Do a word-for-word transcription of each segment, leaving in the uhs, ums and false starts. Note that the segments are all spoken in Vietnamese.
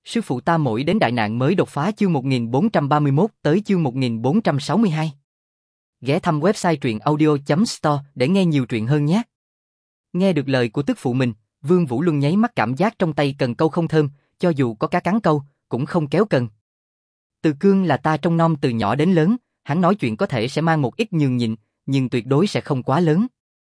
Sư phụ ta mỗi đến đại nạn mới đột phá chương một nghìn bốn trăm ba mươi mốt tới chương một nghìn bốn trăm sáu mươi hai. Ghé thăm website truyện audio chấm store để nghe nhiều truyện hơn nhé. Nghe được lời của tức phụ mình, Vương Vũ Luân nháy mắt cảm giác trong tay cần câu không thơm, cho dù có cá cắn câu, cũng không kéo cần. Từ Cương là ta trông nom từ nhỏ đến lớn, hắn nói chuyện có thể sẽ mang một ít nhường nhịn, nhưng tuyệt đối sẽ không quá lớn.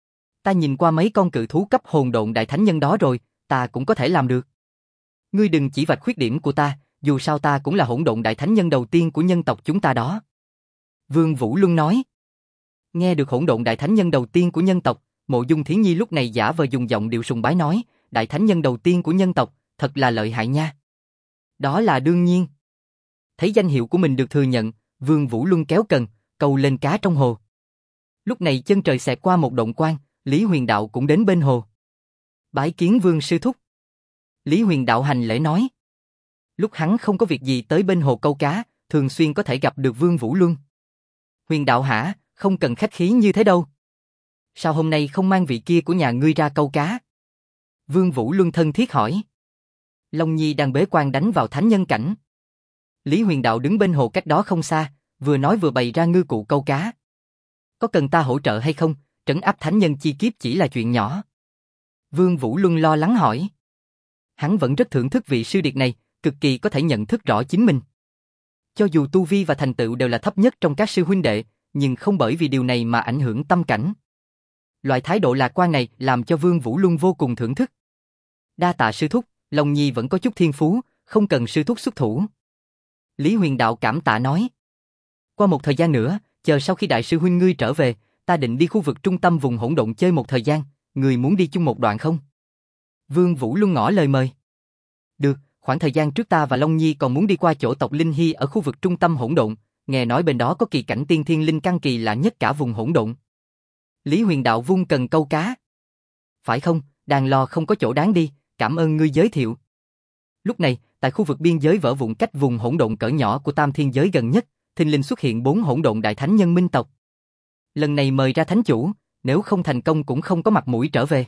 Ta nhìn qua mấy con cự thú cấp hồn độn đại thánh nhân đó rồi, ta cũng có thể làm được. Ngươi đừng chỉ vạch khuyết điểm của ta, dù sao ta cũng là hỗn độn đại thánh nhân đầu tiên của nhân tộc chúng ta đó. Vương Vũ Luân nói. Nghe được hỗn độn đại thánh nhân đầu tiên của nhân tộc, Mộ Dung Thiến Nhi lúc này giả vờ dùng giọng điệu sùng bái nói, đại thánh nhân đầu tiên của nhân tộc, thật là lợi hại nha. Đó là đương nhiên. Thấy danh hiệu của mình được thừa nhận, Vương Vũ Luân kéo cần, câu lên cá trong hồ. Lúc này chân trời xẹt qua một động quang, Lý Huyền Đạo cũng đến bên hồ. Bái kiến Vương sư thúc. Lý Huyền Đạo hành lễ nói. Lúc hắn không có việc gì tới bên hồ câu cá, thường xuyên có thể gặp được Vương Vũ Luân. Huyền Đạo hả, không cần khách khí như thế đâu. Sao hôm nay không mang vị kia của nhà ngươi ra câu cá? Vương Vũ Luân thân thiết hỏi. Long Nhi đang bế quan đánh vào thánh nhân cảnh. Lý Huyền Đạo đứng bên hồ cách đó không xa, vừa nói vừa bày ra ngư cụ câu cá. Có cần ta hỗ trợ hay không? Trấn áp thánh nhân chi kiếp chỉ là chuyện nhỏ. Vương Vũ Luân lo lắng hỏi. Hắn vẫn rất thưởng thức vị sư điệt này, cực kỳ có thể nhận thức rõ chính mình. Cho dù tu vi và thành tựu đều là thấp nhất trong các sư huynh đệ, nhưng không bởi vì điều này mà ảnh hưởng tâm cảnh. Loại thái độ lạc quan này làm cho Vương Vũ Luân vô cùng thưởng thức. Đa tạ sư thúc, Long Nhi vẫn có chút thiên phú, không cần sư thúc xuất thủ. Lý Huyền Đạo cảm tạ nói. Qua một thời gian nữa, chờ sau khi đại sư huynh ngươi trở về, ta định đi khu vực trung tâm vùng hỗn độn chơi một thời gian, người muốn đi chung một đoạn không? Vương Vũ Luân ngỏ lời mời. Được, khoảng thời gian trước ta và Long Nhi còn muốn đi qua chỗ tộc Linh Hy ở khu vực trung tâm hỗn độn, nghe nói bên đó có kỳ cảnh tiên thiên linh căn kỳ lạ nhất cả vùng hỗn độn. Lý Huyền Đạo vung cần câu cá. Phải không, đàn lò không có chỗ đáng đi, cảm ơn ngươi giới thiệu. Lúc này, tại khu vực biên giới vỡ vụn cách vùng hỗn độn cỡ nhỏ của tam thiên giới gần nhất, thình lình xuất hiện bốn hỗn độn đại thánh nhân minh tộc. Lần này mời ra thánh chủ, nếu không thành công cũng không có mặt mũi trở về.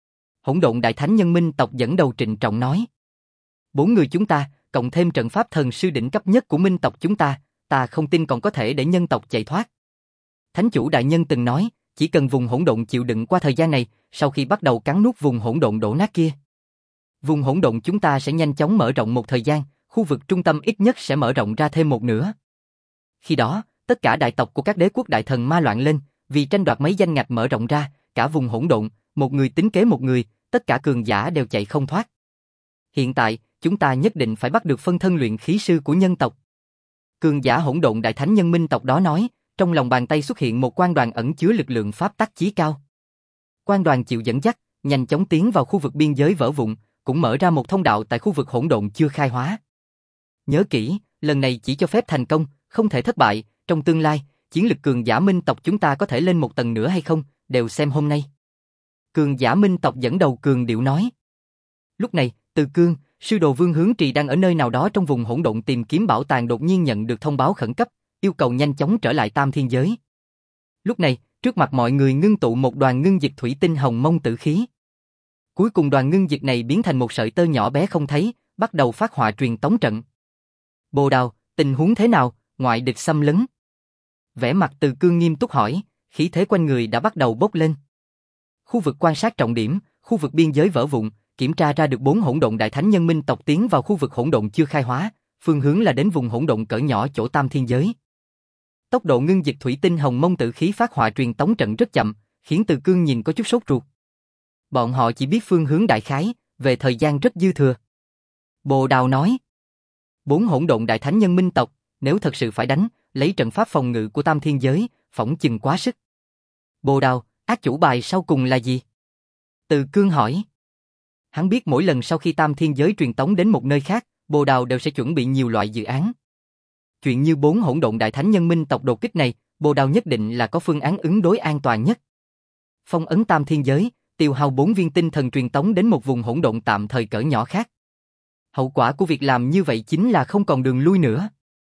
Hỗn độn đại thánh nhân minh tộc dẫn đầu trịnh trọng nói. Bốn người chúng ta, cộng thêm trận pháp thần sư đỉnh cấp nhất của minh tộc chúng ta, ta không tin còn có thể để nhân tộc chạy thoát. Thánh chủ đại nhân từng nói, chỉ cần vùng hỗn độn chịu đựng qua thời gian này, sau khi bắt đầu cắn nuốt vùng hỗn độn đổ nát kia, vùng hỗn độn chúng ta sẽ nhanh chóng mở rộng một thời gian, khu vực trung tâm ít nhất sẽ mở rộng ra thêm một nửa. Khi đó, tất cả đại tộc của các đế quốc đại thần ma loạn lên, vì tranh đoạt mấy danh ngạch mở rộng ra, cả vùng hỗn độn, một người tính kế một người, tất cả cường giả đều chạy không thoát. Hiện tại, chúng ta nhất định phải bắt được phân thân luyện khí sư của nhân tộc. Cường giả hỗn độn đại thánh nhân minh tộc đó nói, trong lòng bàn tay xuất hiện một quan đoàn ẩn chứa lực lượng pháp tắc chí cao. Quan đoàn chịu dẫn dắt, nhanh chóng tiến vào khu vực biên giới vỡ vụn, cũng mở ra một thông đạo tại khu vực hỗn độn chưa khai hóa. Nhớ kỹ, lần này chỉ cho phép thành công, không thể thất bại, trong tương lai, chiến lực cường giả minh tộc chúng ta có thể lên một tầng nữa hay không, đều xem hôm nay. Cường giả minh tộc dẫn đầu cường điệu nói. Lúc này, Từ Cương, sư đồ Vương Hướng Trì đang ở nơi nào đó trong vùng hỗn độn tìm kiếm bảo tàng đột nhiên nhận được thông báo khẩn cấp, yêu cầu nhanh chóng trở lại tam thiên giới. Lúc này, trước mặt mọi người ngưng tụ một đoàn ngưng dịch thủy tinh hồng mông tử khí. Cuối cùng đoàn ngưng dịch này biến thành một sợi tơ nhỏ bé không thấy, bắt đầu phát họa truyền tống trận. Bồ Đào, tình huống thế nào, ngoại địch xâm lấn? Vẻ mặt Từ Cương nghiêm túc hỏi, khí thế quanh người đã bắt đầu bốc lên. Khu vực quan sát trọng điểm, khu vực biên giới vỡ vụn, kiểm tra ra được bốn hỗn độn đại thánh nhân minh tộc tiến vào khu vực hỗn độn chưa khai hóa, phương hướng là đến vùng hỗn độn cỡ nhỏ chỗ tam thiên giới. Tốc độ ngưng dịch thủy tinh hồng mông tử khí phát họa truyền tống trận rất chậm, khiến Từ Cương nhìn có chút sốt ruột. Bọn họ chỉ biết phương hướng đại khái, về thời gian rất dư thừa. Bồ Đào nói, bốn hỗn độn đại thánh nhân minh tộc, nếu thật sự phải đánh, lấy trận pháp phòng ngự của tam thiên giới, phỏng chừng quá sức. Bồ Đào, ác chủ bài sau cùng là gì? Từ Cương hỏi. Hắn biết mỗi lần sau khi tam thiên giới truyền tống đến một nơi khác, Bồ Đào đều sẽ chuẩn bị nhiều loại dự án. Chuyện như bốn hỗn độn đại thánh nhân minh tộc đột kích này, Bồ Đào nhất định là có phương án ứng đối an toàn nhất. Phong ấn tam thiên giới, tiêu hao bốn viên tinh thần truyền tống đến một vùng hỗn độn tạm thời cỡ nhỏ khác. Hậu quả của việc làm như vậy chính là không còn đường lui nữa.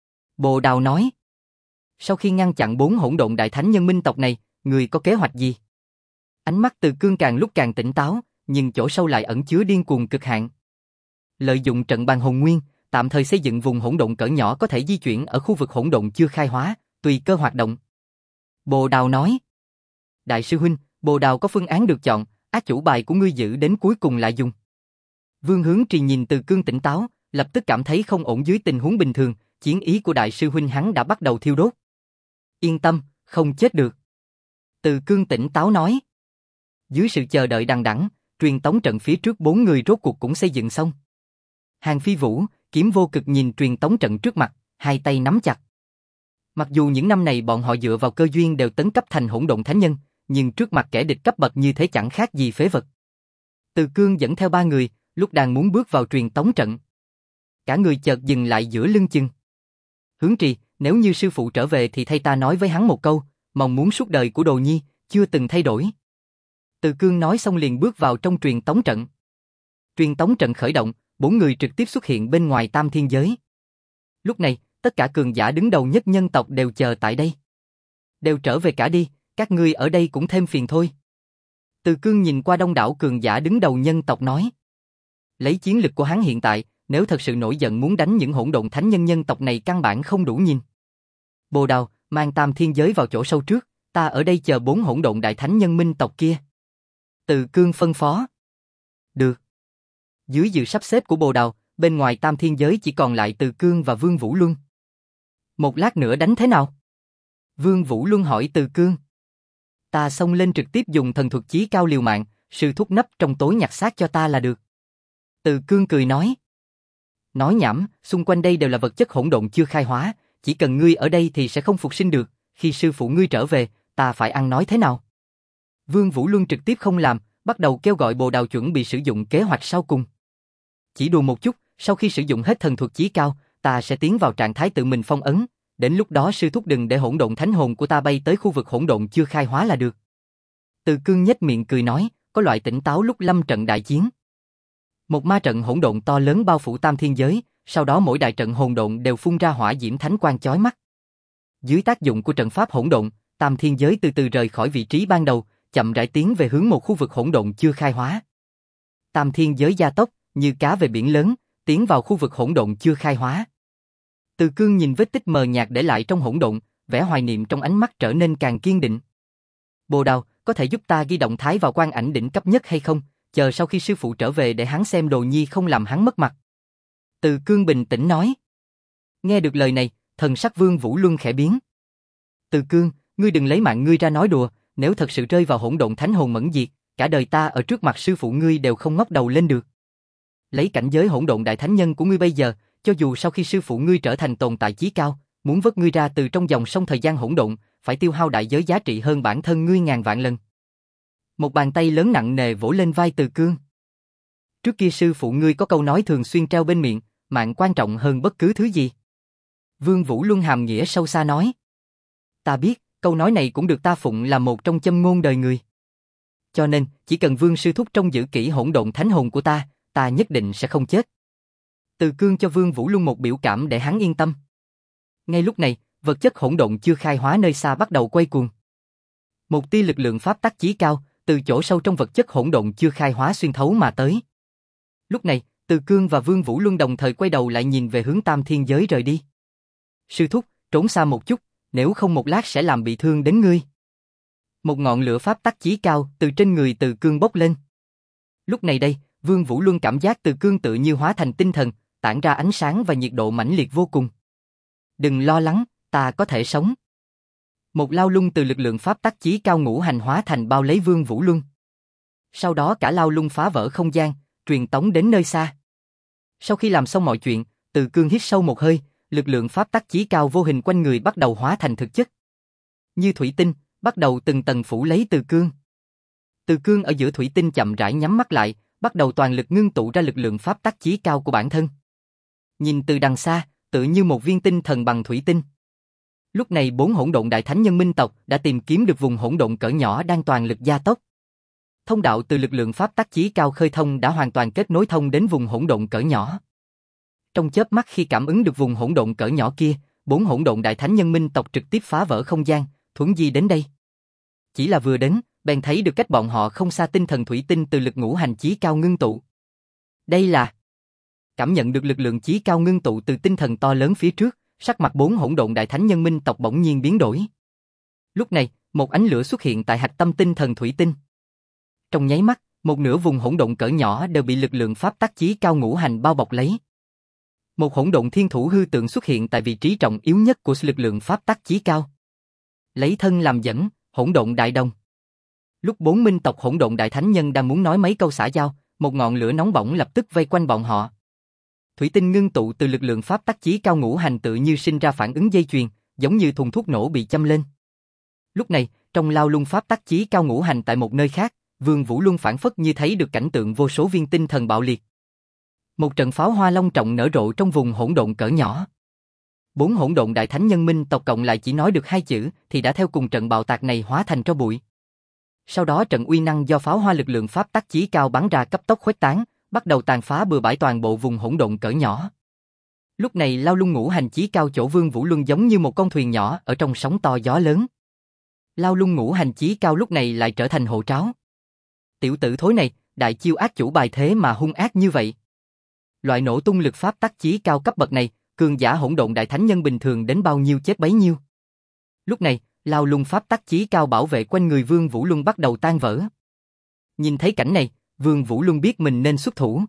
Bồ Đào nói. Sau khi ngăn chặn bốn hỗn độn đại thánh nhân minh tộc này, người có kế hoạch gì? Ánh mắt Từ Cương càng lúc càng tỉnh táo, nhưng chỗ sâu lại ẩn chứa điên cuồng cực hạn. Lợi dụng trận bàn hồn nguyên, tạm thời xây dựng vùng hỗn độn cỡ nhỏ có thể di chuyển ở khu vực hỗn độn chưa khai hóa, tùy cơ hoạt động. Bồ Đào nói. Đại sư huynh, Bồ Đào có phương án được chọn, ác chủ bài của ngươi giữ đến cuối cùng lại dùng. Vương Hướng Trì nhìn Từ Cương tỉnh táo, lập tức cảm thấy không ổn dưới tình huống bình thường, chiến ý của đại sư huynh hắn đã bắt đầu thiêu đốt. Yên tâm, không chết được. Từ Cương tỉnh táo nói. Dưới sự chờ đợi đằng đẵng, truyền tống trận phía trước bốn người rốt cuộc cũng xây dựng xong. Hàng Phi Vũ, Kiếm Vô Cực nhìn truyền tống trận trước mặt, hai tay nắm chặt. Mặc dù những năm này bọn họ dựa vào cơ duyên đều tấn cấp thành hỗn độn thánh nhân, nhưng trước mặt kẻ địch cấp bậc như thế chẳng khác gì phế vật. Từ Cương dẫn theo ba người, lúc đang muốn bước vào truyền tống trận. Cả người chợt dừng lại giữa lưng chừng. Hướng Trì, nếu như sư phụ trở về thì thay ta nói với hắn một câu, mong muốn suốt đời của Đồ Nhi, chưa từng thay đổi. Từ Cương nói xong liền bước vào trong truyền tống trận. Truyền tống trận khởi động, bốn người trực tiếp xuất hiện bên ngoài tam thiên giới. Lúc này, tất cả cường giả đứng đầu nhất nhân tộc đều chờ tại đây. Đều trở về cả đi, các ngươi ở đây cũng thêm phiền thôi. Từ Cương nhìn qua đông đảo cường giả đứng đầu nhân tộc nói. Lấy chiến lực của hắn hiện tại, nếu thật sự nổi giận muốn đánh những hỗn độn thánh nhân nhân tộc này căn bản không đủ nhìn. Bồ Đào, mang tam thiên giới vào chỗ sâu trước, ta ở đây chờ bốn hỗn độn đại thánh nhân minh tộc kia. Từ Cương phân phó. Được. Dưới sự sắp xếp của Bồ Đào, bên ngoài tam thiên giới chỉ còn lại Từ Cương và Vương Vũ Luân. Một lát nữa đánh thế nào? Vương Vũ Luân hỏi Từ Cương. Ta xông lên trực tiếp dùng thần thuật chí cao liều mạng, sư thúc nấp trong tối nhặt xác cho ta là được. Từ Cương cười nói. Nói nhảm, xung quanh đây đều là vật chất hỗn độn chưa khai hóa, chỉ cần ngươi ở đây thì sẽ không phục sinh được, khi sư phụ ngươi trở về, ta phải ăn nói thế nào? Vương Vũ Luân trực tiếp không làm, bắt đầu kêu gọi Bồ Đào chuẩn bị sử dụng kế hoạch sau cùng. Chỉ đùa một chút, sau khi sử dụng hết thần thuật chí cao, ta sẽ tiến vào trạng thái tự mình phong ấn, đến lúc đó sư thúc đừng để hỗn độn thánh hồn của ta bay tới khu vực hỗn độn chưa khai hóa là được. Từ Cương nhếch miệng cười nói, có loại tỉnh táo lúc lâm trận đại chiến. Một ma trận hỗn độn to lớn bao phủ tam thiên giới, sau đó mỗi đại trận hỗn độn đều phun ra hỏa diễm thánh quang chói mắt. Dưới tác dụng của trận pháp hỗn độn, tam thiên giới từ từ rời khỏi vị trí ban đầu, chậm rãi tiến về hướng một khu vực hỗn độn chưa khai hóa. Tam thiên giới gia tốc, như cá về biển lớn, tiến vào khu vực hỗn độn chưa khai hóa. Từ Cương nhìn vết tích mờ nhạt để lại trong hỗn độn, vẻ hoài niệm trong ánh mắt trở nên càng kiên định. Bồ Đào, có thể giúp ta ghi động thái vào quan ảnh đỉnh cấp nhất hay không? Chờ sau khi sư phụ trở về để hắn xem Đồ Nhi không làm hắn mất mặt. Từ Cương bình tĩnh nói. Nghe được lời này, thần sắc Vương Vũ Luân khẽ biến. Từ Cương, ngươi đừng lấy mạng ngươi ra nói đùa, nếu thật sự rơi vào hỗn độn thánh hồn mẫn diệt, cả đời ta ở trước mặt sư phụ ngươi đều không ngóc đầu lên được. Lấy cảnh giới hỗn độn đại thánh nhân của ngươi bây giờ, cho dù sau khi sư phụ ngươi trở thành tồn tại chí cao, muốn vớt ngươi ra từ trong dòng sông thời gian hỗn độn, phải tiêu hao đại giới giá trị hơn bản thân ngươi ngàn vạn lần. Một bàn tay lớn nặng nề vỗ lên vai Từ Cương. Trước kia sư phụ ngươi có câu nói thường xuyên treo bên miệng, mạng quan trọng hơn bất cứ thứ gì. Vương Vũ Luân hàm nghĩa sâu xa nói. Ta biết, câu nói này cũng được ta phụng là một trong châm ngôn đời người. Cho nên, chỉ cần Vương sư thúc trông giữ kỹ hỗn độn thánh hồn của ta, ta nhất định sẽ không chết. Từ Cương cho Vương Vũ Luân một biểu cảm để hắn yên tâm. Ngay lúc này, vật chất hỗn độn chưa khai hóa nơi xa bắt đầu quay cuồng. Một tia lực lượng pháp tắc chí cao, từ chỗ sâu trong vật chất hỗn độn chưa khai hóa xuyên thấu mà tới. Lúc này, Từ Cương và Vương Vũ Luân đồng thời quay đầu lại nhìn về hướng tam thiên giới rời đi. Sư thúc, trốn xa một chút, nếu không một lát sẽ làm bị thương đến ngươi. Một ngọn lửa pháp tắc chí cao từ trên người Từ Cương bốc lên. Lúc này đây, Vương Vũ Luân cảm giác Từ Cương tự như hóa thành tinh thần, tản ra ánh sáng và nhiệt độ mãnh liệt vô cùng. Đừng lo lắng, ta có thể sống. Một lao lung từ lực lượng pháp tắc chí cao ngũ hành hóa thành bao lấy Vương Vũ Luân. Sau đó cả lao lung phá vỡ không gian, truyền tống đến nơi xa. Sau khi làm xong mọi chuyện, Từ Cương hít sâu một hơi, lực lượng pháp tắc chí cao vô hình quanh người bắt đầu hóa thành thực chất. Như thủy tinh, bắt đầu từng tầng phủ lấy Từ Cương. Từ Cương ở giữa thủy tinh chậm rãi nhắm mắt lại, bắt đầu toàn lực ngưng tụ ra lực lượng pháp tắc chí cao của bản thân. Nhìn từ đằng xa, tự như một viên tinh thần bằng thủy tinh. Lúc này bốn hỗn độn đại thánh nhân minh tộc đã tìm kiếm được vùng hỗn độn cỡ nhỏ đang toàn lực gia tốc. Thông đạo từ lực lượng pháp tắc chí cao khơi thông đã hoàn toàn kết nối thông đến vùng hỗn độn cỡ nhỏ. Trong chớp mắt khi cảm ứng được vùng hỗn độn cỡ nhỏ kia, bốn hỗn độn đại thánh nhân minh tộc trực tiếp phá vỡ không gian, thuấn di đến đây. Chỉ là vừa đến, bèn thấy được cách bọn họ không xa tinh thần thủy tinh từ lực ngũ hành chí cao ngưng tụ. Đây là Cảm nhận được lực lượng chí cao ngưng tụ từ tinh thần to lớn phía trước, sắc mặt bốn hỗn độn đại thánh nhân minh tộc bỗng nhiên biến đổi. Lúc này, một ánh lửa xuất hiện tại hạch tâm tinh thần thủy tinh. Trong nháy mắt, một nửa vùng hỗn độn cỡ nhỏ đều bị lực lượng pháp tắc chí cao ngũ hành bao bọc lấy. Một hỗn độn thiên thủ hư tượng xuất hiện tại vị trí trọng yếu nhất của lực lượng pháp tắc chí cao. Lấy thân làm dẫn, hỗn độn đại đồng. Lúc bốn minh tộc hỗn độn đại thánh nhân đang muốn nói mấy câu xã giao, một ngọn lửa nóng bỏng lập tức vây quanh bọn họ. Thủy tinh ngưng tụ từ lực lượng pháp tắc chí cao ngũ hành tự như sinh ra phản ứng dây chuyền, giống như thùng thuốc nổ bị châm lên. Lúc này, trong lao lung pháp tắc chí cao ngũ hành tại một nơi khác, Vương Vũ Luân phản phất như thấy được cảnh tượng vô số viên tinh thần bạo liệt. Một trận pháo hoa long trọng nở rộ trong vùng hỗn độn cỡ nhỏ. Bốn hỗn độn đại thánh nhân minh tộc cộng lại chỉ nói được hai chữ thì đã theo cùng trận bạo tạc này hóa thành tro bụi. Sau đó trận uy năng do pháo hoa lực lượng pháp tắc chí cao bắn ra cấp tốc khuếch tán, bắt đầu tàn phá bừa bãi toàn bộ vùng hỗn độn cỡ nhỏ. Lúc này lao lung ngũ hành chí cao chỗ Vương Vũ Luân giống như một con thuyền nhỏ ở trong sóng to gió lớn. Lao lung ngũ hành chí cao lúc này lại trở thành hộ tráo. Tiểu tử thối này, đại chiêu ác chủ bài thế mà hung ác như vậy. Loại nổ tung lực pháp tắc chí cao cấp bậc này, cường giả hỗn độn đại thánh nhân bình thường đến bao nhiêu chết bấy nhiêu. Lúc này, lao lung pháp tắc chí cao bảo vệ quanh người Vương Vũ Luân bắt đầu tan vỡ. Nhìn thấy cảnh này, Vương Vũ Luân biết mình nên xuất thủ.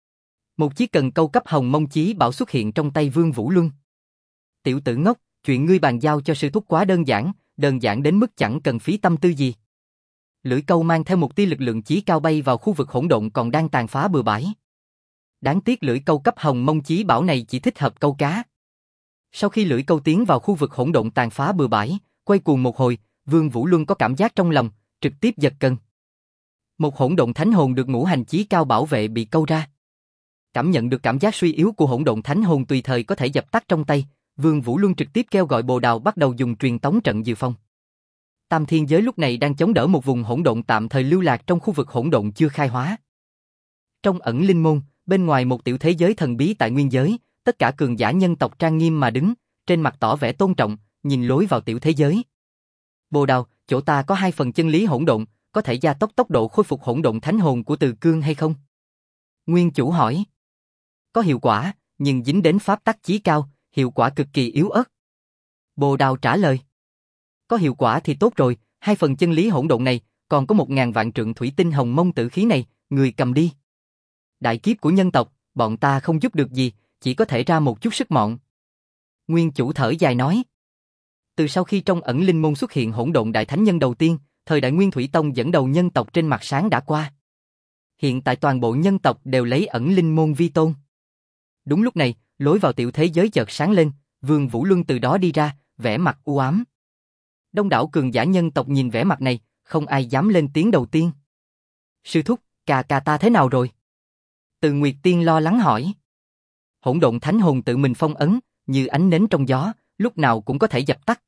Một chiếc cần câu cấp hồng mông chí bảo xuất hiện trong tay Vương Vũ Luân. Tiểu tử ngốc, chuyện ngươi bàn giao cho sư thúc quá đơn giản, đơn giản đến mức chẳng cần phí tâm tư gì. Lưỡi câu mang theo một tia lực lượng chí cao bay vào khu vực hỗn độn còn đang tàn phá bừa bãi. Đáng tiếc lưỡi câu cấp hồng mông chí bảo này chỉ thích hợp câu cá. Sau khi lưỡi câu tiến vào khu vực hỗn độn tàn phá bừa bãi, quay cuồng một hồi, Vương Vũ Luân có cảm giác trong lòng, trực tiếp giật cân. Một hỗn độn thánh hồn được ngũ hành chí cao bảo vệ bị câu ra. Cảm nhận được cảm giác suy yếu của hỗn độn thánh hồn tùy thời có thể dập tắt trong tay, Vương Vũ Luân trực tiếp kêu gọi Bồ Đào bắt đầu dùng truyền tống trận dự phòng. Tam thiên giới lúc này đang chống đỡ một vùng hỗn độn tạm thời lưu lạc trong khu vực hỗn độn chưa khai hóa. Trong ẩn linh môn, bên ngoài một tiểu thế giới thần bí tại nguyên giới, tất cả cường giả nhân tộc trang nghiêm mà đứng, trên mặt tỏ vẻ tôn trọng, nhìn lối vào tiểu thế giới. Bồ Đào, chỗ ta có hai phần chân lý hỗn độn, có thể gia tốc tốc độ khôi phục hỗn độn thánh hồn của Từ Cương hay không? Nguyên chủ hỏi. Có hiệu quả, nhưng dính đến pháp tắc chí cao, hiệu quả cực kỳ yếu ớt. Bồ Đào trả lời. Có hiệu quả thì tốt rồi, hai phần chân lý hỗn độn này, còn có một ngàn vạn trượng thủy tinh hồng mông tử khí này, người cầm đi. Đại kiếp của nhân tộc, bọn ta không giúp được gì, chỉ có thể ra một chút sức mọn. Nguyên chủ thở dài nói. Từ sau khi trong ẩn linh môn xuất hiện hỗn độn đại thánh nhân đầu tiên, thời đại Nguyên Thủy Tông dẫn đầu nhân tộc trên mặt sáng đã qua. Hiện tại toàn bộ nhân tộc đều lấy ẩn linh môn vi tôn. Đúng lúc này, lối vào tiểu thế giới chợt sáng lên, Vương Vũ Luân từ đó đi ra, vẻ mặt u ám. Đông đảo cường giả nhân tộc nhìn vẻ mặt này, không ai dám lên tiếng đầu tiên. Sư thúc, cà cà ta thế nào rồi? Từ Nguyệt Tiên lo lắng hỏi. Hỗn độn thánh hồn tự mình phong ấn, như ánh nến trong gió, lúc nào cũng có thể dập tắt.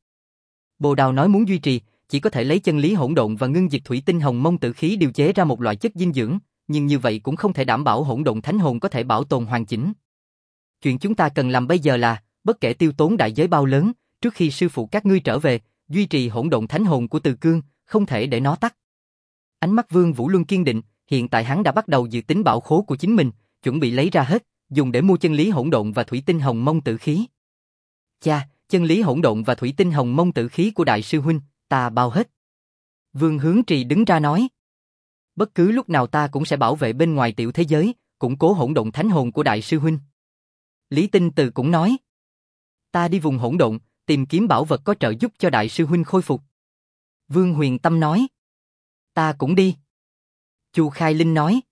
Bồ Đào nói muốn duy trì, chỉ có thể lấy chân lý hỗn độn và ngưng diệt thủy tinh hồng mông tử khí điều chế ra một loại chất dinh dưỡng, nhưng như vậy cũng không thể đảm bảo hỗn độn thánh hồn có thể bảo tồn hoàn chỉnh. Chuyện chúng ta cần làm bây giờ là, bất kể tiêu tốn đại giới bao lớn, trước khi sư phụ các ngươi trở về, duy trì hỗn độn thánh hồn của Từ Cương, không thể để nó tắt. Ánh mắt Vương Vũ Luân kiên định, hiện tại hắn đã bắt đầu dự tính bảo khố của chính mình, chuẩn bị lấy ra hết, dùng để mua chân lý hỗn độn và thủy tinh hồng mông tử khí. Cha, chân lý hỗn độn và thủy tinh hồng mông tử khí của đại sư huynh, ta bao hết. Vương Hướng Trì đứng ra nói. Bất cứ lúc nào ta cũng sẽ bảo vệ bên ngoài tiểu thế giới, củng cố hỗn độn thánh hồn của đại sư huynh. Lý Tinh Từ cũng nói. Ta đi vùng hỗn độn, tìm kiếm bảo vật có trợ giúp cho đại sư huynh khôi phục. Vương Huyền Tâm nói. Ta cũng đi. Chu Khai Linh nói.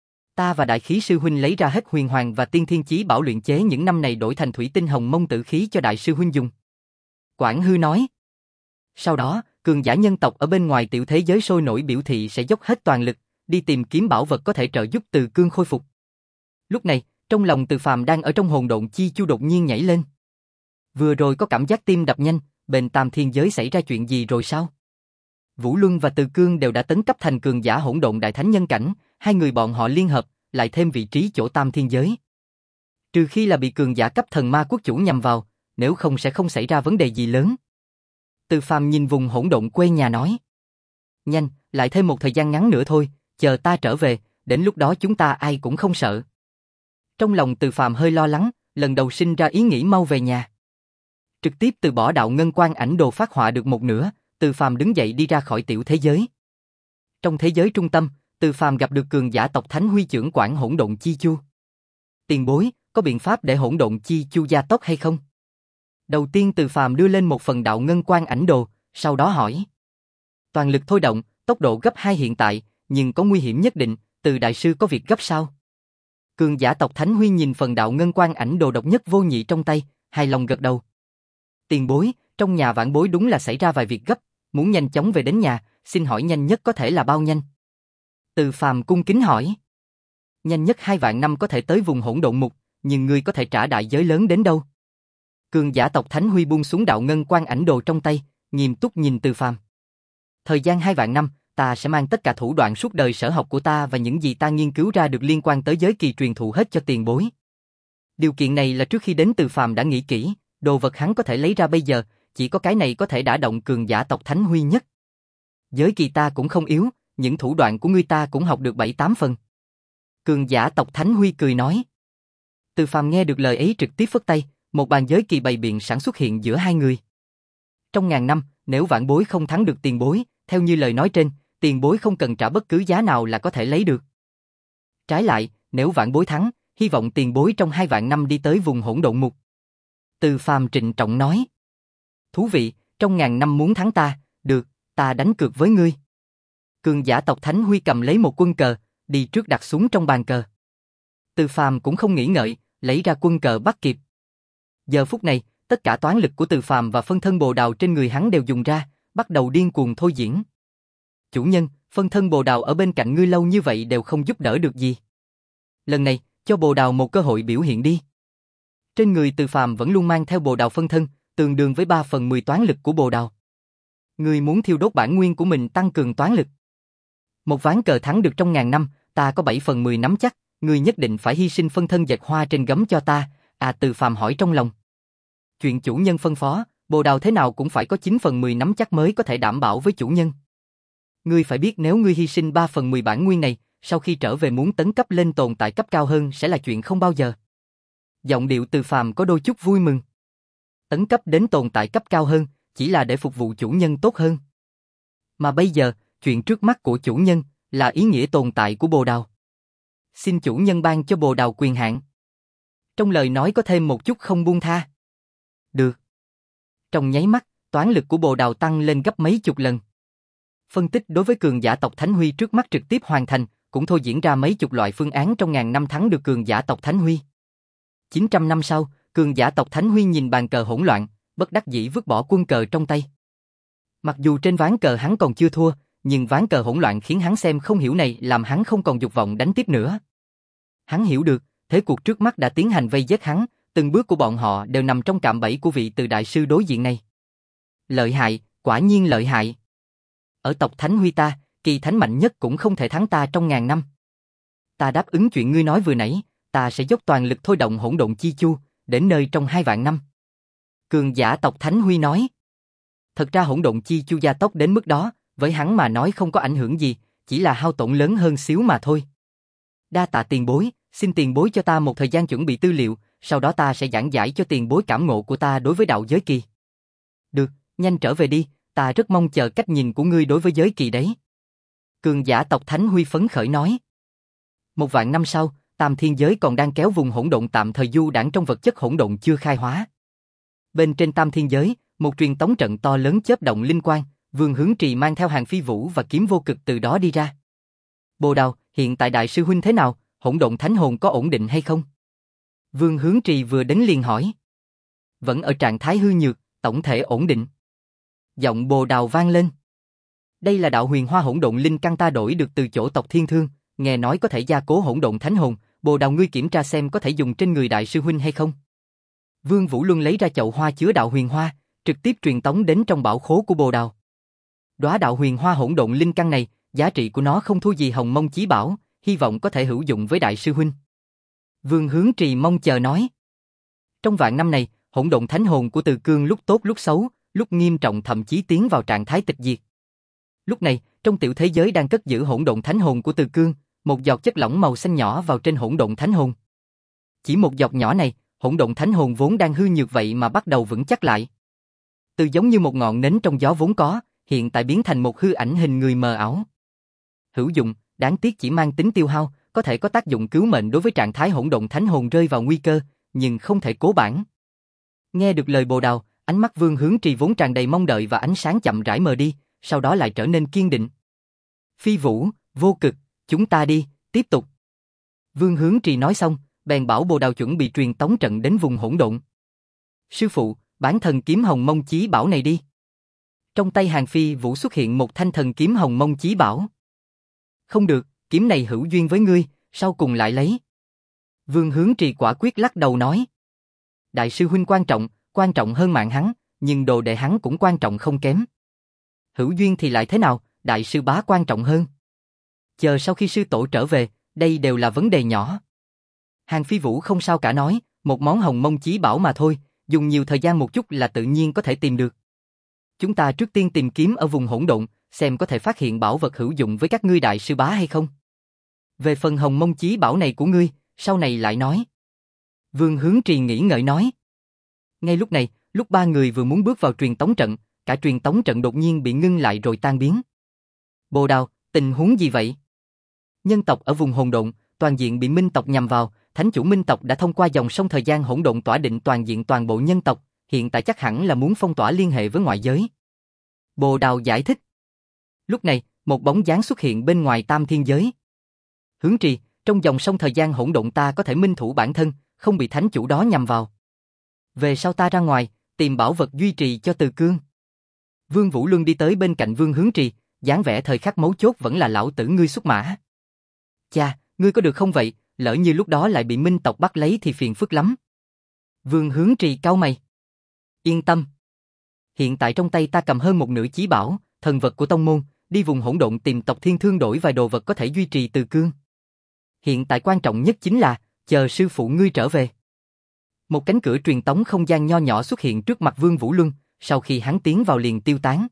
Ta và đại khí sư huynh lấy ra hết huyền hoàng và tiên thiên chí bảo luyện chế những năm này đổi thành thủy tinh hồng mông tử khí cho đại sư huynh dùng. Quảng Hư nói. Sau đó, cường giả nhân tộc ở bên ngoài tiểu thế giới sôi nổi biểu thị sẽ dốc hết toàn lực, đi tìm kiếm bảo vật có thể trợ giúp Từ Cương khôi phục. Lúc này, trong lòng Từ Phàm đang ở trong hồn độn chi chu đột nhiên nhảy lên. Vừa rồi có cảm giác tim đập nhanh, bên tam thiên giới xảy ra chuyện gì rồi sao? Vũ Luân và Từ Cương đều đã tấn cấp thành cường giả hỗn độn đại thánh nhân cảnh, hai người bọn họ liên hợp, lại thêm vị trí chỗ tam thiên giới. Trừ khi là bị cường giả cấp thần ma quốc chủ nhằm vào, nếu không sẽ không xảy ra vấn đề gì lớn. Từ Phàm nhìn vùng hỗn độn quê nhà nói. Nhanh, lại thêm một thời gian ngắn nữa thôi, chờ ta trở về, đến lúc đó chúng ta ai cũng không sợ. Trong lòng Từ Phàm hơi lo lắng, lần đầu sinh ra ý nghĩ mau về nhà. Trực tiếp từ bỏ đạo ngân quan ảnh đồ phát họa được một nửa, Từ Phàm đứng dậy đi ra khỏi tiểu thế giới. Trong thế giới trung tâm, Từ Phàm gặp được cường giả tộc Thánh Huy trưởng quản hỗn độn chi chu. Tiền bối, có biện pháp để hỗn độn chi chu gia tốc hay không? Đầu tiên Từ Phàm đưa lên một phần đạo ngân quan ảnh đồ, sau đó hỏi. Toàn lực thôi động, tốc độ gấp hai hiện tại, nhưng có nguy hiểm nhất định, Từ đại sư có việc gấp sao? Cường giả tộc Thánh Huy nhìn phần đạo ngân quan ảnh đồ độc nhất vô nhị trong tay, hài lòng gật đầu. Tiền bối, trong nhà vãn bối đúng là xảy ra vài việc gấp, muốn nhanh chóng về đến nhà, xin hỏi nhanh nhất có thể là bao nhanh? Từ Phàm cung kính hỏi. Nhanh nhất hai vạn năm có thể tới vùng hỗn độn mục, nhưng ngươi có thể trả đại giới lớn đến đâu? Cường giả tộc Thánh Huy buông xuống đạo ngân quan ảnh đồ trong tay, nghiêm túc nhìn Từ Phàm. Thời gian hai vạn năm, ta sẽ mang tất cả thủ đoạn suốt đời sở học của ta và những gì ta nghiên cứu ra được liên quan tới giới kỳ truyền thụ hết cho tiền bối. Điều kiện này là trước khi đến Từ Phàm đã nghĩ kỹ, đồ vật hắn có thể lấy ra bây giờ, chỉ có cái này có thể đả động cường giả tộc Thánh Huy nhất. Giới kỳ ta cũng không yếu, những thủ đoạn của ngươi ta cũng học được bảy tám phần. Cường giả tộc Thánh Huy cười nói. Từ Phàm nghe được lời ấy trực tiếp phất tay, một bàn giới kỳ bày biện sẵn xuất hiện giữa hai người. Trong ngàn năm, nếu vãn bối không thắng được tiền bối, theo như lời nói trên, tiền bối không cần trả bất cứ giá nào là có thể lấy được. Trái lại, nếu vãn bối thắng, hy vọng tiền bối trong hai vạn năm đi tới vùng hỗn độn mục. Từ Phàm trịnh trọng nói. Thú vị, trong ngàn năm muốn thắng ta, được, ta đánh cược với ngươi. Cường giả tộc Thánh Huy cầm lấy một quân cờ, đi trước đặt xuống trong bàn cờ. Từ Phàm cũng không nghĩ ngợi, lấy ra quân cờ bắt kịp. Giờ phút này, tất cả toán lực của Từ Phàm và phân thân bồ đào trên người hắn đều dùng ra, bắt đầu điên cuồng thôi diễn. Chủ nhân, phân thân bồ đào ở bên cạnh ngươi lâu như vậy đều không giúp đỡ được gì. Lần này, cho bồ đào một cơ hội biểu hiện đi. Trên người Từ Phàm vẫn luôn mang theo bồ đào phân thân, tương đương với ba phần mười toán lực của bồ đào. Ngươi muốn thiêu đốt bản nguyên của mình tăng cường toán lực. Một ván cờ thắng được trong ngàn năm, ta có bảy phần mười nắm chắc, ngươi nhất định phải hy sinh phân thân dệt hoa trên gấm cho ta. À, Từ Phàm hỏi trong lòng. Chuyện chủ nhân phân phó, bồ đào thế nào cũng phải có chín phần mười nắm chắc mới có thể đảm bảo với chủ nhân. Ngươi phải biết nếu ngươi hy sinh ba phần mười bản nguyên này, sau khi trở về muốn tấn cấp lên tồn tại cấp cao hơn sẽ là chuyện không bao giờ. Giọng điệu Từ Phàm có đôi chút vui mừng. Tấn cấp đến tồn tại cấp cao hơn, chỉ là để phục vụ chủ nhân tốt hơn. Mà bây giờ, chuyện trước mắt của chủ nhân là ý nghĩa tồn tại của bồ đào. Xin chủ nhân ban cho bồ đào quyền hạn. Trong lời nói có thêm một chút không buông tha. Được. Trong nháy mắt, toán lực của bồ đào tăng lên gấp mấy chục lần. Phân tích đối với cường giả tộc Thánh Huy trước mắt trực tiếp hoàn thành, cũng thôi diễn ra mấy chục loại phương án trong ngàn năm thắng được cường giả tộc Thánh Huy. chín trăm năm sau, cường giả tộc Thánh Huy nhìn bàn cờ hỗn loạn, bất đắc dĩ vứt bỏ quân cờ trong tay. Mặc dù trên ván cờ hắn còn chưa thua, nhưng ván cờ hỗn loạn khiến hắn xem không hiểu này làm hắn không còn dục vọng đánh tiếp nữa. Hắn hiểu được, thế cuộc trước mắt đã tiến hành vây giết hắn, từng bước của bọn họ đều nằm trong cạm bẫy của vị Từ đại sư đối diện này. Lợi hại, quả nhiên lợi hại. Ở tộc Thánh Huy ta, kỳ thánh mạnh nhất cũng không thể thắng ta trong ngàn năm. Ta đáp ứng chuyện ngươi nói vừa nãy, ta sẽ dốc toàn lực thôi động hỗn độn chi chu, đến nơi trong hai vạn năm. Cường giả tộc Thánh Huy nói. Thật ra hỗn độn chi chu gia tốc đến mức đó, với hắn mà nói không có ảnh hưởng gì, chỉ là hao tổn lớn hơn xíu mà thôi. Đa tạ tiền bối, xin tiền bối cho ta một thời gian chuẩn bị tư liệu, sau đó ta sẽ giảng giải cho tiền bối cảm ngộ của ta đối với đạo giới kỳ. Được, nhanh trở về đi, ta rất mong chờ cách nhìn của ngươi đối với giới kỳ đấy. Cường giả tộc Thánh Huy phấn khởi nói. Một vạn năm sau, Tam Thiên Giới còn đang kéo vùng hỗn độn tạm thời du đãng trong vật chất hỗn độn chưa khai hóa. Bên trên Tam Thiên Giới, một truyền tống trận to lớn chớp động linh quang, Vương Hướng Trì mang theo Hàng Phi Vũ và Kiếm Vô Cực từ đó đi ra. Bồ Đào, hiện tại đại sư huynh thế nào, hỗn độn thánh hồn có ổn định hay không? Vương Hướng Trì vừa đến liền hỏi. Vẫn ở trạng thái hư nhược, tổng thể ổn định. Giọng Bồ Đào vang lên. Đây là đạo huyền hoa hỗn độn linh căn ta đổi được từ chỗ tộc Thiên Thương, nghe nói có thể gia cố hỗn độn thánh hồn, Bồ Đào ngươi kiểm tra xem có thể dùng trên người đại sư huynh hay không. Vương Vũ Luân lấy ra chậu hoa chứa đạo huyền hoa, trực tiếp truyền tống đến trong bảo khố của Bồ Đào. Đóa đạo huyền hoa hỗn độn linh căn này, giá trị của nó không thua gì hồng mông chí bảo, hy vọng có thể hữu dụng với đại sư huynh. Vương Hướng Trì mong chờ nói. Trong vạn năm này, hỗn độn thánh hồn của Từ Cương lúc tốt lúc xấu, lúc nghiêm trọng thậm chí tiến vào trạng thái tịch diệt. Lúc này, trong tiểu thế giới đang cất giữ hỗn độn thánh hồn của Từ Cương, một giọt chất lỏng màu xanh nhỏ vào trên hỗn độn thánh hồn. Chỉ một giọt nhỏ này, hỗn độn thánh hồn vốn đang hư nhược vậy mà bắt đầu vững chắc lại. Từ giống như một ngọn nến trong gió vốn có, hiện tại biến thành một hư ảnh hình người mờ ảo. Hữu dụng, đáng tiếc chỉ mang tính tiêu hao, có thể có tác dụng cứu mệnh đối với trạng thái hỗn độn thánh hồn rơi vào nguy cơ, nhưng không thể cố bản. Nghe được lời Bồ Đào, ánh mắt Vương Hướng Trì vốn tràn đầy mong đợi và ánh sáng chậm rãi mờ đi, sau đó lại trở nên kiên định. Phi Vũ, Vô Cực, chúng ta đi, tiếp tục. Vương Hướng Trì nói xong, bèn bảo Bồ Đào chuẩn bị truyền tống trận đến vùng hỗn độn. Sư phụ, bản thần kiếm hồng mông chí bảo này đi. Trong tay Hàng Phi Vũ xuất hiện một thanh thần kiếm hồng mông chí bảo. Không được, kiếm này hữu duyên với ngươi, sau cùng lại lấy. Vương Hướng Trì quả quyết lắc đầu nói. Đại sư huynh quan trọng, quan trọng hơn mạng hắn, nhưng đồ đệ hắn cũng quan trọng không kém. Hữu duyên thì lại thế nào, đại sư bá quan trọng hơn. Chờ sau khi sư tổ trở về, đây đều là vấn đề nhỏ. Hàng Phi Vũ không sao cả nói, một món hồng mông chí bảo mà thôi, dùng nhiều thời gian một chút là tự nhiên có thể tìm được. Chúng ta trước tiên tìm kiếm ở vùng hỗn độn, xem có thể phát hiện bảo vật hữu dụng với các ngươi đại sư bá hay không. Về phần hồng mông chí bảo này của ngươi, sau này lại nói. Vương Hướng Trì nghĩ ngợi nói. Ngay lúc này, lúc ba người vừa muốn bước vào truyền tống trận, cả truyền tống trận đột nhiên bị ngưng lại rồi tan biến. Bồ Đào, tình huống gì vậy? Nhân tộc ở vùng hỗn độn, toàn diện bị Minh tộc nhằm vào, thánh chủ Minh tộc đã thông qua dòng sông thời gian hỗn độn tỏa định toàn diện toàn bộ nhân tộc, hiện tại chắc hẳn là muốn phong tỏa liên hệ với ngoại giới. Bồ Đào giải thích. Lúc này, một bóng dáng xuất hiện bên ngoài tam thiên giới. Hướng Trì, trong dòng sông thời gian hỗn độn ta có thể minh thủ bản thân, không bị thánh chủ đó nhằm vào. Về sau ta ra ngoài, tìm bảo vật duy trì cho Từ Cương. Vương Vũ Luân đi tới bên cạnh Vương Hướng Trì, dáng vẻ thời khắc mấu chốt vẫn là lão tử ngươi xuất mã. Cha, ngươi có được không vậy, lỡ như lúc đó lại bị Minh tộc bắt lấy thì phiền phức lắm. Vương Hướng Trì cau mày. Yên tâm. Hiện tại trong tay ta cầm hơn một nửa chí bảo, thần vật của tông môn, đi vùng hỗn độn tìm tộc Thiên Thương đổi vài đồ vật có thể duy trì Từ Cương. Hiện tại quan trọng nhất chính là, chờ sư phụ ngươi trở về. Một cánh cửa truyền tống không gian nho nhỏ xuất hiện trước mặt Vương Vũ Luân, sau khi hắn tiến vào liền tiêu tán.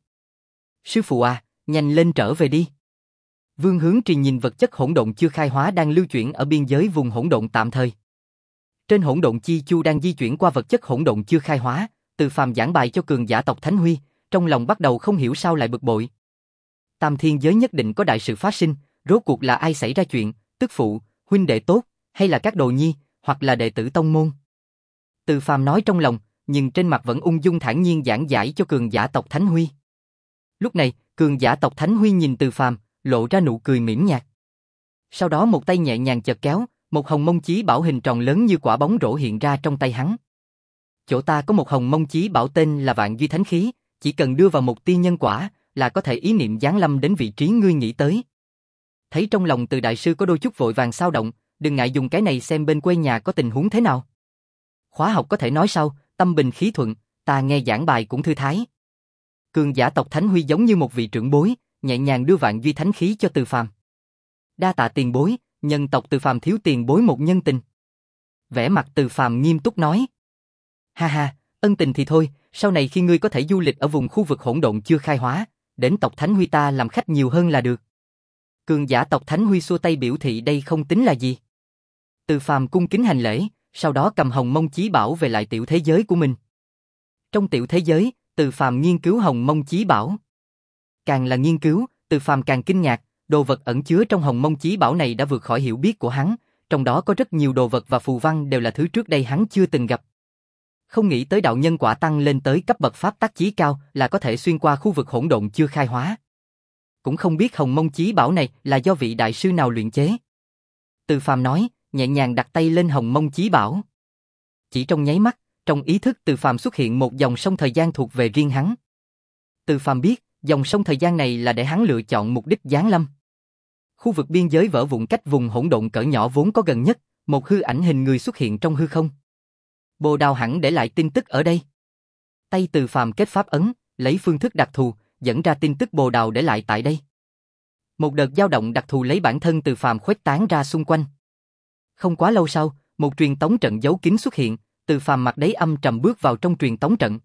Sư phụ à, nhanh lên trở về đi. Vương Hướng Trì nhìn vật chất hỗn độn chưa khai hóa đang lưu chuyển ở biên giới vùng hỗn độn tạm thời. Trên hỗn độn chi chu đang di chuyển qua vật chất hỗn độn chưa khai hóa, Từ Phàm giảng bài cho cường giả tộc Thánh Huy, trong lòng bắt đầu không hiểu sao lại bực bội. Tam thiên giới nhất định có đại sự phát sinh, rốt cuộc là ai xảy ra chuyện, tức phụ, huynh đệ tốt, hay là các đồ nhi, hoặc là đệ tử tông môn. Từ Phàm nói trong lòng, nhưng trên mặt vẫn ung dung thản nhiên giảng giải cho cường giả tộc Thánh Huy. Lúc này, cường giả tộc Thánh Huy nhìn Từ Phàm, lộ ra nụ cười mỉm nhạt. Sau đó một tay nhẹ nhàng chợt kéo, một hồng mông chí bảo hình tròn lớn như quả bóng rổ hiện ra trong tay hắn. Chỗ ta có một hồng mông chí bảo tên là Vạn Duy Thánh Khí, chỉ cần đưa vào một tia nhân quả, là có thể ý niệm giáng lâm đến vị trí ngươi nghĩ tới. Thấy trong lòng Từ đại sư có đôi chút vội vàng xao động, đừng ngại dùng cái này xem bên quê nhà có tình huống thế nào. Khóa học có thể nói sau, tâm bình khí thuận, ta nghe giảng bài cũng thư thái. Cường giả tộc Thánh Huy giống như một vị trưởng bối, nhẹ nhàng đưa Vạn Duy Thánh Khí cho Từ Phàm. Đa tạ tiền bối, nhân tộc Từ Phàm thiếu tiền bối một nhân tình. Vẻ mặt Từ Phàm nghiêm túc nói. Ha ha, ân tình thì thôi, sau này khi ngươi có thể du lịch ở vùng khu vực hỗn độn chưa khai hóa, đến tộc Thánh Huy ta làm khách nhiều hơn là được. Cường giả tộc Thánh Huy xua tay biểu thị đây không tính là gì. Từ Phàm cung kính hành lễ, sau đó cầm hồng mông chí bảo về lại tiểu thế giới của mình. Trong tiểu thế giới, Từ Phàm nghiên cứu hồng mông chí bảo. Càng là nghiên cứu, Từ Phàm càng kinh ngạc, đồ vật ẩn chứa trong hồng mông chí bảo này đã vượt khỏi hiểu biết của hắn, trong đó có rất nhiều đồ vật và phù văn đều là thứ trước đây hắn chưa từng gặp. Không nghĩ tới đạo nhân quả tăng lên tới cấp bậc pháp tắc chí cao là có thể xuyên qua khu vực hỗn độn chưa khai hóa. Cũng không biết hồng mông chí bảo này là do vị đại sư nào luyện chế. Từ Phàm nói, nhẹ nhàng đặt tay lên hồng mông chí bảo. Chỉ trong nháy mắt, trong ý thức Từ Phàm xuất hiện một dòng sông thời gian thuộc về riêng hắn. Từ Phàm biết, dòng sông thời gian này là để hắn lựa chọn mục đích giáng lâm. Khu vực biên giới vỡ vụn cách vùng hỗn độn cỡ nhỏ vốn có gần nhất, một hư ảnh hình người xuất hiện trong hư không. Bồ Đào hẳn để lại tin tức ở đây. Tay Từ Phàm kết pháp ấn, lấy phương thức đặc thù, dẫn ra tin tức Bồ Đào để lại tại đây. Một đợt dao động đặc thù lấy bản thân Từ Phàm khuếch tán ra xung quanh. Không quá lâu sau, một truyền tống trận giấu kín xuất hiện, Từ Phàm mặt đáy âm trầm bước vào trong truyền tống trận.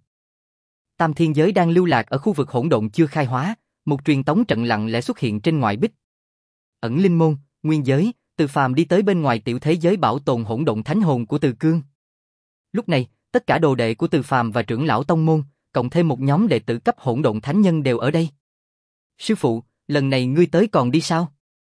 Tam thiên giới đang lưu lạc ở khu vực hỗn độn chưa khai hóa, một truyền tống trận lặng lẽ xuất hiện trên ngoại bích. Ẩn linh môn, nguyên giới, Từ Phàm đi tới bên ngoài tiểu thế giới bảo tồn hỗn độn thánh hồn của Từ Cương. Lúc này, tất cả đồ đệ của Từ Phàm và trưởng lão tông môn, cộng thêm một nhóm đệ tử cấp hỗn độn thánh nhân đều ở đây. Sư phụ, lần này ngươi tới còn đi sao?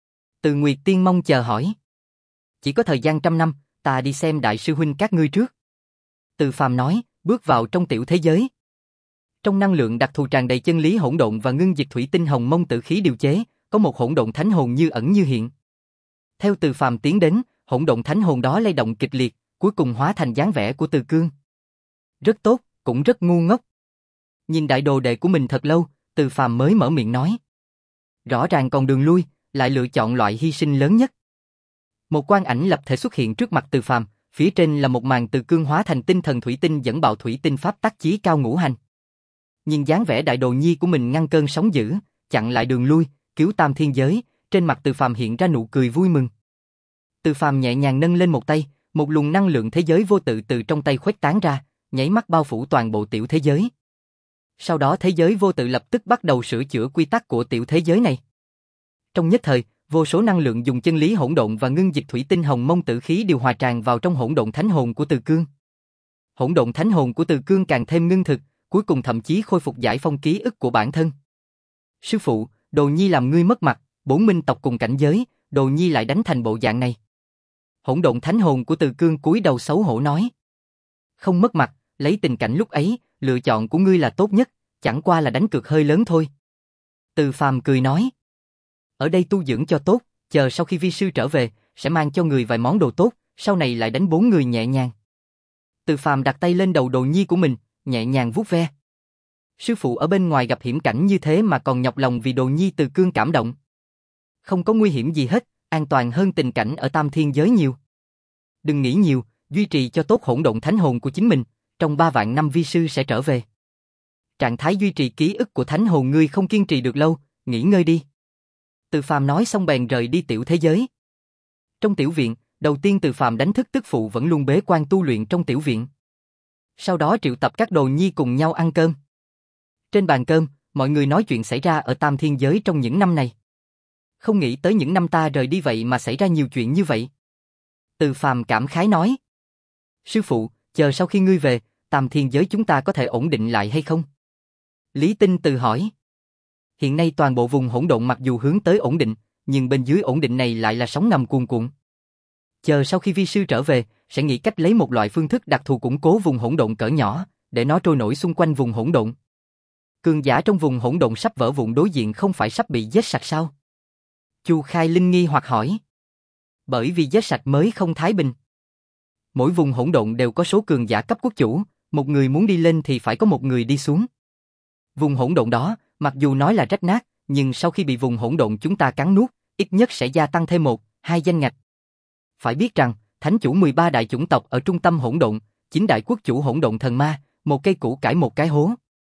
Từ Nguyệt Tiên mong chờ hỏi. Chỉ có thời gian trăm năm, ta đi xem đại sư huynh các ngươi trước. Từ Phàm nói, bước vào trong tiểu thế giới. Trong năng lượng đặc thù tràn đầy chân lý hỗn độn và ngưng dịch thủy tinh hồng mông tử khí điều chế, có một hỗn độn thánh hồn như ẩn như hiện. Theo Từ Phàm tiến đến, hỗn độn thánh hồn đó lay động kịch liệt, cuối cùng hóa thành dáng vẻ của Từ Cương. Rất tốt, cũng rất ngu ngốc. Nhìn đại đồ đệ của mình thật lâu, Từ Phàm mới mở miệng nói. Rõ ràng còn đường lui, lại lựa chọn loại hy sinh lớn nhất. Một quang ảnh lập thể xuất hiện trước mặt Từ Phàm, phía trên là một màn Từ Cương hóa thành tinh thần thủy tinh dẫn bạo thủy tinh pháp tác chí cao ngũ hành. Nhìn dáng vẻ đại đồ nhi của mình ngăn cơn sóng dữ, chặn lại đường lui, cứu tam thiên giới, trên mặt Từ Phàm hiện ra nụ cười vui mừng. Từ Phàm nhẹ nhàng nâng lên một tay, một luồng năng lượng thế giới vô tự từ trong tay khuếch tán ra, nháy mắt bao phủ toàn bộ tiểu thế giới. Sau đó thế giới vô tự lập tức bắt đầu sửa chữa quy tắc của tiểu thế giới này. Trong nhất thời, vô số năng lượng dùng chân lý hỗn độn và ngưng dịch thủy tinh hồng mông tử khí điều hòa tràn vào trong hỗn độn thánh hồn của Từ Cương. Hỗn độn thánh hồn của Từ Cương càng thêm ngưng thực, cuối cùng thậm chí khôi phục giải phong ký ức của bản thân. Sư phụ, đồ nhi làm ngươi mất mặt, bốn minh tộc cùng cảnh giới, đồ nhi lại đánh thành bộ dạng này. Hỗn độn thánh hồn của Từ Cương cúi đầu xấu hổ nói. Không mất mặt, lấy tình cảnh lúc ấy, lựa chọn của ngươi là tốt nhất, chẳng qua là đánh cược hơi lớn thôi. Từ Phàm cười nói. Ở đây tu dưỡng cho tốt, chờ sau khi vi sư trở về, sẽ mang cho người vài món đồ tốt, sau này lại đánh bốn người nhẹ nhàng. Từ Phàm đặt tay lên đầu đồ nhi của mình, nhẹ nhàng vuốt ve. Sư phụ ở bên ngoài gặp hiểm cảnh như thế mà còn nhọc lòng vì đồ nhi. Từ Cương cảm động. Không có nguy hiểm gì hết, an toàn hơn tình cảnh ở tam thiên giới nhiều. Đừng nghĩ nhiều, duy trì cho tốt hỗn độn thánh hồn của chính mình, trong ba vạn năm vi sư sẽ trở về. Trạng thái duy trì ký ức của thánh hồn ngươi không kiên trì được lâu, nghỉ ngơi đi. Từ Phàm nói xong bèn rời đi tiểu thế giới. Trong tiểu viện, đầu tiên Từ Phàm đánh thức tức phụ vẫn luôn bế quan tu luyện trong tiểu viện. Sau đó triệu tập các đồ nhi cùng nhau ăn cơm. Trên bàn cơm, mọi người nói chuyện xảy ra ở tam thiên giới trong những năm này. Không nghĩ tới những năm ta rời đi vậy mà xảy ra nhiều chuyện như vậy. Từ Phàm cảm khái nói. Sư phụ, chờ sau khi ngươi về, tam thiên giới chúng ta có thể ổn định lại hay không? Lý Tinh Từ hỏi. Hiện nay toàn bộ vùng hỗn độn mặc dù hướng tới ổn định, nhưng bên dưới ổn định này lại là sóng ngầm cuồn cuộn. Chờ sau khi vi sư trở về, sẽ nghĩ cách lấy một loại phương thức đặc thù củng cố vùng hỗn độn cỡ nhỏ, để nó trôi nổi xung quanh vùng hỗn độn. Cường giả trong vùng hỗn độn sắp vỡ vụn đối diện không phải sắp bị giết sạch sao? Chu Khai Linh nghi hoặc hỏi. Bởi vì giết sạch mới không thái bình. Mỗi vùng hỗn độn đều có số cường giả cấp quốc chủ, một người muốn đi lên thì phải có một người đi xuống. Vùng hỗn độn đó, mặc dù nói là rách nát, nhưng sau khi bị vùng hỗn độn chúng ta cắn nuốt, ít nhất sẽ gia tăng thêm một, hai danh ngạch. Phải biết rằng, thánh chủ mười ba đại chủng tộc ở trung tâm hỗn độn, chín đại quốc chủ hỗn độn thần ma, một cây củ cải một cái hố.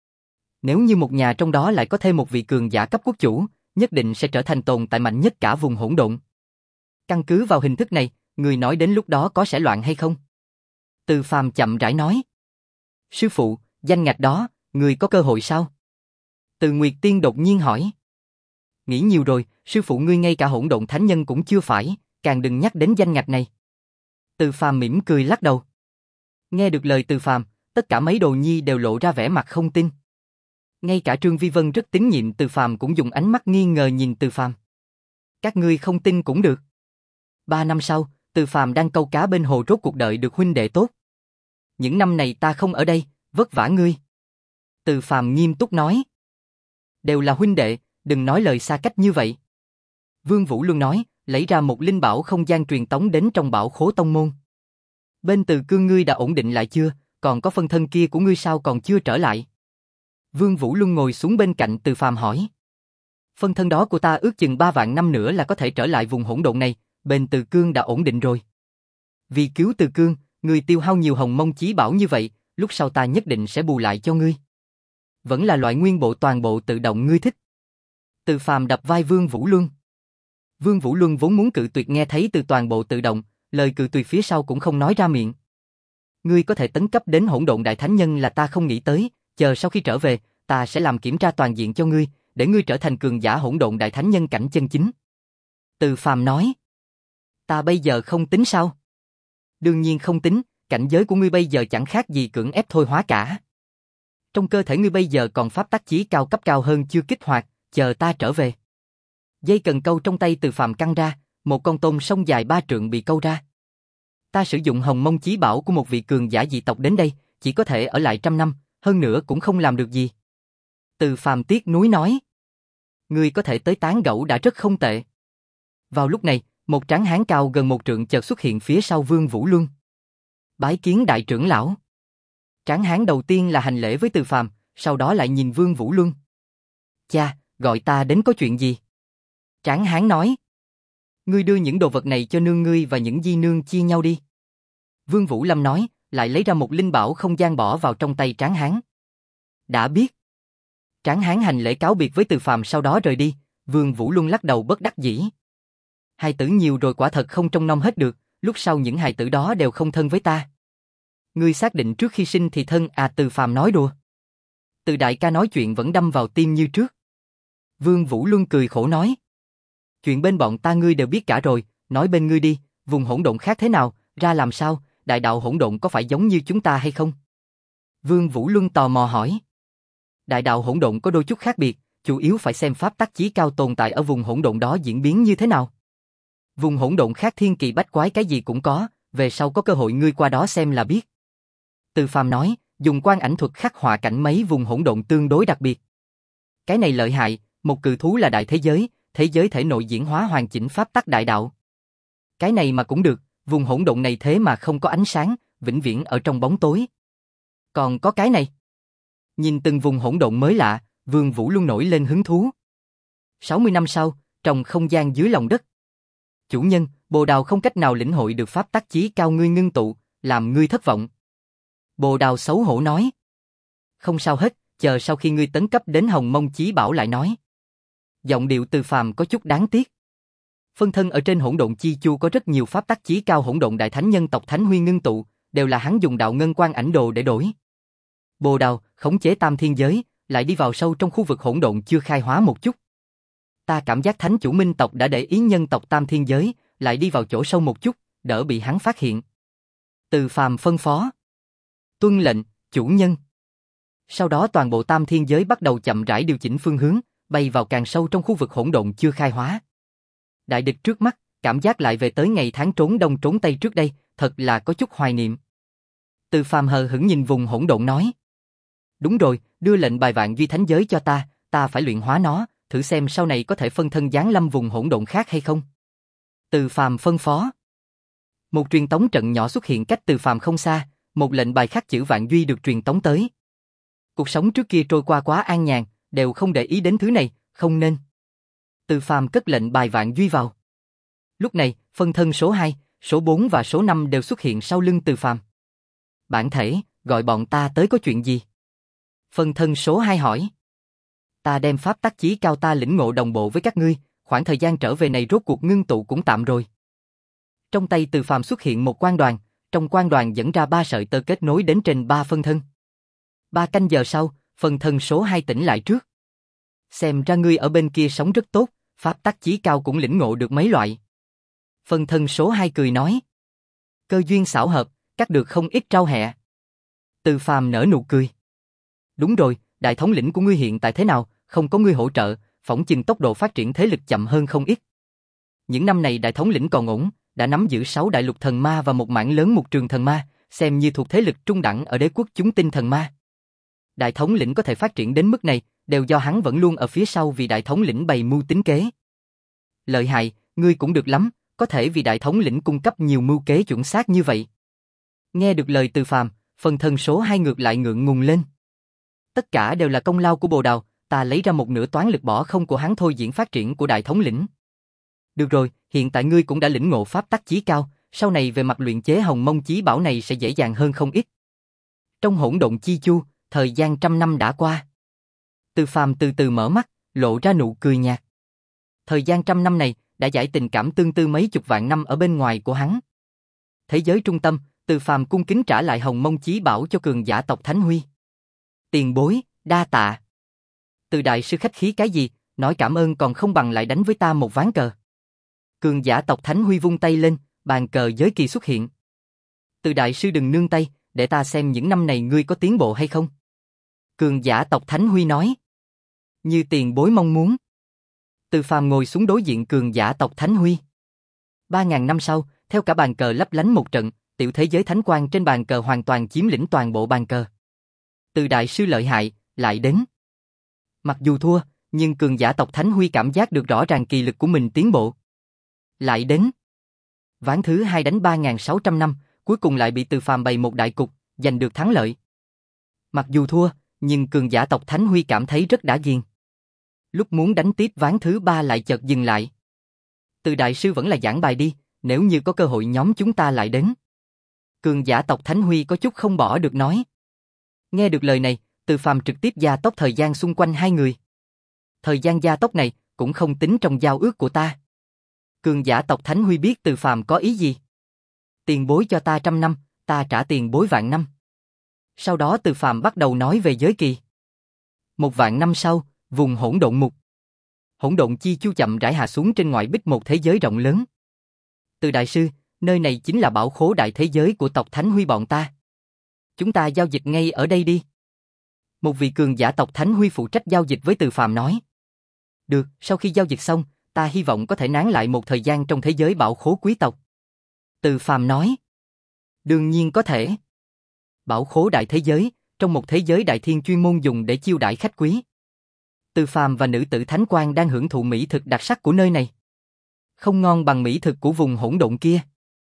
Nếu như một nhà trong đó lại có thêm một vị cường giả cấp quốc chủ, nhất định sẽ trở thành tồn tại mạnh nhất cả vùng hỗn độn. Căn cứ vào hình thức này, người nói đến lúc đó có sẽ loạn hay không? Từ Phàm chậm rãi nói. Sư phụ, danh ngạch đó, người có cơ hội sao? Từ Nguyệt Tiên đột nhiên hỏi. Nghĩ nhiều rồi, sư phụ ngươi ngay cả hỗn độn thánh nhân cũng chưa phải, càng đừng nhắc đến danh ngạch này. Từ Phàm mỉm cười lắc đầu. Nghe được lời Từ Phàm, tất cả mấy đồ nhi đều lộ ra vẻ mặt không tin. Ngay cả Trương Vi Vân rất tín nhiệm Từ Phàm cũng dùng ánh mắt nghi ngờ nhìn Từ Phàm. Các ngươi không tin cũng được. Ba năm sau, Từ Phàm đang câu cá bên hồ rốt cuộc đợi được huynh đệ tốt. Những năm này ta không ở đây, vất vả ngươi. Từ Phàm nghiêm túc nói. Đều là huynh đệ, đừng nói lời xa cách như vậy. Vương Vũ Luân nói, lấy ra một linh bảo không gian truyền tống đến trong bảo khố tông môn. Bên Từ Cương ngươi đã ổn định lại chưa, còn có phân thân kia của ngươi sao còn chưa trở lại? Vương Vũ Luân ngồi xuống bên cạnh Từ Phàm hỏi. Phân thân đó của ta ước chừng ba vạn năm nữa là có thể trở lại vùng hỗn độn này, bên Từ Cương đã ổn định rồi. Vì cứu Từ Cương, ngươi tiêu hao nhiều hồng mông chí bảo như vậy, lúc sau ta nhất định sẽ bù lại cho ngươi. Vẫn là loại nguyên bộ toàn bộ tự động ngươi thích. Từ Phàm đập vai Vương Vũ Luân. Vương Vũ Luân vốn muốn cự tuyệt nghe thấy từ toàn bộ tự động, lời cự tuyệt phía sau cũng không nói ra miệng. Ngươi có thể tấn cấp đến hỗn độn đại thánh nhân là ta không nghĩ tới, chờ sau khi trở về, ta sẽ làm kiểm tra toàn diện cho ngươi, để ngươi trở thành cường giả hỗn độn đại thánh nhân cảnh chân chính. Từ Phàm nói. Ta bây giờ không tính sao? Đương nhiên không tính, cảnh giới của ngươi bây giờ chẳng khác gì cưỡng ép thôi hóa cả. Trong cơ thể ngươi bây giờ còn pháp tắc chí cao cấp cao hơn chưa kích hoạt, chờ ta trở về. Dây cần câu trong tay Từ Phàm căng ra, một con tôm sông dài ba trượng bị câu ra. Ta sử dụng hồng mông chí bảo của một vị cường giả dị tộc đến đây, chỉ có thể ở lại trăm năm, hơn nữa cũng không làm được gì. Từ Phàm tiếc nuối nói. Ngươi có thể tới tán gẫu đã rất không tệ. Vào lúc này, một tráng hán cao gần một trượng chợt xuất hiện phía sau Vương Vũ Luân. Bái kiến đại trưởng lão. Tráng hán đầu tiên là hành lễ với Từ Phàm, sau đó lại nhìn Vương Vũ Luân. Cha, gọi ta đến có chuyện gì? Tráng hán nói. Ngươi đưa những đồ vật này cho nương ngươi và những di nương chia nhau đi. Vương Vũ Lâm nói, lại lấy ra một linh bảo không gian bỏ vào trong tay tráng hán. Đã biết. Tráng hán hành lễ cáo biệt với Từ Phàm sau đó rời đi, Vương Vũ Luân lắc đầu bất đắc dĩ. Hài tử nhiều rồi quả thật không trông nom hết được, lúc sau những hài tử đó đều không thân với ta. Ngươi xác định trước khi sinh thì thân à? Từ Phàm nói đùa. Từ đại ca nói chuyện vẫn đâm vào tim như trước. Vương Vũ Luân cười khổ nói. Chuyện bên bọn ta ngươi đều biết cả rồi, nói bên ngươi đi, vùng hỗn độn khác thế nào, ra làm sao, đại đạo hỗn độn có phải giống như chúng ta hay không? Vương Vũ Luân tò mò hỏi. Đại đạo hỗn độn có đôi chút khác biệt, chủ yếu phải xem pháp tắc chí cao tồn tại ở vùng hỗn độn đó diễn biến như thế nào. Vùng hỗn độn khác thiên kỳ bách quái cái gì cũng có, về sau có cơ hội ngươi qua đó xem là biết. Từ Phàm nói, dùng quan ảnh thuật khắc họa cảnh mấy vùng hỗn độn tương đối đặc biệt. Cái này lợi hại, một cự thú là đại thế giới, thế giới thể nội diễn hóa hoàn chỉnh pháp tắc đại đạo. Cái này mà cũng được, vùng hỗn độn này thế mà không có ánh sáng, vĩnh viễn ở trong bóng tối. Còn có cái này. Nhìn từng vùng hỗn độn mới lạ, Vương Vũ luôn nổi lên hứng thú. sáu mươi năm sau, trong không gian dưới lòng đất. Chủ nhân, Bồ Đào không cách nào lĩnh hội được pháp tắc chí cao ngươi ngưng tụ, làm ngươi thất vọng. Bồ Đào xấu hổ nói. Không sao hết, chờ sau khi ngươi tấn cấp đến Hồng Mông Chí Bảo lại nói. Giọng điệu Từ Phàm có chút đáng tiếc. Phân thân ở trên hỗn độn chi chu có rất nhiều pháp tắc chí cao hỗn độn đại thánh nhân tộc Thánh Huy ngưng tụ, đều là hắn dùng đạo ngân quan ảnh đồ để đổi. Bồ Đào, khống chế tam thiên giới, lại đi vào sâu trong khu vực hỗn độn chưa khai hóa một chút. Ta cảm giác thánh chủ minh tộc đã để ý nhân tộc tam thiên giới, lại đi vào chỗ sâu một chút, đỡ bị hắn phát hiện. Từ Phàm phân phó. Tuân lệnh, chủ nhân. Sau đó toàn bộ tam thiên giới bắt đầu chậm rãi điều chỉnh phương hướng, bay vào càng sâu trong khu vực hỗn độn chưa khai hóa. Đại địch trước mắt, cảm giác lại về tới ngày tháng trốn đông trốn tây trước đây, thật là có chút hoài niệm. Từ Phàm hờ hững nhìn vùng hỗn độn nói. Đúng rồi, đưa lệnh bài vạn duy thánh giới cho ta, ta phải luyện hóa nó, thử xem sau này có thể phân thân giáng lâm vùng hỗn độn khác hay không. Từ Phàm phân phó. Một truyền tống trận nhỏ xuất hiện cách Từ Phàm không xa, một lệnh bài khắc chữ vạn duy được truyền tống tới. Cuộc sống trước kia trôi qua quá an nhàn, đều không để ý đến thứ này, không nên. Từ Phàm cất lệnh bài vạn duy vào. Lúc này, phân thân số hai, số bốn và số năm đều xuất hiện sau lưng Từ Phàm. Bản thể, gọi bọn ta tới có chuyện gì? Phân thân số hai hỏi. Ta đem pháp tắc chí cao ta lĩnh ngộ đồng bộ với các ngươi, khoảng thời gian trở về này rốt cuộc ngưng tụ cũng tạm rồi. Trong tay Từ Phàm xuất hiện một quan đoàn, trong quan đoàn dẫn ra ba sợi tơ kết nối đến trên ba phân thân. Ba canh giờ sau, phân thân số hai tỉnh lại trước. Xem ra ngươi ở bên kia sống rất tốt, pháp tắc chí cao cũng lĩnh ngộ được mấy loại. Phân thân số hai cười nói. Cơ duyên xảo hợp, cắt được không ít trao hẹ. Từ Phàm nở nụ cười. Đúng rồi, đại thống lĩnh của ngươi hiện tại thế nào, không có ngươi hỗ trợ, phỏng chừng tốc độ phát triển thế lực chậm hơn không ít. Những năm này đại thống lĩnh còn ổn, đã nắm giữ sáu đại lục thần ma và một mảng lớn mục trường thần ma, xem như thuộc thế lực trung đẳng ở đế quốc chúng tinh thần ma. Đại thống lĩnh có thể phát triển đến mức này, đều do hắn vẫn luôn ở phía sau vì đại thống lĩnh bày mưu tính kế. Lợi hại, ngươi cũng được lắm, có thể vì đại thống lĩnh cung cấp nhiều mưu kế chuẩn xác như vậy. Nghe được lời Từ Phàm, phân thân số hai ngược lại ngượng ngùng lên. Tất cả đều là công lao của Bồ Đào, ta lấy ra một nửa toán lực bỏ không của hắn thôi diễn phát triển của đại thống lĩnh. Được rồi, hiện tại ngươi cũng đã lĩnh ngộ pháp tắc chí cao, sau này về mặt luyện chế Hồng Mông Chí Bảo này sẽ dễ dàng hơn không ít. Trong hỗn độn chi chu, thời gian trăm năm đã qua. Từ Phàm từ từ mở mắt, lộ ra nụ cười nhạt. Thời gian trăm năm này đã giải tình cảm tương tư mấy chục vạn năm ở bên ngoài của hắn. Thế giới trung tâm, Từ Phàm cung kính trả lại Hồng Mông Chí Bảo cho cường giả tộc Thánh Huy. Tiền bối, đa tạ. Từ đại sư khách khí cái gì, nói cảm ơn còn không bằng lại đánh với ta một ván cờ. Cường giả tộc Thánh Huy vung tay lên, bàn cờ giới kỳ xuất hiện. Từ đại sư đừng nương tay, để ta xem những năm này ngươi có tiến bộ hay không. Cường giả tộc Thánh Huy nói. Như tiền bối mong muốn. Từ Phàm ngồi xuống đối diện cường giả tộc Thánh Huy. Ba ngàn năm sau, theo cả bàn cờ lấp lánh một trận, tiểu thế giới thánh quang trên bàn cờ hoàn toàn chiếm lĩnh toàn bộ bàn cờ. Từ đại sư lợi hại, lại đến. Mặc dù thua, nhưng cường giả tộc Thánh Huy cảm giác được rõ ràng kỳ lực của mình tiến bộ. Lại đến. Ván thứ hai đánh ba nghìn sáu trăm năm, cuối cùng lại bị Từ Phàm bày một đại cục, giành được thắng lợi. Mặc dù thua, nhưng cường giả tộc Thánh Huy cảm thấy rất đã ghiền. Lúc muốn đánh tiếp ván thứ ba lại chợt dừng lại. Từ đại sư vẫn là giảng bài đi, nếu như có cơ hội nhóm chúng ta lại đến. Cường giả tộc Thánh Huy có chút không bỏ được nói. Nghe được lời này, Từ Phàm trực tiếp gia tốc thời gian xung quanh hai người. Thời gian gia tốc này cũng không tính trong giao ước của ta. Cường giả tộc Thánh Huy biết Từ Phàm có ý gì. Tiền bối cho ta trăm năm, ta trả tiền bối vạn năm. Sau đó Từ Phàm bắt đầu nói về giới kỳ. Một vạn năm sau, vùng hỗn độn mục. Hỗn độn chi chu chậm rãi hạ xuống trên ngoại bích một thế giới rộng lớn. Từ đại sư, nơi này chính là bảo khố đại thế giới của tộc Thánh Huy bọn ta. Chúng ta giao dịch ngay ở đây đi. Một vị cường giả tộc Thánh Huy phụ trách giao dịch với Từ Phàm nói. Được, sau khi giao dịch xong, ta hy vọng có thể nán lại một thời gian trong thế giới bảo khố quý tộc. Từ Phàm nói. Đương nhiên có thể. Bảo khố đại thế giới, trong một thế giới đại thiên chuyên môn dùng để chiêu đãi khách quý. Từ Phàm và nữ tử Thánh Quang đang hưởng thụ mỹ thực đặc sắc của nơi này. Không ngon bằng mỹ thực của vùng hỗn độn kia.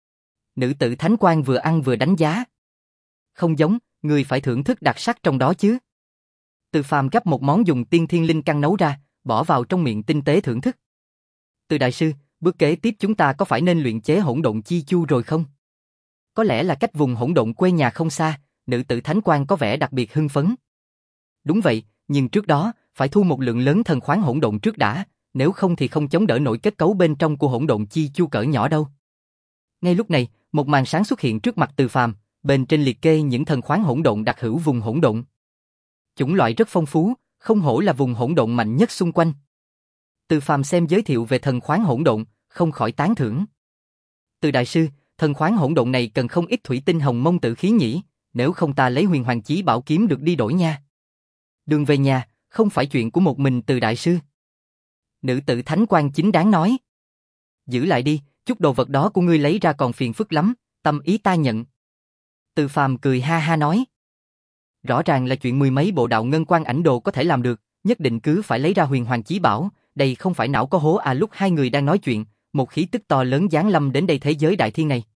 Nữ tử Thánh Quang vừa ăn vừa đánh giá. Không giống, người phải thưởng thức đặc sắc trong đó chứ. Từ Phàm gắp một món dùng tiên thiên linh căn nấu ra, bỏ vào trong miệng tinh tế thưởng thức. Từ đại sư, bước kế tiếp chúng ta có phải nên luyện chế hỗn độn chi chu rồi không? Có lẽ là cách vùng hỗn độn quê nhà không xa, nữ tử Thánh Quang có vẻ đặc biệt hưng phấn. Đúng vậy, nhưng trước đó, phải thu một lượng lớn thần khoáng hỗn độn trước đã, nếu không thì không chống đỡ nổi kết cấu bên trong của hỗn độn chi chu cỡ nhỏ đâu. Ngay lúc này, một màn sáng xuất hiện trước mặt Từ Phàm, bên trên liệt kê những thần khoáng hỗn độn đặc hữu vùng hỗn độn. Chủng loại rất phong phú, không hổ là vùng hỗn độn mạnh nhất xung quanh. Từ Phàm xem giới thiệu về thần khoáng hỗn độn, không khỏi tán thưởng. Từ đại sư, thần khoáng hỗn độn này cần không ít thủy tinh hồng mông tử khí nhỉ, nếu không ta lấy huyền hoàng chí bảo kiếm được đi đổi nha. Đường về nhà, không phải chuyện của một mình Từ đại sư. Nữ tử Thánh Quang chính đáng nói. Giữ lại đi, chút đồ vật đó của ngươi lấy ra còn phiền phức lắm, tâm ý ta nhận. Từ Phàm cười ha ha nói. Rõ ràng là chuyện mười mấy bộ đạo ngân quan ảnh đồ có thể làm được, nhất định cứ phải lấy ra huyền hoàng chí bảo, đây không phải não có hố à. Lúc hai người đang nói chuyện, một khí tức to lớn giáng lâm đến đây thế giới đại thiên này.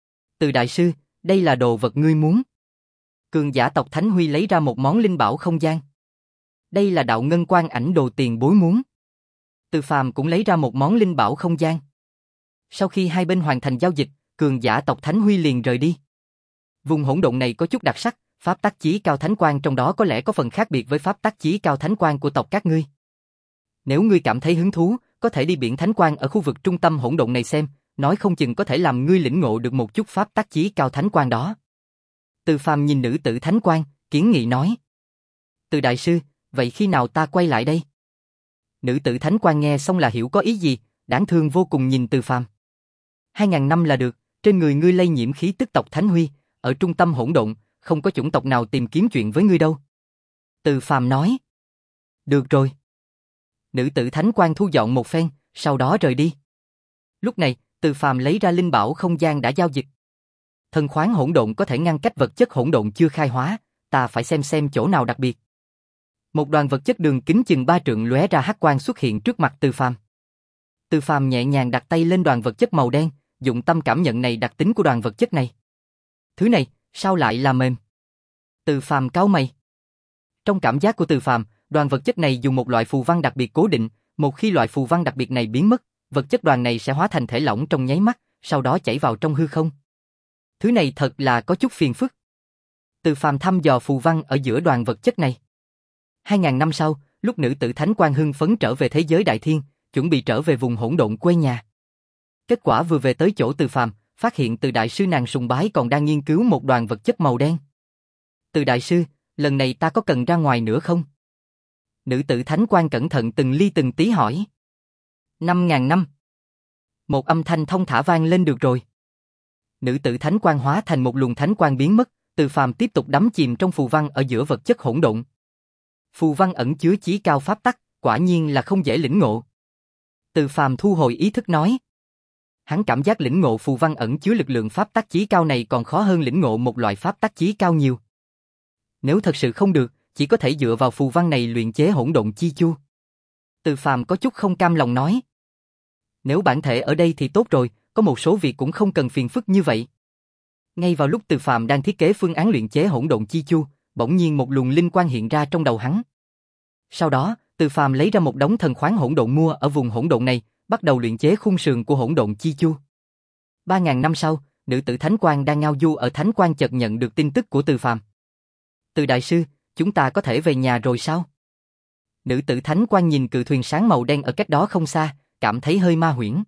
Từ đại sư, đây là đồ vật ngươi muốn. Cường giả tộc Thánh Huy lấy ra một món linh bảo không gian. Đây là đạo ngân quan ảnh đồ tiền bối muốn. Từ Phàm cũng lấy ra một món linh bảo không gian. Sau khi hai bên hoàn thành giao dịch, cường giả tộc Thánh Huy liền rời đi. Vùng hỗn độn này có chút đặc sắc, pháp tắc chí cao thánh quang trong đó có lẽ có phần khác biệt với pháp tắc chí cao thánh quang của tộc các ngươi. Nếu ngươi cảm thấy hứng thú, có thể đi biển thánh quang ở khu vực trung tâm hỗn độn này xem, nói không chừng có thể làm ngươi lĩnh ngộ được một chút pháp tắc chí cao thánh quang đó. Từ Phàm nhìn nữ tử Thánh Quang, kiến nghị nói. Từ đại sư, vậy khi nào ta quay lại đây? Nữ tử Thánh Quang nghe xong là hiểu có ý gì, đáng thương vô cùng nhìn Từ Phàm. Hai ngàn năm là được, trên người ngươi lây nhiễm khí tức tộc Thánh Huy, ở trung tâm hỗn độn, không có chủng tộc nào tìm kiếm chuyện với ngươi đâu. Từ Phàm nói. Được rồi. Nữ tử Thánh Quang thu dọn một phen, sau đó rời đi. Lúc này, Từ Phàm lấy ra linh bảo không gian đã giao dịch. Thần khoáng hỗn độn có thể ngăn cách vật chất hỗn độn chưa khai hóa, ta phải xem xem chỗ nào đặc biệt. Một đoàn vật chất đường kính chừng ba trượng lóe ra hắc quang xuất hiện trước mặt Từ Phàm. Từ Phàm nhẹ nhàng đặt tay lên đoàn vật chất màu đen, dụng tâm cảm nhận này đặc tính của đoàn vật chất này. Thứ này, sao lại là mềm? Từ Phàm cau mày. Trong cảm giác của Từ Phàm, đoàn vật chất này dùng một loại phù văn đặc biệt cố định, một khi loại phù văn đặc biệt này biến mất, vật chất đoàn này sẽ hóa thành thể lỏng trong nháy mắt, sau đó chảy vào trong hư không. Thứ này thật là có chút phiền phức. Từ Phàm thăm dò phù văn ở giữa đoàn vật chất này. Hai ngàn năm sau, lúc nữ tử Thánh Quang hưng phấn trở về thế giới đại thiên, chuẩn bị trở về vùng hỗn độn quê nhà. Kết quả vừa về tới chỗ Từ Phàm, phát hiện Từ đại sư nàng sùng bái còn đang nghiên cứu một đoàn vật chất màu đen. Từ đại sư, lần này ta có cần ra ngoài nữa không? Nữ tử Thánh Quang cẩn thận từng ly từng tí hỏi. Năm ngàn năm. Một âm thanh thông thả vang lên được rồi. Nữ tử thánh quang hóa thành một luồng thánh quang biến mất, Từ Phàm tiếp tục đắm chìm trong phù văn ở giữa vật chất hỗn độn. Phù văn ẩn chứa chí cao pháp tắc, quả nhiên là không dễ lĩnh ngộ. Từ Phàm thu hồi ý thức nói. Hắn cảm giác lĩnh ngộ phù văn ẩn chứa lực lượng pháp tắc chí cao này còn khó hơn lĩnh ngộ một loại pháp tắc chí cao nhiều. Nếu thật sự không được, chỉ có thể dựa vào phù văn này luyện chế hỗn độn chi chu. Từ Phàm có chút không cam lòng nói. Nếu bản thể ở đây thì tốt rồi, có một số việc cũng không cần phiền phức như vậy. Ngay vào lúc Từ Phàm đang thiết kế phương án luyện chế hỗn độn chi chu, bỗng nhiên một luồng linh quang hiện ra trong đầu hắn. Sau đó, Từ Phàm lấy ra một đống thần khoáng hỗn độn mua ở vùng hỗn độn này, bắt đầu luyện chế khung sườn của hỗn độn chi chu. Ba ngàn năm sau, nữ tử Thánh Quang đang ngao du ở Thánh Quang chợt nhận được tin tức của Từ Phàm. Từ đại sư, chúng ta có thể về nhà rồi sao? Nữ tử Thánh Quang nhìn cự thuyền sáng màu đen ở cách đó không xa, cảm thấy hơi ma huyễn.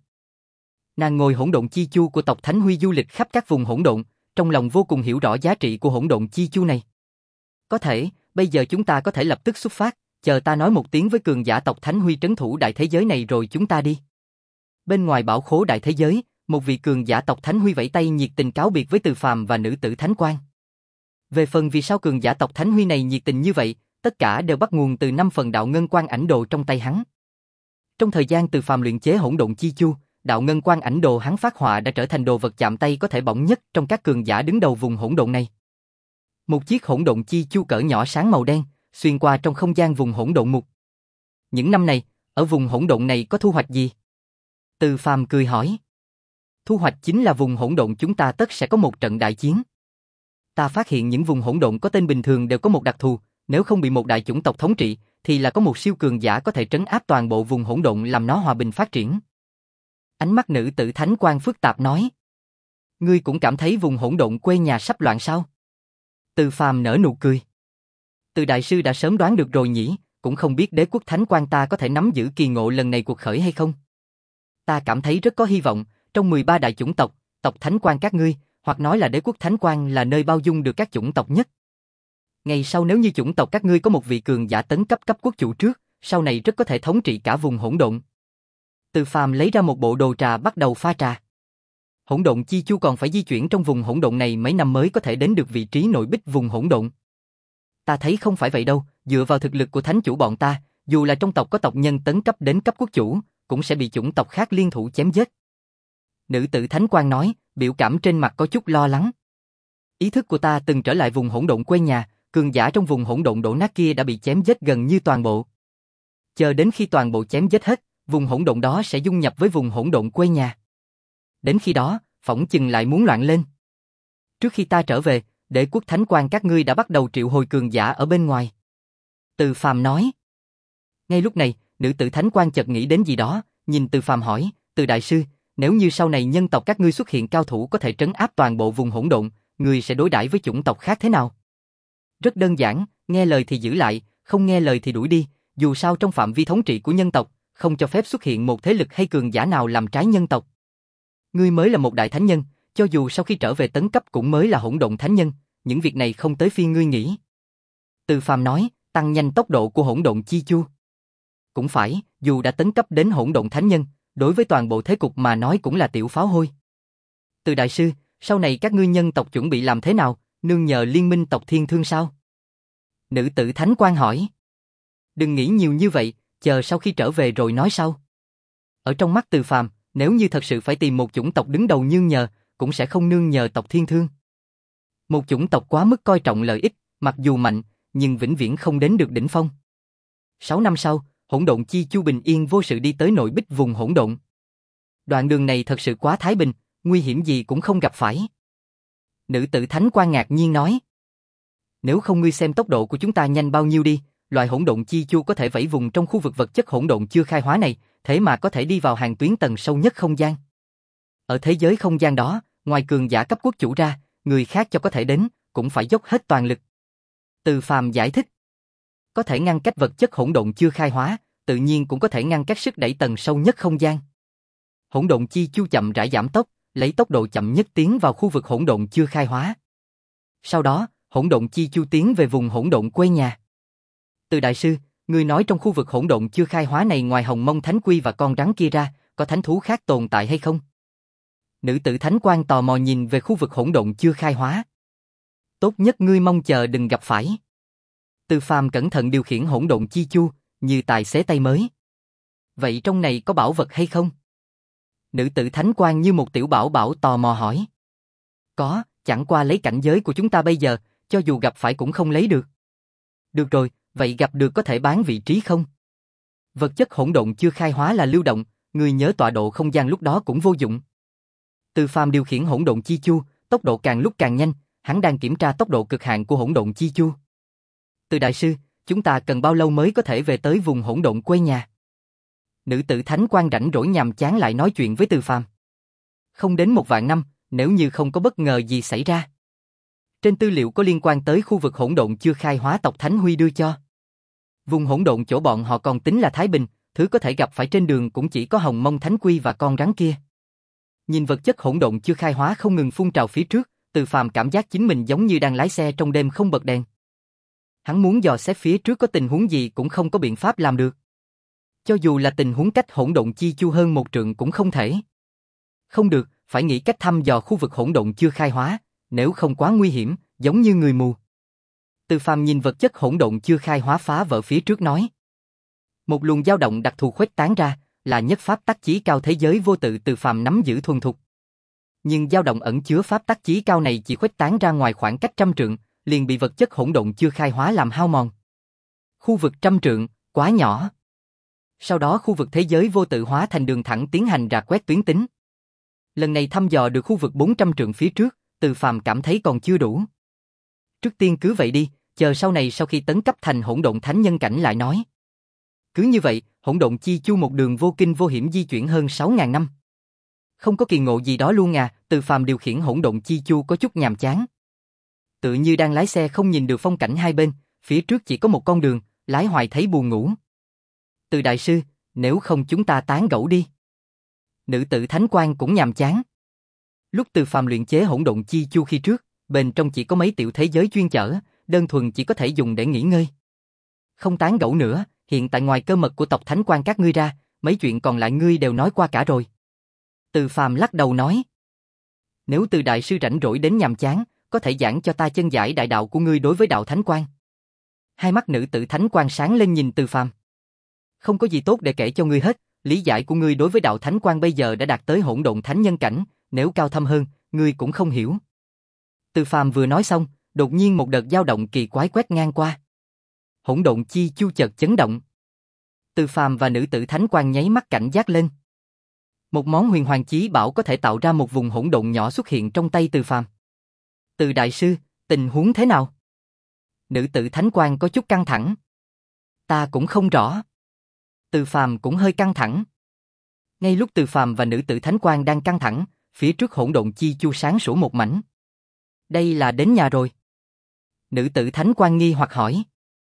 Nàng ngồi hỗn độn chi chu của tộc Thánh Huy du lịch khắp các vùng hỗn độn, trong lòng vô cùng hiểu rõ giá trị của hỗn độn chi chu này. Có thể, bây giờ chúng ta có thể lập tức xuất phát, chờ ta nói một tiếng với cường giả tộc Thánh Huy trấn thủ đại thế giới này rồi chúng ta đi. Bên ngoài bảo khố đại thế giới, một vị cường giả tộc Thánh Huy vẫy tay nhiệt tình cáo biệt với Từ Phàm và nữ tử Thánh Quang. Về phần vì sao cường giả tộc Thánh Huy này nhiệt tình như vậy, tất cả đều bắt nguồn từ năm phần đạo ngân quang ảnh đồ trong tay hắn. Trong thời gian Từ Phàm luyện chế hỗn độn chi chu, đạo ngân quang ảnh đồ hắn phát họa đã trở thành đồ vật chạm tay có thể bỏng nhất trong các cường giả đứng đầu vùng hỗn độn này. Một chiếc hỗn độn chi chu cỡ nhỏ sáng màu đen, xuyên qua trong không gian vùng hỗn độn mục. Những năm này, ở vùng hỗn độn này có thu hoạch gì? Từ Phàm cười hỏi. Thu hoạch chính là vùng hỗn độn chúng ta tất sẽ có một trận đại chiến. Ta phát hiện những vùng hỗn độn có tên bình thường đều có một đặc thù, nếu không bị một đại chủng tộc thống trị, thì là có một siêu cường giả có thể trấn áp toàn bộ vùng hỗn độn làm nó hòa bình phát triển. Ánh mắt nữ tử Thánh Quang phức tạp nói. Ngươi cũng cảm thấy vùng hỗn độn quê nhà sắp loạn sao? Từ Phàm nở nụ cười. Từ đại sư đã sớm đoán được rồi nhỉ, cũng không biết đế quốc Thánh Quang ta có thể nắm giữ kỳ ngộ lần này cuộc khởi hay không? Ta cảm thấy rất có hy vọng, trong mười ba đại chủng tộc, tộc Thánh Quang các ngươi, hoặc nói là đế quốc Thánh Quang là nơi bao dung được các chủng tộc nhất. Ngày sau nếu như chủng tộc các ngươi có một vị cường giả tấn cấp cấp quốc chủ trước, sau này rất có thể thống trị cả vùng hỗn độn. Từ Phàm lấy ra một bộ đồ trà bắt đầu pha trà. Hỗn độn chi chu còn phải di chuyển trong vùng hỗn độn này mấy năm mới có thể đến được vị trí nội bích vùng hỗn độn. Ta thấy không phải vậy đâu, dựa vào thực lực của thánh chủ bọn ta, dù là trong tộc có tộc nhân tấn cấp đến cấp quốc chủ, cũng sẽ bị chủng tộc khác liên thủ chém giết. Nữ tử Thánh Quang nói, biểu cảm trên mặt có chút lo lắng. Ý thức của ta từng trở lại vùng hỗn độn quê nhà, cường giả trong vùng hỗn độn đổ nát kia đã bị chém giết gần như toàn bộ. Chờ đến khi toàn bộ chém giết hết, vùng hỗn độn đó sẽ dung nhập với vùng hỗn độn quê nhà. Đến khi đó, phỏng chừng lại muốn loạn lên. Trước khi ta trở về, đế quốc Thánh Quang các ngươi đã bắt đầu triệu hồi cường giả ở bên ngoài. Từ Phàm nói. Ngay lúc này, nữ tử Thánh Quang chợt nghĩ đến gì đó, nhìn Từ Phàm hỏi, Từ đại sư, nếu như sau này nhân tộc các ngươi xuất hiện cao thủ có thể trấn áp toàn bộ vùng hỗn độn, ngươi sẽ đối đãi với chủng tộc khác thế nào? Rất đơn giản, nghe lời thì giữ lại, không nghe lời thì đuổi đi, dù sao trong phạm vi thống trị của nhân tộc, không cho phép xuất hiện một thế lực hay cường giả nào làm trái nhân tộc. Ngươi mới là một đại thánh nhân, cho dù sau khi trở về tấn cấp cũng mới là hỗn độn thánh nhân, những việc này không tới phiên ngươi nghĩ. Từ Phàm nói, tăng nhanh tốc độ của hỗn độn chi chu. Cũng phải, dù đã tấn cấp đến hỗn độn thánh nhân, đối với toàn bộ thế cục mà nói cũng là tiểu pháo hôi. Từ đại sư, sau này các ngươi nhân tộc chuẩn bị làm thế nào, nương nhờ liên minh tộc Thiên Thương sao? Nữ tử Thánh Quang hỏi. Đừng nghĩ nhiều như vậy, chờ sau khi trở về rồi nói sau. Ở trong mắt Từ Phàm, nếu như thật sự phải tìm một chủng tộc đứng đầu nương nhờ, cũng sẽ không nương nhờ tộc Thiên Thương. Một chủng tộc quá mức coi trọng lợi ích, mặc dù mạnh, nhưng vĩnh viễn không đến được đỉnh phong. Sáu năm sau, hỗn độn chi chu bình yên vô sự đi tới nội bích vùng hỗn độn. Đoạn đường này thật sự quá thái bình, nguy hiểm gì cũng không gặp phải. Nữ tử Thánh Quang ngạc nhiên nói. Nếu không ngươi xem tốc độ của chúng ta nhanh bao nhiêu đi, loại hỗn độn chi chu có thể vẫy vùng trong khu vực vật chất hỗn độn chưa khai hóa này, thế mà có thể đi vào hàng tuyến tầng sâu nhất không gian. Ở thế giới không gian đó, ngoài cường giả cấp quốc chủ ra, người khác cho có thể đến, cũng phải dốc hết toàn lực. Từ Phàm giải thích. Có thể ngăn cách vật chất hỗn độn chưa khai hóa, tự nhiên cũng có thể ngăn cách sức đẩy tầng sâu nhất không gian. Hỗn độn chi chu chậm rãi giảm tốc, lấy tốc độ chậm nhất tiến vào khu vực hỗn độn chưa khai hóa. Sau đó, hỗn độn chi chu tiến về vùng hỗn độn quê nhà. Từ đại sư, người nói trong khu vực hỗn độn chưa khai hóa này ngoài Hồng Mông Thánh Quy và con rắn kia ra, có thánh thú khác tồn tại hay không? Nữ tử thánh quan tò mò nhìn về khu vực hỗn độn chưa khai hóa. Tốt nhất ngươi mong chờ đừng gặp phải. Từ Phàm cẩn thận điều khiển hỗn độn chi chu, như tài xế tay mới. Vậy trong này có bảo vật hay không? Nữ tử thánh quan như một tiểu bảo bảo tò mò hỏi. Có, chẳng qua lấy cảnh giới của chúng ta bây giờ, cho dù gặp phải cũng không lấy được. Được rồi, vậy gặp được có thể bán vị trí không? Vật chất hỗn độn chưa khai hóa là lưu động, người nhớ tọa độ không gian lúc đó cũng vô dụng. Từ Phàm điều khiển hỗn độn chi chu, tốc độ càng lúc càng nhanh, hắn đang kiểm tra tốc độ cực hạn của hỗn độn chi chu. Từ đại sư, chúng ta cần bao lâu mới có thể về tới vùng hỗn độn quê nhà? Nữ tử thánh quan rảnh rỗi nhàm chán lại nói chuyện với Từ Phàm. Không đến một vạn năm, nếu như không có bất ngờ gì xảy ra. Trên tư liệu có liên quan tới khu vực hỗn độn chưa khai hóa tộc Thánh Huy đưa cho. Vùng hỗn độn chỗ bọn họ còn tính là Thái Bình, thứ có thể gặp phải trên đường cũng chỉ có Hồng Mông Thánh Quy và con rắn kia. Nhìn vật chất hỗn độn chưa khai hóa không ngừng phun trào phía trước, Từ Phàm cảm giác chính mình giống như đang lái xe trong đêm không bật đèn. Hắn muốn dò xét phía trước có tình huống gì cũng không có biện pháp làm được. Cho dù là tình huống cách hỗn độn chi chu hơn một trượng cũng không thể. Không được, phải nghĩ cách thăm dò khu vực hỗn độn chưa khai hóa, nếu không quá nguy hiểm, giống như người mù. Từ Phàm nhìn vật chất hỗn độn chưa khai hóa phá vỡ phía trước nói. Một luồng dao động đặc thù khuếch tán ra, là nhất pháp tắc chí cao thế giới vô tự Từ Phàm nắm giữ thuần thục. Nhưng dao động ẩn chứa pháp tắc chí cao này chỉ khuếch tán ra ngoài khoảng cách trăm trượng, liền bị vật chất hỗn độn chưa khai hóa làm hao mòn. Khu vực trăm trượng, quá nhỏ. Sau đó khu vực thế giới vô tự hóa thành đường thẳng tiến hành rà quét tuyến tính. Lần này thăm dò được khu vực bốn trăm trượng phía trước, Từ Phàm cảm thấy còn chưa đủ. Trước tiên cứ vậy đi, chờ sau này sau khi tấn cấp thành hỗn độn thánh nhân cảnh lại nói. Cứ như vậy, hỗn độn chi chu một đường vô kinh vô hiểm di chuyển hơn sáu ngàn năm. Không có kỳ ngộ gì đó luôn à, Từ Phàm điều khiển hỗn độn chi chu có chút nhàm chán. Tự như đang lái xe không nhìn được phong cảnh hai bên, phía trước chỉ có một con đường, lái hoài thấy buồn ngủ. Từ đại sư, nếu không chúng ta tán gẫu đi. Nữ tử thánh quan cũng nhàm chán. Lúc Từ Phàm luyện chế hỗn độn chi chu khi trước, bên trong chỉ có mấy tiểu thế giới chuyên chở, đơn thuần chỉ có thể dùng để nghỉ ngơi. Không tán gẫu nữa, hiện tại ngoài cơ mật của tộc thánh quan các ngươi ra, mấy chuyện còn lại ngươi đều nói qua cả rồi. Từ Phàm lắc đầu nói. Nếu Từ đại sư rảnh rỗi đến nhàm chán, có thể giảng cho ta chân giải đại đạo của ngươi đối với đạo thánh quan. Hai mắt nữ tử thánh quan sáng lên nhìn Từ Phàm. Không có gì tốt để kể cho ngươi hết, lý giải của ngươi đối với đạo thánh quan bây giờ đã đạt tới hỗn độn thánh nhân cảnh, nếu cao thâm hơn, ngươi cũng không hiểu. Từ Phàm vừa nói xong, đột nhiên một đợt dao động kỳ quái quét ngang qua. Hỗn độn chi chu chợt chấn động. Từ Phàm và nữ tử thánh quan nháy mắt cảnh giác lên. Một món huyền hoàng chí bảo có thể tạo ra một vùng hỗn độn nhỏ xuất hiện trong tay Từ Phàm. Từ đại sư, tình huống thế nào? Nữ tử thánh quan có chút căng thẳng. Ta cũng không rõ. Từ Phàm cũng hơi căng thẳng. Ngay lúc Từ Phàm và nữ tử thánh quan đang căng thẳng, phía trước hỗn độn chi chu sáng sủa một mảnh. Đây là đến nhà rồi. Nữ tử thánh quan nghi hoặc hỏi.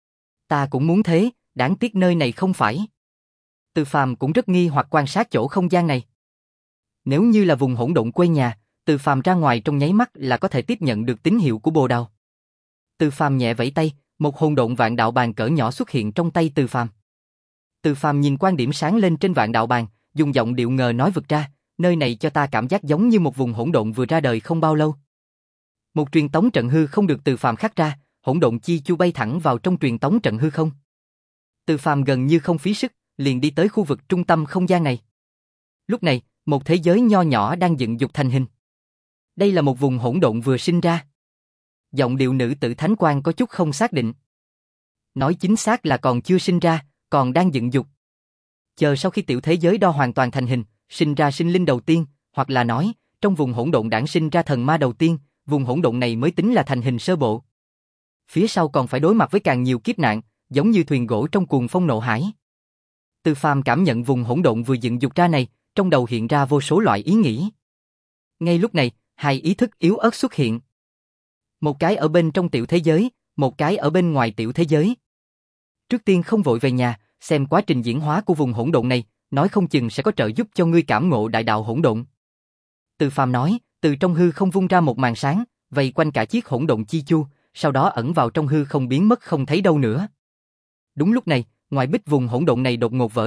Ta cũng muốn thế, đáng tiếc nơi này không phải. Từ Phàm cũng rất nghi hoặc quan sát chỗ không gian này. Nếu như là vùng hỗn độn quê nhà, Từ Phàm ra ngoài trong nháy mắt là có thể tiếp nhận được tín hiệu của Bồ Đào. Từ Phàm nhẹ vẫy tay, một hồn độn vạn đạo bàn cỡ nhỏ xuất hiện trong tay Từ Phàm. Từ Phàm nhìn quan điểm sáng lên trên vạn đạo bàn, dùng giọng điệu ngờ nói vực ra, nơi này cho ta cảm giác giống như một vùng hỗn độn vừa ra đời không bao lâu. Một truyền tống trận hư không được Từ Phàm khắc ra, hỗn độn chi chu bay thẳng vào trong truyền tống trận hư không. Từ Phàm gần như không phí sức, liền đi tới khu vực trung tâm không gian này. Lúc này, một thế giới nho nhỏ đang dựng dục thành hình. Đây là một vùng hỗn độn vừa sinh ra. Giọng điệu nữ tử thánh quan có chút không xác định. Nói chính xác là còn chưa sinh ra, còn đang dựng dục. Chờ sau khi tiểu thế giới đo hoàn toàn thành hình, sinh ra sinh linh đầu tiên, hoặc là nói, trong vùng hỗn độn đản sinh ra thần ma đầu tiên, vùng hỗn độn này mới tính là thành hình sơ bộ. Phía sau còn phải đối mặt với càng nhiều kiếp nạn, giống như thuyền gỗ trong cuồng phong nộ hải. Từ Phàm cảm nhận vùng hỗn độn vừa dựng dục ra này, trong đầu hiện ra vô số loại ý nghĩ. Ngay lúc này, hai ý thức yếu ớt xuất hiện. Một cái ở bên trong tiểu thế giới, một cái ở bên ngoài tiểu thế giới. Trước tiên không vội về nhà, xem quá trình diễn hóa của vùng hỗn độn này, nói không chừng sẽ có trợ giúp cho ngươi cảm ngộ đại đạo hỗn độn. Từ Phàm nói, từ trong hư không vung ra một màn sáng, vây quanh cả chiếc hỗn độn chi chu, sau đó ẩn vào trong hư không biến mất không thấy đâu nữa. Đúng lúc này, ngoài bích vùng hỗn độn này đột ngột vỡ ra,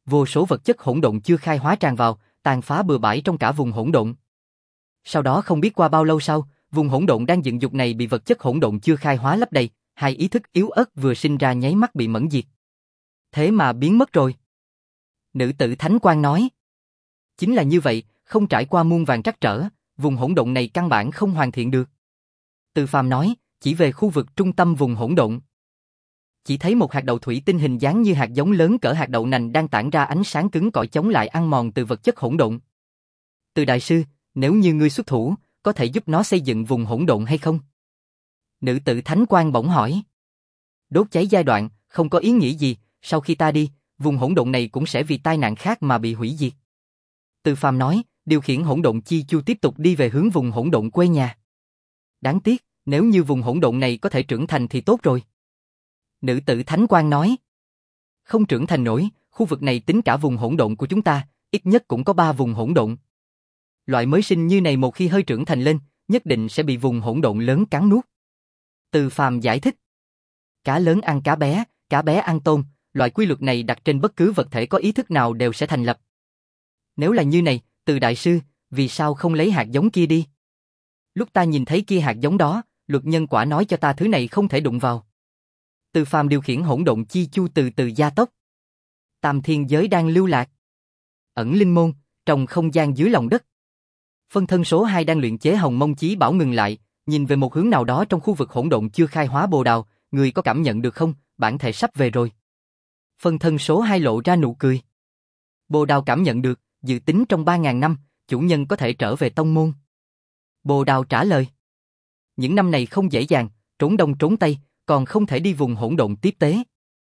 vô số vật chất hỗn độn chưa khai hóa tràn vào, tàn phá bừa bãi trong cả vùng hỗn độn. Sau đó không biết qua bao lâu sau, vùng hỗn độn đang dựng dục này bị vật chất hỗn độn chưa khai hóa lấp đầy, hai ý thức yếu ớt vừa sinh ra nháy mắt bị mẫn diệt. Thế mà biến mất rồi. Nữ tử Thánh Quang nói. Chính là như vậy, không trải qua muôn vàn trắc trở, vùng hỗn độn này căn bản không hoàn thiện được. Từ Phàm nói, chỉ về khu vực trung tâm vùng hỗn độn. Chỉ thấy một hạt đậu thủy tinh hình dáng như hạt giống lớn cỡ hạt đậu nành đang tản ra ánh sáng cứng cỏi chống lại ăn mòn từ vật chất hỗn độn. Từ đại sư, nếu như ngươi xuất thủ, có thể giúp nó xây dựng vùng hỗn độn hay không? Nữ tử Thánh Quang bỗng hỏi. Đốt cháy giai đoạn, không có ý nghĩa gì, sau khi ta đi, vùng hỗn độn này cũng sẽ vì tai nạn khác mà bị hủy diệt. Từ Phàm nói, điều khiển hỗn độn chi chu tiếp tục đi về hướng vùng hỗn độn quê nhà. Đáng tiếc, nếu như vùng hỗn độn này có thể trưởng thành thì tốt rồi. Nữ tử Thánh Quang nói. Không trưởng thành nổi, khu vực này tính cả vùng hỗn độn của chúng ta, ít nhất cũng có ba vùng hỗn độn. Loại mới sinh như này một khi hơi trưởng thành lên, nhất định sẽ bị vùng hỗn độn lớn cắn nuốt. Từ Phàm giải thích. Cá lớn ăn cá bé, cá bé ăn tôm, loại quy luật này đặt trên bất cứ vật thể có ý thức nào đều sẽ thành lập. Nếu là như này, Từ đại sư, vì sao không lấy hạt giống kia đi? Lúc ta nhìn thấy kia hạt giống đó, luật nhân quả nói cho ta thứ này không thể đụng vào. Từ Phàm điều khiển hỗn độn chi chu từ từ gia tốc. Tam thiên giới đang lưu lạc. Ẩn linh môn, trong không gian dưới lòng đất. Phân thân số hai đang luyện chế Hồng Mông Chí Bảo ngừng lại, nhìn về một hướng nào đó trong khu vực hỗn độn chưa khai hóa Bồ Đào, người có cảm nhận được không, bản thể sắp về rồi. Phân thân số hai lộ ra nụ cười. Bồ Đào cảm nhận được, dự tính trong ba ngàn năm, chủ nhân có thể trở về tông môn. Bồ Đào trả lời. Những năm này không dễ dàng, trốn đông trốn tây, còn không thể đi vùng hỗn độn tiếp tế.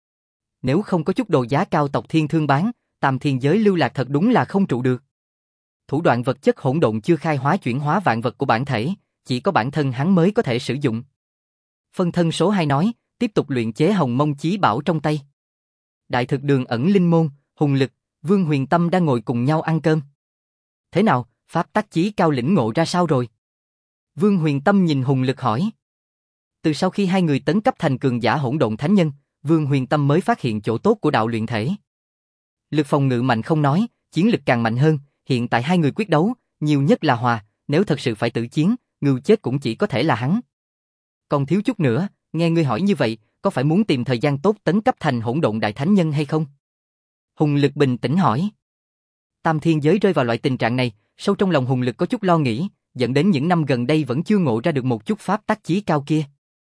Nếu không có chút đồ giá cao tộc thiên thương bán, tam thiên giới lưu lạc thật đúng là không trụ được. Thủ đoạn vật chất hỗn độn chưa khai hóa chuyển hóa vạn vật của bản thể, chỉ có bản thân hắn mới có thể sử dụng. Phân thân số hai nói, tiếp tục luyện chế Hồng Mông Chí Bảo trong tay. Đại thực đường ẩn linh môn, Hùng Lực, Vương Huyền Tâm đang ngồi cùng nhau ăn cơm. Thế nào, pháp tắc chí cao lĩnh ngộ ra sao rồi? Vương Huyền Tâm nhìn Hùng Lực hỏi. Từ sau khi hai người tấn cấp thành cường giả hỗn độn thánh nhân, Vương Huyền Tâm mới phát hiện chỗ tốt của đạo luyện thể. Lực phòng ngự mạnh không nói, chiến lực càng mạnh hơn, hiện tại hai người quyết đấu, nhiều nhất là hòa, nếu thật sự phải tử chiến, ngưu chết cũng chỉ có thể là hắn. Còn thiếu chút nữa, nghe ngươi hỏi như vậy, có phải muốn tìm thời gian tốt tấn cấp thành hỗn độn đại thánh nhân hay không? Hùng Lực bình tĩnh hỏi. Tam thiên giới rơi vào loại tình trạng này, sâu trong lòng Hùng Lực có chút lo nghĩ, dẫn đến những năm gần đây vẫn chưa ngộ ra được một chút pháp tắc chí cao kia.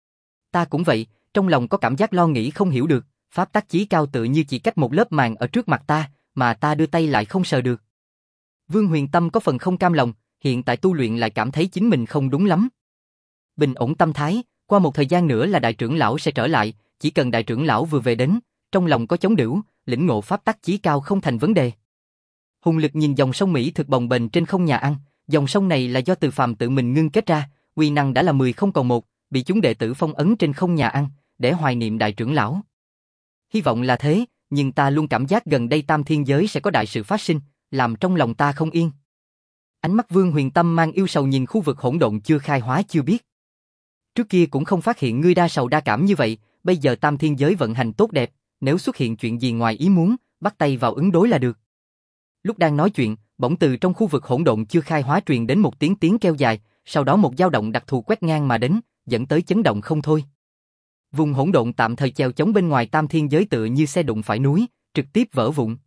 Ta cũng vậy, trong lòng có cảm giác lo nghĩ không hiểu được, pháp tắc chí cao tự như chỉ cách một lớp màng ở trước mặt ta, mà ta đưa tay lại không sờ được. Vương Huyền Tâm có phần không cam lòng, hiện tại tu luyện lại cảm thấy chính mình không đúng lắm. Bình ổn tâm thái, qua một thời gian nữa là đại trưởng lão sẽ trở lại, chỉ cần đại trưởng lão vừa về đến, trong lòng có chống đửu, lĩnh ngộ pháp tắc chí cao không thành vấn đề. Hùng Lực nhìn dòng sông Mỹ thực bồng bềnh trên không nhà ăn, dòng sông này là do Từ Phàm tự mình ngưng kết ra, uy năng đã là mười không còn một, bị chúng đệ tử phong ấn trên không nhà ăn, để hoài niệm đại trưởng lão. Hy vọng là thế, nhưng ta luôn cảm giác gần đây tam thiên giới sẽ có đại sự phát sinh, làm trong lòng ta không yên. Ánh mắt Vương Huyền Tâm mang yêu sầu nhìn khu vực hỗn độn chưa khai hóa chưa biết. Trước kia cũng không phát hiện ngươi đa sầu đa cảm như vậy, bây giờ tam thiên giới vận hành tốt đẹp, nếu xuất hiện chuyện gì ngoài ý muốn, bắt tay vào ứng đối là được. Lúc đang nói chuyện, bỗng từ trong khu vực hỗn độn chưa khai hóa truyền đến một tiếng tiếng kêu dài, sau đó một dao động đặc thù quét ngang mà đến, dẫn tới chấn động không thôi. Vùng hỗn độn tạm thời chèo chống bên ngoài tam thiên giới tựa như xe đụng phải núi, trực tiếp vỡ vụn.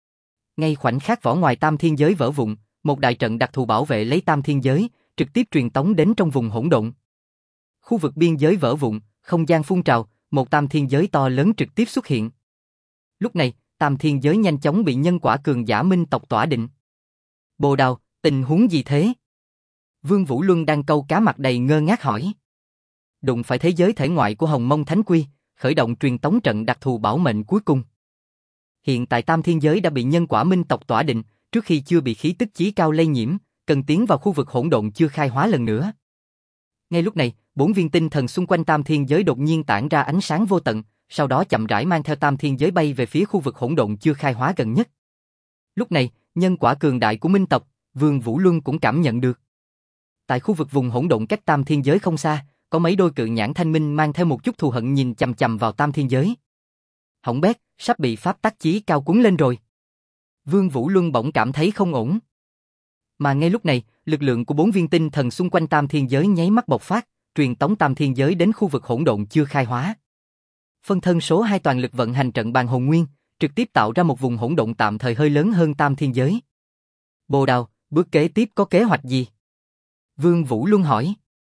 Ngay khoảnh khắc vỏ ngoài tam thiên giới vỡ vụn, một đại trận đặc thù bảo vệ lấy tam thiên giới, trực tiếp truyền tống đến trong vùng hỗn độn. Khu vực biên giới vỡ vụn, không gian phun trào, một tam thiên giới to lớn trực tiếp xuất hiện. Lúc này, tam thiên giới nhanh chóng bị nhân quả cường giả minh tộc tỏa định. Bồ Đào, tình huống gì thế? Vương Vũ Luân đang câu cá mặt đầy ngơ ngác hỏi. Đụng phải thế giới thể ngoại của Hồng Mông Thánh Quy, khởi động truyền tống trận đặc thù bảo mệnh cuối cùng. Hiện tại tam thiên giới đã bị nhân quả minh tộc tỏa định, trước khi chưa bị khí tức chí cao lây nhiễm, cần tiến vào khu vực hỗn độn chưa khai hóa lần nữa. Ngay lúc này, bốn viên tinh thần xung quanh tam thiên giới đột nhiên tản ra ánh sáng vô tận, sau đó chậm rãi mang theo tam thiên giới bay về phía khu vực hỗn độn chưa khai hóa gần nhất. Lúc này, nhân quả cường đại của minh tộc, Vương Vũ Luân cũng cảm nhận được. Tại khu vực vùng hỗn độn cách tam thiên giới không xa, có mấy đôi cự nhãn thanh minh mang theo một chút thù hận nhìn chằm chằm vào tam thiên giới. Hỏng bét, sắp bị pháp tắc chí cao cuốn lên rồi. Vương Vũ Luân bỗng cảm thấy không ổn. Mà ngay lúc này, lực lượng của bốn viên tinh thần xung quanh tam thiên giới nháy mắt bộc phát, truyền tống tam thiên giới đến khu vực hỗn độn chưa khai hóa. Phân thân số hai toàn lực vận hành trận bàn hồn nguyên, trực tiếp tạo ra một vùng hỗn độn tạm thời hơi lớn hơn tam thiên giới. Bồ Đào, bước kế tiếp có kế hoạch gì? Vương Vũ Luân hỏi.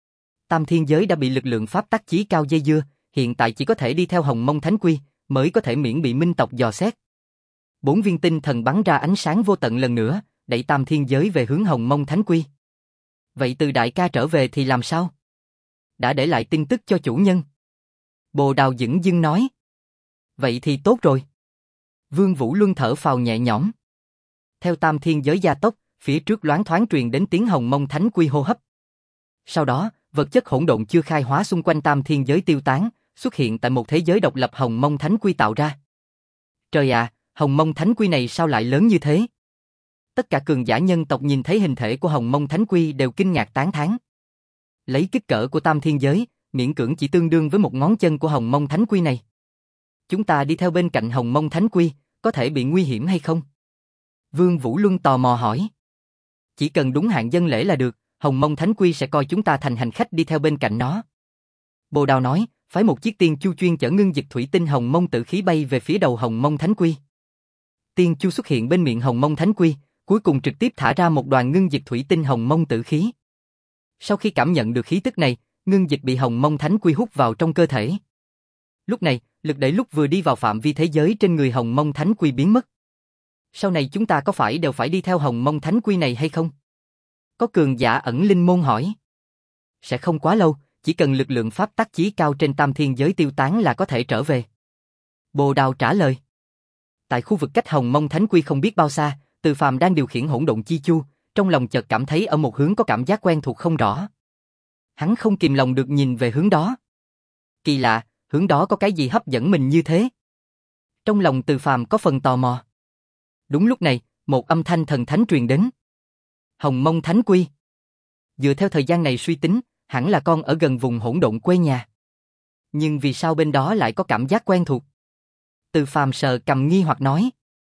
Tam thiên giới đã bị lực lượng pháp tắc chí cao dây dưa, hiện tại chỉ có thể đi theo Hồng Mông Thánh Quy, mới có thể miễn bị Minh tộc dò xét. Bốn viên tinh thần bắn ra ánh sáng vô tận lần nữa, đẩy tam thiên giới về hướng Hồng Mông Thánh Quy. Vậy từ đại ca trở về thì làm sao? Đã để lại tin tức cho chủ nhân. Bồ Đào dửng dưng nói. Vậy thì tốt rồi. Vương Vũ Luân thở phào nhẹ nhõm. Theo tam thiên giới gia tốc, phía trước loáng thoáng truyền đến tiếng Hồng Mông Thánh Quy hô hấp. Sau đó, vật chất hỗn độn chưa khai hóa xung quanh tam thiên giới tiêu tán, xuất hiện tại một thế giới độc lập Hồng Mông Thánh Quy tạo ra. Trời ạ, Hồng Mông Thánh Quy này sao lại lớn như thế? Tất cả cường giả nhân tộc nhìn thấy hình thể của Hồng Mông Thánh Quy đều kinh ngạc tán thán. Lấy kích cỡ của tam thiên giới, miễn cưỡng chỉ tương đương với một ngón chân của Hồng Mông Thánh Quy này. Chúng ta đi theo bên cạnh Hồng Mông Thánh Quy, có thể bị nguy hiểm hay không? Vương Vũ Luân tò mò hỏi. Chỉ cần đúng hạn dân lễ là được, Hồng Mông Thánh Quy sẽ coi chúng ta thành hành khách đi theo bên cạnh nó. Bồ Đào nói, phái một chiếc tiên chu chuyên chở ngưng dịch thủy tinh Hồng Mông tử khí bay về phía đầu Hồng Mông Thánh Quy. Tiên chu xuất hiện bên miệng Hồng Mông Thánh Quy, cuối cùng trực tiếp thả ra một đoàn ngưng dịch thủy tinh Hồng Mông tử khí. Sau khi cảm nhận được khí tức này, ngưng dịch bị Hồng Mông Thánh Quy hút vào trong cơ thể. Lúc này, lực đẩy lúc vừa đi vào phạm vi thế giới trên người Hồng Mông Thánh Quy biến mất. Sau này chúng ta có phải đều phải đi theo Hồng Mông Thánh Quy này hay không? Có cường giả ẩn linh môn hỏi. Sẽ không quá lâu, chỉ cần lực lượng pháp tắc chí cao trên tam thiên giới tiêu tán là có thể trở về. Bồ Đào trả lời. Tại khu vực cách Hồng Mông Thánh Quy không biết bao xa, Từ Phàm đang điều khiển hỗn độn chi chu, trong lòng chợt cảm thấy ở một hướng có cảm giác quen thuộc không rõ. Hắn không kìm lòng được nhìn về hướng đó. Kỳ lạ, hướng đó có cái gì hấp dẫn mình như thế? Trong lòng Từ Phàm có phần tò mò. Đúng lúc này, một âm thanh thần thánh truyền đến. Hồng Mông Thánh Quy. Dựa theo thời gian này suy tính, hẳn là con ở gần vùng hỗn độn quê nhà. Nhưng vì sao bên đó lại có cảm giác quen thuộc? Từ Phàm sờ cầm nghi hoặc nói.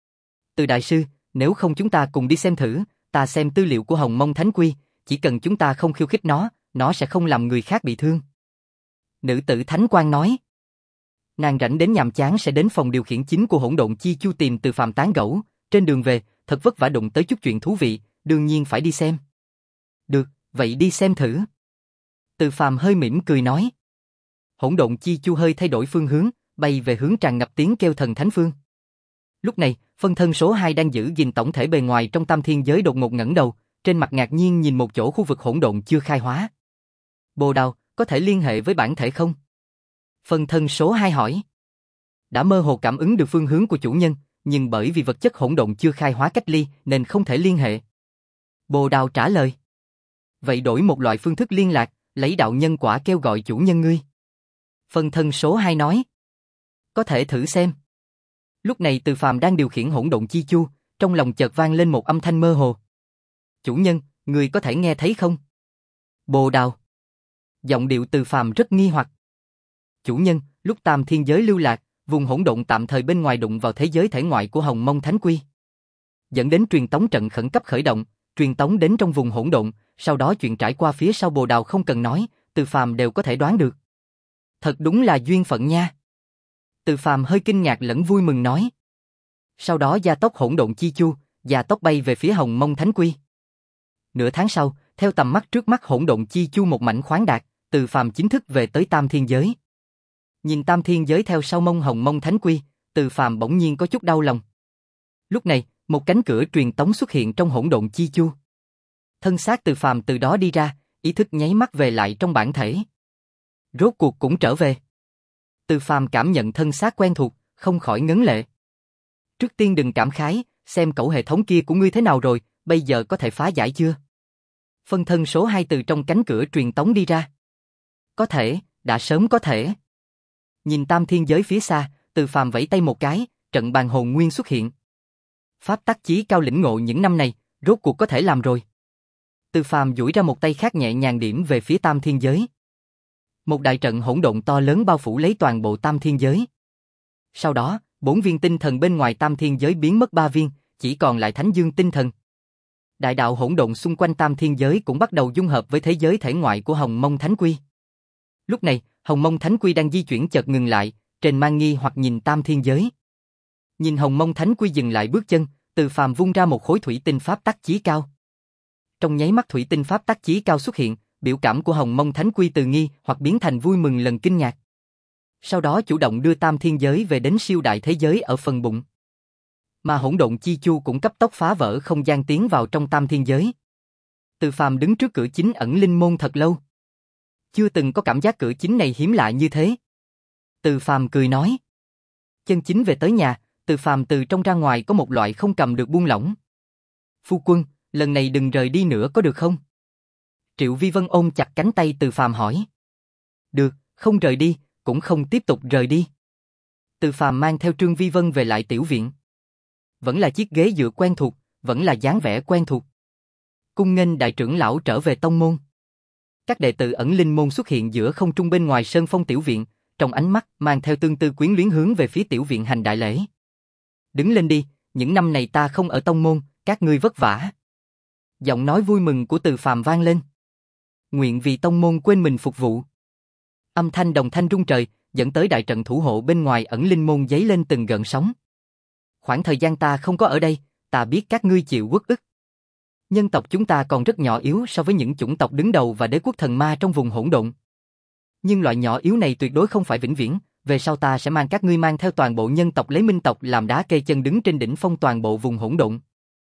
Từ đại sư, nếu không chúng ta cùng đi xem thử, ta xem tư liệu của Hồng Mông Thánh Quy, chỉ cần chúng ta không khiêu khích nó, nó sẽ không làm người khác bị thương. Nữ tử Thánh Quang nói. Nàng rảnh đến nhàm chán sẽ đến phòng điều khiển chính của hỗn độn chi chu tìm Từ Phàm tán gẫu, trên đường về, thật vất vả đụng tới chút chuyện thú vị, đương nhiên phải đi xem. Được, vậy đi xem thử. Từ Phàm hơi mỉm cười nói. Hỗn độn chi chu hơi thay đổi phương hướng, bay về hướng tràn ngập tiếng kêu thần thánh phương. Lúc này, phân thân số hai đang giữ gìn tổng thể bề ngoài trong tam thiên giới đột ngột ngẩng đầu, trên mặt ngạc nhiên nhìn một chỗ khu vực hỗn độn chưa khai hóa. Bồ Đào, có thể liên hệ với bản thể không? Phân thân số hai hỏi. Đã mơ hồ cảm ứng được phương hướng của chủ nhân, nhưng bởi vì vật chất hỗn độn chưa khai hóa cách ly nên không thể liên hệ. Bồ Đào trả lời. Vậy đổi một loại phương thức liên lạc, lấy đạo nhân quả kêu gọi chủ nhân ngươi. Phân thân số hai nói. Có thể thử xem. Lúc này Từ Phàm đang điều khiển hỗn độn chi chu, trong lòng chợt vang lên một âm thanh mơ hồ. Chủ nhân, ngươi có thể nghe thấy không? Bồ Đào. Giọng điệu Từ Phàm rất nghi hoặc. Chủ nhân, lúc tam thiên giới lưu lạc, vùng hỗn độn tạm thời bên ngoài đụng vào thế giới thể ngoại của Hồng Mông Thánh Quy, dẫn đến truyền tống trận khẩn cấp khởi động, truyền tống đến trong vùng hỗn độn, sau đó chuyện trải qua phía sau Bồ Đào không cần nói, Từ Phàm đều có thể đoán được. Thật đúng là duyên phận nha. Từ Phàm hơi kinh ngạc lẫn vui mừng nói. Sau đó gia tốc hỗn độn chi chu, gia tốc bay về phía Hồng Mông Thánh Quy. Nửa tháng sau, theo tầm mắt trước mắt hỗn độn chi chu một mảnh khoáng đạt, Từ Phàm chính thức về tới tam thiên giới. Nhìn tam thiên giới theo sau mông Hồng Mông Thánh Quy, Từ Phàm bỗng nhiên có chút đau lòng. Lúc này, một cánh cửa truyền tống xuất hiện trong hỗn độn chi chu. Thân xác Từ Phàm từ đó đi ra, ý thức nháy mắt về lại trong bản thể. Rốt cuộc cũng trở về. Từ Phàm cảm nhận thân xác quen thuộc, không khỏi ngấn lệ. Trước tiên đừng cảm khái, xem cẩu hệ thống kia của ngươi thế nào rồi, bây giờ có thể phá giải chưa? Phân thân số hai từ trong cánh cửa truyền tống đi ra. Có thể, đã sớm có thể. Nhìn tam thiên giới phía xa, Từ Phàm vẫy tay một cái, trận bàn hồn nguyên xuất hiện. Pháp tắc chí cao lĩnh ngộ những năm này, rốt cuộc có thể làm rồi. Từ Phàm duỗi ra một tay khác nhẹ nhàng điểm về phía tam thiên giới. Một đại trận hỗn độn to lớn bao phủ lấy toàn bộ tam thiên giới. Sau đó, bốn viên tinh thần bên ngoài tam thiên giới biến mất ba viên, chỉ còn lại Thánh Dương tinh thần. Đại đạo hỗn độn xung quanh tam thiên giới cũng bắt đầu dung hợp với thế giới thể ngoại của Hồng Mông Thánh Quy. Lúc này, Hồng Mông Thánh Quy đang di chuyển chợt ngừng lại, trên mang nghi hoặc nhìn tam thiên giới. Nhìn Hồng Mông Thánh Quy dừng lại bước chân, Từ Phàm vung ra một khối thủy tinh pháp tắc chí cao. Trong nháy mắt thủy tinh pháp tắc chí cao xuất hiện, biểu cảm của Hồng Mông Thánh Quy từ nghi hoặc biến thành vui mừng lần kinh ngạc. Sau đó chủ động đưa tam thiên giới về đến siêu đại thế giới ở phần bụng. Mà hỗn độn chi chu cũng cấp tốc phá vỡ không gian tiến vào trong tam thiên giới. Từ Phàm đứng trước cửa chính ẩn linh môn thật lâu. Chưa từng có cảm giác cửa chính này hiếm lạ như thế. Từ Phàm cười nói. Chân chính về tới nhà, Từ Phàm từ trong ra ngoài có một loại không cầm được buông lỏng. Phu quân, lần này đừng rời đi nữa có được không? Triệu Vi Vân ôm chặt cánh tay Từ Phàm hỏi. Được, không rời đi, cũng không tiếp tục rời đi. Từ Phàm mang theo Trương Vi Vân về lại tiểu viện. Vẫn là chiếc ghế dựa quen thuộc, vẫn là dáng vẻ quen thuộc. Cung nghênh đại trưởng lão trở về tông môn. Các đệ tử ẩn linh môn xuất hiện giữa không trung bên ngoài sơn phong tiểu viện, trong ánh mắt mang theo tương tư quyến luyến hướng về phía tiểu viện hành đại lễ. Đứng lên đi, những năm này ta không ở tông môn, các ngươi vất vả. Giọng nói vui mừng của Từ Phàm vang lên. Nguyện vì tông môn quên mình phục vụ. Âm thanh đồng thanh rung trời, dẫn tới đại trận thủ hộ bên ngoài ẩn linh môn giấy lên từng gợn sóng. Khoảng thời gian ta không có ở đây, ta biết các ngươi chịu uất ức. Nhân tộc chúng ta còn rất nhỏ yếu so với những chủng tộc đứng đầu và đế quốc thần ma trong vùng hỗn độn. Nhưng loại nhỏ yếu này tuyệt đối không phải vĩnh viễn, về sau ta sẽ mang các ngươi mang theo toàn bộ nhân tộc lấy minh tộc làm đá kê chân đứng trên đỉnh phong toàn bộ vùng hỗn độn.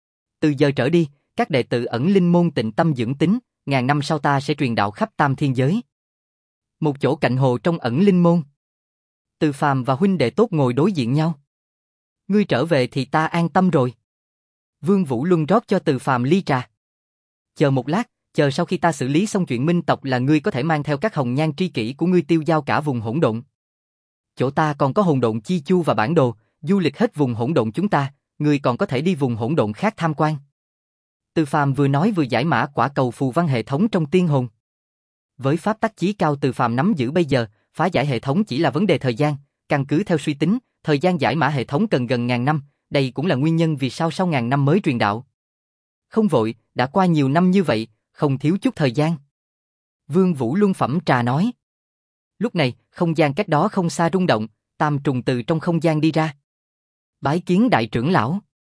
Từ giờ trở đi, các đệ tử ẩn linh môn tịnh tâm dưỡng tính, ngàn năm sau ta sẽ truyền đạo khắp tam thiên giới. Một chỗ cạnh hồ trong ẩn linh môn. Từ Phàm và huynh đệ tốt ngồi đối diện nhau. Ngươi trở về thì ta an tâm rồi. Vương Vũ Luân rót cho Từ Phàm ly trà. Chờ một lát, chờ sau khi ta xử lý xong chuyện minh tộc là ngươi có thể mang theo các hồng nhan tri kỷ của ngươi tiêu giao cả vùng hỗn độn. Chỗ ta còn có hồn độn chi chu và bản đồ, du lịch hết vùng hỗn độn chúng ta, ngươi còn có thể đi vùng hỗn độn khác tham quan. Từ Phàm vừa nói vừa giải mã quả cầu phù văn hệ thống trong tiên hồn. Với pháp tắc chí cao Từ Phàm nắm giữ bây giờ, phá giải hệ thống chỉ là vấn đề thời gian, căn cứ theo suy tính, thời gian giải mã hệ thống cần gần ngàn năm, đây cũng là nguyên nhân vì sao sau ngàn năm mới truyền đạo. Không vội, đã qua nhiều năm như vậy, không thiếu chút thời gian. Vương Vũ Luân phẩm trà nói. Lúc này, không gian cách đó không xa rung động, Tam Trùng từ trong không gian đi ra. Bái kiến đại trưởng lão.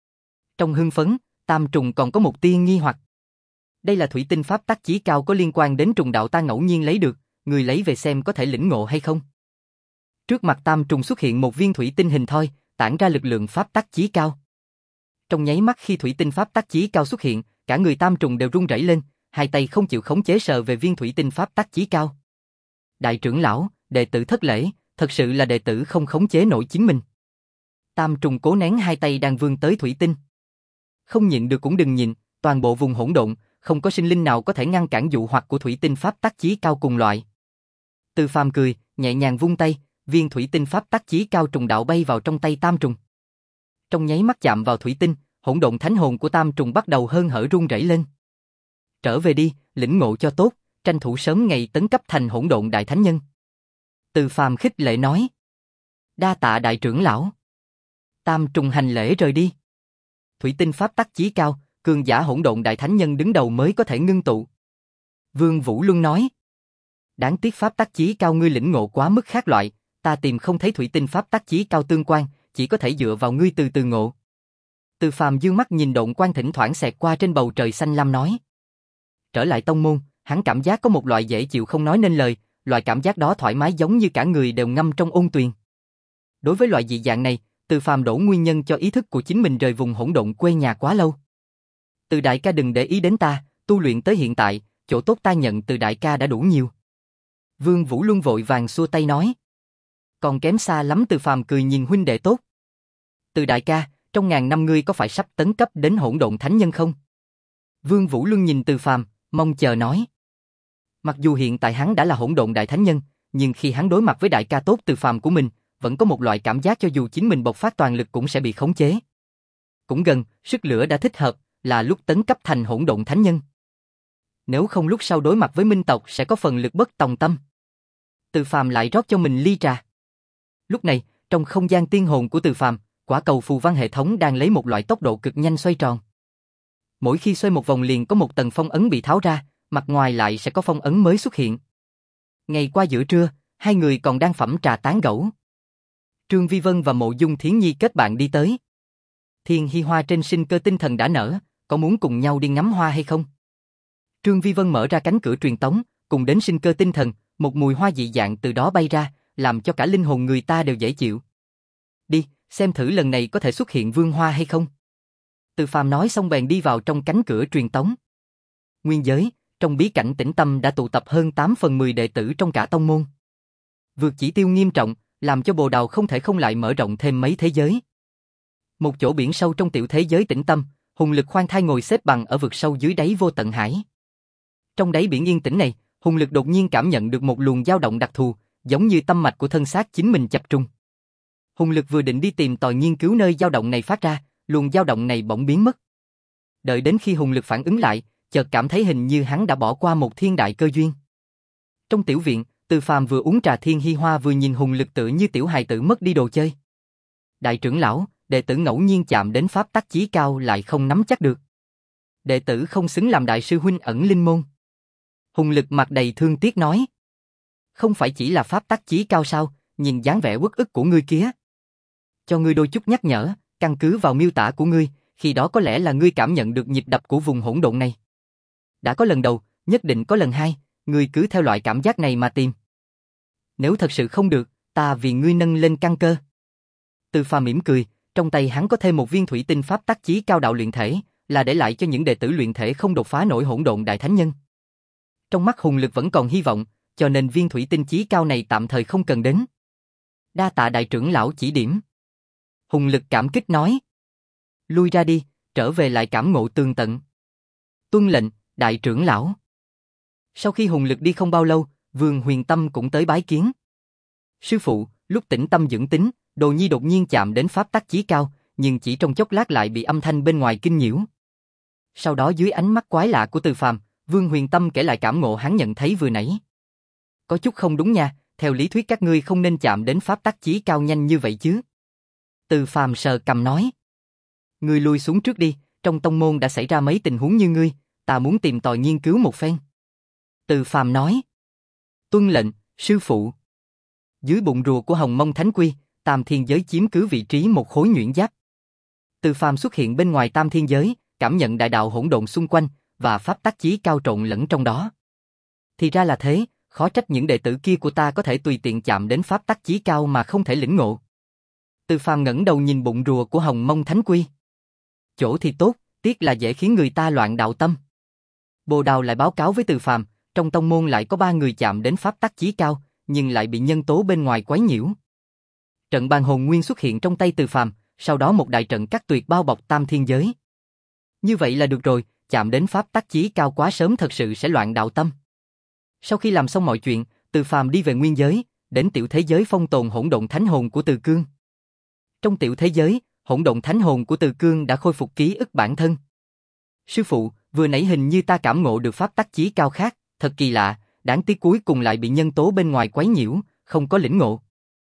Trong hưng phấn, Tam Trùng còn có một tia nghi hoặc. Đây là thủy tinh pháp tắc chí cao có liên quan đến trùng đạo ta ngẫu nhiên lấy được, người lấy về xem có thể lĩnh ngộ hay không. Trước mặt Tam Trùng xuất hiện một viên thủy tinh hình thoi, tản ra lực lượng pháp tắc chí cao. Trong nháy mắt khi thủy tinh pháp tắc chí cao xuất hiện, cả người Tam Trùng đều run rẩy lên, hai tay không chịu khống chế sờ về viên thủy tinh pháp tắc chí cao. Đại trưởng lão, đệ tử thất lễ, thật sự là đệ tử không khống chế nổi chính mình. Tam Trùng cố nén hai tay đang vươn tới thủy tinh. Không nhịn được cũng đừng nhịn, toàn bộ vùng hỗn độn, không có sinh linh nào có thể ngăn cản dụ hoặc của thủy tinh pháp tắc chí cao cùng loại. Từ Phàm cười, nhẹ nhàng vung tay, viên thủy tinh pháp tắc chí cao trùng đạo bay vào trong tay Tam Trùng. Trong nháy mắt chạm vào thủy tinh, hỗn độn thánh hồn của Tam Trùng bắt đầu hơn hở run rẩy lên. Trở về đi, lĩnh ngộ cho tốt, tranh thủ sớm ngày tấn cấp thành hỗn độn đại thánh nhân. Từ Phàm khích lệ nói. Đa tạ đại trưởng lão. Tam Trùng hành lễ rời đi. Thủy tinh pháp tắc chí cao, cường giả hỗn độn đại thánh nhân đứng đầu mới có thể ngưng tụ. Vương Vũ Luân nói. Đáng tiếc pháp tắc chí cao ngươi lĩnh ngộ quá mức khác loại, ta tìm không thấy thủy tinh pháp tắc chí cao tương quan, chỉ có thể dựa vào ngươi từ từ ngộ. Từ Phàm dương mắt nhìn độn quang thỉnh thoảng xẹt qua trên bầu trời xanh lam nói. Trở lại tông môn, hắn cảm giác có một loại dễ chịu không nói nên lời, loại cảm giác đó thoải mái giống như cả người đều ngâm trong ôn tuyền. Đối với loại dị dạng này, Từ Phàm đổ nguyên nhân cho ý thức của chính mình rời vùng hỗn độn quê nhà quá lâu. Từ đại ca đừng để ý đến ta, tu luyện tới hiện tại, chỗ tốt ta nhận từ đại ca đã đủ nhiều. Vương Vũ Luân vội vàng xua tay nói. Còn kém xa lắm. Từ Phàm cười nhìn huynh đệ tốt. Từ đại ca, trong ngàn năm ngươi có phải sắp tấn cấp đến hỗn độn thánh nhân không? Vương Vũ Luân nhìn Từ Phàm, mong chờ nói. Mặc dù hiện tại hắn đã là hỗn độn đại thánh nhân, nhưng khi hắn đối mặt với đại ca tốt Từ Phàm của mình, vẫn có một loại cảm giác cho dù chính mình bộc phát toàn lực cũng sẽ bị khống chế. Cũng gần, sức lửa đã thích hợp, là lúc tấn cấp thành hỗn độn thánh nhân. Nếu không lúc sau đối mặt với minh tộc sẽ có phần lực bất tòng tâm. Từ Phàm lại rót cho mình ly trà. Lúc này, trong không gian tiên hồn của Từ Phàm, quả cầu phù văn hệ thống đang lấy một loại tốc độ cực nhanh xoay tròn. Mỗi khi xoay một vòng liền có một tầng phong ấn bị tháo ra, mặt ngoài lại sẽ có phong ấn mới xuất hiện. Ngày qua giữa trưa, hai người còn đang phẩm trà tán gẫu. Trương Vi Vân và Mộ Dung Thiến Nhi kết bạn đi tới. Thiên Hi Hoa trên sinh cơ tinh thần đã nở, có muốn cùng nhau đi ngắm hoa hay không? Trương Vi Vân mở ra cánh cửa truyền tống, cùng đến sinh cơ tinh thần, một mùi hoa dị dạng từ đó bay ra, làm cho cả linh hồn người ta đều dễ chịu. Đi, xem thử lần này có thể xuất hiện vương hoa hay không. Từ Phàm nói xong bèn đi vào trong cánh cửa truyền tống. Nguyên giới, trong bí cảnh Tĩnh Tâm đã tụ tập hơn tám phần mười đệ tử trong cả tông môn. Vượt chỉ tiêu nghiêm trọng, làm cho Bồ Đào không thể không lại mở rộng thêm mấy thế giới. Một chỗ biển sâu trong tiểu thế giới Tĩnh Tâm, Hùng Lực khoan thai ngồi xếp bằng ở vực sâu dưới đáy vô tận hải. Trong đáy biển yên tĩnh này, Hùng Lực đột nhiên cảm nhận được một luồng dao động đặc thù, giống như tâm mạch của thân xác chính mình chập trung. Hùng Lực vừa định đi tìm tòi nghiên cứu nơi dao động này phát ra, luồng dao động này bỗng biến mất. Đợi đến khi Hùng Lực phản ứng lại, chợt cảm thấy hình như hắn đã bỏ qua một thiên đại cơ duyên. Trong tiểu viện, Từ Phàm vừa uống trà Thiên Hi Hoa vừa nhìn Hùng Lực tựa như tiểu hài tử mất đi đồ chơi. Đại trưởng lão, đệ tử ngẫu nhiên chạm đến pháp tắc chí cao lại không nắm chắc được. Đệ tử không xứng làm đại sư huynh ẩn linh môn. Hùng Lực mặt đầy thương tiếc nói. Không phải chỉ là pháp tắc chí cao sao, nhìn dáng vẻ uất ức của ngươi kia. Cho ngươi đôi chút nhắc nhở, căn cứ vào miêu tả của ngươi, khi đó có lẽ là ngươi cảm nhận được nhịp đập của vùng hỗn độn này. Đã có lần đầu, nhất định có lần hai, ngươi cứ theo loại cảm giác này mà tìm. Nếu thật sự không được, ta vì ngươi nâng lên căn cơ. Từ Phàm mỉm cười, trong tay hắn có thêm một viên thủy tinh pháp tắc chí cao đạo luyện thể, là để lại cho những đệ tử luyện thể không đột phá nổi hỗn độn đại thánh nhân. Trong mắt Hùng Lực vẫn còn hy vọng, cho nên viên thủy tinh chí cao này tạm thời không cần đến. Đa tạ đại trưởng lão chỉ điểm. Hùng Lực cảm kích nói. Lui ra đi, trở về lại cảm ngộ tường tận. Tuân lệnh, đại trưởng lão. Sau khi Hùng Lực đi không bao lâu, Vương Huyền Tâm cũng tới bái kiến. Sư phụ, lúc tĩnh tâm dưỡng tính, Đồ Nhi đột nhiên chạm đến pháp tắc chí cao, nhưng chỉ trong chốc lát lại bị âm thanh bên ngoài kinh nhiễu. Sau đó dưới ánh mắt quái lạ của Từ Phàm, Vương Huyền Tâm kể lại cảm ngộ hắn nhận thấy vừa nãy. Có chút không đúng nha, theo lý thuyết các ngươi không nên chạm đến pháp tắc chí cao nhanh như vậy chứ. Từ Phàm sờ cằm nói. Ngươi lui xuống trước đi, trong tông môn đã xảy ra mấy tình huống như ngươi, ta muốn tìm tòi nghiên cứu một phen. Từ Phàm nói. Tuân lệnh, sư phụ. Dưới bụng rùa của Hồng Mông Thánh Quy, Tam Thiên Giới chiếm cứ vị trí một khối nhuyễn giáp. Từ Phàm xuất hiện bên ngoài Tam Thiên Giới, cảm nhận đại đạo hỗn độn xung quanh, và pháp tắc chí cao trộn lẫn trong đó. Thì ra là thế, khó trách những đệ tử kia của ta có thể tùy tiện chạm đến pháp tắc chí cao mà không thể lĩnh ngộ. Từ Phàm ngẩng đầu nhìn bụng rùa của Hồng Mông Thánh Quy. Chỗ thì tốt, tiếc là dễ khiến người ta loạn đạo tâm. Bồ Đào lại báo cáo với Từ Phàm, trong tông môn lại có ba người chạm đến pháp tắc chí cao, nhưng lại bị nhân tố bên ngoài quấy nhiễu. Trận bàn hồn nguyên xuất hiện trong tay Từ Phàm, sau đó một đại trận cắt tuyệt bao bọc Tam Thiên Giới. Như vậy là được rồi, chạm đến pháp tắc chí cao quá sớm thật sự sẽ loạn đạo tâm. Sau khi làm xong mọi chuyện, Từ Phàm đi về nguyên giới, đến tiểu thế giới phong tồn hỗn độn thánh hồn của Từ Cương. Trong tiểu thế giới, hỗn độn thánh hồn của Từ Cương đã khôi phục ký ức bản thân. Sư phụ, vừa nãy hình như ta cảm ngộ được pháp tắc chí cao khác, thật kỳ lạ, đáng tiếc cuối cùng lại bị nhân tố bên ngoài quấy nhiễu, không có lĩnh ngộ.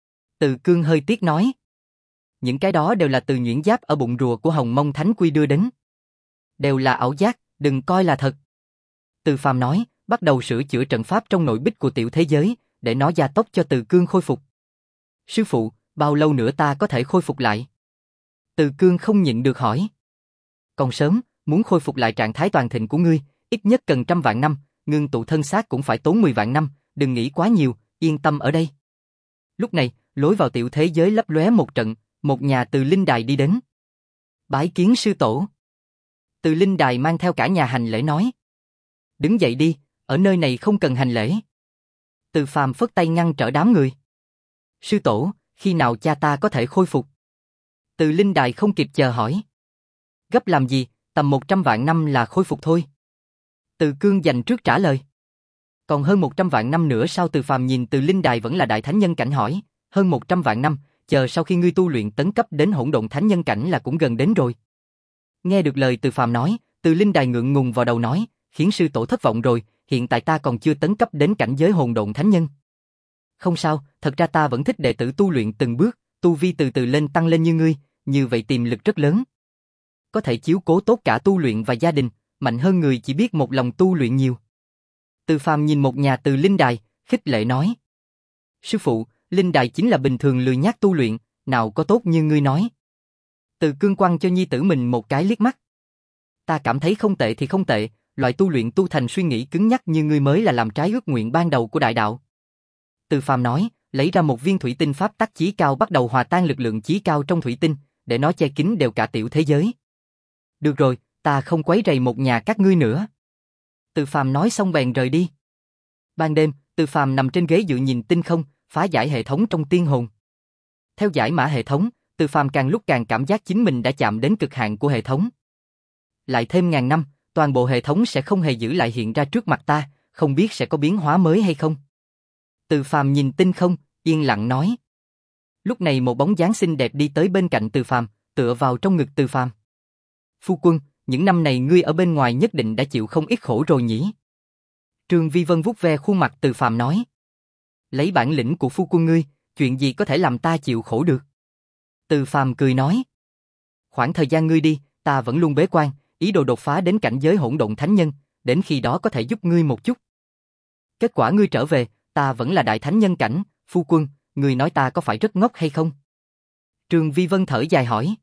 Từ Cương hơi tiếc nói. Những cái đó đều là từ nhuyễn giáp ở bụng rùa của Hồng Mông Thánh Quy đưa đến. Đều là ảo giác, đừng coi là thật. Từ Phàm nói, bắt đầu sửa chữa trận pháp trong nội bích của tiểu thế giới, để nó gia tốc cho Từ Cương khôi phục. Sư phụ, bao lâu nữa ta có thể khôi phục lại? Từ Cương không nhịn được hỏi. Còn sớm, muốn khôi phục lại trạng thái toàn thịnh của ngươi, ít nhất cần trăm vạn năm, ngưng tụ thân xác cũng phải tốn mười vạn năm, đừng nghĩ quá nhiều, yên tâm ở đây. Lúc này, lối vào tiểu thế giới lấp lóe một trận, một nhà Từ Linh Đài đi đến. Bái kiến sư tổ. Từ Linh Đài mang theo cả nhà hành lễ nói. Đứng dậy đi, ở nơi này không cần hành lễ. Từ Phàm phất tay ngăn trở đám người. Sư tổ, khi nào cha ta có thể khôi phục? Từ Linh Đài không kịp chờ hỏi. Gấp làm gì, tầm một trăm vạn năm là khôi phục thôi. Từ Cương dành trước trả lời. Còn hơn một trăm vạn năm nữa sao? Từ Phàm nhìn Từ Linh Đài vẫn là đại thánh nhân cảnh hỏi. Hơn một trăm vạn năm, chờ sau khi ngươi tu luyện tấn cấp đến hỗn độn thánh nhân cảnh là cũng gần đến rồi. Nghe được lời Từ Phàm nói, Từ Linh Đài ngượng ngùng vào đầu nói, khiến sư tổ thất vọng rồi, hiện tại ta còn chưa tấn cấp đến cảnh giới hỗn độn thánh nhân. Không sao, thật ra ta vẫn thích đệ tử tu luyện từng bước, tu vi từ từ lên tăng lên như ngươi, như vậy tiềm lực rất lớn. Có thể chiếu cố tốt cả tu luyện và gia đình, mạnh hơn người chỉ biết một lòng tu luyện nhiều. Từ Phàm nhìn một nhà từ linh đài, khích lệ nói. Sư phụ, linh đài chính là bình thường lười nhác tu luyện, nào có tốt như ngươi nói. Từ Cương quăng cho nhi tử mình một cái liếc mắt. Ta cảm thấy không tệ thì không tệ, loại tu luyện tu thành suy nghĩ cứng nhắc như ngươi mới là làm trái ước nguyện ban đầu của đại đạo. Từ Phàm nói, lấy ra một viên thủy tinh pháp tắc chí cao bắt đầu hòa tan lực lượng chí cao trong thủy tinh, để nó che kín đều cả tiểu thế giới. Được rồi, ta không quấy rầy một nhà các ngươi nữa. Từ Phàm nói xong bèn rời đi. Ban đêm, Từ Phàm nằm trên ghế dựa nhìn tinh không, phá giải hệ thống trong tiên hồn. Theo giải mã hệ thống, Từ Phàm càng lúc càng cảm giác chính mình đã chạm đến cực hạn của hệ thống. Lại thêm ngàn năm, toàn bộ hệ thống sẽ không hề giữ lại hiện ra trước mặt ta, không biết sẽ có biến hóa mới hay không. Từ Phàm nhìn tinh không, yên lặng nói. Lúc này một bóng dáng xinh đẹp đi tới bên cạnh Từ Phàm, tựa vào trong ngực Từ Phàm. Phu quân, những năm này ngươi ở bên ngoài nhất định đã chịu không ít khổ rồi nhỉ? Trương Vi Vân vuốt ve khuôn mặt Từ Phàm nói. Lấy bản lĩnh của phu quân ngươi, chuyện gì có thể làm ta chịu khổ được? Từ Phàm cười nói. Khoảng thời gian ngươi đi, ta vẫn luôn bế quan, ý đồ đột phá đến cảnh giới hỗn độn thánh nhân, đến khi đó có thể giúp ngươi một chút. Kết quả ngươi trở về, ta vẫn là đại thánh nhân cảnh, phu quân, ngươi nói ta có phải rất ngốc hay không? Trương Vi Vân thở dài hỏi.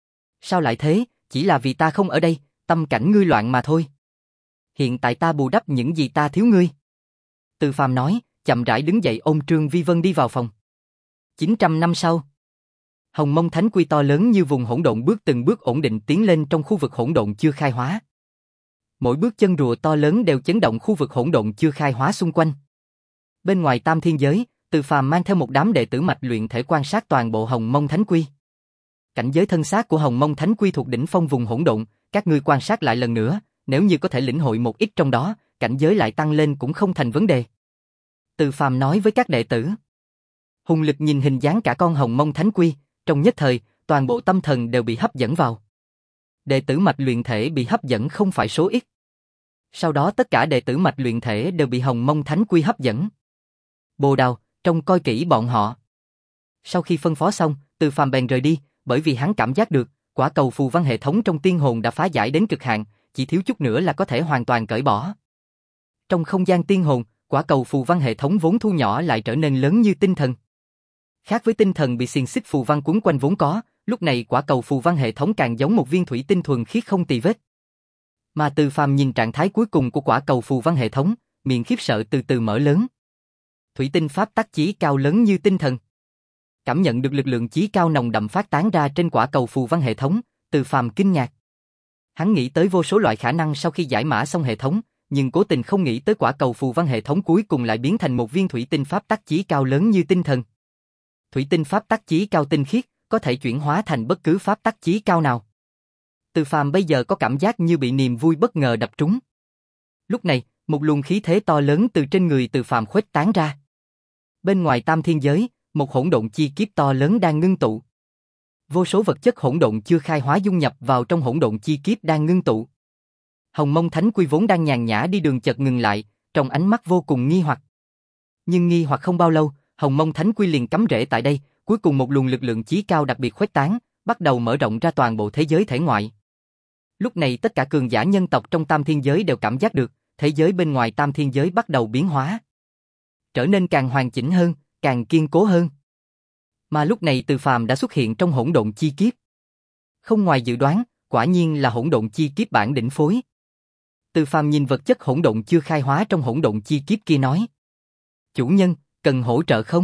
Sao lại thế, chỉ là vì ta không ở đây, tâm cảnh ngươi loạn mà thôi. Hiện tại ta bù đắp những gì ta thiếu ngươi. Từ Phàm nói, chậm rãi đứng dậy ôm Trương Vi Vân đi vào phòng. chín trăm năm sau, Hồng Mông Thánh Quy to lớn như vùng hỗn độn bước từng bước ổn định tiến lên trong khu vực hỗn độn chưa khai hóa. Mỗi bước chân rùa to lớn đều chấn động khu vực hỗn độn chưa khai hóa xung quanh. Bên ngoài Tam Thiên Giới, Từ Phàm mang theo một đám đệ tử mạch luyện thể quan sát toàn bộ Hồng Mông Thánh Quy. Cảnh giới thân xác của Hồng Mông Thánh Quy thuộc đỉnh phong vùng hỗn độn, các ngươi quan sát lại lần nữa, nếu như có thể lĩnh hội một ít trong đó, cảnh giới lại tăng lên cũng không thành vấn đề. Từ Phàm nói với các đệ tử. Hùng Lực nhìn hình dáng cả con Hồng Mông Thánh Quy, trong nhất thời, toàn bộ tâm thần đều bị hấp dẫn vào. Đệ tử mạch luyện thể bị hấp dẫn không phải số ít. Sau đó tất cả đệ tử mạch luyện thể đều bị Hồng Mông Thánh Quy hấp dẫn. Bồ Đào, trông coi kỹ bọn họ. Sau khi phân phó xong, Từ Phàm bèn rời đi, bởi vì hắn cảm giác được, quả cầu phù văn hệ thống trong tiên hồn đã phá giải đến cực hạn, chỉ thiếu chút nữa là có thể hoàn toàn cởi bỏ. Trong không gian tiên hồn, quả cầu phù văn hệ thống vốn thu nhỏ lại trở nên lớn như tinh thần. Khác với tinh thần bị xiềng xích phù văn quấn quanh vốn có, lúc này quả cầu phù văn hệ thống càng giống một viên thủy tinh thuần khiết không tì vết. Mà Từ Phàm nhìn trạng thái cuối cùng của quả cầu phù văn hệ thống, miệng khiếp sợ từ từ mở lớn. Thủy tinh pháp tắc chí cao lớn như tinh thần. Cảm nhận được lực lượng chí cao nồng đậm phát tán ra trên quả cầu phù văn hệ thống, Từ Phàm kinh ngạc. Hắn nghĩ tới vô số loại khả năng sau khi giải mã xong hệ thống, nhưng cố tình không nghĩ tới quả cầu phù văn hệ thống cuối cùng lại biến thành một viên thủy tinh pháp tắc chí cao lớn như tinh thần. Thủy tinh pháp tắc chí cao tinh khiết, có thể chuyển hóa thành bất cứ pháp tắc chí cao nào. Từ Phàm bây giờ có cảm giác như bị niềm vui bất ngờ đập trúng. Lúc này, một luồng khí thế to lớn từ trên người Từ Phàm khuếch tán ra. Bên ngoài Tam Thiên Giới, một hỗn độn chi kiếp to lớn đang ngưng tụ. Vô số vật chất hỗn độn chưa khai hóa dung nhập vào trong hỗn độn chi kiếp đang ngưng tụ. Hồng Mông Thánh Quy vốn đang nhàn nhã đi đường chợt ngừng lại, trong ánh mắt vô cùng nghi hoặc. Nhưng nghi hoặc không bao lâu, Hồng Mông Thánh Quy liền cắm rễ tại đây, cuối cùng một luồng lực lượng chí cao đặc biệt khuếch tán, bắt đầu mở rộng ra toàn bộ thế giới thể ngoại. Lúc này tất cả cường giả nhân tộc trong Tam Thiên Giới đều cảm giác được, thế giới bên ngoài Tam Thiên Giới bắt đầu biến hóa. Trở nên càng hoàn chỉnh hơn, càng kiên cố hơn. Mà lúc này Từ Phàm đã xuất hiện trong hỗn độn chi kiếp. Không ngoài dự đoán, quả nhiên là hỗn độn chi kiếp bản đỉnh phối. Từ Phàm nhìn vật chất hỗn độn chưa khai hóa trong hỗn độn chi kiếp kia nói. Chủ nhân, cần hỗ trợ không?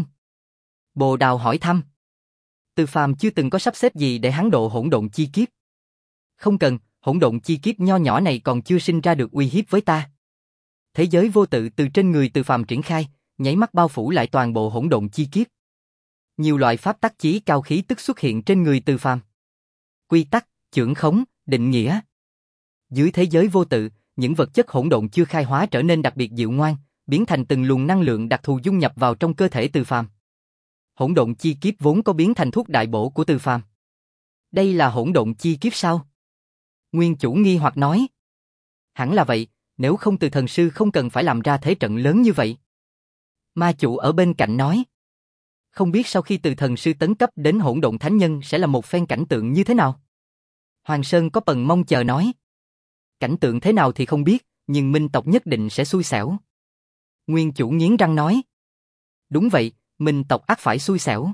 Bồ Đào hỏi thăm. Từ Phàm chưa từng có sắp xếp gì để hắn độ hỗn độn chi kiếp. Không cần, hỗn độn chi kiếp nho nhỏ này còn chưa sinh ra được uy hiếp với ta. Thế giới vô tự từ trên người Từ Phàm triển khai, nháy mắt bao phủ lại toàn bộ hỗn độn chi kiếp. Nhiều loại pháp tắc chí cao khí tức xuất hiện trên người Từ Phàm. Quy tắc, chưởng khống, định nghĩa. Dưới thế giới vô tự, những vật chất hỗn độn chưa khai hóa trở nên đặc biệt dịu ngoan, biến thành từng luồng năng lượng đặc thù dung nhập vào trong cơ thể Từ Phàm. Hỗn độn chi kiếp vốn có biến thành thuốc đại bổ của Từ Phàm. Đây là hỗn độn chi kiếp sao? Nguyên chủ nghi hoặc nói. Hẳn là vậy, nếu không Từ thần sư không cần phải làm ra thế trận lớn như vậy. Ma chủ ở bên cạnh nói. Không biết sau khi từ thần sư tấn cấp đến hỗn độn thánh nhân sẽ là một phen cảnh tượng như thế nào? Hoàng Sơn có phần mong chờ nói. Cảnh tượng thế nào thì không biết, nhưng Minh tộc nhất định sẽ xui xẻo. Nguyên chủ nghiến răng nói. Đúng vậy, Minh tộc ắt phải xui xẻo.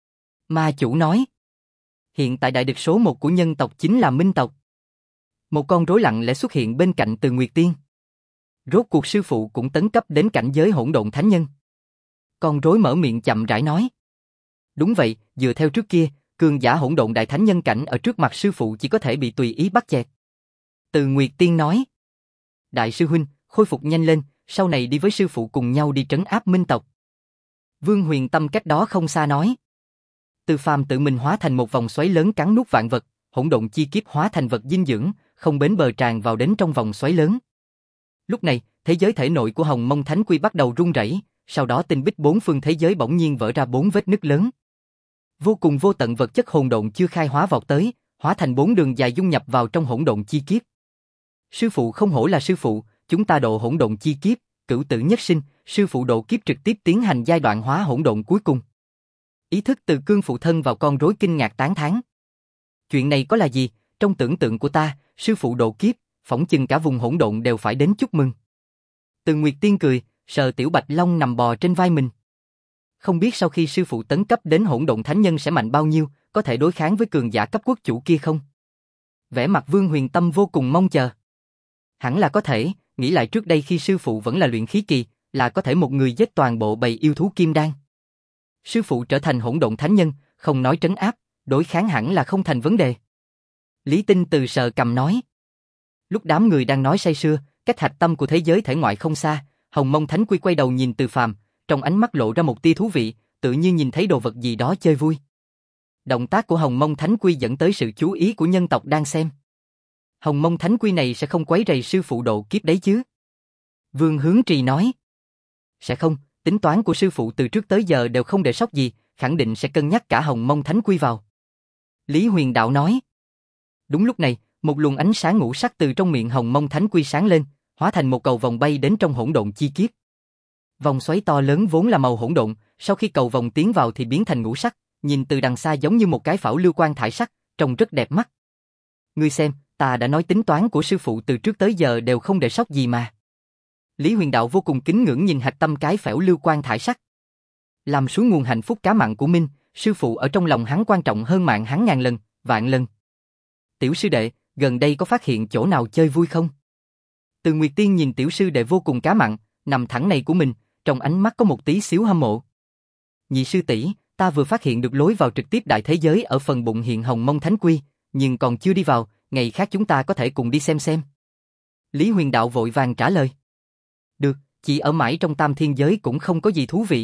Ma chủ nói. Hiện tại đại địch số một của nhân tộc chính là Minh tộc. Một con rối lặng lẽ xuất hiện bên cạnh Từ Nguyệt Tiên. Rốt cuộc sư phụ cũng tấn cấp đến cảnh giới hỗn độn thánh nhân. Con rối mở miệng chậm rãi nói. Đúng vậy, dựa theo trước kia, cường giả hỗn độn đại thánh nhân cảnh ở trước mặt sư phụ chỉ có thể bị tùy ý bắt chẹt. Từ Nguyệt Tiên nói. Đại sư huynh, khôi phục nhanh lên, sau này đi với sư phụ cùng nhau đi trấn áp Minh tộc. Vương Huyền Tâm cách đó không xa nói. Từ Phàm tự mình hóa thành một vòng xoáy lớn cắn nuốt vạn vật, hỗn độn chi kiếp hóa thành vật dinh dưỡng, không bến bờ tràn vào đến trong vòng xoáy lớn. Lúc này, thế giới thể nội của Hồng Mông Thánh Quy bắt đầu rung rẩy, sau đó tinh bích bốn phương thế giới bỗng nhiên vỡ ra bốn vết nứt lớn. Vô cùng vô tận vật chất hỗn độn chưa khai hóa vọt tới, hóa thành bốn đường dài dung nhập vào trong hỗn độn chi kiếp. Sư phụ không hổ là sư phụ, chúng ta độ hỗn độn chi kiếp, cửu tử nhất sinh, sư phụ độ kiếp trực tiếp tiến hành giai đoạn hóa hỗn độn cuối cùng. Ý thức từ cương phụ thân vào con rối kinh ngạc tán thán. Chuyện này có là gì? Trong tưởng tượng của ta, sư phụ độ kiếp, phỏng chừng cả vùng hỗn độn đều phải đến chúc mừng. Từ Nguyệt Tiên cười, sờ tiểu Bạch Long nằm bò trên vai mình. Không biết sau khi sư phụ tấn cấp đến hỗn độn thánh nhân sẽ mạnh bao nhiêu, có thể đối kháng với cường giả cấp quốc chủ kia không? Vẻ mặt Vương Huyền Tâm vô cùng mong chờ. Hẳn là có thể, nghĩ lại trước đây khi sư phụ vẫn là luyện khí kỳ, là có thể một người giết toàn bộ bầy yêu thú kim đan. Sư phụ trở thành hỗn độn thánh nhân, không nói trấn áp, đối kháng hẳn là không thành vấn đề. Lý Tinh từ sờ cầm nói. Lúc đám người đang nói say sưa, cách hạch tâm của thế giới thể ngoại không xa, Hồng Mông Thánh Quy quay đầu nhìn Từ Phàm, trong ánh mắt lộ ra một tia thú vị, tự như nhìn thấy đồ vật gì đó chơi vui. Động tác của Hồng Mông Thánh Quy dẫn tới sự chú ý của nhân tộc đang xem. Hồng Mông Thánh Quy này sẽ không quấy rầy sư phụ độ kiếp đấy chứ? Vương Hướng Trì nói. Sẽ không, tính toán của sư phụ từ trước tới giờ đều không để sót gì, khẳng định sẽ cân nhắc cả Hồng Mông Thánh Quy vào. Lý Huyền Đạo nói. Đúng lúc này, một luồng ánh sáng ngũ sắc từ trong miệng Hồng Mông Thánh Quy sáng lên, hóa thành một cầu vòng bay đến trong hỗn độn chi kiếp. Vòng xoáy to lớn vốn là màu hỗn độn, sau khi cầu vòng tiến vào thì biến thành ngũ sắc, nhìn từ đằng xa giống như một cái phảo lưu quang thải sắc, trông rất đẹp mắt. Ngươi xem, ta đã nói tính toán của sư phụ từ trước tới giờ đều không để sót gì mà. Lý Huyền Đạo vô cùng kính ngưỡng nhìn hạch tâm cái phễu lưu quang thải sắc. Làm suối nguồn hạnh phúc cá mặn của Minh, sư phụ ở trong lòng hắn quan trọng hơn mạng hắn ngàn lần, vạn lần. Tiểu sư đệ, gần đây có phát hiện chỗ nào chơi vui không? Từ Nguyệt Tiên nhìn tiểu sư đệ vô cùng cá mặn, nằm thẳng này của mình, trong ánh mắt có một tí xíu hâm mộ. Nhị sư tỷ, ta vừa phát hiện được lối vào trực tiếp đại thế giới ở phần bụng hiện Hồng Mông Thánh Quy, nhưng còn chưa đi vào, ngày khác chúng ta có thể cùng đi xem xem. Lý Huyền Đạo vội vàng trả lời. Được, chỉ ở mãi trong tam thiên giới cũng không có gì thú vị.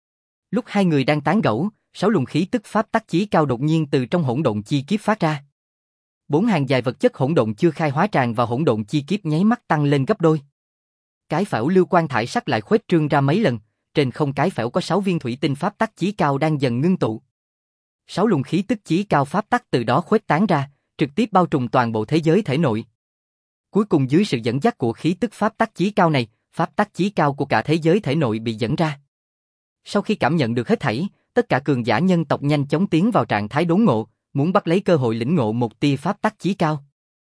Lúc hai người đang tán gẫu, sáu luồng khí tức pháp tắc chí cao đột nhiên từ trong hỗn độn chi kiếp phát ra. Bốn hàng dài vật chất hỗn độn chưa khai hóa tràn vào hỗn độn chi kiếp nháy mắt tăng lên gấp đôi. Cái phễu lưu quang thải sắc lại khuếch trương ra mấy lần, trên không cái phễu có sáu viên thủy tinh pháp tắc chí cao đang dần ngưng tụ. Sáu luồng khí tức chí cao pháp tắc từ đó khuếch tán ra, trực tiếp bao trùm toàn bộ thế giới thể nội. Cuối cùng dưới sự dẫn dắt của khí tức pháp tắc chí cao này, pháp tắc chí cao của cả thế giới thể nội bị dẫn ra. Sau khi cảm nhận được hết thảy, tất cả cường giả nhân tộc nhanh chóng tiến vào trạng thái đốn ngộ, muốn bắt lấy cơ hội lĩnh ngộ một tia pháp tắc chí cao.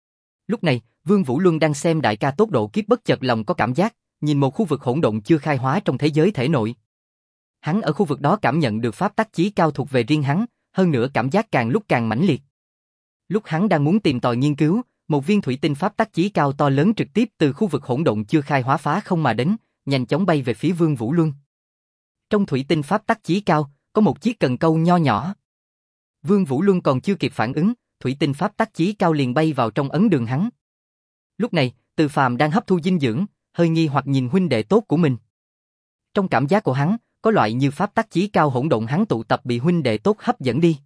Lúc này, Vương Vũ Luân đang xem đại ca tốt độ kiếp bất chợt lòng có cảm giác, nhìn một khu vực hỗn độn chưa khai hóa trong thế giới thể nội. Hắn ở khu vực đó cảm nhận được pháp tắc chí cao thuộc về riêng hắn, hơn nữa cảm giác càng lúc càng mãnh liệt. Lúc hắn đang muốn tìm tòi nghiên cứu, một viên thủy tinh pháp tắc chí cao to lớn trực tiếp từ khu vực hỗn độn chưa khai hóa phá không mà đến, nhanh chóng bay về phía Vương Vũ Luân. Trong thủy tinh pháp tắc chí cao, có một chiếc cần câu nho nhỏ. Vương Vũ Luân còn chưa kịp phản ứng, thủy tinh pháp tắc chí cao liền bay vào trong ấn đường hắn. Lúc này, Từ Phàm đang hấp thu dinh dưỡng, hơi nghi hoặc nhìn huynh đệ tốt của mình. Trong cảm giác của hắn, có loại như pháp tắc chí cao hỗn độn hắn tụ tập bị huynh đệ tốt hấp dẫn đi.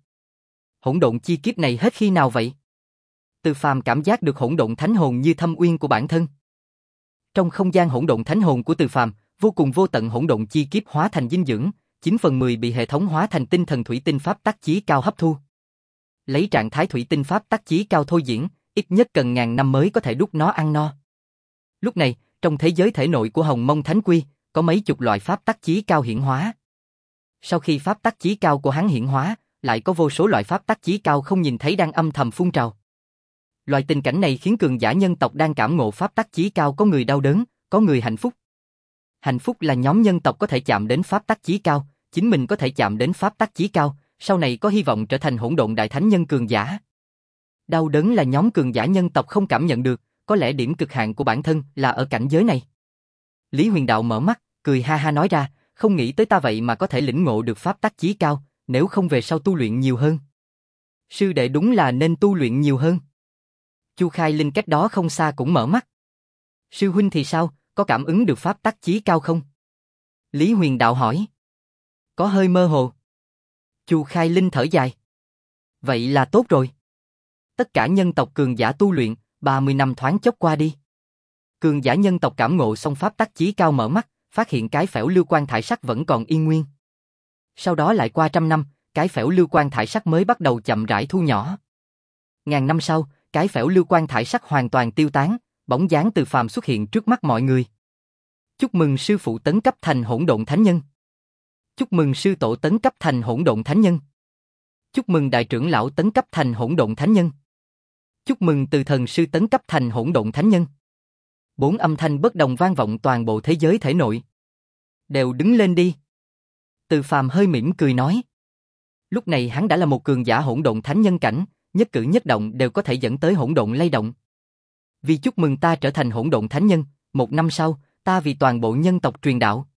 Hỗn độn chi kiếp này hết khi nào vậy? Từ Phàm cảm giác được hỗn độn thánh hồn như thâm uyên của bản thân. Trong không gian hỗn độn thánh hồn của Từ Phàm, vô cùng vô tận hỗn độn chi kiếp hóa thành dinh dưỡng, chín phần mười bị hệ thống hóa thành tinh thần thủy tinh pháp tắc chí cao hấp thu. Lấy trạng thái thủy tinh pháp tắc chí cao thôi diễn, ít nhất cần ngàn năm mới có thể đút nó ăn no. Lúc này, trong thế giới thể nội của Hồng Mông Thánh Quy, có mấy chục loại pháp tắc chí cao hiển hóa. Sau khi pháp tắc chí cao của hắn hiển hóa, lại có vô số loại pháp tắc chí cao không nhìn thấy đang âm thầm phun trào. Loại tình cảnh này khiến cường giả nhân tộc đang cảm ngộ pháp tắc chí cao có người đau đớn, có người hạnh phúc. Hạnh phúc là nhóm nhân tộc có thể chạm đến pháp tắc chí cao, chính mình có thể chạm đến pháp tắc chí cao, sau này có hy vọng trở thành hỗn độn đại thánh nhân cường giả. Đau đớn là nhóm cường giả nhân tộc không cảm nhận được, có lẽ điểm cực hạn của bản thân là ở cảnh giới này. Lý Huyền Đạo mở mắt, cười ha ha nói ra, không nghĩ tới ta vậy mà có thể lĩnh ngộ được pháp tắc chí cao, nếu không về sau tu luyện nhiều hơn. Sư đệ đúng là nên tu luyện nhiều hơn. Chu Khai Linh cách đó không xa cũng mở mắt. Sư huynh thì sao, có cảm ứng được pháp tắc chí cao không? Lý Huyền Đạo hỏi. Có hơi mơ hồ. Chu Khai Linh thở dài. Vậy là tốt rồi. Tất cả nhân tộc cường giả tu luyện, ba mươi năm thoáng chốc qua đi. Cường giả nhân tộc cảm ngộ xong pháp tắc chí cao mở mắt, phát hiện cái phễu lưu quan thải sắc vẫn còn yên nguyên. Sau đó lại qua trăm năm, cái phễu lưu quan thải sắc mới bắt đầu chậm rãi thu nhỏ. Ngàn năm sau, cái phễu lưu quan thải sắc hoàn toàn tiêu tán, bóng dáng Từ Phàm xuất hiện trước mắt mọi người. Chúc mừng sư phụ tấn cấp thành hỗn độn thánh nhân. Chúc mừng sư tổ tấn cấp thành hỗn độn thánh nhân. Chúc mừng đại trưởng lão tấn cấp thành hỗn độn thánh nhân. Chúc mừng Từ thần sư tấn cấp thành hỗn độn thánh nhân. Bốn âm thanh bất đồng vang vọng toàn bộ thế giới thể nội. Đều đứng lên đi. Từ Phàm hơi mỉm cười nói. Lúc này hắn đã là một cường giả hỗn độn thánh nhân cảnh, nhất cử nhất động đều có thể dẫn tới hỗn độn lay động. Vì chúc mừng ta trở thành hỗn độn thánh nhân, một năm sau, ta vì toàn bộ nhân tộc truyền đạo.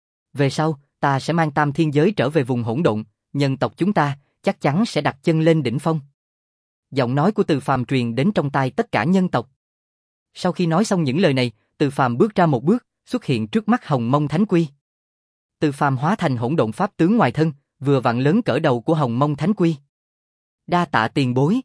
Về sau, ta sẽ mang tam thiên giới trở về vùng hỗn độn, nhân tộc chúng ta chắc chắn sẽ đặt chân lên đỉnh phong. Giọng nói của Từ Phàm truyền đến trong tai tất cả nhân tộc. Sau khi nói xong những lời này, Từ Phàm bước ra một bước, xuất hiện trước mắt Hồng Mông Thánh Quy. Từ Phàm hóa thành hỗn độn pháp tướng ngoài thân, vừa vặn lớn cỡ đầu của Hồng Mông Thánh Quy. Đa tạ tiền bối.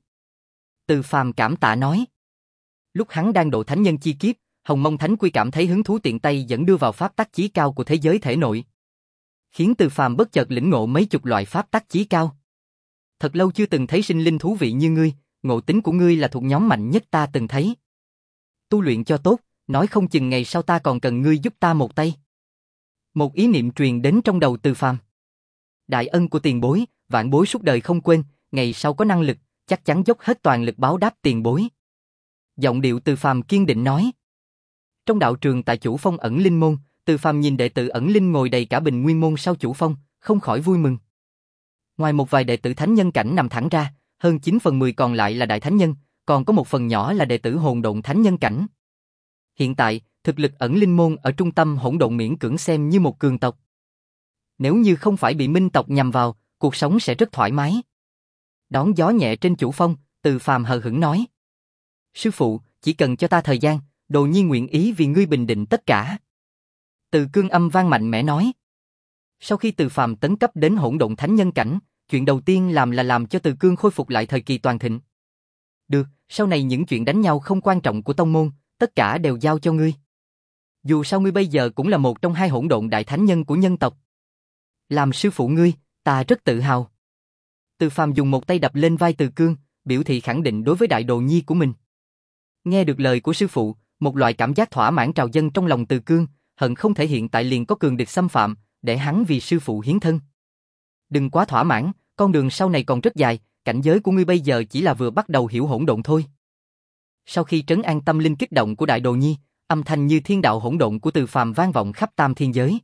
Từ Phàm cảm tạ nói. Lúc hắn đang độ thánh nhân chi kiếp, Hồng Mông Thánh Quy cảm thấy hứng thú tiện tay dẫn đưa vào pháp tắc chí cao của thế giới thể nội, khiến Từ Phàm bất chợt lĩnh ngộ mấy chục loại pháp tắc chí cao. Thật lâu chưa từng thấy sinh linh thú vị như ngươi, ngộ tính của ngươi là thuộc nhóm mạnh nhất ta từng thấy. Tu luyện cho tốt, nói không chừng ngày sau ta còn cần ngươi giúp ta một tay. Một ý niệm truyền đến trong đầu Từ Phàm. Đại ân của tiền bối, vạn bối suốt đời không quên, ngày sau có năng lực, chắc chắn dốc hết toàn lực báo đáp tiền bối. Giọng điệu Từ Phàm kiên định nói. Trong đạo trường tại Chủ Phong ẩn linh môn, Từ Phàm nhìn đệ tử ẩn linh ngồi đầy cả bình nguyên môn sau Chủ Phong, không khỏi vui mừng. Ngoài một vài đệ tử thánh nhân cảnh nằm thẳng ra, hơn chín phần mười còn lại là đại thánh nhân, còn có một phần nhỏ là đệ tử hồn độn thánh nhân cảnh. Hiện tại, thực lực ẩn linh môn ở trung tâm hỗn độn miễn cưỡng xem như một cường tộc. Nếu như không phải bị minh tộc nhằm vào, cuộc sống sẽ rất thoải mái. Đón gió nhẹ trên Chủ Phong, Từ Phàm hờ hững nói. Sư phụ, chỉ cần cho ta thời gian, đồ nhi nguyện ý vì ngươi bình định tất cả. Từ Cương âm vang mạnh mẽ nói. Sau khi Từ Phàm tấn cấp đến hỗn độn thánh nhân cảnh, chuyện đầu tiên làm là làm cho Từ Cương khôi phục lại thời kỳ toàn thịnh. Được, sau này những chuyện đánh nhau không quan trọng của tông môn, tất cả đều giao cho ngươi. Dù sao ngươi bây giờ cũng là một trong hai hỗn độn đại thánh nhân của nhân tộc. Làm sư phụ ngươi, ta rất tự hào. Từ Phàm dùng một tay đập lên vai Từ Cương, biểu thị khẳng định đối với đại đồ nhi của mình. Nghe được lời của sư phụ, một loại cảm giác thỏa mãn trào dâng trong lòng Từ Cương, hận không thể hiện tại liền có cường địch xâm phạm, để hắn vì sư phụ hiến thân. Đừng quá thỏa mãn, con đường sau này còn rất dài, cảnh giới của ngươi bây giờ chỉ là vừa bắt đầu hiểu hỗn độn thôi. Sau khi trấn an tâm linh kích động của đại đồ nhi, âm thanh như thiên đạo hỗn độn của Từ Phàm vang vọng khắp tam thiên giới.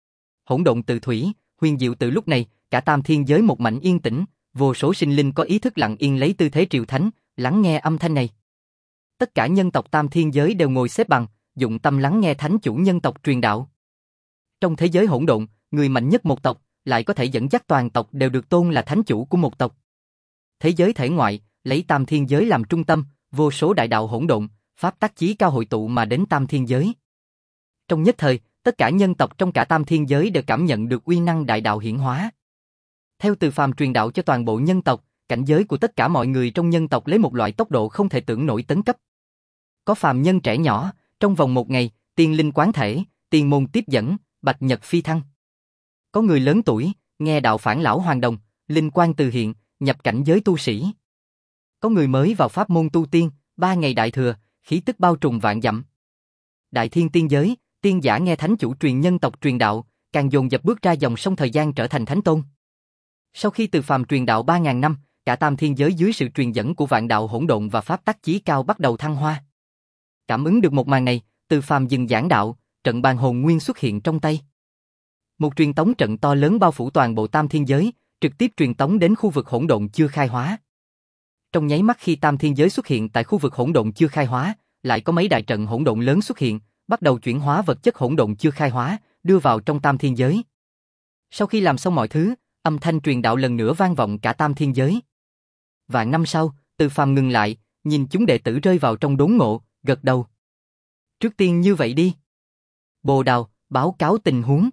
Hỗn độn từ thủy, huyền diệu từ lúc này, cả tam thiên giới một mảnh yên tĩnh, vô số sinh linh có ý thức lặng yên lấy tư thế triều thánh, lắng nghe âm thanh này. Tất cả nhân tộc tam thiên giới đều ngồi xếp bằng, dụng tâm lắng nghe thánh chủ nhân tộc truyền đạo. Trong thế giới hỗn độn, người mạnh nhất một tộc lại có thể dẫn dắt toàn tộc đều được tôn là thánh chủ của một tộc. Thế giới thể ngoại, lấy tam thiên giới làm trung tâm, vô số đại đạo hỗn độn, pháp tắc chí cao hội tụ mà đến tam thiên giới. Trong nhất thời, tất cả nhân tộc trong cả tam thiên giới đều cảm nhận được uy năng đại đạo hiển hóa. Theo Từ Phàm truyền đạo cho toàn bộ nhân tộc, cảnh giới của tất cả mọi người trong nhân tộc lấy một loại tốc độ không thể tưởng nổi tấn cấp. Có phàm nhân trẻ nhỏ, trong vòng một ngày, tiên linh quán thể, tiên môn tiếp dẫn, bạch nhật phi thăng. Có người lớn tuổi, nghe đạo phản lão hoàng đồng, linh quang từ hiện, nhập cảnh giới tu sĩ. Có người mới vào pháp môn tu tiên, ba ngày đại thừa, khí tức bao trùm vạn dặm. Đại thiên tiên giới, tiên giả nghe thánh chủ truyền nhân tộc truyền đạo, càng dồn dập bước ra dòng sông thời gian trở thành thánh tôn. Sau khi Từ Phàm truyền đạo ba ngàn năm, cả tam thiên giới dưới sự truyền dẫn của vạn đạo hỗn độn và pháp tắc chí cao bắt đầu thăng hoa. Cảm ứng được một màn này, Từ Phàm dừng giảng đạo, trận bàn hồn nguyên xuất hiện trong tay. Một truyền tống trận to lớn bao phủ toàn bộ tam thiên giới, trực tiếp truyền tống đến khu vực hỗn độn chưa khai hóa. Trong nháy mắt khi tam thiên giới xuất hiện tại khu vực hỗn độn chưa khai hóa, lại có mấy đại trận hỗn độn lớn xuất hiện, bắt đầu chuyển hóa vật chất hỗn độn chưa khai hóa, đưa vào trong tam thiên giới. Sau khi làm xong mọi thứ, âm thanh truyền đạo lần nữa vang vọng cả tam thiên giới. Vạn năm sau, Từ Phàm ngừng lại, nhìn chúng đệ tử rơi vào trong đốn ngộ, gật đầu. Trước tiên như vậy đi. Bồ Đào, báo cáo tình huống.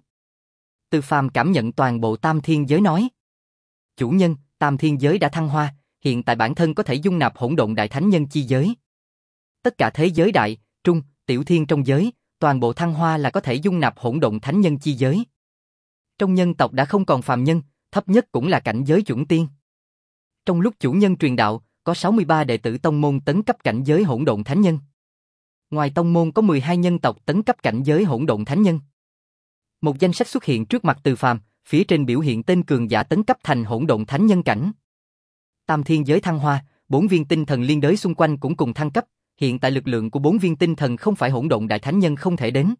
Từ Phàm cảm nhận toàn bộ tam thiên giới nói. Chủ nhân, tam thiên giới đã thăng hoa, hiện tại bản thân có thể dung nạp hỗn độn đại thánh nhân chi giới. Tất cả thế giới đại, trung, tiểu thiên trong giới, toàn bộ thăng hoa là có thể dung nạp hỗn độn thánh nhân chi giới. Trong nhân tộc đã không còn phàm nhân, thấp nhất cũng là cảnh giới chuẩn tiên. Trong lúc chủ nhân truyền đạo, có sáu mươi ba đệ tử tông môn tấn cấp cảnh giới hỗn độn thánh nhân. Ngoài tông môn có mười hai nhân tộc tấn cấp cảnh giới hỗn độn thánh nhân. Một danh sách xuất hiện trước mặt Từ Phàm, phía trên biểu hiện tên cường giả tấn cấp thành hỗn độn thánh nhân cảnh. Tam thiên giới thăng hoa, bốn viên tinh thần liên đới xung quanh cũng cùng thăng cấp, hiện tại lực lượng của bốn viên tinh thần không phải hỗn độn đại thánh nhân không thể đến.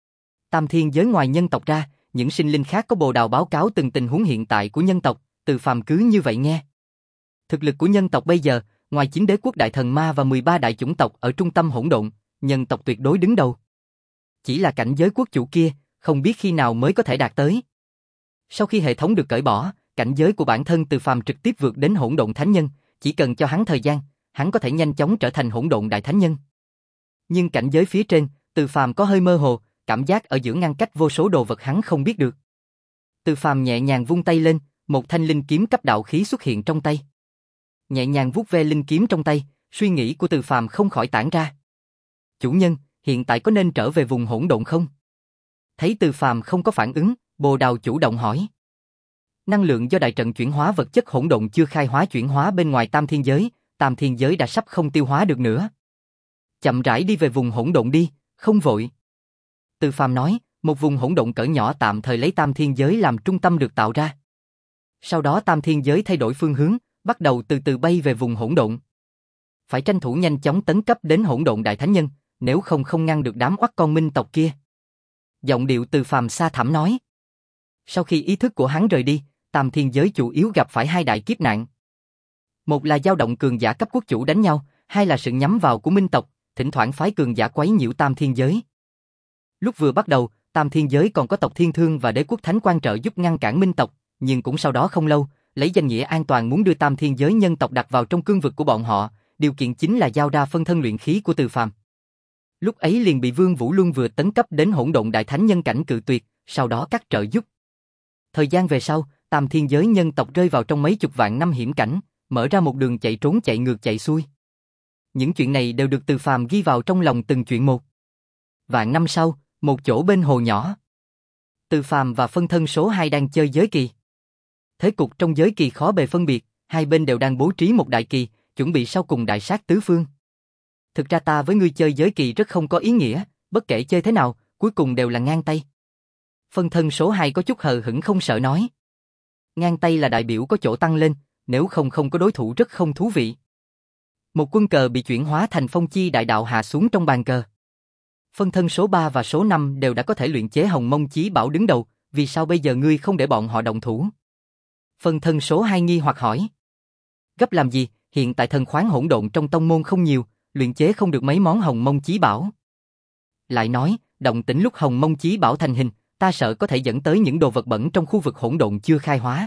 Tam thiên giới ngoài nhân tộc ra, những sinh linh khác có Bồ Đào báo cáo từng tình huống hiện tại của nhân tộc, Từ Phàm cứ như vậy nghe. Thực lực của nhân tộc bây giờ, ngoài chín đế quốc đại thần ma và mười ba đại chủng tộc ở trung tâm hỗn độn, nhân tộc tuyệt đối đứng đầu. Chỉ là cảnh giới quốc chủ kia, không biết khi nào mới có thể đạt tới. Sau khi hệ thống được cởi bỏ, cảnh giới của bản thân Từ Phàm trực tiếp vượt đến hỗn độn thánh nhân, chỉ cần cho hắn thời gian, hắn có thể nhanh chóng trở thành hỗn độn đại thánh nhân. Nhưng cảnh giới phía trên, Từ Phàm có hơi mơ hồ, cảm giác ở giữa ngăn cách vô số đồ vật hắn không biết được. Từ Phàm nhẹ nhàng vung tay lên, một thanh linh kiếm cấp đạo khí xuất hiện trong tay. Nhẹ nhàng vuốt ve linh kiếm trong tay, suy nghĩ của Từ Phàm không khỏi tản ra. Chủ nhân, hiện tại có nên trở về vùng hỗn độn không? Thấy Từ Phàm không có phản ứng, Bồ Đào chủ động hỏi. Năng lượng do đại trận chuyển hóa vật chất hỗn độn chưa khai hóa chuyển hóa bên ngoài tam thiên giới, tam thiên giới đã sắp không tiêu hóa được nữa. Chậm rãi đi về vùng hỗn độn đi, không vội. Từ Phàm nói, một vùng hỗn độn cỡ nhỏ tạm thời lấy tam thiên giới làm trung tâm được tạo ra. Sau đó tam thiên giới thay đổi phương hướng, bắt đầu từ từ bay về vùng hỗn độn. Phải tranh thủ nhanh chóng tấn cấp đến hỗn độn đại thánh nhân, nếu không không ngăn được đám oắt con minh tộc kia. Giọng điệu Từ Phàm xa thẳm nói. Sau khi ý thức của hắn rời đi, tam thiên giới chủ yếu gặp phải hai đại kiếp nạn. Một là dao động cường giả cấp quốc chủ đánh nhau, hai là sự nhắm vào của minh tộc, thỉnh thoảng phái cường giả quấy nhiễu tam thiên giới. Lúc vừa bắt đầu, tam thiên giới còn có tộc Thiên Thương và đế quốc Thánh Quan trợ giúp ngăn cản minh tộc, nhưng cũng sau đó không lâu, lấy danh nghĩa an toàn muốn đưa tam thiên giới nhân tộc đặt vào trong cương vực của bọn họ, điều kiện chính là giao ra phân thân luyện khí của Từ Phàm. Lúc ấy liền bị Vương Vũ Luân vừa tấn cấp đến hỗn độn đại thánh nhân cảnh cự tuyệt, sau đó cắt trợ giúp. Thời gian về sau, tam thiên giới nhân tộc rơi vào trong mấy chục vạn năm hiểm cảnh, mở ra một đường chạy trốn chạy ngược chạy xuôi. Những chuyện này đều được Từ Phàm ghi vào trong lòng từng chuyện một. Vạn năm sau, một chỗ bên hồ nhỏ, Từ Phàm và phân thân số hai đang chơi giới kỳ. Thế cục trong giới kỳ khó bề phân biệt, hai bên đều đang bố trí một đại kỳ, chuẩn bị sau cùng đại sát tứ phương. Thực ra ta với ngươi chơi giới kỳ rất không có ý nghĩa, bất kể chơi thế nào, cuối cùng đều là ngang tay. Phân thân số hai có chút hờ hững không sợ nói. Ngang tay là đại biểu có chỗ tăng lên, nếu không không có đối thủ rất không thú vị. Một quân cờ bị chuyển hóa thành phong chi đại đạo hạ xuống trong bàn cờ. Phân thân số ba và số năm đều đã có thể luyện chế Hồng Mông Chí Bảo đứng đầu, vì sao bây giờ ngươi không để bọn họ động thủ? Phân thân số hai nghi hoặc hỏi. Gấp làm gì, hiện tại thần khoáng hỗn độn trong tông môn không nhiều, luyện chế không được mấy món Hồng Mông Chí Bảo. Lại nói, động tĩnh lúc Hồng Mông Chí Bảo thành hình, ta sợ có thể dẫn tới những đồ vật bẩn trong khu vực hỗn độn chưa khai hóa.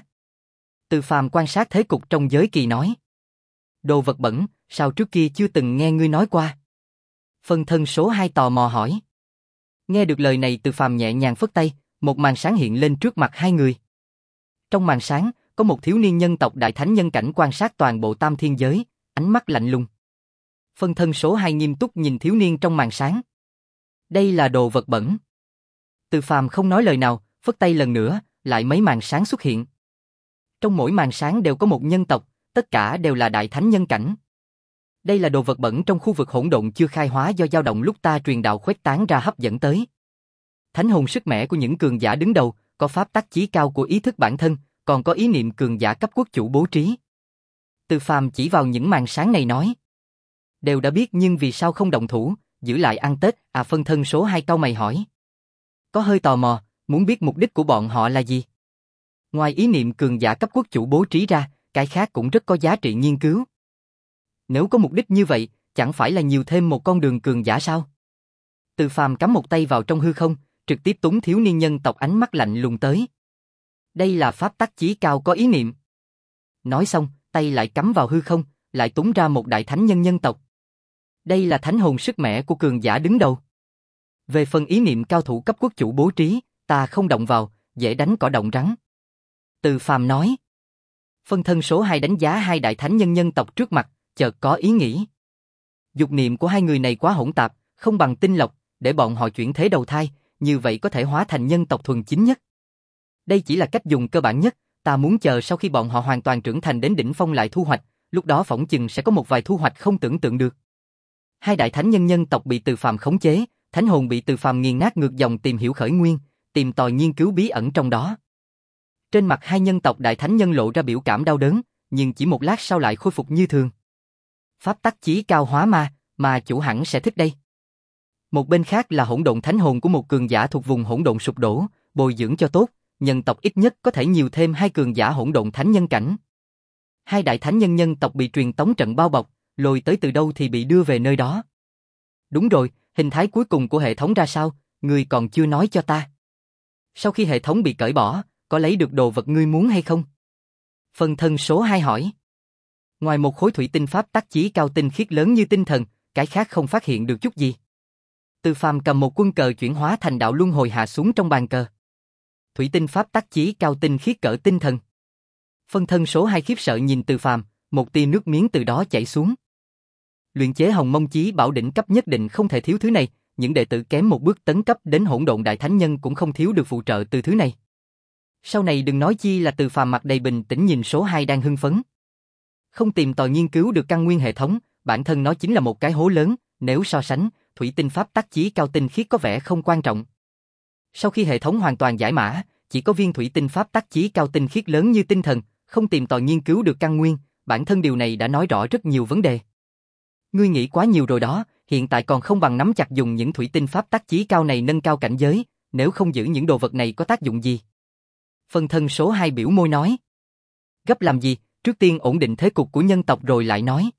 Từ Phàm quan sát thế cục trong giới kỳ nói. Đồ vật bẩn, sao trước kia chưa từng nghe ngươi nói qua? Phân thân số hai tò mò hỏi. Nghe được lời này Từ Phàm nhẹ nhàng phất tay, một màn sáng hiện lên trước mặt hai người. Trong màn sáng, có một thiếu niên nhân tộc đại thánh nhân cảnh quan sát toàn bộ tam thiên giới, ánh mắt lạnh lùng. Phân thân số hai nghiêm túc nhìn thiếu niên trong màn sáng. Đây là đồ vật bẩn. Từ Phàm không nói lời nào, phất tay lần nữa, lại mấy màn sáng xuất hiện. Trong mỗi màn sáng đều có một nhân tộc, tất cả đều là đại thánh nhân cảnh. Đây là đồ vật bẩn trong khu vực hỗn độn chưa khai hóa do dao động lúc ta truyền đạo khuếch tán ra hấp dẫn tới. Thánh hồn sức mẻ của những cường giả đứng đầu, có pháp tắc chí cao của ý thức bản thân, còn có ý niệm cường giả cấp quốc chủ bố trí. Từ Phàm chỉ vào những màn sáng này nói. Đều đã biết nhưng vì sao không động thủ, giữ lại ăn Tết, à phân thân số hai cau mày hỏi. Có hơi tò mò, muốn biết mục đích của bọn họ là gì? Ngoài ý niệm cường giả cấp quốc chủ bố trí ra, cái khác cũng rất có giá trị nghiên cứu. Nếu có mục đích như vậy, chẳng phải là nhiều thêm một con đường cường giả sao? Từ Phàm cắm một tay vào trong hư không, trực tiếp túng thiếu niên nhân tộc ánh mắt lạnh lùng tới. Đây là pháp tắc chí cao có ý niệm. Nói xong, tay lại cắm vào hư không, lại túng ra một đại thánh nhân nhân tộc. Đây là thánh hồn sức mẻ của cường giả đứng đầu. Về phần ý niệm cao thủ cấp quốc chủ bố trí, ta không động vào, dễ đánh cỏ động rắn. Từ Phàm nói. Phân thân số hai đánh giá hai đại thánh nhân nhân tộc trước mặt, chợt có ý nghĩ. Dục niệm của hai người này quá hỗn tạp, không bằng tinh lọc, để bọn họ chuyển thế đầu thai, như vậy có thể hóa thành nhân tộc thuần chính nhất. Đây chỉ là cách dùng cơ bản nhất, ta muốn chờ sau khi bọn họ hoàn toàn trưởng thành đến đỉnh phong lại thu hoạch, lúc đó phỏng chừng sẽ có một vài thu hoạch không tưởng tượng được. Hai đại thánh nhân nhân tộc bị Từ Phàm khống chế, thánh hồn bị Từ Phàm nghiền nát ngược dòng tìm hiểu khởi nguyên, tìm tòi nghiên cứu bí ẩn trong đó. Trên mặt hai nhân tộc đại thánh nhân lộ ra biểu cảm đau đớn, nhưng chỉ một lát sau lại khôi phục như thường. Pháp tắc chí cao hóa ma, mà chủ hẳn sẽ thích đây. Một bên khác là hỗn độn thánh hồn của một cường giả thuộc vùng hỗn độn sụp đổ, bồi dưỡng cho tốt, nhân tộc ít nhất có thể nhiều thêm hai cường giả hỗn độn thánh nhân cảnh. Hai đại thánh nhân nhân tộc bị truyền tống trận bao bọc, lôi tới từ đâu thì bị đưa về nơi đó. Đúng rồi, hình thái cuối cùng của hệ thống ra sao, ngươi còn chưa nói cho ta. Sau khi hệ thống bị cởi bỏ, có lấy được đồ vật ngươi muốn hay không? Phân thân số hai hỏi. Ngoài một khối thủy tinh pháp tắc chí cao tinh khiết lớn như tinh thần, cái khác không phát hiện được chút gì. Từ Phàm cầm một quân cờ chuyển hóa thành đạo luân hồi hạ xuống trong bàn cờ. Thủy tinh pháp tắc chí cao tinh khiết cỡ tinh thần. Phân thân số hai khiếp sợ nhìn Từ Phàm, một tia nước miếng từ đó chảy xuống. Luyện chế hồng mông chí bảo đỉnh cấp nhất định không thể thiếu thứ này, những đệ tử kém một bước tấn cấp đến hỗn độn đại thánh nhân cũng không thiếu được phụ trợ từ thứ này. Sau này đừng nói chi là Từ Phàm mặt đầy bình tĩnh nhìn số hai đang hưng phấn. Không tìm tòi nghiên cứu được căn nguyên hệ thống, bản thân nó chính là một cái hố lớn, nếu so sánh, thủy tinh pháp tắc chí cao tinh khiết có vẻ không quan trọng. Sau khi hệ thống hoàn toàn giải mã, chỉ có viên thủy tinh pháp tắc chí cao tinh khiết lớn như tinh thần, không tìm tòi nghiên cứu được căn nguyên, bản thân điều này đã nói rõ rất nhiều vấn đề. Ngươi nghĩ quá nhiều rồi đó, hiện tại còn không bằng nắm chặt dùng những thủy tinh pháp tắc chí cao này nâng cao cảnh giới, nếu không giữ những đồ vật này có tác dụng gì. Phân thân số hai biểu môi nói. Gấp làm gì, trước tiên ổn định thế cục của nhân tộc rồi lại nói.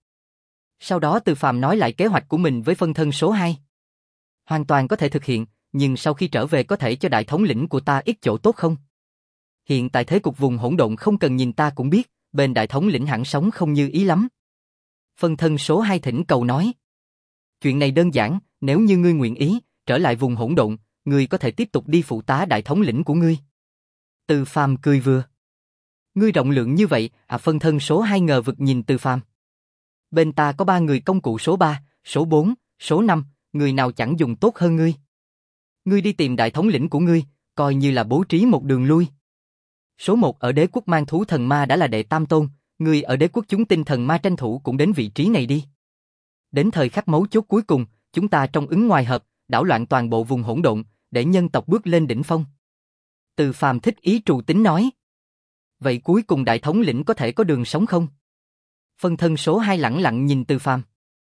Sau đó Từ Phàm nói lại kế hoạch của mình với phân thân số hai. Hoàn toàn có thể thực hiện, nhưng sau khi trở về có thể cho đại thống lĩnh của ta ít chỗ tốt không? Hiện tại thế cục vùng hỗn độn không cần nhìn ta cũng biết, bên đại thống lĩnh hẳn sống không như ý lắm. Phân thân số hai thỉnh cầu nói. Chuyện này đơn giản, nếu như ngươi nguyện ý, trở lại vùng hỗn độn, ngươi có thể tiếp tục đi phụ tá đại thống lĩnh của ngươi. Từ Phàm cười vừa. Ngươi rộng lượng như vậy, à phân thân số hai ngờ vực nhìn Từ Phàm. Bên ta có ba người công cụ số ba, số bốn, số năm, người nào chẳng dùng tốt hơn ngươi. Ngươi đi tìm đại thống lĩnh của ngươi, coi như là bố trí một đường lui. Số một ở đế quốc mang thú thần ma đã là đệ tam tôn, ngươi ở đế quốc chúng tinh thần ma tranh thủ cũng đến vị trí này đi. Đến thời khắc mấu chốt cuối cùng, chúng ta trong ứng ngoài hợp, đảo loạn toàn bộ vùng hỗn độn, để nhân tộc bước lên đỉnh phong. Từ Phàm thích ý trù tính nói. Vậy cuối cùng đại thống lĩnh có thể có đường sống không? Phân thân số hai lẳng lặng nhìn Từ Phàm.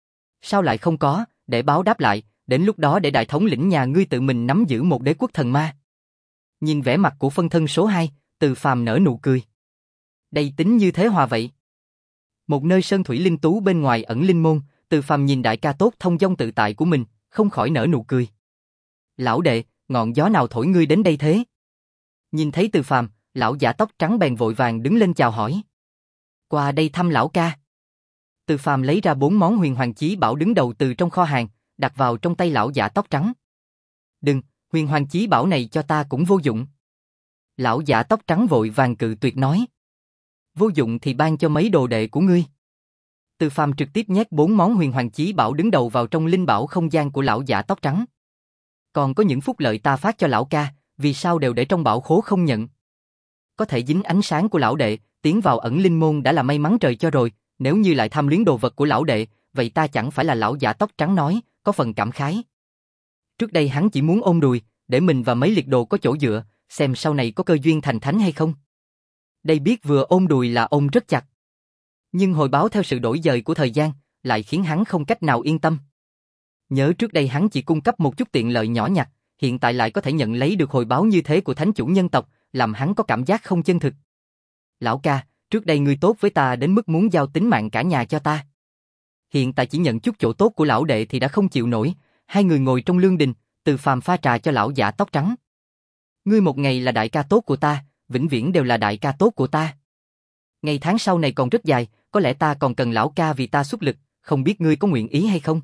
Sao lại không có, để báo đáp lại, đến lúc đó để đại thống lĩnh nhà ngươi tự mình nắm giữ một đế quốc thần ma. Nhìn vẻ mặt của phân thân số hai, Từ Phàm nở nụ cười. Đây tính như thế hòa vậy. Một nơi sơn thủy linh tú bên ngoài ẩn linh môn, Từ Phàm nhìn đại ca tốt thông dong tự tại của mình, không khỏi nở nụ cười. Lão đệ, ngọn gió nào thổi ngươi đến đây thế? Nhìn thấy Từ Phàm, lão giả tóc trắng bèn vội vàng đứng lên chào hỏi. Qua đây thăm lão ca. Từ Phàm lấy ra bốn món huyền hoàng chí bảo đứng đầu từ trong kho hàng, đặt vào trong tay lão giả tóc trắng. Đừng, huyền hoàng chí bảo này cho ta cũng vô dụng. Lão giả tóc trắng vội vàng cự tuyệt nói. Vô dụng thì ban cho mấy đồ đệ của ngươi. Từ Phàm trực tiếp nhét bốn món huyền hoàng chí bảo đứng đầu vào trong linh bảo không gian của lão giả tóc trắng. Còn có những phúc lợi ta phát cho lão ca, vì sao đều để trong bảo khố không nhận? Có thể dính ánh sáng của lão đệ, tiến vào ẩn linh môn đã là may mắn trời cho rồi, nếu như lại tham luyến đồ vật của lão đệ, vậy ta chẳng phải là lão giả tóc trắng nói, có phần cảm khái. Trước đây hắn chỉ muốn ôm đùi, để mình và mấy liệt đồ có chỗ dựa, xem sau này có cơ duyên thành thánh hay không. Đây biết vừa ôm đùi là ôm rất chặt. Nhưng hồi báo theo sự đổi dời của thời gian, lại khiến hắn không cách nào yên tâm. Nhớ trước đây hắn chỉ cung cấp một chút tiện lợi nhỏ nhặt, hiện tại lại có thể nhận lấy được hồi báo như thế của thánh chủ nhân tộc, làm hắn có cảm giác không chân thực. Lão ca, trước đây ngươi tốt với ta đến mức muốn giao tính mạng cả nhà cho ta. Hiện tại chỉ nhận chút chỗ tốt của lão đệ thì đã không chịu nổi. Hai người ngồi trong lương đình, Từ Phàm pha trà cho lão giả tóc trắng. Ngươi một ngày là đại ca tốt của ta, vĩnh viễn đều là đại ca tốt của ta. Ngày tháng sau này còn rất dài, có lẽ ta còn cần lão ca vì ta xuất lực, không biết ngươi có nguyện ý hay không?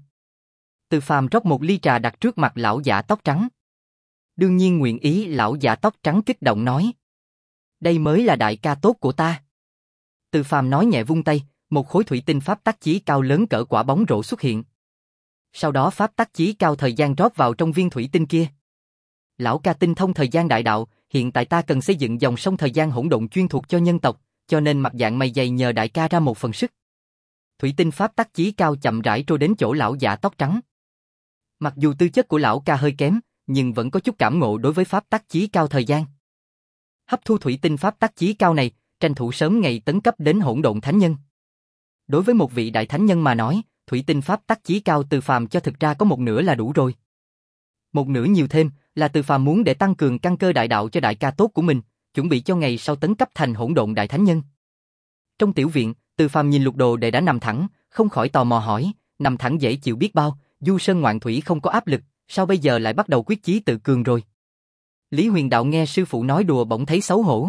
Từ Phàm rót một ly trà đặt trước mặt lão giả tóc trắng. Đương nhiên nguyện ý, lão giả tóc trắng kích động nói. Đây mới là đại ca tốt của ta. Từ Phàm nói nhẹ vung tay, một khối thủy tinh pháp tắc chí cao lớn cỡ quả bóng rổ xuất hiện. Sau đó pháp tắc chí cao thời gian rót vào trong viên thủy tinh kia. Lão ca tinh thông thời gian đại đạo, hiện tại ta cần xây dựng dòng sông thời gian hỗn độn chuyên thuộc cho nhân tộc, cho nên mặt dạng mày dày nhờ đại ca ra một phần sức. Thủy tinh pháp tắc chí cao chậm rãi trôi đến chỗ lão giả tóc trắng. Mặc dù tư chất của lão ca hơi kém, nhưng vẫn có chút cảm ngộ đối với pháp tắc chí cao thời gian. Hấp thu thủy tinh pháp tắc chí cao này, tranh thủ sớm ngày tấn cấp đến hỗn độn thánh nhân. Đối với một vị đại thánh nhân mà nói, thủy tinh pháp tắc chí cao Từ Phàm cho thực ra có một nửa là đủ rồi. Một nửa nhiều thêm là Từ Phàm muốn để tăng cường căn cơ đại đạo cho đại ca tốt của mình, chuẩn bị cho ngày sau tấn cấp thành hỗn độn đại thánh nhân. Trong tiểu viện, Từ Phàm nhìn Lục Đồ Đệ đã nằm thẳng, không khỏi tò mò hỏi, nằm thẳng dễ chịu biết bao, du sơn ngoạn thủy không có áp lực, sao bây giờ lại bắt đầu quyết chí tự cường rồi? Lý Huyền Đạo nghe sư phụ nói đùa bỗng thấy xấu hổ.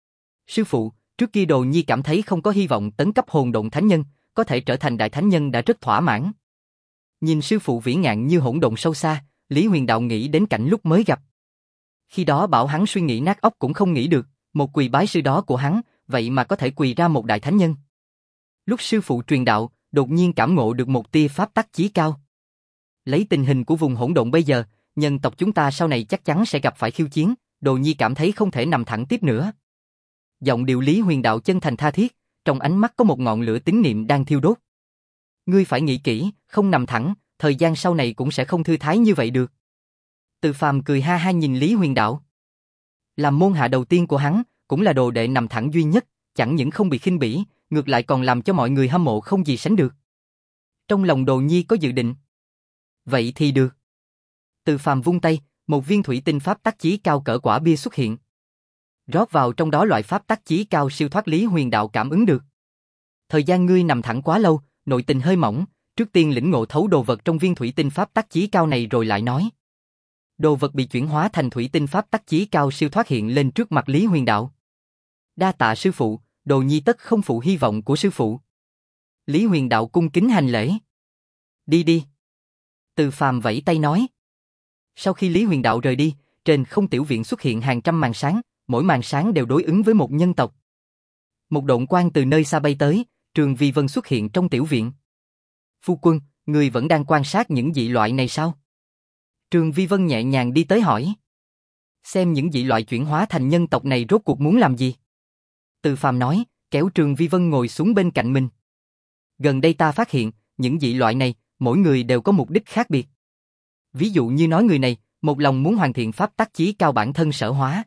Sư phụ, trước kia Đồ Nhi cảm thấy không có hy vọng tấn cấp hồn độn thánh nhân, có thể trở thành đại thánh nhân đã rất thỏa mãn. Nhìn sư phụ vĩ ngạn như hỗn độn sâu xa, Lý Huyền Đạo nghĩ đến cảnh lúc mới gặp. Khi đó bảo hắn suy nghĩ nát óc cũng không nghĩ được, một quỳ bái sư đó của hắn, vậy mà có thể quỳ ra một đại thánh nhân. Lúc sư phụ truyền đạo, đột nhiên cảm ngộ được một tia pháp tắc chí cao. Lấy tình hình của vùng hỗn độn bây giờ, nhân tộc chúng ta sau này chắc chắn sẽ gặp phải khiêu chiến, Đồ Nhi cảm thấy không thể nằm thẳng tiếp nữa. Giọng điệu Lý Huyền Đạo chân thành tha thiết, trong ánh mắt có một ngọn lửa tín niệm đang thiêu đốt. Ngươi phải nghĩ kỹ, không nằm thẳng, thời gian sau này cũng sẽ không thư thái như vậy được. Từ Phàm cười ha ha nhìn Lý Huyền Đạo. Làm môn hạ đầu tiên của hắn, cũng là đồ đệ nằm thẳng duy nhất, chẳng những không bị khinh bỉ, ngược lại còn làm cho mọi người hâm mộ không gì sánh được. Trong lòng Đồ Nhi có dự định. Vậy thì được. Từ Phàm vung tay, một viên thủy tinh pháp tắc chí cao cỡ quả bia xuất hiện. Rót vào trong đó loại pháp tắc chí cao siêu thoát Lý Huyền Đạo cảm ứng được. Thời gian ngươi nằm thẳng quá lâu, nội tình hơi mỏng, trước tiên lĩnh ngộ thấu đồ vật trong viên thủy tinh pháp tắc chí cao này rồi lại nói. Đồ vật bị chuyển hóa thành thủy tinh pháp tắc chí cao siêu thoát hiện lên trước mặt Lý Huyền Đạo. Đa tạ sư phụ, Đồ Nhi tất không phụ hy vọng của sư phụ. Lý Huyền Đạo cung kính hành lễ. Đi đi. Từ Phàm vẫy tay nói. Sau khi Lý Huyền Đạo rời đi, trên không tiểu viện xuất hiện hàng trăm màn sáng, mỗi màn sáng đều đối ứng với một nhân tộc. Một độn quang từ nơi xa bay tới, Trường Vi Vân xuất hiện trong tiểu viện. Phu quân, người vẫn đang quan sát những dị loại này sao? Trường Vi Vân nhẹ nhàng đi tới hỏi. Xem những dị loại chuyển hóa thành nhân tộc này rốt cuộc muốn làm gì? Từ Phàm nói, kéo Trường Vi Vân ngồi xuống bên cạnh mình. Gần đây ta phát hiện, những dị loại này, mỗi người đều có mục đích khác biệt. Ví dụ như nói người này, một lòng muốn hoàn thiện pháp tắc chí cao bản thân sở hóa.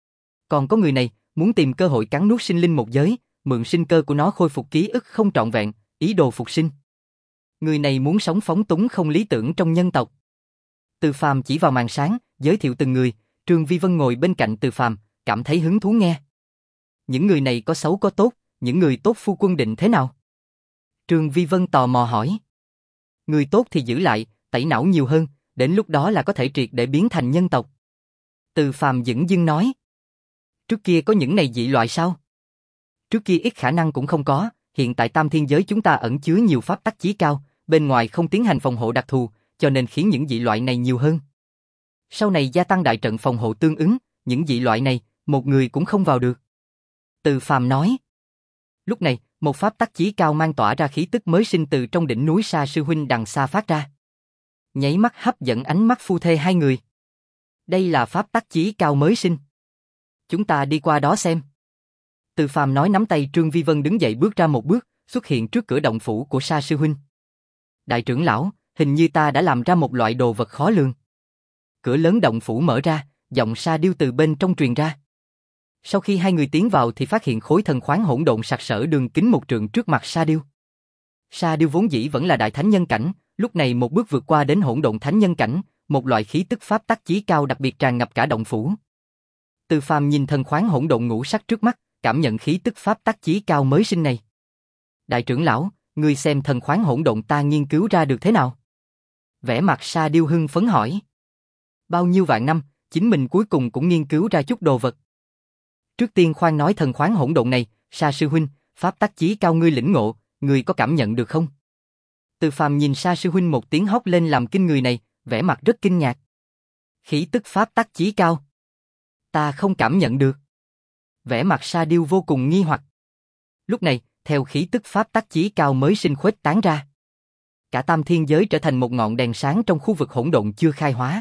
Còn có người này, muốn tìm cơ hội cắn nuốt sinh linh một giới, mượn sinh cơ của nó khôi phục ký ức không trọn vẹn, ý đồ phục sinh. Người này muốn sống phóng túng không lý tưởng trong nhân tộc. Từ Phàm chỉ vào màn sáng, giới thiệu từng người, Trương Vi Vân ngồi bên cạnh Từ Phàm, cảm thấy hứng thú nghe. Những người này có xấu có tốt, những người tốt phu quân định thế nào? Trương Vi Vân tò mò hỏi. Người tốt thì giữ lại, tẩy não nhiều hơn, đến lúc đó là có thể triệt để biến thành nhân tộc. Từ Phàm dửng dưng nói. Trước kia có những này dị loại sao? Trước kia ít khả năng cũng không có, hiện tại tam thiên giới chúng ta ẩn chứa nhiều pháp tắc chí cao, bên ngoài không tiến hành phòng hộ đặc thù, cho nên khiến những dị loại này nhiều hơn. Sau này gia tăng đại trận phòng hộ tương ứng, những dị loại này, một người cũng không vào được. Từ Phàm nói. Lúc này, một pháp tắc chí cao mang tỏa ra khí tức mới sinh từ trong đỉnh núi Sa sư huynh đằng xa phát ra. Nháy mắt hấp dẫn ánh mắt phu thê hai người. Đây là pháp tắc chí cao mới sinh. Chúng ta đi qua đó xem. Từ Phàm nói nắm tay Trương Vi Vân đứng dậy bước ra một bước, xuất hiện trước cửa động phủ của Sa sư huynh. Đại trưởng lão, hình như ta đã làm ra một loại đồ vật khó lường. Cửa lớn động phủ mở ra, Giọng Sa Điêu từ bên trong truyền ra. Sau khi hai người tiến vào thì phát hiện khối thần khoáng hỗn độn sặc sỡ đường kính một trượng trước mặt Sa Điêu. Sa Điêu vốn dĩ vẫn là đại thánh nhân cảnh, lúc này một bước vượt qua đến hỗn độn thánh nhân cảnh, một loại khí tức pháp tắc chí cao đặc biệt tràn ngập cả động phủ. Từ Phàm nhìn thần khoáng hỗn độn ngũ sắc trước mắt, cảm nhận khí tức pháp tắc chí cao mới sinh này. Đại trưởng lão, ngươi xem thần khoáng hỗn độn ta nghiên cứu ra được thế nào? Vẻ mặt Sa Điêu hưng phấn hỏi. Bao nhiêu vạn năm, chính mình cuối cùng cũng nghiên cứu ra chút đồ vật. Trước tiên khoan nói thần khoáng hỗn độn này, Sa sư huynh, pháp tắc chí cao ngươi lĩnh ngộ, ngươi có cảm nhận được không? Từ Phàm nhìn Sa sư huynh một tiếng hóc lên làm kinh người này, vẻ mặt rất kinh ngạc. Khí tức pháp tắc chí cao. Ta không cảm nhận được. Vẻ mặt Sa Điêu vô cùng nghi hoặc. Lúc này, theo khí tức pháp tắc chí cao mới sinh khuếch tán ra. Cả tam thiên giới trở thành một ngọn đèn sáng trong khu vực hỗn độn chưa khai hóa.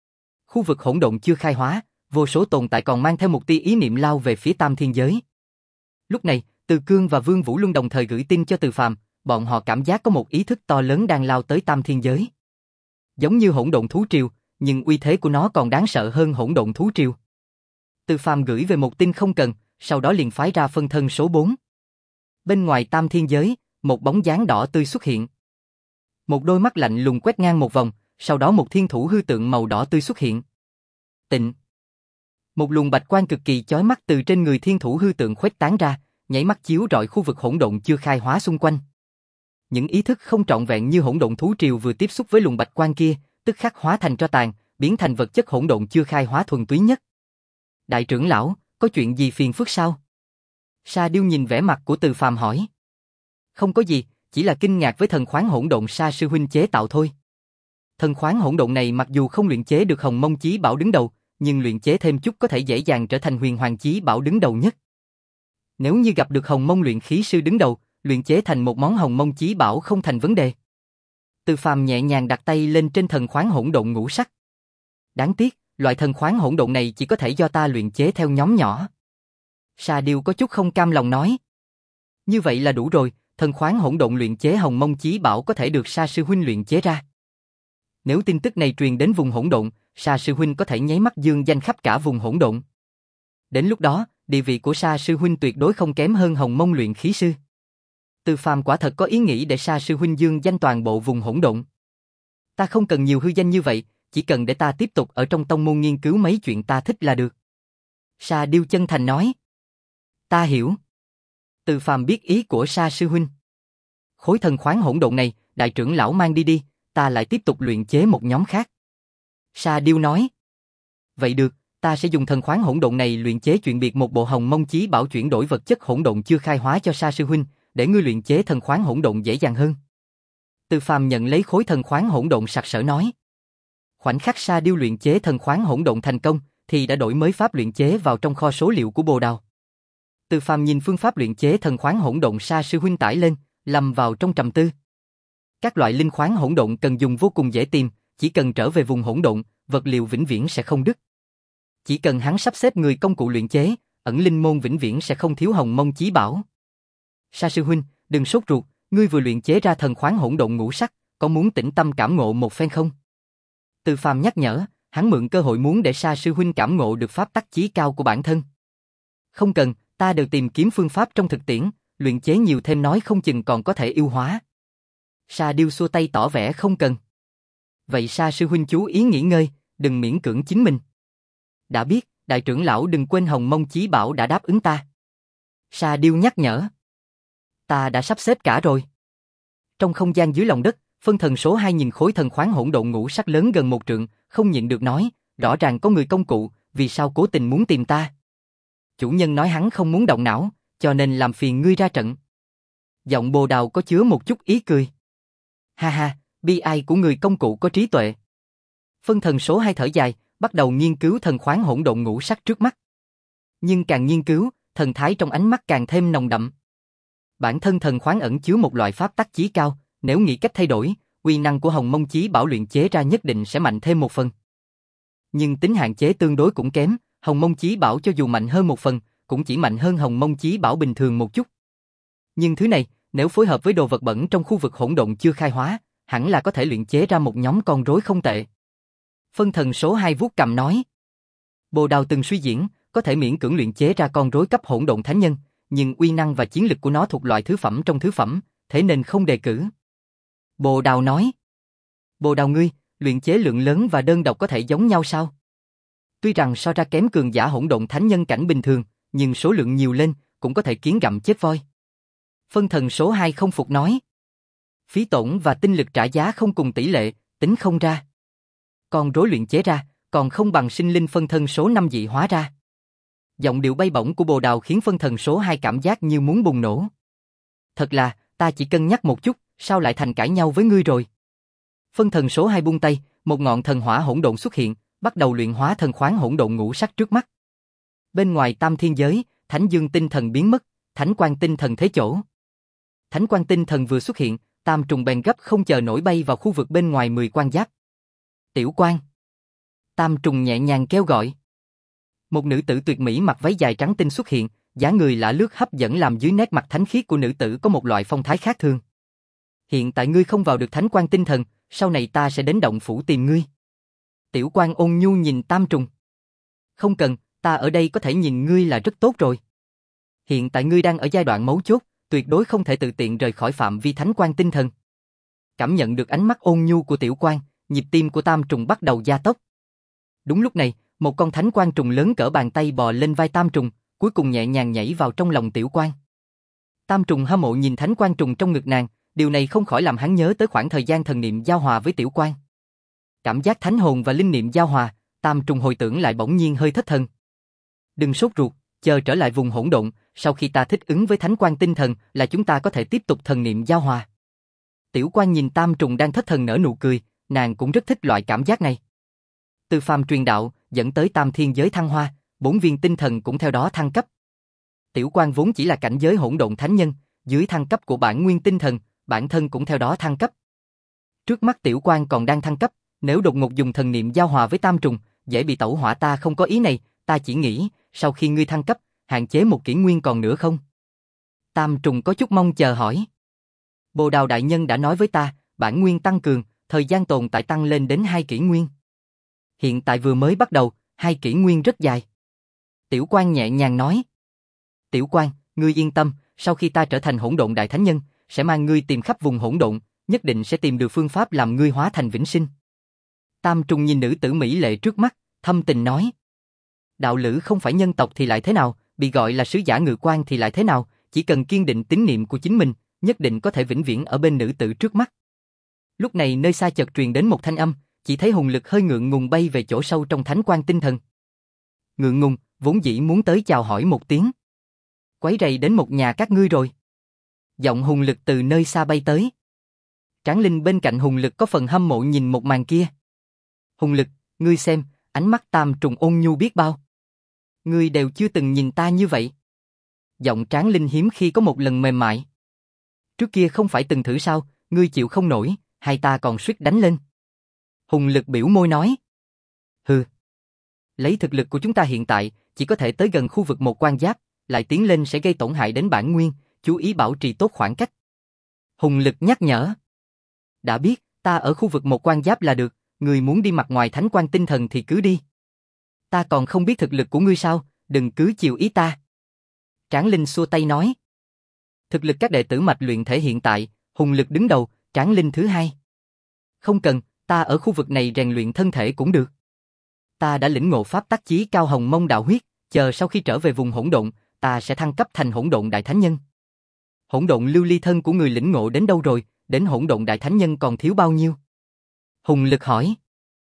Khu vực hỗn độn chưa khai hóa, vô số tồn tại còn mang theo một tia ý niệm lao về phía tam thiên giới. Lúc này, Từ Cương và Vương Vũ Luân đồng thời gửi tin cho Từ Phàm, bọn họ cảm giác có một ý thức to lớn đang lao tới tam thiên giới. Giống như hỗn độn thú triều, nhưng uy thế của nó còn đáng sợ hơn hỗn độn thú triều. Từ Phàm gửi về một tin không cần, sau đó liền phái ra phân thân số bốn. Bên ngoài tam thiên giới, một bóng dáng đỏ tươi xuất hiện. Một đôi mắt lạnh lùng quét ngang một vòng, sau đó một thiên thủ hư tượng màu đỏ tươi xuất hiện. Tịnh. Một luồng bạch quang cực kỳ chói mắt từ trên người thiên thủ hư tượng khuếch tán ra, nháy mắt chiếu rọi khu vực hỗn độn chưa khai hóa xung quanh. Những ý thức không trọn vẹn như hỗn độn thú triều vừa tiếp xúc với luồng bạch quang kia, tức khắc hóa thành tro tàn, biến thành vật chất hỗn độn chưa khai hóa thuần túy nhất. Đại trưởng lão, có chuyện gì phiền phức sao? Sa Điêu nhìn vẻ mặt của Từ Phàm hỏi. Không có gì, chỉ là kinh ngạc với thần khoáng hỗn độn Sa sư huynh chế tạo thôi. Thần khoáng hỗn độn này mặc dù không luyện chế được Hồng Mông Chí Bảo đứng đầu, nhưng luyện chế thêm chút có thể dễ dàng trở thành Huyền Hoàng Chí Bảo đứng đầu nhất. Nếu như gặp được Hồng Mông luyện khí sư đứng đầu, luyện chế thành một món Hồng Mông Chí Bảo không thành vấn đề. Từ Phàm nhẹ nhàng đặt tay lên trên thần khoáng hỗn độn ngũ sắc. Đáng tiếc, loại thần khoáng hỗn độn này chỉ có thể do ta luyện chế theo nhóm nhỏ. Sa Điêu có chút không cam lòng nói. Như vậy là đủ rồi, thần khoáng hỗn độn luyện chế Hồng Mông Chí Bảo có thể được Sa sư huynh luyện chế ra. Nếu tin tức này truyền đến vùng hỗn độn, Sa sư huynh có thể nháy mắt dương danh khắp cả vùng hỗn độn. Đến lúc đó, địa vị của Sa sư huynh tuyệt đối không kém hơn Hồng Mông luyện khí sư. Từ Phàm quả thật có ý nghĩ để Sa sư huynh dương danh toàn bộ vùng hỗn độn. Ta không cần nhiều hư danh như vậy, chỉ cần để ta tiếp tục ở trong tông môn nghiên cứu mấy chuyện ta thích là được. Sa Điêu chân thành nói. Ta hiểu. Từ Phàm biết ý của Sa sư huynh. Khối thần khoáng hỗn độn này, đại trưởng lão mang đi đi, ta lại tiếp tục luyện chế một nhóm khác. Sa Điêu nói. Vậy được, ta sẽ dùng thần khoáng hỗn độn này luyện chế chuyện biệt một bộ Hồng Mông Chí Bảo chuyển đổi vật chất hỗn độn chưa khai hóa cho Sa sư huynh, để ngươi luyện chế thần khoáng hỗn độn dễ dàng hơn. Từ Phàm nhận lấy khối thần khoáng hỗn độn sặc sỡ nói. Khoảnh khắc Sa Điêu luyện chế thần khoáng hỗn độn thành công, thì đã đổi mới pháp luyện chế vào trong kho số liệu của Bồ Đào. Từ Phàm nhìn phương pháp luyện chế thần khoáng hỗn độn Sa sư huynh tải lên, lâm vào trong trầm tư. Các loại linh khoáng hỗn độn cần dùng vô cùng dễ tìm, chỉ cần trở về vùng hỗn độn, vật liệu vĩnh viễn sẽ không đứt. Chỉ cần hắn sắp xếp người công cụ luyện chế, ẩn linh môn vĩnh viễn sẽ không thiếu Hồng Mông Chí Bảo. Sa sư huynh, đừng sốt ruột, ngươi vừa luyện chế ra thần khoáng hỗn độn ngũ sắc, có muốn tĩnh tâm cảm ngộ một phen không? Từ Phàm nhắc nhở, hắn mượn cơ hội muốn để Sa sư huynh cảm ngộ được pháp tắc chí cao của bản thân. Không cần, ta đều tìm kiếm phương pháp trong thực tiễn, luyện chế nhiều thêm nói không chừng còn có thể yêu hóa. Sa Điêu xua tay tỏ vẻ không cần. Vậy Sa sư huynh chú ý nghỉ ngơi, đừng miễn cưỡng chính mình. Đã biết, đại trưởng lão đừng quên Hồng Mông Chí Bảo đã đáp ứng ta. Sa Điêu nhắc nhở. Ta đã sắp xếp cả rồi. Trong không gian dưới lòng đất, phân thần số hai nhìn khối thần khoáng hỗn độn ngũ sắc lớn gần một trượng, không nhịn được nói, rõ ràng có người công cụ, vì sao cố tình muốn tìm ta? Chủ nhân nói hắn không muốn động não, cho nên làm phiền ngươi ra trận. Giọng Bồ Đào có chứa một chút ý cười. Ha ha, bi ai của người công cụ có trí tuệ. Phân thần số hai thở dài, bắt đầu nghiên cứu thần khoáng hỗn độn ngũ sắc trước mắt. Nhưng càng nghiên cứu, thần thái trong ánh mắt càng thêm nồng đậm. Bản thân thần khoáng ẩn chứa một loại pháp tắc chí cao, nếu nghĩ cách thay đổi, uy năng của Hồng Mông Chí Bảo luyện chế ra nhất định sẽ mạnh thêm một phần. Nhưng tính hạn chế tương đối cũng kém, Hồng Mông Chí Bảo cho dù mạnh hơn một phần, cũng chỉ mạnh hơn Hồng Mông Chí Bảo bình thường một chút. Nhưng thứ này, nếu phối hợp với đồ vật bẩn trong khu vực hỗn độn chưa khai hóa, hẳn là có thể luyện chế ra một nhóm con rối không tệ. Phân thần số hai vuốt cầm nói. Bồ Đào từng suy diễn, có thể miễn cưỡng luyện chế ra con rối cấp hỗn độn thánh nhân, nhưng uy năng và chiến lực của nó thuộc loại thứ phẩm trong thứ phẩm, thế nên không đề cử. Bồ Đào nói. Bồ Đào ngươi, luyện chế lượng lớn và đơn độc có thể giống nhau sao? Tuy rằng so ra kém cường giả hỗn độn thánh nhân cảnh bình thường, nhưng số lượng nhiều lên, cũng có thể kiến gặm chết voi. Phân thần số hai không phục nói. Phí tổn và tinh lực trả giá không cùng tỷ lệ, tính không ra. Con rối luyện chế ra, còn không bằng sinh linh phân thân số năm dị hóa ra. Giọng điệu bay bổng của Bồ Đào khiến phân thần số hai cảm giác như muốn bùng nổ. Thật là, ta chỉ cân nhắc một chút, sao lại thành cãi nhau với ngươi rồi? Phân thần số hai buông tay, một ngọn thần hỏa hỗn độn xuất hiện, bắt đầu luyện hóa thần khoáng hỗn độn ngũ sắc trước mắt. Bên ngoài tam thiên giới, Thánh Dương tinh thần biến mất, Thánh Quang tinh thần thế chỗ. Thánh Quang tinh thần vừa xuất hiện, Tam trùng bèn gấp không chờ nổi bay vào khu vực bên ngoài mười quan giáp. Tiểu Quang. Tam trùng nhẹ nhàng kêu gọi. Một nữ tử tuyệt mỹ mặc váy dài trắng tinh xuất hiện, dáng người lả lướt hấp dẫn làm dưới nét mặt thánh khiết của nữ tử có một loại phong thái khác thường. Hiện tại ngươi không vào được Thánh Quang tinh thần, sau này ta sẽ đến động phủ tìm ngươi. Tiểu Quang ôn nhu nhìn Tam trùng. Không cần, ta ở đây có thể nhìn ngươi là rất tốt rồi. Hiện tại ngươi đang ở giai đoạn mấu chốt, tuyệt đối không thể tự tiện rời khỏi phạm vi Thánh Quang tinh thần. Cảm nhận được ánh mắt ôn nhu của Tiểu Quang, nhịp tim của Tam trùng bắt đầu gia tốc. Đúng lúc này, một con Thánh Quang trùng lớn cỡ bàn tay bò lên vai Tam trùng, cuối cùng nhẹ nhàng nhảy vào trong lòng Tiểu Quang. Tam trùng hâm mộ nhìn Thánh Quang trùng trong ngực nàng, điều này không khỏi làm hắn nhớ tới khoảng thời gian thần niệm giao hòa với Tiểu Quang. Cảm giác thánh hồn và linh niệm giao hòa, Tam trùng hồi tưởng lại bỗng nhiên hơi thất thần. Đừng sốt ruột, chờ trở lại vùng hỗn độn, sau khi ta thích ứng với Thánh Quang tinh thần là chúng ta có thể tiếp tục thần niệm giao hòa. Tiểu Quang nhìn Tam trùng đang thất thần nở nụ cười, nàng cũng rất thích loại cảm giác này. Từ phàm truyền đạo, dẫn tới tam thiên giới thăng hoa, bốn viên tinh thần cũng theo đó thăng cấp. Tiểu Quang vốn chỉ là cảnh giới hỗn độn thánh nhân, dưới thăng cấp của bản nguyên tinh thần, bản thân cũng theo đó thăng cấp. Trước mắt Tiểu Quang còn đang thăng cấp, nếu đột ngột dùng thần niệm giao hòa với Tam trùng, dễ bị tẩu hỏa, ta không có ý này, ta chỉ nghĩ, sau khi ngươi thăng cấp, hạn chế một kỷ nguyên còn nữa không? Tam trùng có chút mong chờ hỏi. Bồ Đào đại nhân đã nói với ta, bản nguyên tăng cường, thời gian tồn tại tăng lên đến hai kỷ nguyên. Hiện tại vừa mới bắt đầu, hai kỷ nguyên rất dài. Tiểu Quang nhẹ nhàng nói. Tiểu Quang, ngươi yên tâm, sau khi ta trở thành hỗn độn đại thánh nhân, sẽ mang ngươi tìm khắp vùng hỗn độn, nhất định sẽ tìm được phương pháp làm ngươi hóa thành vĩnh sinh. Tam trùng nhìn nữ tử mỹ lệ trước mắt, thâm tình nói. Đạo lữ không phải nhân tộc thì lại thế nào, bị gọi là sứ giả ngự quan thì lại thế nào, chỉ cần kiên định tín niệm của chính mình, nhất định có thể vĩnh viễn ở bên nữ tử trước mắt. Lúc này nơi xa chợt truyền đến một thanh âm, chỉ thấy Hùng Lực hơi ngượng ngùng bay về chỗ sâu trong Thánh Quang tinh thần. Ngượng ngùng, vốn dĩ muốn tới chào hỏi một tiếng. Quấy rầy đến một nhà các ngươi rồi. Giọng Hùng Lực từ nơi xa bay tới. Tráng Linh bên cạnh Hùng Lực có phần hâm mộ nhìn một màn kia. Hùng Lực, ngươi xem, ánh mắt Tam trùng ôn nhu biết bao. Ngươi đều chưa từng nhìn ta như vậy. Giọng Tráng Linh hiếm khi có một lần mềm mại. Trước kia không phải từng thử sao, ngươi chịu không nổi, hay ta còn suýt đánh lên. Hùng Lực biểu môi nói. Hừ. Lấy thực lực của chúng ta hiện tại, chỉ có thể tới gần khu vực một quan giáp, lại tiến lên sẽ gây tổn hại đến bản nguyên, chú ý bảo trì tốt khoảng cách. Hùng Lực nhắc nhở. Đã biết, ta ở khu vực một quan giáp là được, người muốn đi mặt ngoài Thánh Quang tinh thần thì cứ đi. Ta còn không biết thực lực của ngươi sao, đừng cứ chiều ý ta. Tráng Linh xua tay nói. Thực lực các đệ tử mạch luyện thể hiện tại, Hùng Lực đứng đầu, Tráng Linh thứ hai. Không cần, ta ở khu vực này rèn luyện thân thể cũng được. Ta đã lĩnh ngộ pháp tắc chí cao hồng mông đạo huyết, chờ sau khi trở về vùng hỗn độn, ta sẽ thăng cấp thành hỗn độn đại thánh nhân. Hỗn độn lưu ly thân của người lĩnh ngộ đến đâu rồi, đến hỗn độn đại thánh nhân còn thiếu bao nhiêu? Hùng Lực hỏi.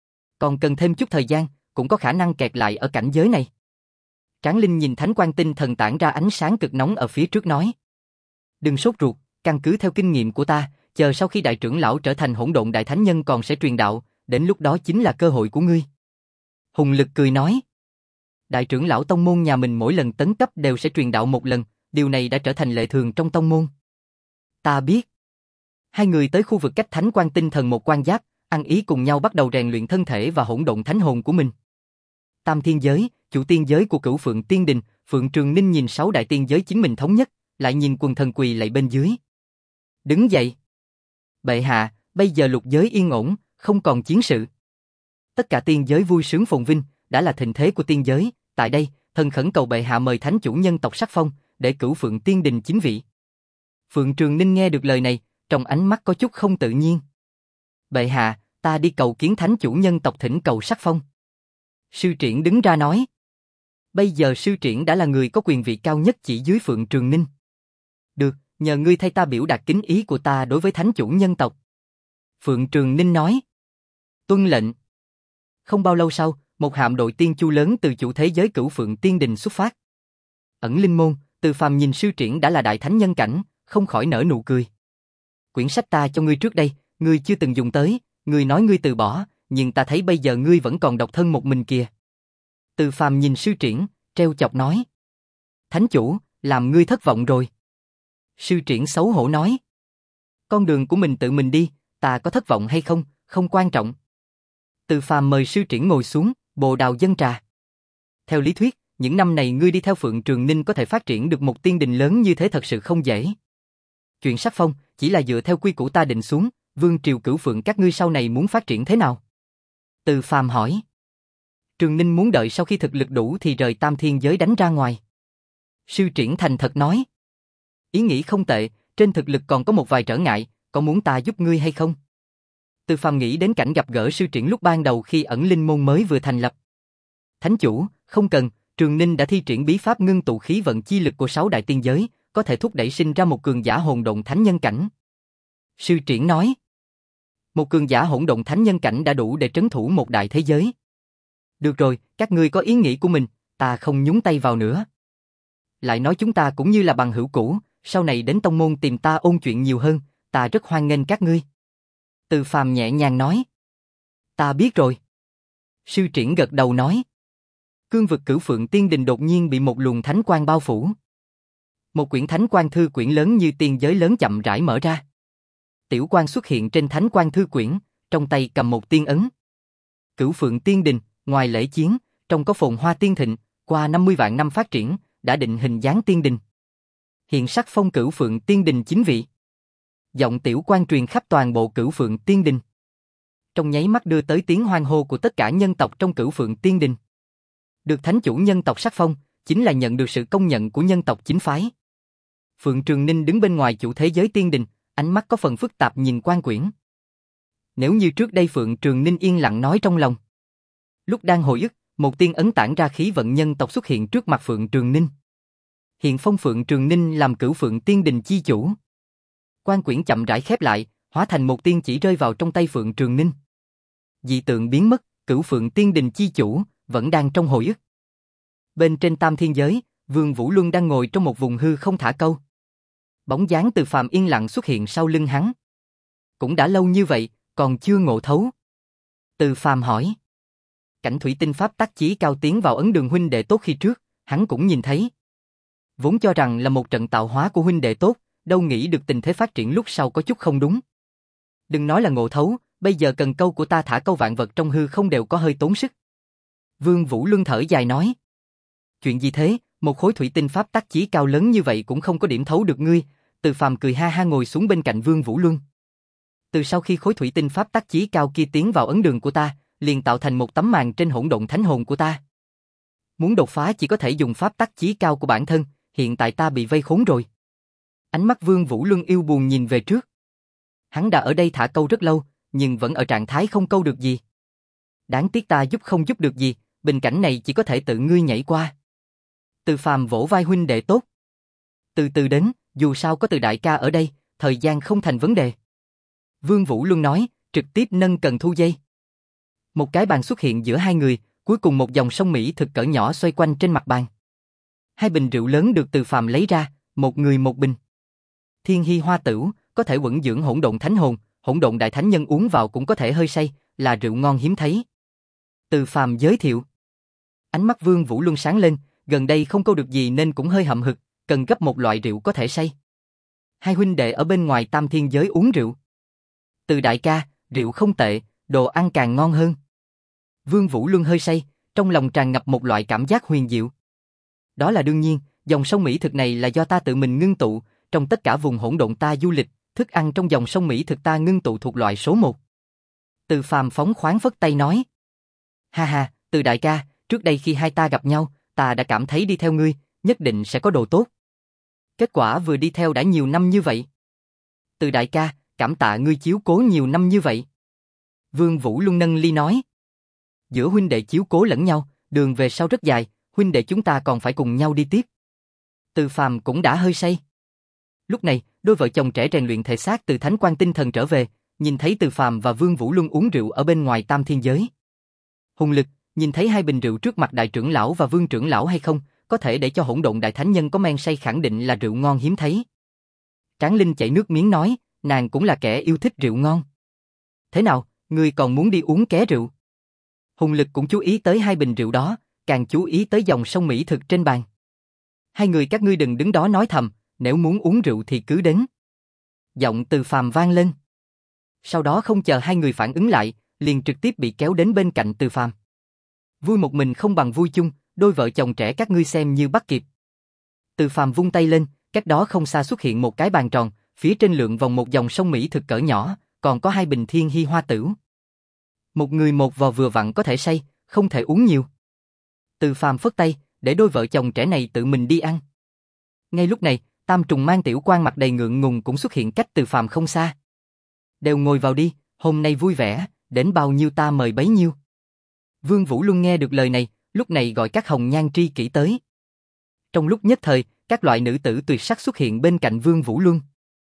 Còn cần thêm chút thời gian, cũng có khả năng kẹt lại ở cảnh giới này. Tráng Linh nhìn Thánh Quang tinh thần tản ra ánh sáng cực nóng ở phía trước nói. Đừng sốt ruột, căn cứ theo kinh nghiệm của ta, chờ sau khi đại trưởng lão trở thành hỗn độn đại thánh nhân còn sẽ truyền đạo, đến lúc đó chính là cơ hội của ngươi. Hùng Lực cười nói. Đại trưởng lão tông môn nhà mình mỗi lần tấn cấp đều sẽ truyền đạo một lần, điều này đã trở thành lệ thường trong tông môn. Ta biết. Hai người tới khu vực cách Thánh Quang tinh thần một quan giáp, ăn ý cùng nhau bắt đầu rèn luyện thân thể và hỗn độn thánh hồn của mình. Tam thiên giới, chủ tiên giới của Cửu Phượng Tiên Đình, Phượng Trường Ninh nhìn sáu đại tiên giới chính mình thống nhất, lại nhìn quần thần quỳ lạy bên dưới. Đứng dậy. Bệ hạ, bây giờ lục giới yên ổn, không còn chiến sự. Tất cả tiên giới vui sướng phồn vinh, đã là thịnh thế của tiên giới, tại đây, thần khẩn cầu bệ hạ mời thánh chủ nhân tộc Sắc Phong, để cửu Phượng Tiên Đình chính vị. Phượng Trường Ninh nghe được lời này, trong ánh mắt có chút không tự nhiên. Bệ hạ, ta đi cầu kiến thánh chủ nhân tộc thỉnh cầu Sắc Phong. Sư Triển đứng ra nói. Bây giờ sư Triển đã là người có quyền vị cao nhất chỉ dưới Phượng Trường Ninh. Được, nhờ ngươi thay ta biểu đạt kính ý của ta đối với thánh chủ nhân tộc. Phượng Trường Ninh nói. Tuân lệnh. Không bao lâu sau, một hạm đội tiên chu lớn từ chủ thế giới cửu Phượng Tiên Đình xuất phát. Ẩn Linh Môn, Từ Phàm nhìn sư Triển đã là đại thánh nhân cảnh, không khỏi nở nụ cười. Quyển sách ta cho ngươi trước đây, ngươi chưa từng dùng tới, ngươi nói ngươi từ bỏ, nhưng ta thấy bây giờ ngươi vẫn còn độc thân một mình kìa. Từ Phàm nhìn sư Triển, treo chọc nói. Thánh chủ, làm ngươi thất vọng rồi. Sư Triển xấu hổ nói. Con đường của mình tự mình đi, ta có thất vọng hay không, không quan trọng. Từ Phàm mời sư Triển ngồi xuống, bồ đào dâng trà. Theo lý thuyết, những năm này ngươi đi theo Phượng Trường Ninh có thể phát triển được một tiên đình lớn như thế thật sự không dễ. Chuyện Sắc Phong, chỉ là dựa theo quy củ ta định xuống, vương triều cửu Phượng các ngươi sau này muốn phát triển thế nào? Từ Phàm hỏi. Trường Ninh muốn đợi sau khi thực lực đủ thì rời Tam Thiên giới đánh ra ngoài. Sư Triển thành thật nói. Ý nghĩ không tệ, trên thực lực còn có một vài trở ngại, có muốn ta giúp ngươi hay không? Từ Phàm nghĩ đến cảnh gặp gỡ sư Triển lúc ban đầu khi Ẩn Linh Môn mới vừa thành lập. Thánh chủ, không cần, Trường Ninh đã thi triển bí pháp ngưng tụ khí vận chi lực của sáu đại tiên giới, có thể thúc đẩy sinh ra một cường giả hồn động thánh nhân cảnh. Sư Triển nói. Một cường giả hỗn động thánh nhân cảnh đã đủ để trấn thủ một đại thế giới. Được rồi, các ngươi có ý nghĩ của mình, ta không nhúng tay vào nữa. Lại nói chúng ta cũng như là bằng hữu cũ, sau này đến tông môn tìm ta ôn chuyện nhiều hơn, ta rất hoan nghênh các ngươi. Từ Phàm nhẹ nhàng nói. Ta biết rồi. Sư Triển gật đầu nói. Cương vực cửu Phượng Tiên Đình đột nhiên bị một luồng thánh quang bao phủ. Một quyển thánh quang thư quyển lớn như tiên giới lớn chậm rãi mở ra. Tiểu quang xuất hiện trên thánh quang thư quyển, trong tay cầm một tiên ấn. Cửu Phượng Tiên Đình, ngoài lễ chiến, trong có phồn hoa tiên thịnh, qua năm mươi vạn năm phát triển, đã định hình dáng tiên đình. Hiện Sắc Phong cửu Phượng Tiên Đình chính vị. Giọng tiểu quang truyền khắp toàn bộ cửu Phượng Tiên Đình. Trong nháy mắt đưa tới tiếng hoan hô của tất cả nhân tộc trong cửu Phượng Tiên Đình. Được thánh chủ nhân tộc Sắc Phong, chính là nhận được sự công nhận của nhân tộc chính phái. Phượng Trường Ninh đứng bên ngoài chủ thế giới tiên đình, ánh mắt có phần phức tạp nhìn quan quyển. Nếu như trước đây Phượng Trường Ninh yên lặng nói trong lòng. Lúc đang hồi ức, một tiên ấn tản ra khí vận nhân tộc xuất hiện trước mặt Phượng Trường Ninh. Hiện phong Phượng Trường Ninh làm cửu Phượng Tiên Đình chi chủ. Quan quyển chậm rãi khép lại, hóa thành một tiên chỉ rơi vào trong tay Phượng Trường Ninh. Dị tượng biến mất, cửu Phượng Tiên Đình chi chủ vẫn đang trong hồi ức. Bên trên Tam Thiên giới, Vương Vũ Luân đang ngồi trong một vùng hư không thả câu. Bóng dáng Từ Phàm yên lặng xuất hiện sau lưng hắn. Cũng đã lâu như vậy, còn chưa ngộ thấu. Từ Phàm hỏi. Cảnh thủy tinh pháp tắc chí cao tiến vào ấn đường huynh đệ tốt khi trước, hắn cũng nhìn thấy. Vốn cho rằng là một trận tạo hóa của huynh đệ tốt, đâu nghĩ được tình thế phát triển lúc sau có chút không đúng. Đừng nói là ngộ thấu, bây giờ cần câu của ta thả câu vạn vật trong hư không đều có hơi tốn sức. Vương Vũ Luân thở dài nói. Chuyện gì thế, một khối thủy tinh pháp tắc chí cao lớn như vậy cũng không có điểm thấu được ngươi. Từ Phàm cười ha ha ngồi xuống bên cạnh Vương Vũ Luân. Từ sau khi khối thủy tinh pháp tắc chí cao kia tiến vào ấn đường của ta, liền tạo thành một tấm màn trên hỗn độn thánh hồn của ta. Muốn đột phá chỉ có thể dùng pháp tắc chí cao của bản thân, hiện tại ta bị vây khốn rồi. Ánh mắt Vương Vũ Luân yêu buồn nhìn về trước. Hắn đã ở đây thả câu rất lâu, nhưng vẫn ở trạng thái không câu được gì. Đáng tiếc ta giúp không giúp được gì, bình cảnh này chỉ có thể tự ngươi nhảy qua. Từ Phàm vỗ vai huynh đệ tốt. Từ từ đến, dù sao có Từ đại ca ở đây, thời gian không thành vấn đề. Vương Vũ Luân nói, trực tiếp nâng cần thu dây. Một cái bàn xuất hiện giữa hai người, cuối cùng một dòng sông Mỹ thực cỡ nhỏ xoay quanh trên mặt bàn. Hai bình rượu lớn được Từ Phàm lấy ra, một người một bình. Thiên Hy Hoa Tửu, có thể quẩn dưỡng hỗn độn thánh hồn, hỗn độn đại thánh nhân uống vào cũng có thể hơi say, là rượu ngon hiếm thấy. Từ Phàm giới thiệu. Ánh mắt Vương Vũ Luân sáng lên, gần đây không câu được gì nên cũng hơi hậm hực, cần gấp một loại rượu có thể say. Hai huynh đệ ở bên ngoài Tam Thiên giới uống rượu. Từ đại ca, rượu không tệ, đồ ăn càng ngon hơn. Vương Vũ Luân hơi say, trong lòng tràn ngập một loại cảm giác huyền diệu. Đó là đương nhiên, dòng sông Mỹ thực này là do ta tự mình ngưng tụ, trong tất cả vùng hỗn độn ta du lịch, thức ăn trong dòng sông Mỹ thực ta ngưng tụ thuộc loại số một. Từ Phàm phóng khoáng phất tay nói. Ha ha, Từ đại ca, trước đây khi hai ta gặp nhau, ta đã cảm thấy đi theo ngươi, nhất định sẽ có đồ tốt. Kết quả vừa đi theo đã nhiều năm như vậy. Từ đại ca, cảm tạ ngươi chiếu cố nhiều năm như vậy. Vương Vũ Luân nâng ly nói. Giữa huynh đệ chiếu cố lẫn nhau, đường về sau rất dài, huynh đệ chúng ta còn phải cùng nhau đi tiếp. Từ Phàm cũng đã hơi say. Lúc này, đôi vợ chồng trẻ rèn luyện thể xác từ thánh quan tinh thần trở về, nhìn thấy Từ Phàm và Vương Vũ Luân uống rượu ở bên ngoài Tam Thiên Giới. Hùng Lực, nhìn thấy hai bình rượu trước mặt đại trưởng lão và Vương trưởng lão hay không, có thể để cho hỗn độn đại thánh nhân có men say khẳng định là rượu ngon hiếm thấy. Tráng Linh chảy nước miếng nói, nàng cũng là kẻ yêu thích rượu ngon. Thế nào, ngươi còn muốn đi uống ké rượu? Hùng Lực cũng chú ý tới hai bình rượu đó, càng chú ý tới dòng sông mỹ thực trên bàn. Hai người các ngươi đừng đứng đó nói thầm, nếu muốn uống rượu thì cứ đến. Giọng Từ Phàm vang lên. Sau đó không chờ hai người phản ứng lại, liền trực tiếp bị kéo đến bên cạnh Từ Phàm. Vui một mình không bằng vui chung, đôi vợ chồng trẻ các ngươi xem như bắt kịp. Từ Phàm vung tay lên, cách đó không xa xuất hiện một cái bàn tròn, phía trên lượn vòng một dòng sông mỹ thực cỡ nhỏ, còn có hai bình thiên hy hoa tửu. Một người một vò vừa vặn có thể say, không thể uống nhiều. Từ Phàm phất tay, để đôi vợ chồng trẻ này tự mình đi ăn. Ngay lúc này, Tam Trùng mang tiểu quan mặt đầy ngượng ngùng cũng xuất hiện cách Từ Phàm không xa. Đều ngồi vào đi, hôm nay vui vẻ, đến bao nhiêu ta mời bấy nhiêu. Vương Vũ Luân nghe được lời này, lúc này gọi các hồng nhan tri kỷ tới. Trong lúc nhất thời, các loại nữ tử tuyệt sắc xuất hiện bên cạnh Vương Vũ Luân.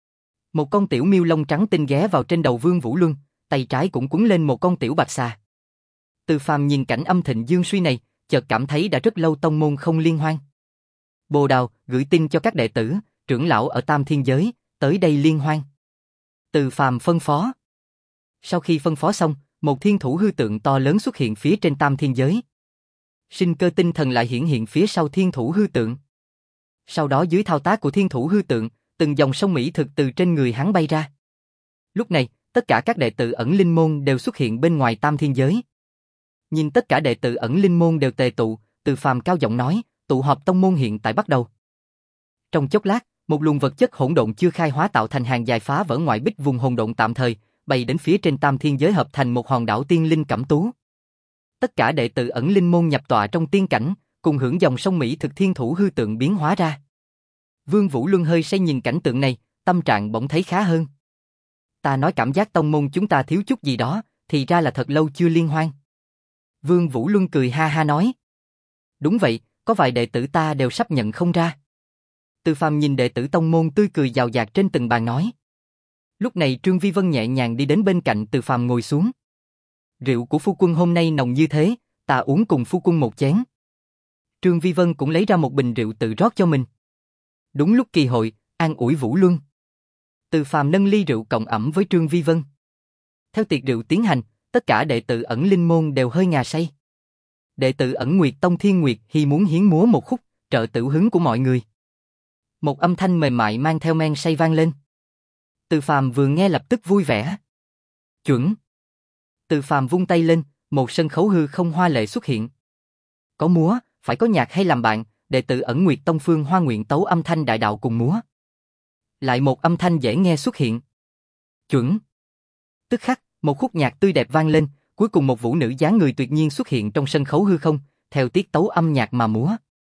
Một con tiểu miêu lông trắng tinh ghé vào trên đầu Vương Vũ Luân, tay trái cũng quấn lên một con tiểu bạch xà. Từ Phàm nhìn cảnh âm thịnh dương suy này, chợt cảm thấy đã rất lâu tông môn không liên hoan. Bồ Đào gửi tin cho các đệ tử, trưởng lão ở Tam Thiên Giới, tới đây liên hoan. Từ Phàm phân phó. Sau khi phân phó xong, một thiên thủ hư tượng to lớn xuất hiện phía trên Tam Thiên Giới. Sinh cơ tinh thần lại hiển hiện phía sau thiên thủ hư tượng. Sau đó dưới thao tác của thiên thủ hư tượng, từng dòng sông mỹ thực từ trên người hắn bay ra. Lúc này, tất cả các đệ tử ẩn linh môn đều xuất hiện bên ngoài Tam Thiên Giới. Nhìn tất cả đệ tử ẩn linh môn đều tề tụ, Từ Phàm cao giọng nói, tụ họp tông môn hiện tại bắt đầu. Trong chốc lát, một luồng vật chất hỗn độn chưa khai hóa tạo thành hàng dài phá vỡ ngoại bích vùng hỗn độn tạm thời, bay đến phía trên Tam Thiên Giới hợp thành một hòn đảo tiên linh cẩm tú. Tất cả đệ tử ẩn linh môn nhập tọa trong tiên cảnh, cùng hưởng dòng sông mỹ thực thiên thủ hư tượng biến hóa ra. Vương Vũ Luân hơi say nhìn cảnh tượng này, tâm trạng bỗng thấy khá hơn. Ta nói cảm giác tông môn chúng ta thiếu chút gì đó, thì ra là thật lâu chưa liên hoan. Vương Vũ Luân cười ha ha nói. Đúng vậy, có vài đệ tử ta đều sắp nhận không ra. Từ Phàm nhìn đệ tử tông môn tươi cười giàu dạt trên từng bàn nói. Lúc này Trương Vi Vân nhẹ nhàng đi đến bên cạnh Từ Phàm ngồi xuống. Rượu của phu quân hôm nay nồng như thế, ta uống cùng phu quân một chén. Trương Vi Vân cũng lấy ra một bình rượu tự rót cho mình. Đúng lúc kỳ hội, an ủi Vũ Luân. Từ Phàm nâng ly rượu cộng ẩm với Trương Vi Vân. Theo tiệc rượu tiến hành, tất cả đệ tử ẩn linh môn đều hơi ngà say. Đệ tử ẩn Nguyệt Tông Thiên Nguyệt Hy muốn hiến múa một khúc, trợ tửu hứng của mọi người. Một âm thanh mềm mại mang theo men say vang lên. Từ Phàm vừa nghe lập tức vui vẻ. Chuẩn. Từ Phàm vung tay lên, một sân khấu hư không hoa lệ xuất hiện. Có múa, phải có nhạc hay làm bạn, đệ tử ẩn Nguyệt Tông Phương Hoa nguyện tấu âm thanh đại đạo cùng múa. Lại một âm thanh dễ nghe xuất hiện. Chuẩn. Tức khắc, một khúc nhạc tươi đẹp vang lên, cuối cùng một vũ nữ dáng người tuyệt nhiên xuất hiện trong sân khấu hư không, theo tiết tấu âm nhạc mà múa.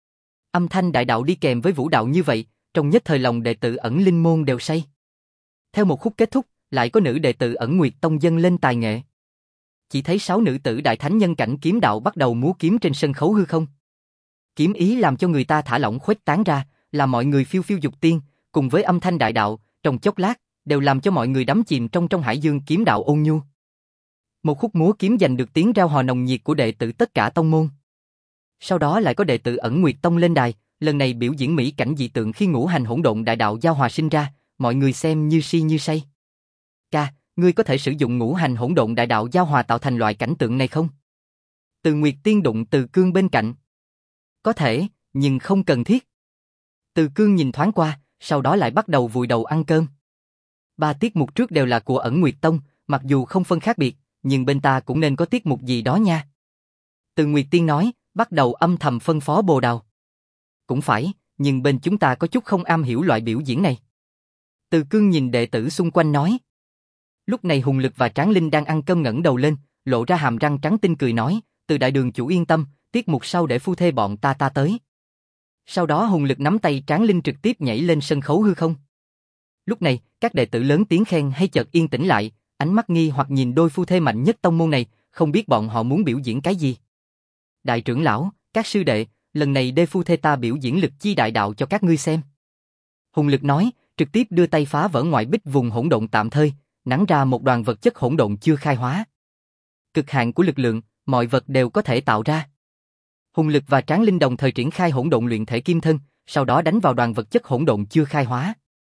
Âm thanh đại đạo đi kèm với vũ đạo như vậy, trong nhất thời lòng đệ tử ẩn linh môn đều say. Theo một khúc kết thúc, lại có nữ đệ tử ẩn Nguyệt Tông dâng lên tài nghệ. Chỉ thấy sáu nữ tử đại thánh nhân cảnh kiếm đạo bắt đầu múa kiếm trên sân khấu hư không. Kiếm ý làm cho người ta thả lỏng khuếch tán ra, làm mọi người phiêu phiêu dục tiên, cùng với âm thanh đại đạo, trong chốc lát, đều làm cho mọi người đắm chìm trong trong hải dương kiếm đạo ôn nhu. Một khúc múa kiếm giành được tiếng rao hò nồng nhiệt của đệ tử tất cả tông môn. Sau đó lại có đệ tử ẩn Nguyệt Tông lên đài, lần này biểu diễn mỹ cảnh dị tượng khi ngũ hành hỗn độn đại đạo giao hòa sinh ra, mọi người xem như si như say. Ca, ngươi có thể sử dụng ngũ hành hỗn độn đại đạo giao hòa tạo thành loại cảnh tượng này không? Từ Nguyệt Tiên đụng Từ Cương bên cạnh. Có thể, nhưng không cần thiết. Từ Cương nhìn thoáng qua, sau đó lại bắt đầu vùi đầu ăn cơm. Ba tiết mục trước đều là của ẩn Nguyệt Tông, mặc dù không phân khác biệt, nhưng bên ta cũng nên có tiết mục gì đó nha. Từ Nguyệt Tiên nói, bắt đầu âm thầm phân phó Bồ Đào. Cũng phải, nhưng bên chúng ta có chút không am hiểu loại biểu diễn này. Từ Cương nhìn đệ tử xung quanh nói. Lúc này Hùng Lực và Tráng Linh đang ăn cơm ngẩng đầu lên, lộ ra hàm răng trắng tinh cười nói, Từ đại đường chủ yên tâm, tiết mục sau để phu thê bọn ta ta tới. Sau đó Hùng Lực nắm tay Tráng Linh trực tiếp nhảy lên sân khấu hư không. Lúc này, các đệ tử lớn tiếng khen hay chợt yên tĩnh lại, ánh mắt nghi hoặc nhìn đôi phu thê mạnh nhất tông môn này, không biết bọn họ muốn biểu diễn cái gì. Đại trưởng lão, các sư đệ, lần này đê phu thê ta biểu diễn lực chi đại đạo cho các ngươi xem. Hùng Lực nói, trực tiếp đưa tay phá vỡ ngoại bích vùng hỗn độn tạm thời, nắn ra một đoàn vật chất hỗn độn chưa khai hóa. Cực hạn của lực lượng, mọi vật đều có thể tạo ra. Hùng Lực và Tráng Linh đồng thời triển khai hỗn độn luyện thể kim thân, sau đó đánh vào đoàn vật chất hỗn độn chưa khai hóa.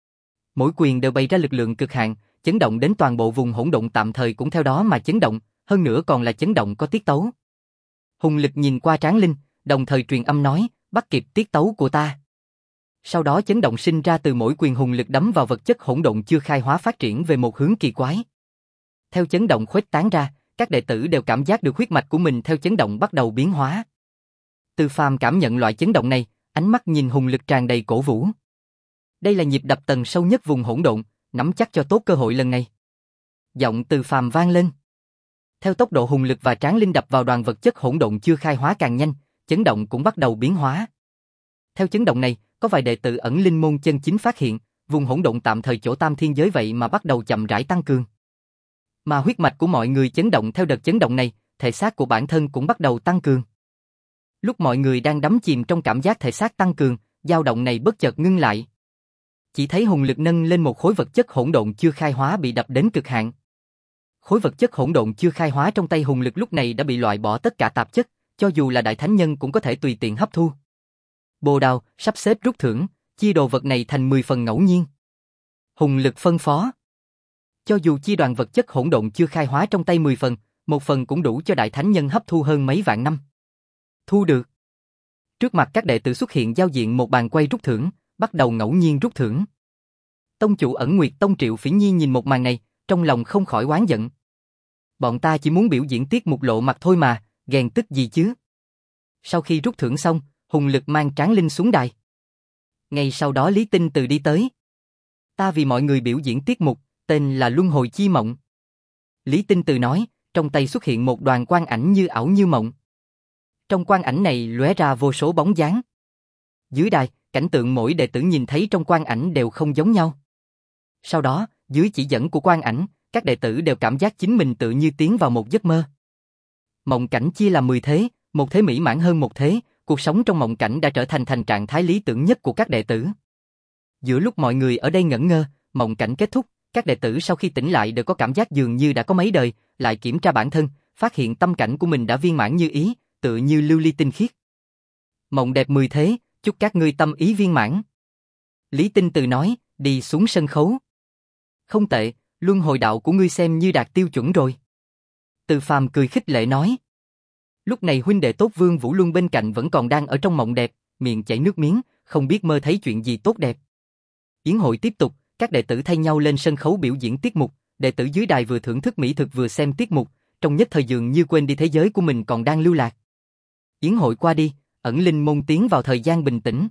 Mỗi quyền đều bày ra lực lượng cực hạn, chấn động đến toàn bộ vùng hỗn độn tạm thời cũng theo đó mà chấn động, hơn nữa còn là chấn động có tiết tấu. Hùng Lực nhìn qua Tráng Linh, đồng thời truyền âm nói, bắt kịp tiết tấu của ta. Sau đó chấn động sinh ra từ mỗi quyền Hùng Lực đấm vào vật chất hỗn độn chưa khai hóa phát triển về một hướng kỳ quái. Theo chấn động khuếch tán ra, các đệ tử đều cảm giác được huyết mạch của mình theo chấn động bắt đầu biến hóa. Từ Phàm cảm nhận loại chấn động này, ánh mắt nhìn Hùng Lực tràn đầy cổ vũ. Đây là nhịp đập tầng sâu nhất vùng hỗn độn, nắm chắc cho tốt cơ hội lần này. Giọng Từ Phàm vang lên. Theo tốc độ Hùng Lực và Tráng Linh đập vào đoàn vật chất hỗn độn chưa khai hóa càng nhanh, chấn động cũng bắt đầu biến hóa. Theo chấn động này, có vài đệ tử ẩn linh môn chân chính phát hiện, vùng hỗn độn tạm thời chỗ tam thiên giới vậy mà bắt đầu chậm rãi tăng cường. Mà huyết mạch của mọi người chấn động theo đợt chấn động này, thể xác của bản thân cũng bắt đầu tăng cường. Lúc mọi người đang đắm chìm trong cảm giác thể xác tăng cường, dao động này bất chợt ngưng lại. Chỉ thấy Hùng Lực nâng lên một khối vật chất hỗn độn chưa khai hóa bị đập đến cực hạn. Khối vật chất hỗn độn chưa khai hóa trong tay Hùng Lực lúc này đã bị loại bỏ tất cả tạp chất, cho dù là đại thánh nhân cũng có thể tùy tiện hấp thu. Bồ Đào, sắp xếp rút thưởng, chia đồ vật này thành mười phần ngẫu nhiên. Hùng Lực phân phó. Cho dù chia đoàn vật chất hỗn độn chưa khai hóa trong tay mười phần, một phần cũng đủ cho đại thánh nhân hấp thu hơn mấy vạn năm. Thu được. Trước mặt các đệ tử xuất hiện giao diện một bàn quay rút thưởng, bắt đầu ngẫu nhiên rút thưởng. Tông chủ Ẩn Nguyệt Tông Triệu Phỉ Nhi nhìn một màn này, trong lòng không khỏi oán giận. Bọn ta chỉ muốn biểu diễn tiết mục lộ mặt thôi mà, ghen tức gì chứ. Sau khi rút thưởng xong, Hùng Lực mang Tráng Linh xuống đài. Ngay sau đó Lý Tinh Từ đi tới. Ta vì mọi người biểu diễn tiết mục, tên là Luân Hồi Chi Mộng. Lý Tinh Từ nói, trong tay xuất hiện một đoàn quang ảnh như ảo như mộng. Trong quang ảnh này lóe ra vô số bóng dáng. Dưới đài, cảnh tượng mỗi đệ tử nhìn thấy trong quang ảnh đều không giống nhau. Sau đó, dưới chỉ dẫn của quang ảnh, các đệ tử đều cảm giác chính mình tự như tiến vào một giấc mơ. Mộng cảnh chia làm mười thế, một thế mỹ mãn hơn một thế, cuộc sống trong mộng cảnh đã trở thành thành trạng thái lý tưởng nhất của các đệ tử. Giữa lúc mọi người ở đây ngẩn ngơ, mộng cảnh kết thúc, các đệ tử sau khi tỉnh lại đều có cảm giác dường như đã có mấy đời, lại kiểm tra bản thân, phát hiện tâm cảnh của mình đã viên mãn như ý, tựa như lưu ly tinh khiết. Mộng đẹp mười thế, chúc các ngươi tâm ý viên mãn. Lý Tinh Từ nói, đi xuống sân khấu. Không tệ, luân hồi đạo của ngươi xem như đạt tiêu chuẩn rồi. Từ Phàm cười khích lệ nói. Lúc này huynh đệ tốt Vương Vũ Luân bên cạnh vẫn còn đang ở trong mộng đẹp, miệng chảy nước miếng, không biết mơ thấy chuyện gì tốt đẹp. Yến hội tiếp tục, các đệ tử thay nhau lên sân khấu biểu diễn tiết mục, đệ tử dưới đài vừa thưởng thức mỹ thực vừa xem tiết mục, trong nhất thời dường như quên đi thế giới của mình còn đang lưu lạc. Yến hội qua đi, ẩn linh môn tiến vào thời gian bình tĩnh.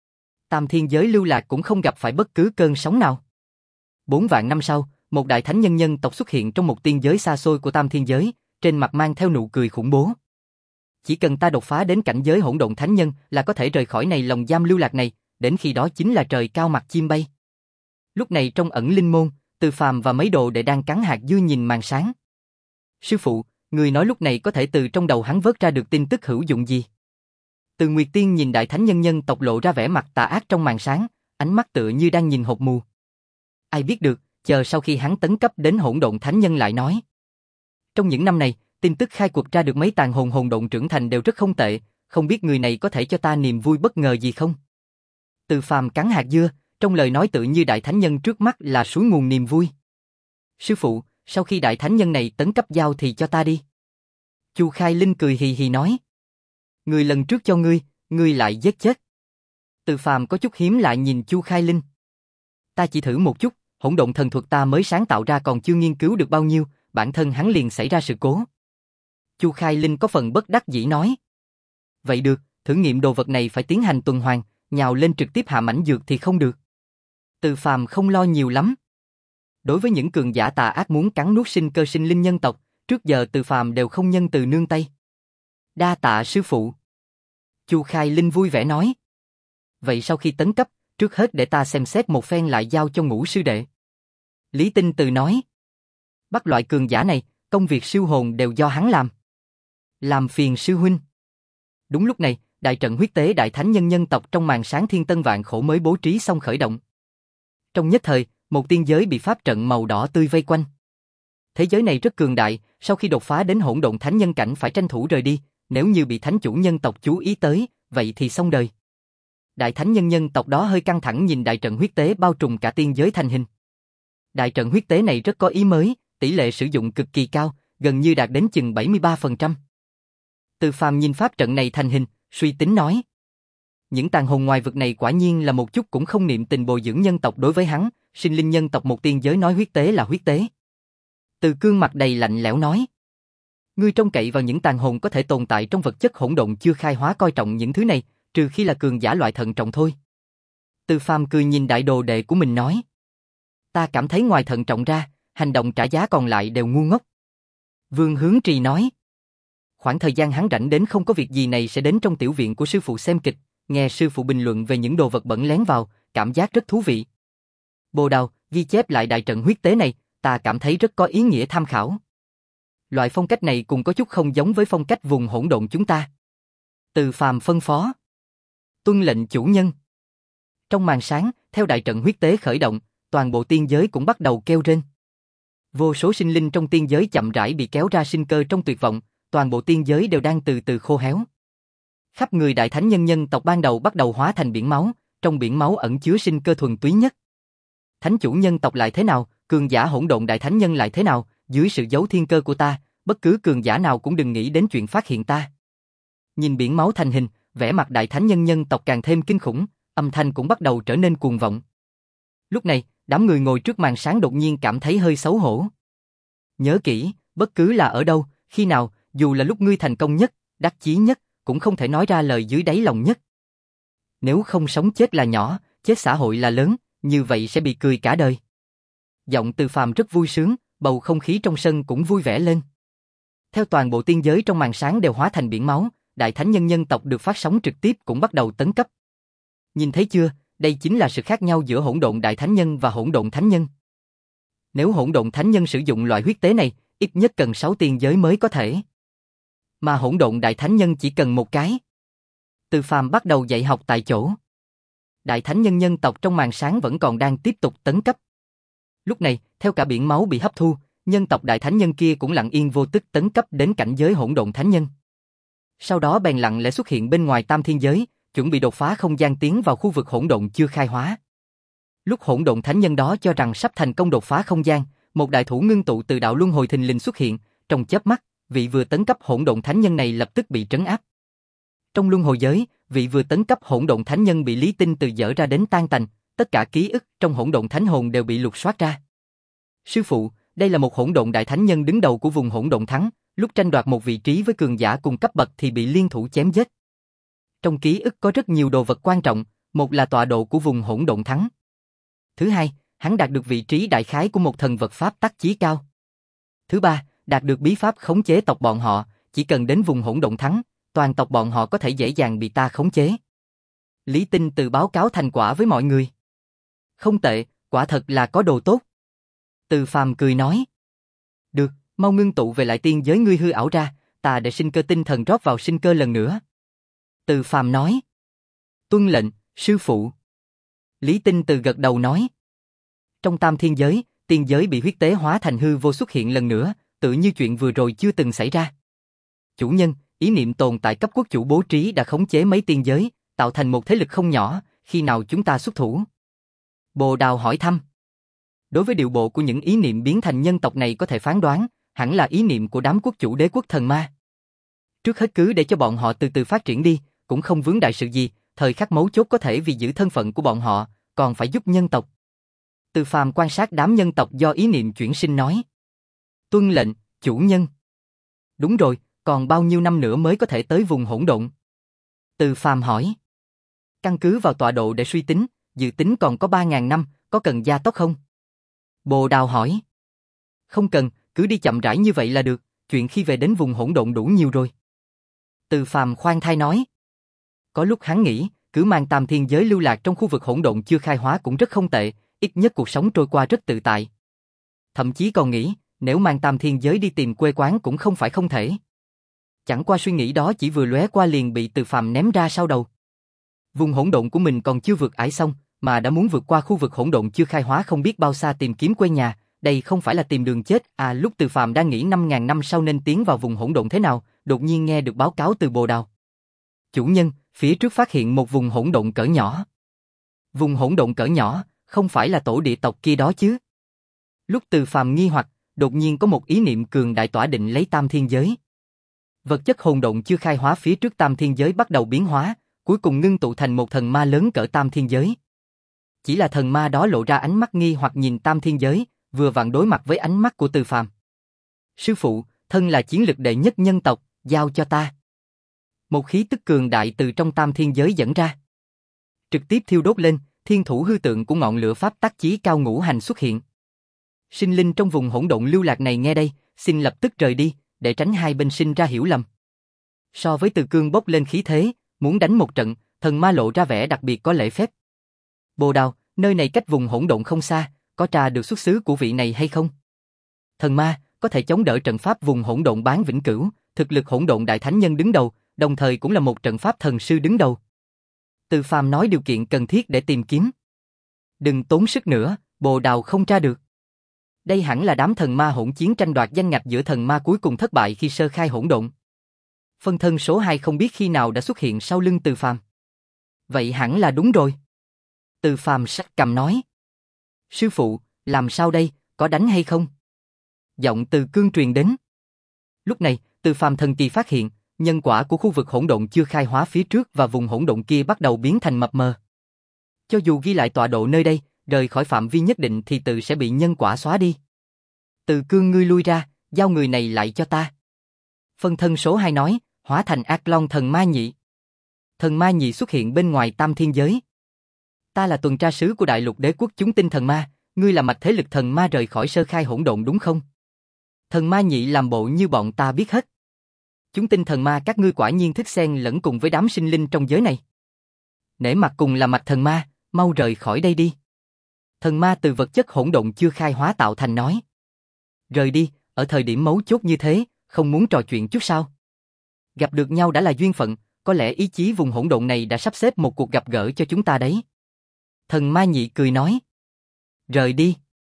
Tam thiên giới lưu lạc cũng không gặp phải bất cứ cơn sóng nào. Bốn vạn năm sau, một đại thánh nhân nhân tộc xuất hiện trong một tiên giới xa xôi của tam thiên giới, trên mặt mang theo nụ cười khủng bố. Chỉ cần ta đột phá đến cảnh giới hỗn độn thánh nhân là có thể rời khỏi này lòng giam lưu lạc này, đến khi đó chính là trời cao mặt chim bay. Lúc này trong ẩn linh môn, Từ Phàm và mấy đồ đệ đang cắn hạt dưa nhìn màn sáng. Sư phụ, người nói lúc này có thể từ trong đầu hắn vớt ra được tin tức hữu dụng gì? Từ Nguyệt Tiên nhìn đại thánh nhân nhân tộc lộ ra vẻ mặt tà ác trong màn sáng, ánh mắt tựa như đang nhìn hột mù. Ai biết được, chờ sau khi hắn tấn cấp đến hỗn độn thánh nhân lại nói. Trong những năm này, tin tức khai quật ra được mấy tàn hồn hồn độn trưởng thành đều rất không tệ, không biết người này có thể cho ta niềm vui bất ngờ gì không? Từ Phàm cắn hạt dưa, trong lời nói tự như đại thánh nhân trước mắt là suối nguồn niềm vui. Sư phụ, sau khi đại thánh nhân này tấn cấp giao thì cho ta đi. Chu Khai Linh cười hì hì nói. Người lần trước cho ngươi, ngươi lại giết chết. Từ Phàm có chút hiếm lại nhìn Chu Khai Linh. Ta chỉ thử một chút, hỗn độn thần thuật ta mới sáng tạo ra còn chưa nghiên cứu được bao nhiêu, bản thân hắn liền xảy ra sự cố. Chu Khai Linh có phần bất đắc dĩ nói. Vậy được, thử nghiệm đồ vật này phải tiến hành tuần hoàn, nhào lên trực tiếp hạ mảnh dược thì không được. Từ Phàm không lo nhiều lắm. Đối với những cường giả tà ác muốn cắn nuốt sinh cơ sinh linh nhân tộc, trước giờ Từ Phàm đều không nhân từ nương tay. Đa tạ sư phụ. Chu Khai Linh vui vẻ nói. Vậy sau khi tấn cấp, trước hết để ta xem xét một phen lại giao cho Ngũ sư đệ. Lý Tinh Từ nói. Bắt loại cường giả này, công việc siêu hồn đều do hắn làm. Làm phiền sư huynh. Đúng lúc này, đại trận huyết tế đại thánh nhân nhân tộc trong màn sáng thiên tân vạn khổ mới bố trí xong khởi động. Trong nhất thời, một tiên giới bị pháp trận màu đỏ tươi vây quanh. Thế giới này rất cường đại, sau khi đột phá đến hỗn độn thánh nhân cảnh phải tranh thủ rời đi, nếu như bị thánh chủ nhân tộc chú ý tới, vậy thì xong đời. Đại thánh nhân nhân tộc đó hơi căng thẳng nhìn đại trận huyết tế bao trùm cả tiên giới thành hình. Đại trận huyết tế này rất có ý mới, tỷ lệ sử dụng cực kỳ cao, gần như đạt đến chừng bảy mươi ba phần trăm. Từ Phàm nhìn pháp trận này thành hình, suy tính nói. Những tàn hồn ngoài vực này quả nhiên là một chút cũng không niệm tình bồi dưỡng nhân tộc đối với hắn, sinh linh nhân tộc một tiên giới nói huyết tế là huyết tế. Từ Cương mặt đầy lạnh lẽo nói. Ngươi trông cậy vào những tàn hồn có thể tồn tại trong vật chất hỗn độn chưa khai hóa coi trọng những thứ này, trừ khi là cường giả loại thận trọng thôi. Từ Phàm cười nhìn đại đồ đệ của mình nói. Ta cảm thấy ngoài thận trọng ra, hành động trả giá còn lại đều ngu ngốc. Vương Hướng Trì nói. Khoảng thời gian hắn rảnh đến không có việc gì này sẽ đến trong tiểu viện của sư phụ xem kịch, nghe sư phụ bình luận về những đồ vật bẩn lén vào, cảm giác rất thú vị. Bồ Đào, ghi chép lại đại trận huyết tế này, ta cảm thấy rất có ý nghĩa tham khảo. Loại phong cách này cũng có chút không giống với phong cách vùng hỗn độn chúng ta. Từ Phàm phân phó. Tuân lệnh chủ nhân. Trong màn sáng, theo đại trận huyết tế khởi động, toàn bộ tiên giới cũng bắt đầu kêu rên. Vô số sinh linh trong tiên giới chậm rãi bị kéo ra sinh cơ trong tuyệt vọng, toàn bộ tiên giới đều đang từ từ khô héo. Khắp người đại thánh nhân nhân tộc ban đầu bắt đầu hóa thành biển máu, trong biển máu ẩn chứa sinh cơ thuần túy nhất. Thánh chủ nhân tộc lại thế nào, cường giả hỗn độn đại thánh nhân lại thế nào, dưới sự giấu thiên cơ của ta, bất cứ cường giả nào cũng đừng nghĩ đến chuyện phát hiện ta. Nhìn biển máu thành hình, vẻ mặt đại thánh nhân nhân tộc càng thêm kinh khủng, âm thanh cũng bắt đầu trở nên cuồng vọng. Lúc này, đám người ngồi trước màn sáng đột nhiên cảm thấy hơi xấu hổ. Nhớ kỹ, bất cứ là ở đâu, khi nào, dù là lúc ngươi thành công nhất, đắc chí nhất, cũng không thể nói ra lời dưới đáy lòng nhất. Nếu không sống chết là nhỏ, chết xã hội là lớn, như vậy sẽ bị cười cả đời. Giọng Từ Phàm rất vui sướng, bầu không khí trong sân cũng vui vẻ lên. Theo toàn bộ tiên giới trong màn sáng đều hóa thành biển máu, đại thánh nhân nhân tộc được phát sóng trực tiếp cũng bắt đầu tấn cấp. Nhìn thấy chưa, đây chính là sự khác nhau giữa hỗn độn đại thánh nhân và hỗn độn thánh nhân. Nếu hỗn độn thánh nhân sử dụng loại huyết tế này, ít nhất cần sáu tiên giới mới có thể. Mà hỗn độn đại thánh nhân chỉ cần một cái. Từ Phàm bắt đầu dạy học tại chỗ. Đại thánh nhân nhân tộc trong màn sáng vẫn còn đang tiếp tục tấn cấp. Lúc này, theo cả biển máu bị hấp thu, nhân tộc đại thánh nhân kia cũng lặng yên vô tức tấn cấp đến cảnh giới hỗn độn thánh nhân. Sau đó bèn lặng lẽ xuất hiện bên ngoài tam thiên giới, chuẩn bị đột phá không gian tiến vào khu vực hỗn độn chưa khai hóa. Lúc hỗn độn thánh nhân đó cho rằng sắp thành công đột phá không gian, một đại thủ ngưng tụ từ đạo luân hồi thình lình xuất hiện, trong chớp mắt, vị vừa tấn cấp hỗn độn thánh nhân này lập tức bị trấn áp. Trong luân hồi giới, vị vừa tấn cấp hỗn độn thánh nhân bị Lý Tinh Từ dỡ ra đến tan tành, tất cả ký ức trong hỗn độn thánh hồn đều bị lục soát ra. Sư phụ, đây là một hỗn độn đại thánh nhân đứng đầu của vùng hỗn độn thắng, lúc tranh đoạt một vị trí với cường giả cùng cấp bậc thì bị liên thủ chém giết. Trong ký ức có rất nhiều đồ vật quan trọng, một là tọa độ của vùng hỗn độn thắng. Thứ hai, hắn đạt được vị trí đại khái của một thần vật pháp tắc chí cao. Thứ ba, đạt được bí pháp khống chế tộc bọn họ, chỉ cần đến vùng hỗn độn thắng, toàn tộc bọn họ có thể dễ dàng bị ta khống chế. Lý Tinh Từ báo cáo thành quả với mọi người. Không tệ, quả thật là có đồ tốt. Từ Phàm cười nói. Được, mau ngưng tụ về lại tiên giới ngươi hư ảo ra, ta để sinh cơ tinh thần rót vào sinh cơ lần nữa. Từ Phàm nói. Tuân lệnh, sư phụ. Lý Tinh Từ gật đầu nói. Trong tam thiên giới, tiên giới bị huyết tế hóa thành hư vô xuất hiện lần nữa, tự như chuyện vừa rồi chưa từng xảy ra. Chủ nhân, ý niệm tồn tại cấp quốc chủ bố trí đã khống chế mấy tiên giới, tạo thành một thế lực không nhỏ, khi nào chúng ta xuất thủ? Bồ Đào hỏi thăm. Đối với điệu bộ của những ý niệm biến thành nhân tộc này có thể phán đoán, hẳn là ý niệm của đám quốc chủ đế quốc thần ma. Trước hết cứ để cho bọn họ từ từ phát triển đi, cũng không vướng đại sự gì, thời khắc mấu chốt có thể vì giữ thân phận của bọn họ, còn phải giúp nhân tộc. Từ Phàm quan sát đám nhân tộc do ý niệm chuyển sinh nói. Tuân lệnh, chủ nhân. Đúng rồi, còn bao nhiêu năm nữa mới có thể tới vùng hỗn độn? Từ Phàm hỏi. Căn cứ vào tọa độ để suy tính, dự tính còn có ba ngàn năm, có cần gia tốc không? Bồ Đào hỏi. Không cần, cứ đi chậm rãi như vậy là được, chuyện khi về đến vùng hỗn độn đủ nhiều rồi. Từ Phàm khoan thai nói. Có lúc hắn nghĩ, cứ mang tam thiên giới lưu lạc trong khu vực hỗn độn chưa khai hóa cũng rất không tệ, ít nhất cuộc sống trôi qua rất tự tại. Thậm chí còn nghĩ, nếu mang tam thiên giới đi tìm quê quán cũng không phải không thể. Chẳng qua suy nghĩ đó chỉ vừa lóe qua liền bị Từ Phàm ném ra sau đầu. Vùng hỗn độn của mình còn chưa vượt ải xong, mà đã muốn vượt qua khu vực hỗn độn chưa khai hóa không biết bao xa tìm kiếm quê nhà, đây không phải là tìm đường chết. À, lúc Từ Phàm đang nghĩ năm ngàn năm sau nên tiến vào vùng hỗn độn thế nào, đột nhiên nghe được báo cáo từ Bồ Đào. Chủ nhân, phía trước phát hiện một vùng hỗn độn cỡ nhỏ. Vùng hỗn độn cỡ nhỏ, không phải là tổ địa tộc kia đó chứ? Lúc Từ Phàm nghi hoặc, đột nhiên có một ý niệm cường đại tỏa định lấy tam thiên giới. Vật chất hỗn độn chưa khai hóa phía trước tam thiên giới bắt đầu biến hóa, cuối cùng ngưng tụ thành một thần ma lớn cỡ tam thiên giới. Chỉ là thần ma đó lộ ra ánh mắt nghi hoặc nhìn tam thiên giới, vừa vặn đối mặt với ánh mắt của Từ Phàm. Sư phụ, thân là chiến lực đệ nhất nhân tộc, giao cho ta. Một khí tức cường đại từ trong tam thiên giới dẫn ra. Trực tiếp thiêu đốt lên, thiên thủ hư tượng của ngọn lửa pháp tắc chí cao ngũ hành xuất hiện. Sinh linh trong vùng hỗn độn lưu lạc này nghe đây, xin lập tức rời đi, để tránh hai bên sinh ra hiểu lầm. So với Từ Cương bốc lên khí thế, muốn đánh một trận, thần ma lộ ra vẻ đặc biệt có lễ phép. Bồ Đào, nơi này cách vùng hỗn độn không xa, có tra được xuất xứ của vị này hay không? Thần ma, có thể chống đỡ trận pháp vùng hỗn độn bán vĩnh cửu, thực lực hỗn độn đại thánh nhân đứng đầu, đồng thời cũng là một trận pháp thần sư đứng đầu. Từ Phàm nói điều kiện cần thiết để tìm kiếm. Đừng tốn sức nữa, Bồ Đào không tra được. Đây hẳn là đám thần ma hỗn chiến tranh đoạt danh ngạch giữa thần ma cuối cùng thất bại khi sơ khai hỗn độn. Phân thân số hai không biết khi nào đã xuất hiện sau lưng Từ Phàm. Vậy hẳn là đúng rồi. Từ Phàm sắc cầm nói. Sư phụ, làm sao đây, có đánh hay không? Giọng Từ Cương truyền đến. Lúc này, Từ Phàm thần kỳ phát hiện, nhân quả của khu vực hỗn độn chưa khai hóa phía trước và vùng hỗn độn kia bắt đầu biến thành mập mờ. Cho dù ghi lại tọa độ nơi đây, rời khỏi phạm vi nhất định thì tự sẽ bị nhân quả xóa đi. Từ Cương ngươi lui ra, giao người này lại cho ta. Phân thân số hai nói, hóa thành ác long thần ma nhị. Thần ma nhị xuất hiện bên ngoài tam thiên giới. Ta là tuần tra sứ của đại lục đế quốc chúng tinh thần ma, ngươi là mạch thế lực thần ma rời khỏi sơ khai hỗn độn đúng không? Thần ma nhị làm bộ như bọn ta biết hết. Chúng tinh thần ma các ngươi quả nhiên thích xen lẫn cùng với đám sinh linh trong giới này. Nể mặt cùng là mạch thần ma, mau rời khỏi đây đi. Thần ma từ vật chất hỗn độn chưa khai hóa tạo thành nói. Rời đi, ở thời điểm mấu chốt như thế, không muốn trò chuyện chút sao? Gặp được nhau đã là duyên phận, có lẽ ý chí vùng hỗn độn này đã sắp xếp một cuộc gặp gỡ cho chúng ta đấy. Thần ma nhị cười nói. Rời đi.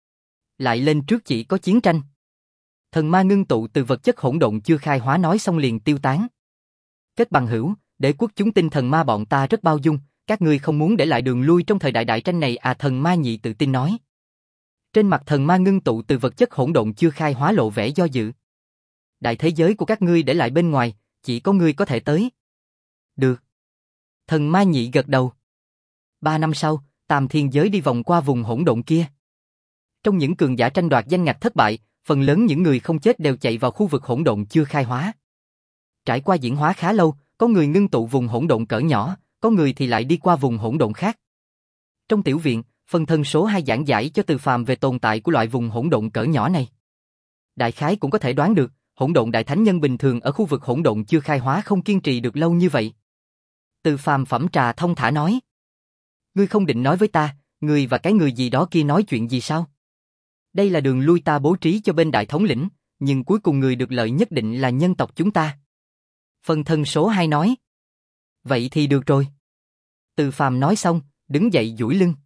Lại lên trước chỉ có chiến tranh. Thần ma ngưng tụ từ vật chất hỗn độn chưa khai hóa nói xong liền tiêu tán. Kết bằng hữu, đế quốc chúng tinh thần ma bọn ta rất bao dung, các ngươi không muốn để lại đường lui trong thời đại đại tranh này à? Thần ma nhị tự tin nói. Trên mặt thần ma ngưng tụ từ vật chất hỗn độn chưa khai hóa lộ vẻ do dự. Đại thế giới của các ngươi để lại bên ngoài, chỉ có ngươi có thể tới. Được. Thần ma nhị gật đầu. Ba năm sau, tam thiên giới đi vòng qua vùng hỗn độn kia. Trong những cường giả tranh đoạt danh ngạch thất bại, phần lớn những người không chết đều chạy vào khu vực hỗn độn chưa khai hóa. Trải qua diễn hóa khá lâu, có người ngưng tụ vùng hỗn độn cỡ nhỏ, có người thì lại đi qua vùng hỗn độn khác. Trong tiểu viện, phân thân số hai giảng giải cho Từ Phàm về tồn tại của loại vùng hỗn độn cỡ nhỏ này. Đại khái cũng có thể đoán được, hỗn độn đại thánh nhân bình thường ở khu vực hỗn độn chưa khai hóa không kiên trì được lâu như vậy. Từ Phàm phẩm trà thông thả nói. Ngươi không định nói với ta, ngươi và cái người gì đó kia nói chuyện gì sao? Đây là đường lui ta bố trí cho bên đại thống lĩnh, nhưng cuối cùng người được lợi nhất định là nhân tộc chúng ta. Phân thân số hai nói. Vậy thì được rồi. Từ Phàm nói xong, đứng dậy duỗi lưng.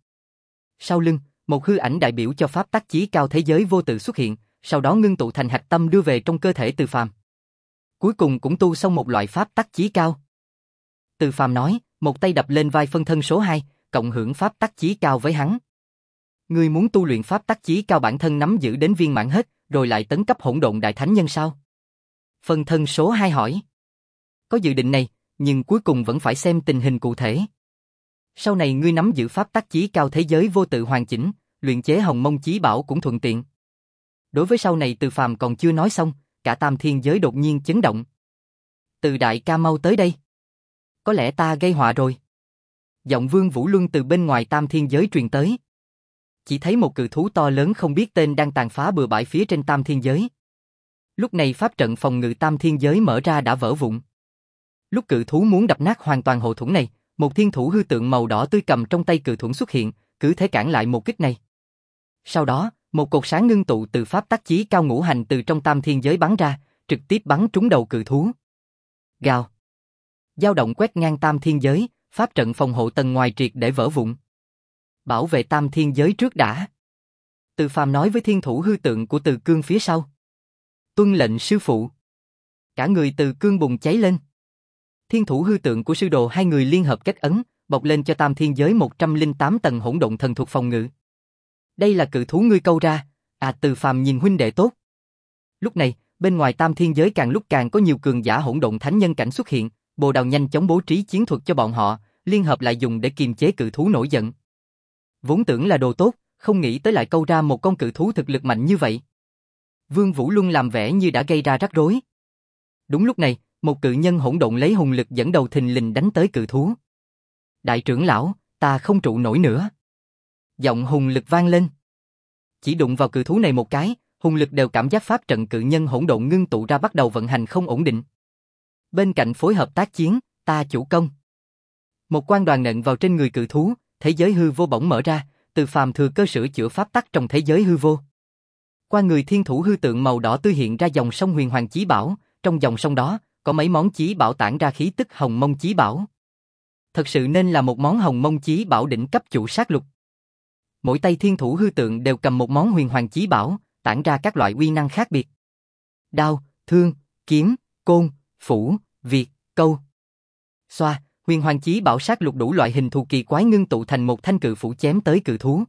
Sau lưng, một hư ảnh đại biểu cho pháp tắc chí cao thế giới vô tự xuất hiện, sau đó ngưng tụ thành hạch tâm đưa về trong cơ thể Từ Phàm. Cuối cùng cũng tu xong một loại pháp tắc chí cao. Từ Phàm nói, một tay đập lên vai phân thân số hai, cộng hưởng pháp tắc chí cao với hắn. Ngươi muốn tu luyện pháp tắc chí cao bản thân nắm giữ đến viên mãn hết, rồi lại tấn cấp hỗn độn đại thánh nhân sao? Phân thân số hai hỏi. Có dự định này, nhưng cuối cùng vẫn phải xem tình hình cụ thể. Sau này ngươi nắm giữ pháp tắc chí cao thế giới vô tự hoàn chỉnh, luyện chế hồng mông chí bảo cũng thuận tiện. Đối với sau này Từ Phàm còn chưa nói xong, cả tam thiên giới đột nhiên chấn động. Từ đại ca mau tới đây. Có lẽ ta gây họa rồi. Giọng Vương Vũ Luân từ bên ngoài tam thiên giới truyền tới. Chỉ thấy một cự thú to lớn không biết tên đang tàn phá bừa bãi phía trên tam thiên giới. Lúc này pháp trận phòng ngự tam thiên giới mở ra đã vỡ vụn. Lúc cự thú muốn đập nát hoàn toàn hộ thuẫn này, một thiên thủ hư tượng màu đỏ tươi cầm trong tay cự thuẫn xuất hiện, cứ thế cản lại một kích này. Sau đó, một cột sáng ngưng tụ từ pháp tắc chí cao ngũ hành từ trong tam thiên giới bắn ra, trực tiếp bắn trúng đầu cự thú. Gào. Dao động quét ngang tam thiên giới, pháp trận phòng hộ tầng ngoài triệt để vỡ vụn. Bảo vệ tam thiên giới trước đã. Từ Phàm nói với thiên thủ hư tượng của Từ Cương phía sau. Tuân lệnh sư phụ. Cả người Từ Cương bùng cháy lên. Thiên thủ hư tượng của sư đồ hai người liên hợp kết ấn, bộc lên cho tam thiên giới một trăm lẻ tám tầng hỗn độn thần thuật phòng ngự. Đây là cự thú ngươi câu ra, à Từ Phàm nhìn huynh đệ tốt. Lúc này, bên ngoài tam thiên giới càng lúc càng có nhiều cường giả hỗn độn thánh nhân cảnh xuất hiện, Bồ Đào nhanh chóng bố trí chiến thuật cho bọn họ, liên hợp lại dùng để kiềm chế cự thú nổi giận. Vốn tưởng là đồ tốt, không nghĩ tới lại câu ra một con cự thú thực lực mạnh như vậy. Vương Vũ Luân làm vẻ như đã gây ra rắc rối. Đúng lúc này, một cự nhân hỗn độn lấy hùng lực dẫn đầu thình lình đánh tới cự thú. Đại trưởng lão, ta không trụ nổi nữa. Giọng hùng lực vang lên. Chỉ đụng vào cự thú này một cái, hùng lực đều cảm giác pháp trận cự nhân hỗn độn ngưng tụ ra bắt đầu vận hành không ổn định. Bên cạnh phối hợp tác chiến, ta chủ công. Một quan đoàn nện vào trên người cự thú, thế giới hư vô bỗng mở ra, Từ Phàm thừa cơ sửa chữa pháp tắc trong thế giới hư vô. Qua người thiên thủ hư tượng màu đỏ tươi hiện ra dòng sông huyền hoàng chí bảo, trong dòng sông đó có mấy món chí bảo tản ra khí tức hồng mông chí bảo. Thật sự nên là một món hồng mông chí bảo đỉnh cấp chủ sát lục. Mỗi tay thiên thủ hư tượng đều cầm một món huyền hoàng chí bảo, tản ra các loại uy năng khác biệt. Đao, thương, kiếm, côn, phủ, việt, câu. Xoa, huyền hoàng chí bảo sát lục đủ loại hình thù kỳ quái ngưng tụ thành một thanh cự phủ chém tới cự thú.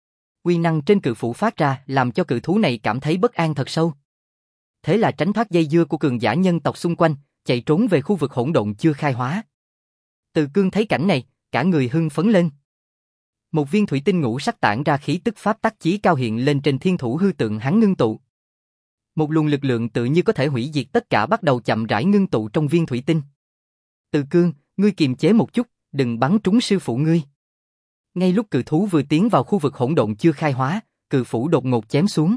Uy năng trên cự phủ phát ra làm cho cự thú này cảm thấy bất an thật sâu. Thế là tránh thoát dây dưa của cường giả nhân tộc xung quanh, chạy trốn về khu vực hỗn độn chưa khai hóa. Từ Cương thấy cảnh này, cả người hưng phấn lên. Một viên thủy tinh ngũ sắc tản ra khí tức pháp tắc chí cao hiện lên trên thiên thủ hư tượng hắn ngưng tụ. Một luồng lực lượng tự như có thể hủy diệt tất cả bắt đầu chậm rãi ngưng tụ trong viên thủy tinh. Từ Cương, ngươi kiềm chế một chút, đừng bắn trúng sư phụ ngươi. Ngay lúc cự thú vừa tiến vào khu vực hỗn độn chưa khai hóa, cự phủ đột ngột chém xuống.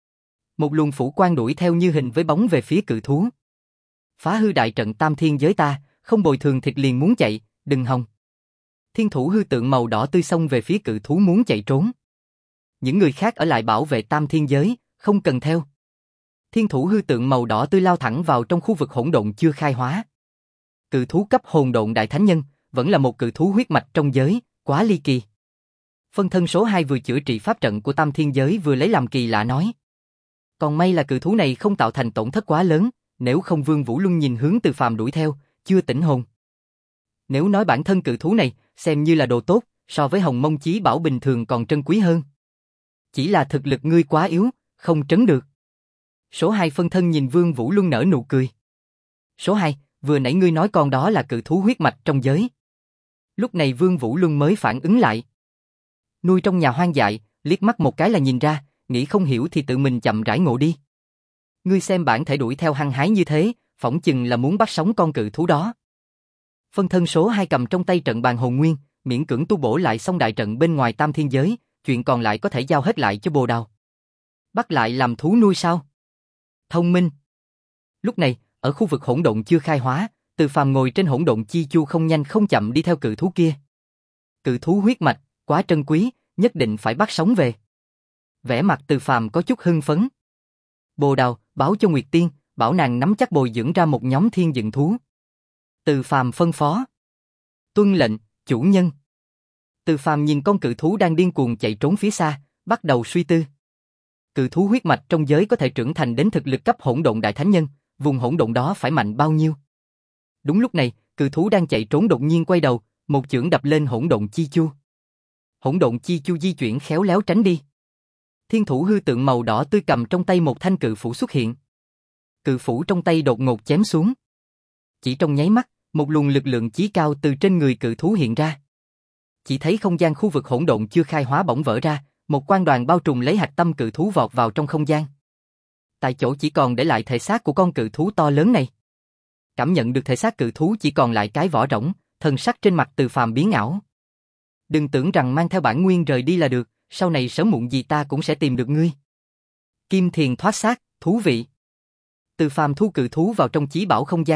Một luồng phủ quang đuổi theo như hình với bóng về phía cự thú. Phá hư đại trận tam thiên giới ta, không bồi thường thịt liền muốn chạy, đừng hòng. Thiên thủ hư tượng màu đỏ tươi xông về phía cự thú muốn chạy trốn. Những người khác ở lại bảo vệ tam thiên giới, không cần theo. Thiên thủ hư tượng màu đỏ tươi lao thẳng vào trong khu vực hỗn độn chưa khai hóa. Cự thú cấp hồn độn đại thánh nhân, vẫn là một cự thú huyết mạch trong giới, quá ly kỳ. Phân thân số hai vừa chữa trị pháp trận của tam thiên giới vừa lấy làm kỳ lạ nói. Còn may là cự thú này không tạo thành tổn thất quá lớn, nếu không Vương Vũ Luân nhìn hướng Từ Phàm đuổi theo, chưa tỉnh hồn. Nếu nói bản thân cự thú này, xem như là đồ tốt, so với hồng mông chí bảo bình thường còn trân quý hơn. Chỉ là thực lực ngươi quá yếu, không trấn được. Số hai phân thân nhìn Vương Vũ Luân nở nụ cười. Số hai, vừa nãy ngươi nói con đó là cự thú huyết mạch trong giới. Lúc này Vương Vũ Luân mới phản ứng lại. Nuôi trong nhà hoang dại, liếc mắt một cái là nhìn ra, nghĩ không hiểu thì tự mình chậm rãi ngộ đi. Ngươi xem bản thể đuổi theo hăng hái như thế, phỏng chừng là muốn bắt sống con cự thú đó. Phân thân số hai cầm trong tay trận bàn hồn nguyên, miễn cưỡng tu bổ lại xong đại trận bên ngoài tam thiên giới, chuyện còn lại có thể giao hết lại cho Bồ Đào. Bắt lại làm thú nuôi sao? Thông minh. Lúc này, ở khu vực hỗn độn chưa khai hóa, Từ Phàm ngồi trên hỗn độn chi chu không nhanh không chậm đi theo cự thú kia. Cự thú huyết mạch, quá trân quý, nhất định phải bắt sống về. Vẻ mặt Từ Phàm có chút hưng phấn. Bồ Đào, báo cho Nguyệt Tiên, bảo nàng nắm chắc bồi dưỡng ra một nhóm thiên dựng thú. Từ Phàm phân phó. Tuân lệnh, chủ nhân. Từ Phàm nhìn con cự thú đang điên cuồng chạy trốn phía xa, bắt đầu suy tư. Cự thú huyết mạch trong giới có thể trưởng thành đến thực lực cấp hỗn độn đại thánh nhân, vùng hỗn độn đó phải mạnh bao nhiêu? Đúng lúc này, cự thú đang chạy trốn đột nhiên quay đầu, một chưởng đập lên hỗn độn chi chu. Hỗn độn chi chu di chuyển khéo léo tránh đi. Thiên thủ hư tượng màu đỏ tươi cầm trong tay một thanh cự phủ xuất hiện. Cự phủ trong tay đột ngột chém xuống. Chỉ trong nháy mắt, một luồng lực lượng chí cao từ trên người cự thú hiện ra. Chỉ thấy không gian khu vực hỗn độn chưa khai hóa bỗng vỡ ra, một quang đoàn bao trùm lấy hạch tâm cự thú vọt vào trong không gian. Tại chỗ chỉ còn để lại thể xác của con cự thú to lớn này. Cảm nhận được thể xác cự thú chỉ còn lại cái vỏ rỗng, thần sắc trên mặt Từ Phàm biến ảo. Đừng tưởng rằng mang theo bản nguyên rời đi là được, sau này sớm muộn gì ta cũng sẽ tìm được ngươi. Kim thiền thoát xác, thú vị. Từ Phàm thu cự thú vào trong chí bảo không gian,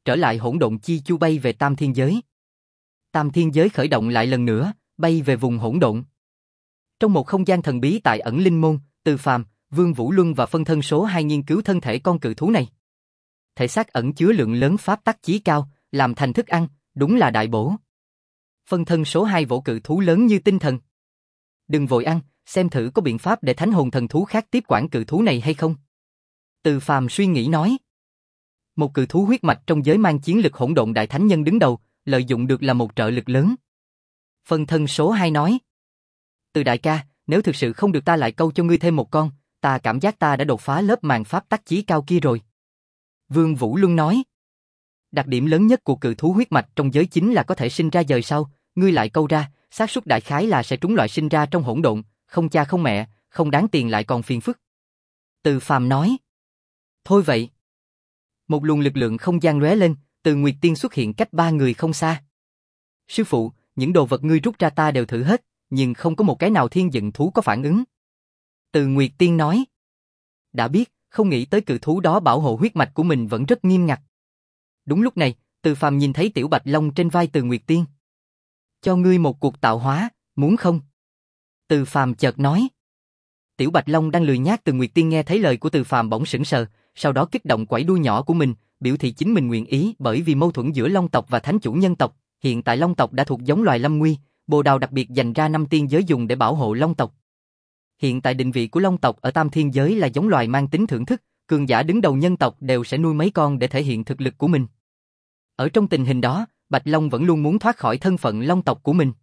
trở lại hỗn độn chi chu bay về tam thiên giới. Tam thiên giới khởi động lại lần nữa, bay về vùng hỗn độn. Trong một không gian thần bí tại ẩn linh môn, Từ Phàm, Vương Vũ Luân và phân thân số hai nghiên cứu thân thể con cự thú này. Thể xác ẩn chứa lượng lớn pháp tắc chí cao, làm thành thức ăn, đúng là đại bổ. Phân thân số hai vỗ cự thú lớn như tinh thần. Đừng vội ăn, xem thử có biện pháp để thánh hồn thần thú khác tiếp quản cự thú này hay không. Từ Phàm suy nghĩ nói. Một cự thú huyết mạch trong giới mang chiến lực hỗn độn đại thánh nhân đứng đầu, lợi dụng được là một trợ lực lớn. Phân thân số hai nói. Từ đại ca, nếu thực sự không được ta lại câu cho ngươi thêm một con, ta cảm giác ta đã đột phá lớp màn pháp tắc chí cao kia rồi. Vương Vũ Luân nói. Đặc điểm lớn nhất của cự thú huyết mạch trong giới chính là có thể sinh ra dời sau, ngươi lại câu ra, xác suất đại khái là sẽ trúng loại sinh ra trong hỗn độn, không cha không mẹ, không đáng tiền lại còn phiền phức. Từ Phàm nói. Thôi vậy. Một luồng lực lượng không gian lóe lên, Từ Nguyệt Tiên xuất hiện cách ba người không xa. Sư phụ, những đồ vật ngươi rút ra ta đều thử hết, nhưng không có một cái nào thiên giận thú có phản ứng. Từ Nguyệt Tiên nói. Đã biết, không nghĩ tới cự thú đó bảo hộ huyết mạch của mình vẫn rất nghiêm ngặt. Đúng lúc này, Từ Phàm nhìn thấy tiểu bạch long trên vai Từ Nguyệt Tiên. Cho ngươi một cuộc tạo hóa, muốn không? Từ Phàm chợt nói. Tiểu bạch long đang lười nhác. Từ Nguyệt Tiên nghe thấy lời của Từ Phàm bỗng sững sờ, sau đó kích động quẩy đuôi nhỏ của mình, biểu thị chính mình nguyện ý. Bởi vì mâu thuẫn giữa long tộc và thánh chủ nhân tộc, hiện tại long tộc đã thuộc giống loài lâm nguy, bồ đào đặc biệt dành ra năm tiên giới dùng để bảo hộ long tộc. Hiện tại định vị của long tộc ở tam thiên giới là giống loài mang tính thưởng thức, cường giả đứng đầu nhân tộc đều sẽ nuôi mấy con để thể hiện thực lực của mình. Ở trong tình hình đó, Bạch Long vẫn luôn muốn thoát khỏi thân phận long tộc của mình.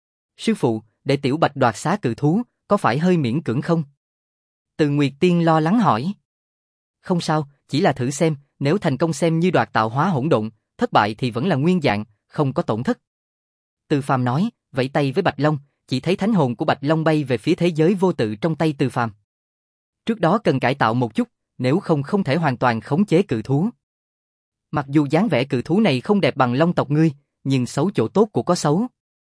Sư phụ, để tiểu Bạch đoạt xá cự thú, có phải hơi miễn cưỡng không? Từ Nguyệt Tiên lo lắng hỏi. Không sao, chỉ là thử xem, nếu thành công xem như đoạt tạo hóa hỗn độn, thất bại thì vẫn là nguyên dạng, không có tổn thất. Từ Phàm nói, vẫy tay với Bạch Long, chỉ thấy thánh hồn của Bạch Long bay về phía thế giới vô tự trong tay Từ Phàm. Trước đó cần cải tạo một chút, nếu không không thể hoàn toàn khống chế cự thú. Mặc dù dáng vẻ cự thú này không đẹp bằng long tộc ngươi, nhưng xấu chỗ tốt của có xấu.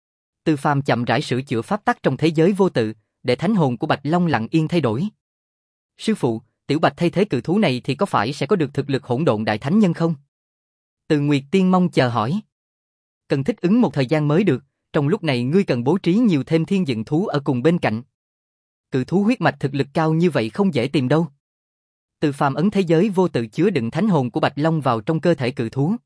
Từ Phàm chậm rãi sửa chữa pháp tắc trong thế giới vô tự, để thánh hồn của Bạch Long lặng yên thay đổi. Sư phụ, tiểu Bạch thay thế cự thú này thì có phải sẽ có được thực lực hỗn độn đại thánh nhân không? Từ Nguyệt Tiên mong chờ hỏi. Cần thích ứng một thời gian mới được, trong lúc này ngươi cần bố trí nhiều thêm thiên dựng thú ở cùng bên cạnh. Cự thú huyết mạch thực lực cao như vậy không dễ tìm đâu. Từ Phàm ấn thế giới vô tự chứa đựng thánh hồn của Bạch Long vào trong cơ thể cự thú.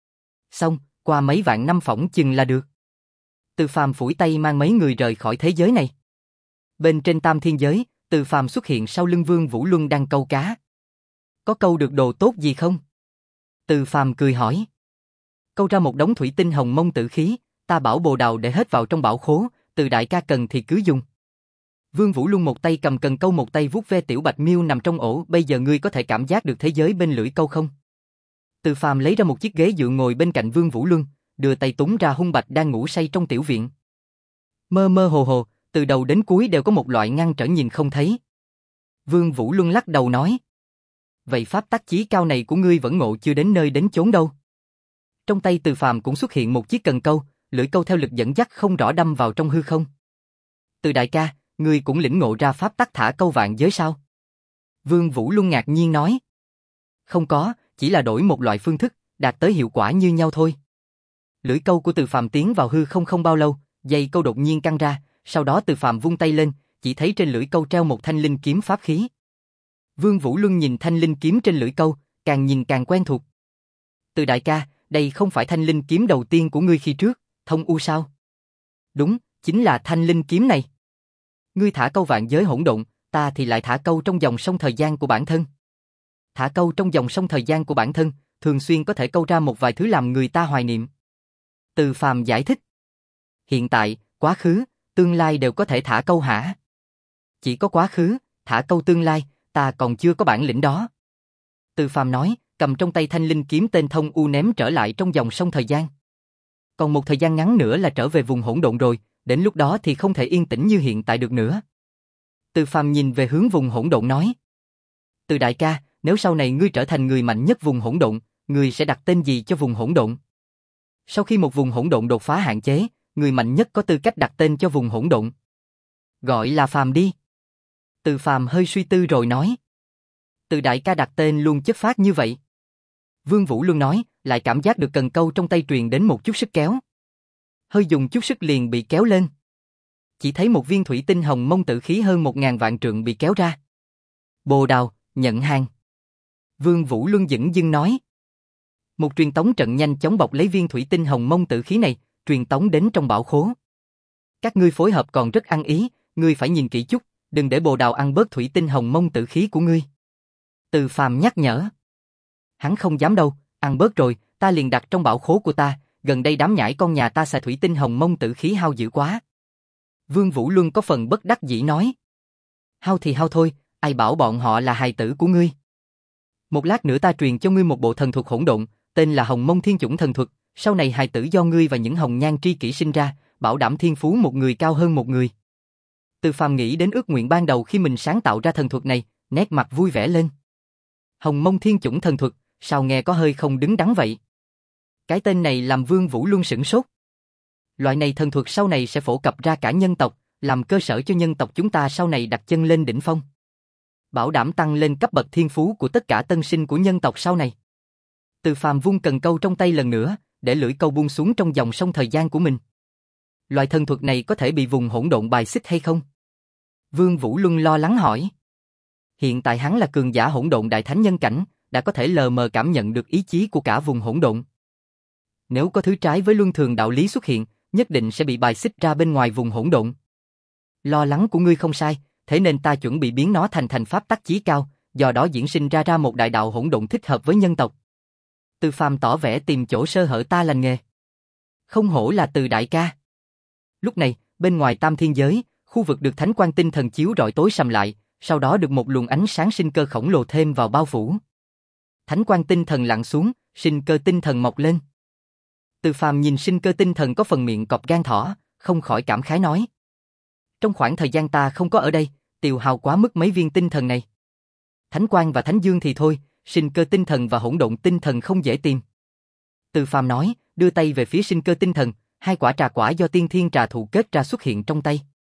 Xong, qua mấy vạn năm phỏng chừng là được. Từ Phàm phủi tay mang mấy người rời khỏi thế giới này. Bên trên tam thiên giới, Từ Phàm xuất hiện sau lưng Vương Vũ Luân đang câu cá. Có câu được đồ tốt gì không? Từ Phàm cười hỏi. Câu ra một đống thủy tinh hồng mông tử khí, ta bảo bồ đào để hết vào trong bảo khố, Từ đại ca cần thì cứ dùng. Vương Vũ Luân một tay cầm cần câu một tay vuốt ve tiểu Bạch Miêu nằm trong ổ, bây giờ ngươi có thể cảm giác được thế giới bên lưỡi câu không? Từ Phàm lấy ra một chiếc ghế dựa ngồi bên cạnh Vương Vũ Luân, đưa tay túm ra hung bạch đang ngủ say trong tiểu viện. Mơ mơ hồ hồ, từ đầu đến cuối đều có một loại ngăn trở nhìn không thấy. Vương Vũ Luân lắc đầu nói. Vậy pháp tắc chí cao này của ngươi vẫn ngộ chưa đến nơi đến chốn đâu. Trong tay Từ Phàm cũng xuất hiện một chiếc cần câu, lưỡi câu theo lực dẫn dắt không rõ đâm vào trong hư không. Từ đại ca, ngươi cũng lĩnh ngộ ra pháp tắc thả câu vạn giới sao? Vương Vũ Luân ngạc nhiên nói. Không có, chỉ là đổi một loại phương thức, đạt tới hiệu quả như nhau thôi. Lưỡi câu của Từ Phàm tiến vào hư không không bao lâu, dây câu đột nhiên căng ra, sau đó Từ Phàm vung tay lên, chỉ thấy trên lưỡi câu treo một thanh linh kiếm pháp khí. Vương Vũ Luân nhìn thanh linh kiếm trên lưỡi câu, càng nhìn càng quen thuộc. Từ đại ca, đây không phải thanh linh kiếm đầu tiên của ngươi khi trước, thông u sao? Đúng, chính là thanh linh kiếm này. Ngươi thả câu vạn giới hỗn độn, ta thì lại thả câu trong dòng sông thời gian của bản thân. Thả câu trong dòng sông thời gian của bản thân, thường xuyên có thể câu ra một vài thứ làm người ta hoài niệm. Từ Phàm giải thích. Hiện tại, quá khứ, tương lai đều có thể thả câu hả? Chỉ có quá khứ, thả câu tương lai, ta còn chưa có bản lĩnh đó. Từ Phàm nói, cầm trong tay thanh linh kiếm tên thông u ném trở lại trong dòng sông thời gian. Còn một thời gian ngắn nữa là trở về vùng hỗn độn rồi, đến lúc đó thì không thể yên tĩnh như hiện tại được nữa. Từ Phàm nhìn về hướng vùng hỗn độn nói. Từ đại ca, nếu sau này ngươi trở thành người mạnh nhất vùng hỗn độn, ngươi sẽ đặt tên gì cho vùng hỗn độn? Sau khi một vùng hỗn độn đột phá hạn chế, người mạnh nhất có tư cách đặt tên cho vùng hỗn độn. Gọi là Phàm đi. Từ Phàm hơi suy tư rồi nói. Từ đại ca đặt tên luôn chất phác như vậy. Vương Vũ Luân nói, lại cảm giác được cần câu trong tay truyền đến một chút sức kéo. Hơi dùng chút sức liền bị kéo lên. Chỉ thấy một viên thủy tinh hồng mông tử khí hơn một ngàn vạn trượng bị kéo ra. Bồ Đào, nhận hàng. Vương Vũ Luân dửng dưng nói. Một truyền tống trận nhanh chóng bọc lấy viên thủy tinh hồng mông tử khí này, truyền tống đến trong bảo khố. Các ngươi phối hợp còn rất ăn ý, ngươi phải nhìn kỹ chút, đừng để Bồ Đào ăn bớt thủy tinh hồng mông tử khí của ngươi. Từ Phàm nhắc nhở. Hắn không dám đâu, ăn bớt rồi, ta liền đặt trong bảo khố của ta, gần đây đám nhãi con nhà ta xài thủy tinh hồng mông tử khí hao dữ quá. Vương Vũ Luân có phần bất đắc dĩ nói. Hao thì hao thôi, ai bảo bọn họ là hài tử của ngươi. Một lát nữa ta truyền cho ngươi một bộ thần thuật hỗn độn, tên là Hồng Mông Thiên Chủng thần thuật, sau này hài tử do ngươi và những hồng nhan tri kỷ sinh ra, bảo đảm thiên phú một người cao hơn một người. Từ Phàm nghĩ đến ước nguyện ban đầu khi mình sáng tạo ra thần thuật này, nét mặt vui vẻ lên. Hồng Mông Thiên Chủng thần thuật, sao nghe có hơi không đứng đắn vậy? Cái tên này làm Vương Vũ Luân sửng sốt. Loại này thần thuật sau này sẽ phổ cập ra cả nhân tộc, làm cơ sở cho nhân tộc chúng ta sau này đặt chân lên đỉnh phong. Bảo đảm tăng lên cấp bậc thiên phú của tất cả tân sinh của nhân tộc sau này. Từ Phàm vung cần câu trong tay lần nữa, để lưỡi câu buông xuống trong dòng sông thời gian của mình. Loại thần thuật này có thể bị vùng hỗn độn bài xích hay không? Vương Vũ Luân lo lắng hỏi. Hiện tại hắn là cường giả hỗn độn đại thánh nhân cảnh, đã có thể lờ mờ cảm nhận được ý chí của cả vùng hỗn độn. Nếu có thứ trái với luân thường đạo lý xuất hiện, nhất định sẽ bị bài xích ra bên ngoài vùng hỗn độn. Lo lắng của ngươi không sai, thế nên ta chuẩn bị biến nó thành thành pháp tắc chí cao, do đó diễn sinh ra ra một đại đạo hỗn độn thích hợp với nhân tộc. Từ Phàm tỏ vẻ tìm chỗ sơ hở ta lành nghề. Không hổ là Từ đại ca. Lúc này, bên ngoài Tam Thiên Giới, khu vực được Thánh Quang Tinh Thần chiếu rọi tối sầm lại, sau đó được một luồng ánh sáng sinh cơ khổng lồ thêm vào bao phủ. Thánh Quang Tinh Thần lặn xuống, sinh cơ tinh thần mọc lên. Từ Phàm nhìn sinh cơ tinh thần có phần miệng cọp gan thỏ, không khỏi cảm khái nói. Trong khoảng thời gian ta không có ở đây, tiêu hao quá mức mấy viên tinh thần này. Thánh Quang và Thánh Dương thì thôi, sinh cơ tinh thần và hỗn độn tinh thần không dễ tìm. Từ Phàm nói, đưa tay về phía sinh cơ tinh thần, hai quả trà quả do tiên thiên trà thụ kết ra xuất hiện trong tay.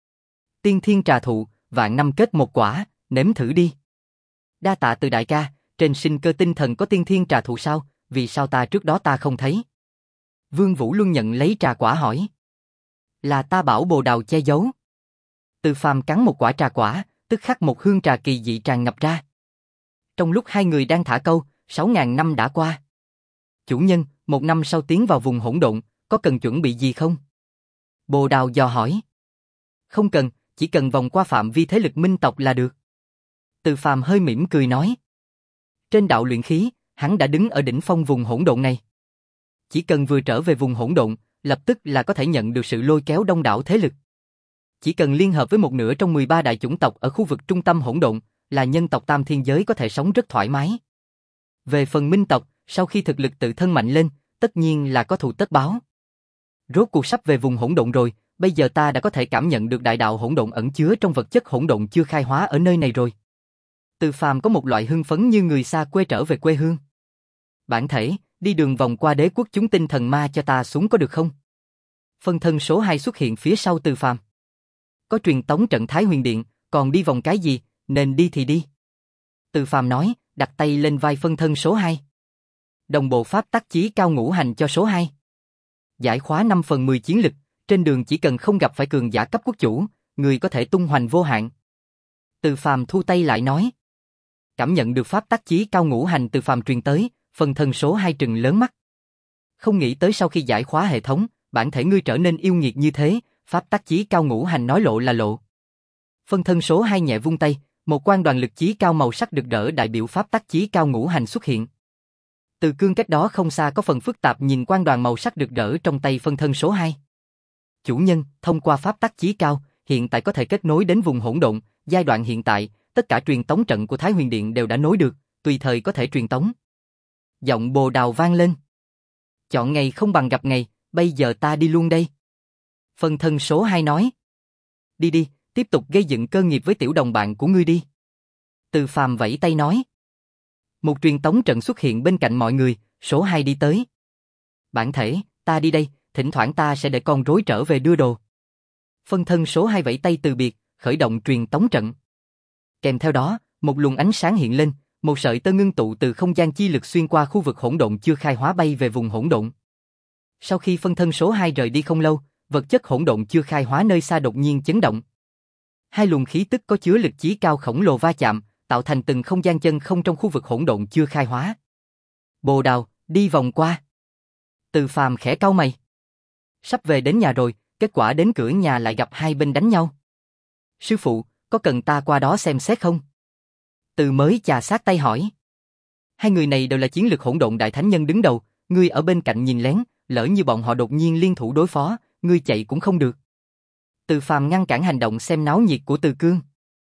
Tiên thiên trà thụ, vạn năm kết một quả, nếm thử đi. Đa tạ Từ đại ca, trên sinh cơ tinh thần có tiên thiên trà thụ sao, vì sao ta trước đó ta không thấy? Vương Vũ Luân nhận lấy trà quả hỏi. Là ta bảo Bồ Đào che giấu. Từ Phàm cắn một quả trà quả, tức khắc một hương trà kỳ dị tràn ngập ra. Trong lúc hai người đang thả câu, sáu ngàn năm đã qua. Chủ nhân, một năm sau tiến vào vùng hỗn độn, có cần chuẩn bị gì không? Bồ Đào dò hỏi. Không cần, chỉ cần vòng qua phạm vi thế lực minh tộc là được. Từ Phàm hơi mỉm cười nói. Trên đạo luyện khí, hắn đã đứng ở đỉnh phong vùng hỗn độn này. Chỉ cần vừa trở về vùng hỗn độn, lập tức là có thể nhận được sự lôi kéo đông đảo thế lực. Chỉ cần liên hợp với một nửa trong mười ba đại chủng tộc ở khu vực trung tâm hỗn độn, là nhân tộc Tam Thiên Giới có thể sống rất thoải mái. Về phần minh tộc, sau khi thực lực tự thân mạnh lên, tất nhiên là có thù tất báo. Rốt cuộc sắp về vùng hỗn độn rồi, bây giờ ta đã có thể cảm nhận được đại đạo hỗn độn ẩn chứa trong vật chất hỗn độn chưa khai hóa ở nơi này rồi. Từ Phàm có một loại hưng phấn như người xa quê trở về quê hương. Bản thể, đi đường vòng qua đế quốc chúng tinh thần ma cho ta xuống có được không? Phân thân số hai xuất hiện phía sau Từ Phàm. Có truyền tống trận Thái Huyền Điện, còn đi vòng cái gì, nên đi thì đi. Từ Phàm nói, đặt tay lên vai phân thân số hai. Đồng bộ pháp tắc chí cao ngũ hành cho số hai. Giải khóa năm phần mười chiến lực, trên đường chỉ cần không gặp phải cường giả cấp quốc chủ, người có thể tung hoành vô hạn. Từ Phàm thu tay lại nói. Cảm nhận được pháp tắc chí cao ngũ hành Từ Phàm truyền tới, phân thân số hai trừng lớn mắt. Không nghĩ tới sau khi giải khóa hệ thống, bản thể ngươi trở nên yêu nghiệt như thế, pháp tắc chí cao ngũ hành nói lộ là lộ. Phân thân số hai nhẹ vung tay, một quang đoàn lực chí cao màu sắc rực rỡ đại biểu pháp tắc chí cao ngũ hành xuất hiện. Từ cương cách đó không xa có phần phức tạp nhìn quang đoàn màu sắc rực rỡ trong tay phân thân số hai. Chủ nhân, thông qua pháp tắc chí cao, hiện tại có thể kết nối đến vùng hỗn độn, giai đoạn hiện tại, tất cả truyền tống trận của Thái Huyền Điện đều đã nối được, tùy thời có thể truyền tống. Giọng Bồ Đào vang lên. Chọn ngày không bằng gặp ngày, bây giờ ta đi luôn đây. Phân thân số hai nói. Đi đi, tiếp tục gây dựng cơ nghiệp với tiểu đồng bạn của ngươi đi. Từ Phàm vẫy tay nói. Một truyền tống trận xuất hiện bên cạnh mọi người, số hai đi tới. Bản thể, ta đi đây, thỉnh thoảng ta sẽ để con rối trở về đưa đồ. Phân thân số hai vẫy tay từ biệt, khởi động truyền tống trận. Kèm theo đó, một luồng ánh sáng hiện lên, Một sợi tơ ngưng tụ từ không gian chi lực xuyên qua khu vực hỗn độn chưa khai hóa bay về vùng hỗn độn. Sau khi phân thân số hai rời đi không lâu, vật chất hỗn độn chưa khai hóa nơi xa đột nhiên chấn động. Hai luồng khí tức có chứa lực chí cao khổng lồ va chạm, tạo thành từng không gian chân không trong khu vực hỗn độn chưa khai hóa. Bồ Đào, đi vòng qua. Từ Phàm khẽ cau mày. Sắp về đến nhà rồi, kết quả đến cửa nhà lại gặp hai bên đánh nhau. Sư phụ, có cần ta qua đó xem xét không? Từ mới chà sát tay hỏi. Hai người này đều là chiến lực hỗn độn đại thánh nhân đứng đầu, ngươi ở bên cạnh nhìn lén, lỡ như bọn họ đột nhiên liên thủ đối phó, ngươi chạy cũng không được. Từ Phàm ngăn cản hành động xem náo nhiệt của Từ Cương.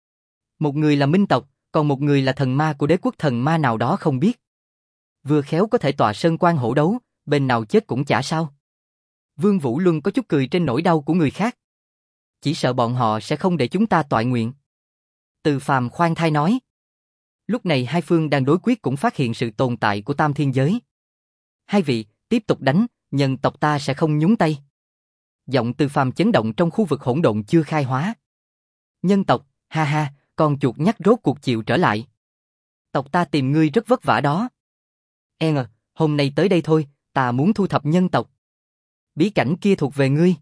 Một người là minh tộc, còn một người là thần ma của đế quốc thần ma nào đó không biết. Vừa khéo có thể tọa sơn quan hổ đấu, bên nào chết cũng chả sao. Vương Vũ Luân có chút cười trên nỗi đau của người khác. Chỉ sợ bọn họ sẽ không để chúng ta toại nguyện. Từ Phàm khoan thai nói. Lúc này hai phương đang đối quyết cũng phát hiện sự tồn tại của tam thiên giới. Hai vị, tiếp tục đánh, nhân tộc ta sẽ không nhúng tay. Giọng Từ Phàm chấn động trong khu vực hỗn độn chưa khai hóa. Nhân tộc, ha ha, con chuột nhắt rốt cuộc chịu trở lại. Tộc ta tìm ngươi rất vất vả đó. En à, hôm nay tới đây thôi, ta muốn thu thập nhân tộc. Bí cảnh kia thuộc về ngươi.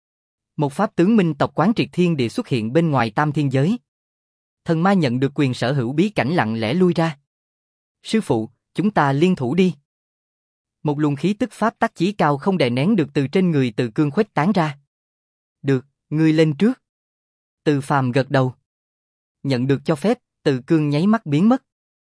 Một pháp tướng minh tộc quán triệt thiên địa xuất hiện bên ngoài tam thiên giới. Thần ma nhận được quyền sở hữu bí cảnh lặng lẽ lui ra. Sư phụ, chúng ta liên thủ đi. Một luồng khí tức pháp tắc chí cao không đè nén được từ trên người Từ Cương khuếch tán ra. Được, ngươi lên trước. Từ Phàm gật đầu. Nhận được cho phép, Từ Cương nháy mắt biến mất.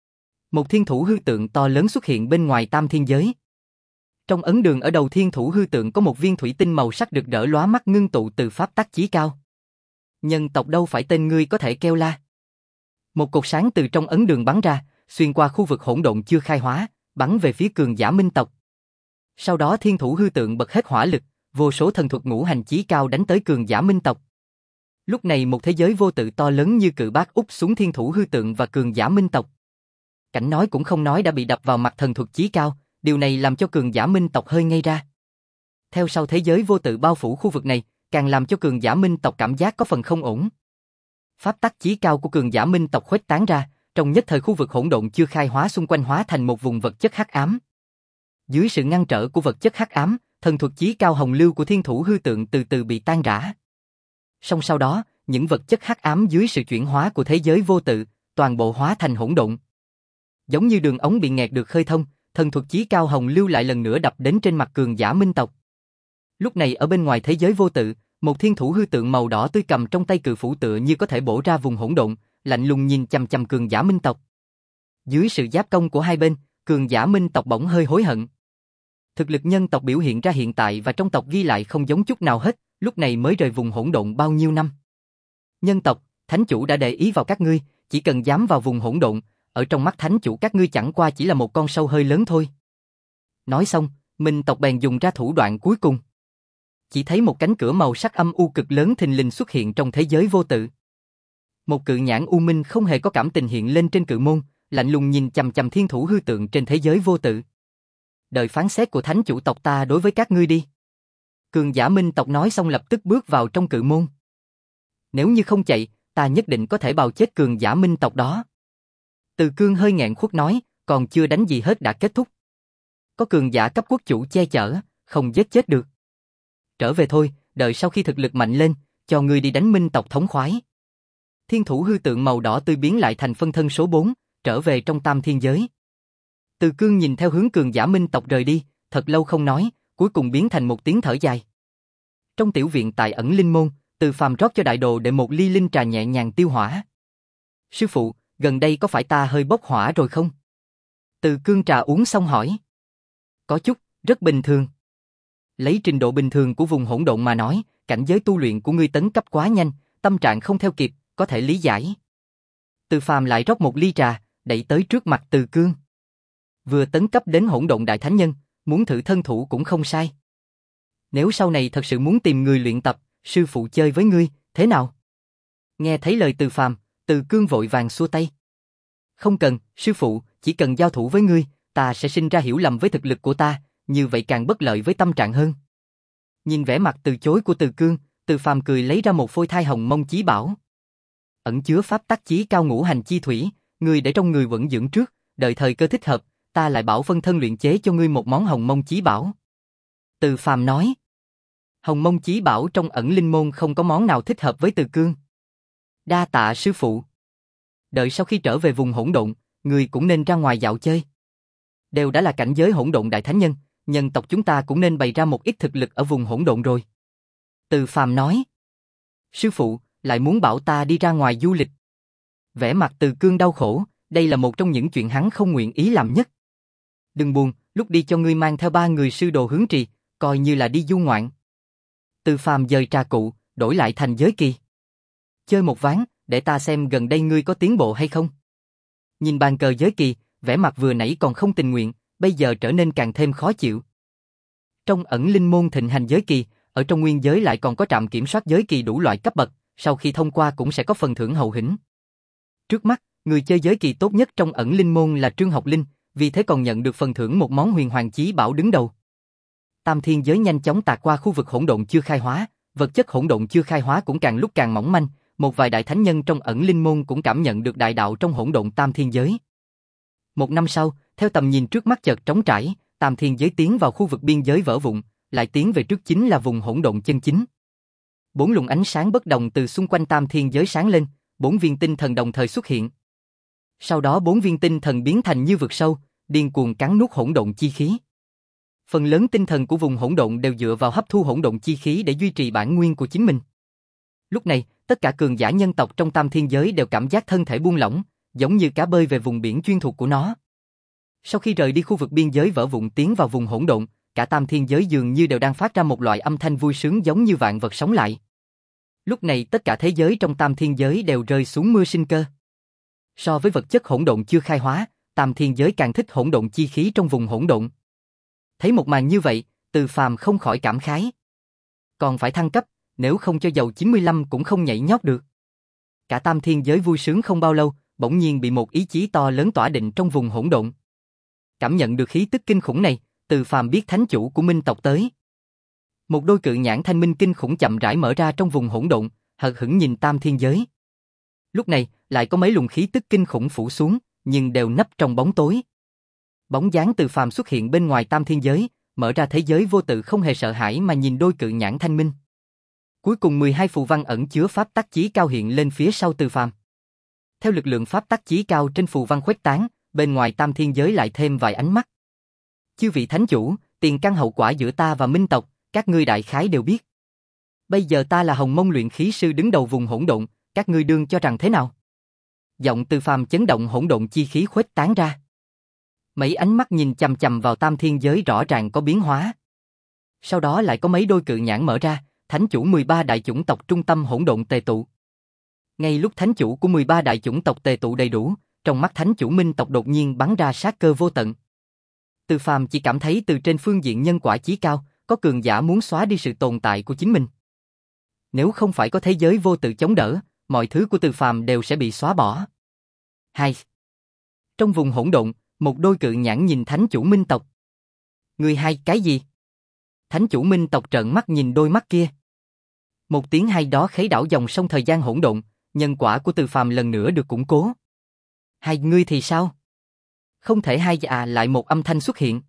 Một thiên thủ hư tượng to lớn xuất hiện bên ngoài tam thiên giới. Trong ấn đường ở đầu thiên thủ hư tượng có một viên thủy tinh màu sắc rực rỡ lóa mắt ngưng tụ từ pháp tắc chí cao. Nhân tộc đâu phải tên ngươi có thể kêu la. Một cột sáng từ trong ấn đường bắn ra, xuyên qua khu vực hỗn độn chưa khai hóa, bắn về phía cường giả minh tộc. Sau đó thiên thủ hư tượng bật hết hỏa lực, vô số thần thuật ngũ hành chí cao đánh tới cường giả minh tộc. Lúc này một thế giới vô tự to lớn như cự bác úp xuống thiên thủ hư tượng và cường giả minh tộc. Cảnh nói cũng không nói đã bị đập vào mặt thần thuật chí cao, điều này làm cho cường giả minh tộc hơi ngây ra. Theo sau thế giới vô tự bao phủ khu vực này, càng làm cho cường giả minh tộc cảm giác có phần không ổn. Pháp tắc chí cao của cường giả minh tộc khuếch tán ra, trong nhất thời khu vực hỗn độn chưa khai hóa xung quanh hóa thành một vùng vật chất hắc ám. Dưới sự ngăn trở của vật chất hắc ám, thần thuật chí cao hồng lưu của thiên thủ hư tượng từ từ bị tan rã. Song sau đó, những vật chất hắc ám dưới sự chuyển hóa của thế giới vô tự, toàn bộ hóa thành hỗn độn. Giống như đường ống bị nghẹt được khơi thông, thần thuật chí cao hồng lưu lại lần nữa đập đến trên mặt cường giả minh tộc. Lúc này ở bên ngoài thế giới vô tự, một thiên thủ hư tượng màu đỏ tươi cầm trong tay cự phủ tựa như có thể bổ ra vùng hỗn độn, lạnh lùng nhìn chằm chằm cường giả minh tộc. Dưới sự giáp công của hai bên, cường giả minh tộc bỗng hơi hối hận. Thực lực nhân tộc biểu hiện ra hiện tại và trong tộc ghi lại không giống chút nào hết, lúc này mới rời vùng hỗn độn bao nhiêu năm. Nhân tộc, thánh chủ đã để ý vào các ngươi, chỉ cần dám vào vùng hỗn độn, ở trong mắt thánh chủ các ngươi chẳng qua chỉ là một con sâu hơi lớn thôi. Nói xong, minh tộc bèn dùng ra thủ đoạn cuối cùng. Chỉ thấy một cánh cửa màu sắc âm u cực lớn thình lình xuất hiện trong thế giới vô tự. Một cự nhãn u minh không hề có cảm tình hiện lên trên cự môn, lạnh lùng nhìn chằm chằm thiên thủ hư tượng trên thế giới vô tự. Đợi phán xét của thánh chủ tộc ta đối với các ngươi đi. Cường giả minh tộc nói xong lập tức bước vào trong cự môn. Nếu như không chạy, ta nhất định có thể bào chết cường giả minh tộc đó. Từ Cương hơi nghẹn khuất nói, còn chưa đánh gì hết đã kết thúc. Có cường giả cấp quốc chủ che chở, không giết chết được. Trở về thôi, đợi sau khi thực lực mạnh lên, cho ngươi đi đánh minh tộc thống khoái. Thiên thủ hư tượng màu đỏ tươi biến lại thành phân thân số bốn, trở về trong tam thiên giới. Từ Cương nhìn theo hướng cường giả minh tộc rời đi, thật lâu không nói, cuối cùng biến thành một tiếng thở dài. Trong tiểu viện tại ẩn linh môn, Từ Phàm rót cho đại đồ để một ly linh trà nhẹ nhàng tiêu hỏa. Sư phụ, gần đây có phải ta hơi bốc hỏa rồi không? Từ Cương trà uống xong hỏi. Có chút, rất bình thường. Lấy trình độ bình thường của vùng hỗn độn mà nói, cảnh giới tu luyện của ngươi tấn cấp quá nhanh, tâm trạng không theo kịp, có thể lý giải. Từ Phàm lại rót một ly trà, đẩy tới trước mặt Từ Cương. Vừa tấn cấp đến hỗn độn đại thánh nhân, muốn thử thân thủ cũng không sai. Nếu sau này thật sự muốn tìm người luyện tập, sư phụ chơi với ngươi, thế nào? Nghe thấy lời Từ Phàm, Từ Cương vội vàng xua tay. Không cần, sư phụ, chỉ cần giao thủ với ngươi, ta sẽ sinh ra hiểu lầm với thực lực của ta, như vậy càng bất lợi với tâm trạng hơn. Nhìn vẻ mặt từ chối của Từ Cương, Từ Phàm cười lấy ra một phôi thai hồng mông chí bảo. Ẩn chứa pháp tắc chí cao ngũ hành chi thủy, ngươi để trong người vận dưỡng trước, đợi thời cơ thích hợp, ta lại bảo phân thân luyện chế cho ngươi một món hồng mông chí bảo. Từ Phàm nói. Hồng mông chí bảo trong ẩn linh môn không có món nào thích hợp với Từ Cương. Đa tạ sư phụ. Đợi sau khi trở về vùng hỗn độn, ngươi cũng nên ra ngoài dạo chơi. Đều đã là cảnh giới hỗn độn đại thánh nhân, nhân tộc chúng ta cũng nên bày ra một ít thực lực ở vùng hỗn độn rồi. Từ Phàm nói. Sư phụ, lại muốn bảo ta đi ra ngoài du lịch. Vẻ mặt Từ Cương đau khổ, đây là một trong những chuyện hắn không nguyện ý làm nhất. Đừng buồn, lúc đi cho ngươi mang theo ba người sư đồ hướng trì, coi như là đi du ngoạn. Từ Phàm dời trà cụ, đổi lại thành giới kỳ. Chơi một ván, để ta xem gần đây ngươi có tiến bộ hay không. Nhìn bàn cờ giới kỳ, vẻ mặt vừa nãy còn không tình nguyện, bây giờ trở nên càng thêm khó chịu. Trong ẩn linh môn thịnh hành giới kỳ, ở trong nguyên giới lại còn có trạm kiểm soát giới kỳ đủ loại cấp bậc, sau khi thông qua cũng sẽ có phần thưởng hậu hĩnh. Trước mắt, người chơi giới kỳ tốt nhất trong ẩn linh môn là Trương Học Linh, vì thế còn nhận được phần thưởng một món huyền hoàng chí bảo đứng đầu. Tam thiên giới nhanh chóng tạt qua khu vực hỗn độn chưa khai hóa, vật chất hỗn độn chưa khai hóa cũng càng lúc càng mỏng manh, một vài đại thánh nhân trong ẩn linh môn cũng cảm nhận được đại đạo trong hỗn độn tam thiên giới. Một năm sau, theo tầm nhìn trước mắt chợt trống trải, tam thiên giới tiến vào khu vực biên giới vỡ vụn, lại tiến về trước chính là vùng hỗn độn chân chính. Bốn luồng ánh sáng bất đồng từ xung quanh tam thiên giới sáng lên, bốn viên tinh thần đồng thời xuất hiện. Sau đó bốn viên tinh thần biến thành như vực sâu, điên cuồng cắn nuốt hỗn độn chi khí. Phần lớn tinh thần của vùng hỗn độn đều dựa vào hấp thu hỗn độn chi khí để duy trì bản nguyên của chính mình. Lúc này, tất cả cường giả nhân tộc trong tam thiên giới đều cảm giác thân thể buông lỏng, giống như cá bơi về vùng biển chuyên thuộc của nó. Sau khi rời đi khu vực biên giới vỡ vụn tiến vào vùng hỗn độn, cả tam thiên giới dường như đều đang phát ra một loại âm thanh vui sướng giống như vạn vật sống lại. Lúc này tất cả thế giới trong tam thiên giới đều rơi xuống mưa sinh cơ. So với vật chất hỗn độn chưa khai hóa, tam thiên giới càng thích hỗn độn chi khí trong vùng hỗn độn. Thấy một màn như vậy, Từ Phàm không khỏi cảm khái. Còn phải thăng cấp, nếu không cho dầu chín mươi lăm cũng không nhảy nhót được. Cả tam thiên giới vui sướng không bao lâu, bỗng nhiên bị một ý chí to lớn tỏa định trong vùng hỗn độn. Cảm nhận được khí tức kinh khủng này, Từ Phàm biết thánh chủ của Minh tộc tới. Một đôi cự nhãn thanh minh kinh khủng chậm rãi mở ra trong vùng hỗn độn, hờ hững nhìn tam thiên giới. Lúc này, lại có mấy luồng khí tức kinh khủng phủ xuống, nhưng đều nấp trong bóng tối. Bóng dáng Từ Phàm xuất hiện bên ngoài tam thiên giới, mở ra thế giới vô tự không hề sợ hãi mà nhìn đôi cự nhãn thanh minh. Cuối cùng mười hai phù văn ẩn chứa pháp tắc chí cao hiện lên phía sau Từ Phàm. Theo lực lượng pháp tắc chí cao trên phù văn khuếch tán, bên ngoài tam thiên giới lại thêm vài ánh mắt. Chư vị thánh chủ, tiền căn hậu quả giữa ta và Minh tộc, các ngươi đại khái đều biết. Bây giờ ta là Hồng Mông luyện khí sư đứng đầu vùng hỗn độn, các ngươi đương cho rằng thế nào? Giọng Từ Phàm chấn động hỗn độn chi khí khuếch tán ra. Mấy ánh mắt nhìn chằm chằm vào tam thiên giới rõ ràng có biến hóa. Sau đó lại có mấy đôi cự nhãn mở ra, thánh chủ mười ba đại chủng tộc trung tâm hỗn độn tề tụ. Ngay lúc thánh chủ của mười ba đại chủng tộc tề tụ đầy đủ, trong mắt thánh chủ Minh tộc đột nhiên bắn ra sát cơ vô tận. Từ Phàm chỉ cảm thấy từ trên phương diện nhân quả chí cao, có cường giả muốn xóa đi sự tồn tại của chính mình. Nếu không phải có thế giới vô tự chống đỡ, mọi thứ của Từ Phàm đều sẽ bị xóa bỏ. Hai. Trong vùng hỗn độn, một đôi cự nhãn nhìn thánh chủ Minh tộc. Người hai cái gì? Thánh chủ Minh tộc trợn mắt nhìn đôi mắt kia. Một tiếng hay đó khuấy đảo dòng sông thời gian hỗn độn, nhân quả của Từ Phàm lần nữa được củng cố. Hai ngươi thì sao? Không thể hai à lại một âm thanh xuất hiện.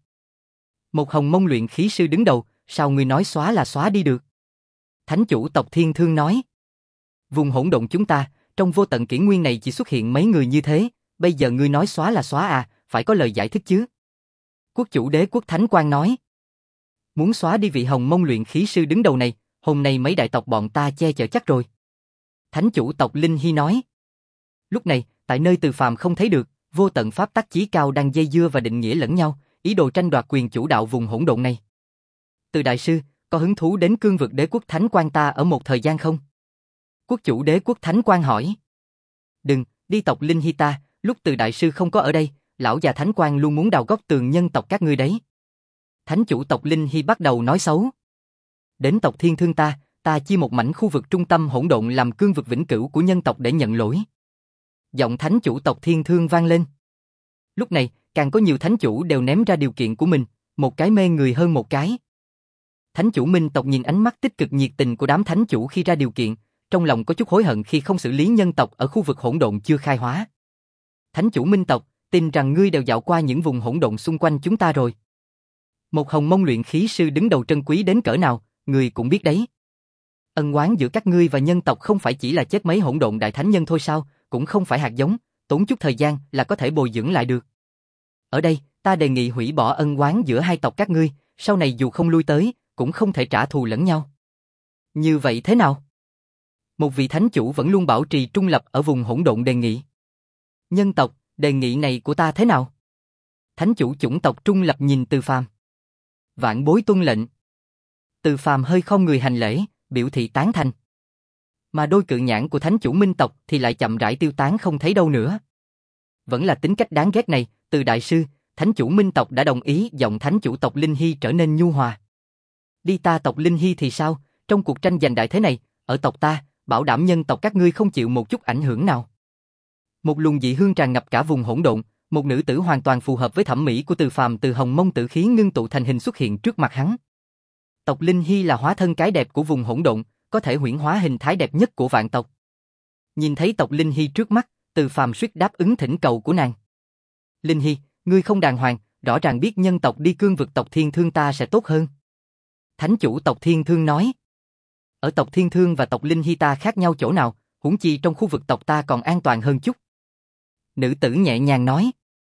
Một Hồng Mông luyện khí sư đứng đầu, sao ngươi nói xóa là xóa đi được? Thánh chủ tộc Thiên Thương nói. Vùng hỗn độn chúng ta, trong vô tận kỷ nguyên này chỉ xuất hiện mấy người như thế, bây giờ ngươi nói xóa là xóa à, phải có lời giải thích chứ? Quốc chủ đế quốc Thánh Quang nói. Muốn xóa đi vị Hồng Mông luyện khí sư đứng đầu này, hôm nay mấy đại tộc bọn ta che chở chắc rồi. Thánh chủ tộc Linh Hy nói. Lúc này, tại nơi Từ Phàm không thấy được, vô tận pháp tắc chí cao đang dây dưa và định nghĩa lẫn nhau, ý đồ tranh đoạt quyền chủ đạo vùng hỗn độn này. Từ đại sư, có hứng thú đến cương vực đế quốc Thánh Quang ta ở một thời gian không? Quốc chủ đế quốc Thánh Quang hỏi. Đừng, đi tộc Linh Hy ta, lúc Từ đại sư không có ở đây, lão già Thánh Quang luôn muốn đào góc tường nhân tộc các ngươi đấy. Thánh chủ tộc Linh Hy bắt đầu nói xấu. Đến tộc Thiên Thương ta, ta chia một mảnh khu vực trung tâm hỗn độn làm cương vực vĩnh cửu của nhân tộc để nhận lỗi. Giọng thánh chủ tộc Thiên Thương vang lên. Lúc này, càng có nhiều thánh chủ đều ném ra điều kiện của mình, một cái mê người hơn một cái. Thánh chủ Minh tộc nhìn ánh mắt tích cực nhiệt tình của đám thánh chủ khi ra điều kiện, trong lòng có chút hối hận khi không xử lý nhân tộc ở khu vực hỗn độn chưa khai hóa. Thánh chủ Minh tộc, tin rằng ngươi đều dạo qua những vùng hỗn độn xung quanh chúng ta rồi. Một hồng mông luyện khí sư đứng đầu trân quý đến cỡ nào, ngươi cũng biết đấy. Ân oán giữa các ngươi và nhân tộc không phải chỉ là chết mấy hỗn độn đại thánh nhân thôi sao, cũng không phải hạt giống, tốn chút thời gian là có thể bồi dưỡng lại được. Ở đây, ta đề nghị hủy bỏ ân oán giữa hai tộc các ngươi, sau này dù không lui tới, cũng không thể trả thù lẫn nhau. Như vậy thế nào? Một vị thánh chủ vẫn luôn bảo trì trung lập ở vùng hỗn độn đề nghị. Nhân tộc, đề nghị này của ta thế nào? Thánh chủ chủng tộc trung lập nhìn Từ Phàm. Vạn bối tuân lệnh. Từ Phàm hơi khom người hành lễ, biểu thị tán thành. Mà đôi cự nhãn của thánh chủ minh tộc thì lại chậm rãi tiêu tán không thấy đâu nữa. Vẫn là tính cách đáng ghét này, Từ đại sư, thánh chủ minh tộc đã đồng ý giọng thánh chủ tộc Linh Hy trở nên nhu hòa. Đi ta tộc Linh Hy thì sao, trong cuộc tranh giành đại thế này, ở tộc ta, bảo đảm nhân tộc các ngươi không chịu một chút ảnh hưởng nào. Một luồng dị hương tràn ngập cả vùng hỗn độn, một nữ tử hoàn toàn phù hợp với thẩm mỹ của Từ Phàm từ hồng mông tử khí ngưng tụ thành hình xuất hiện trước mặt hắn. Tộc Linh Hy là hóa thân cái đẹp của vùng hỗn độn, có thể huyễn hóa hình thái đẹp nhất của vạn tộc. Nhìn thấy tộc Linh Hy trước mắt, Từ Phàm suýt đáp ứng thỉnh cầu của nàng. Linh Hy, ngươi không đàng hoàng, rõ ràng biết nhân tộc đi cương vực tộc Thiên Thương ta sẽ tốt hơn. Thánh chủ tộc Thiên Thương nói. Ở tộc Thiên Thương và tộc Linh Hy ta khác nhau chỗ nào, huống chi trong khu vực tộc ta còn an toàn hơn chút. Nữ tử nhẹ nhàng nói.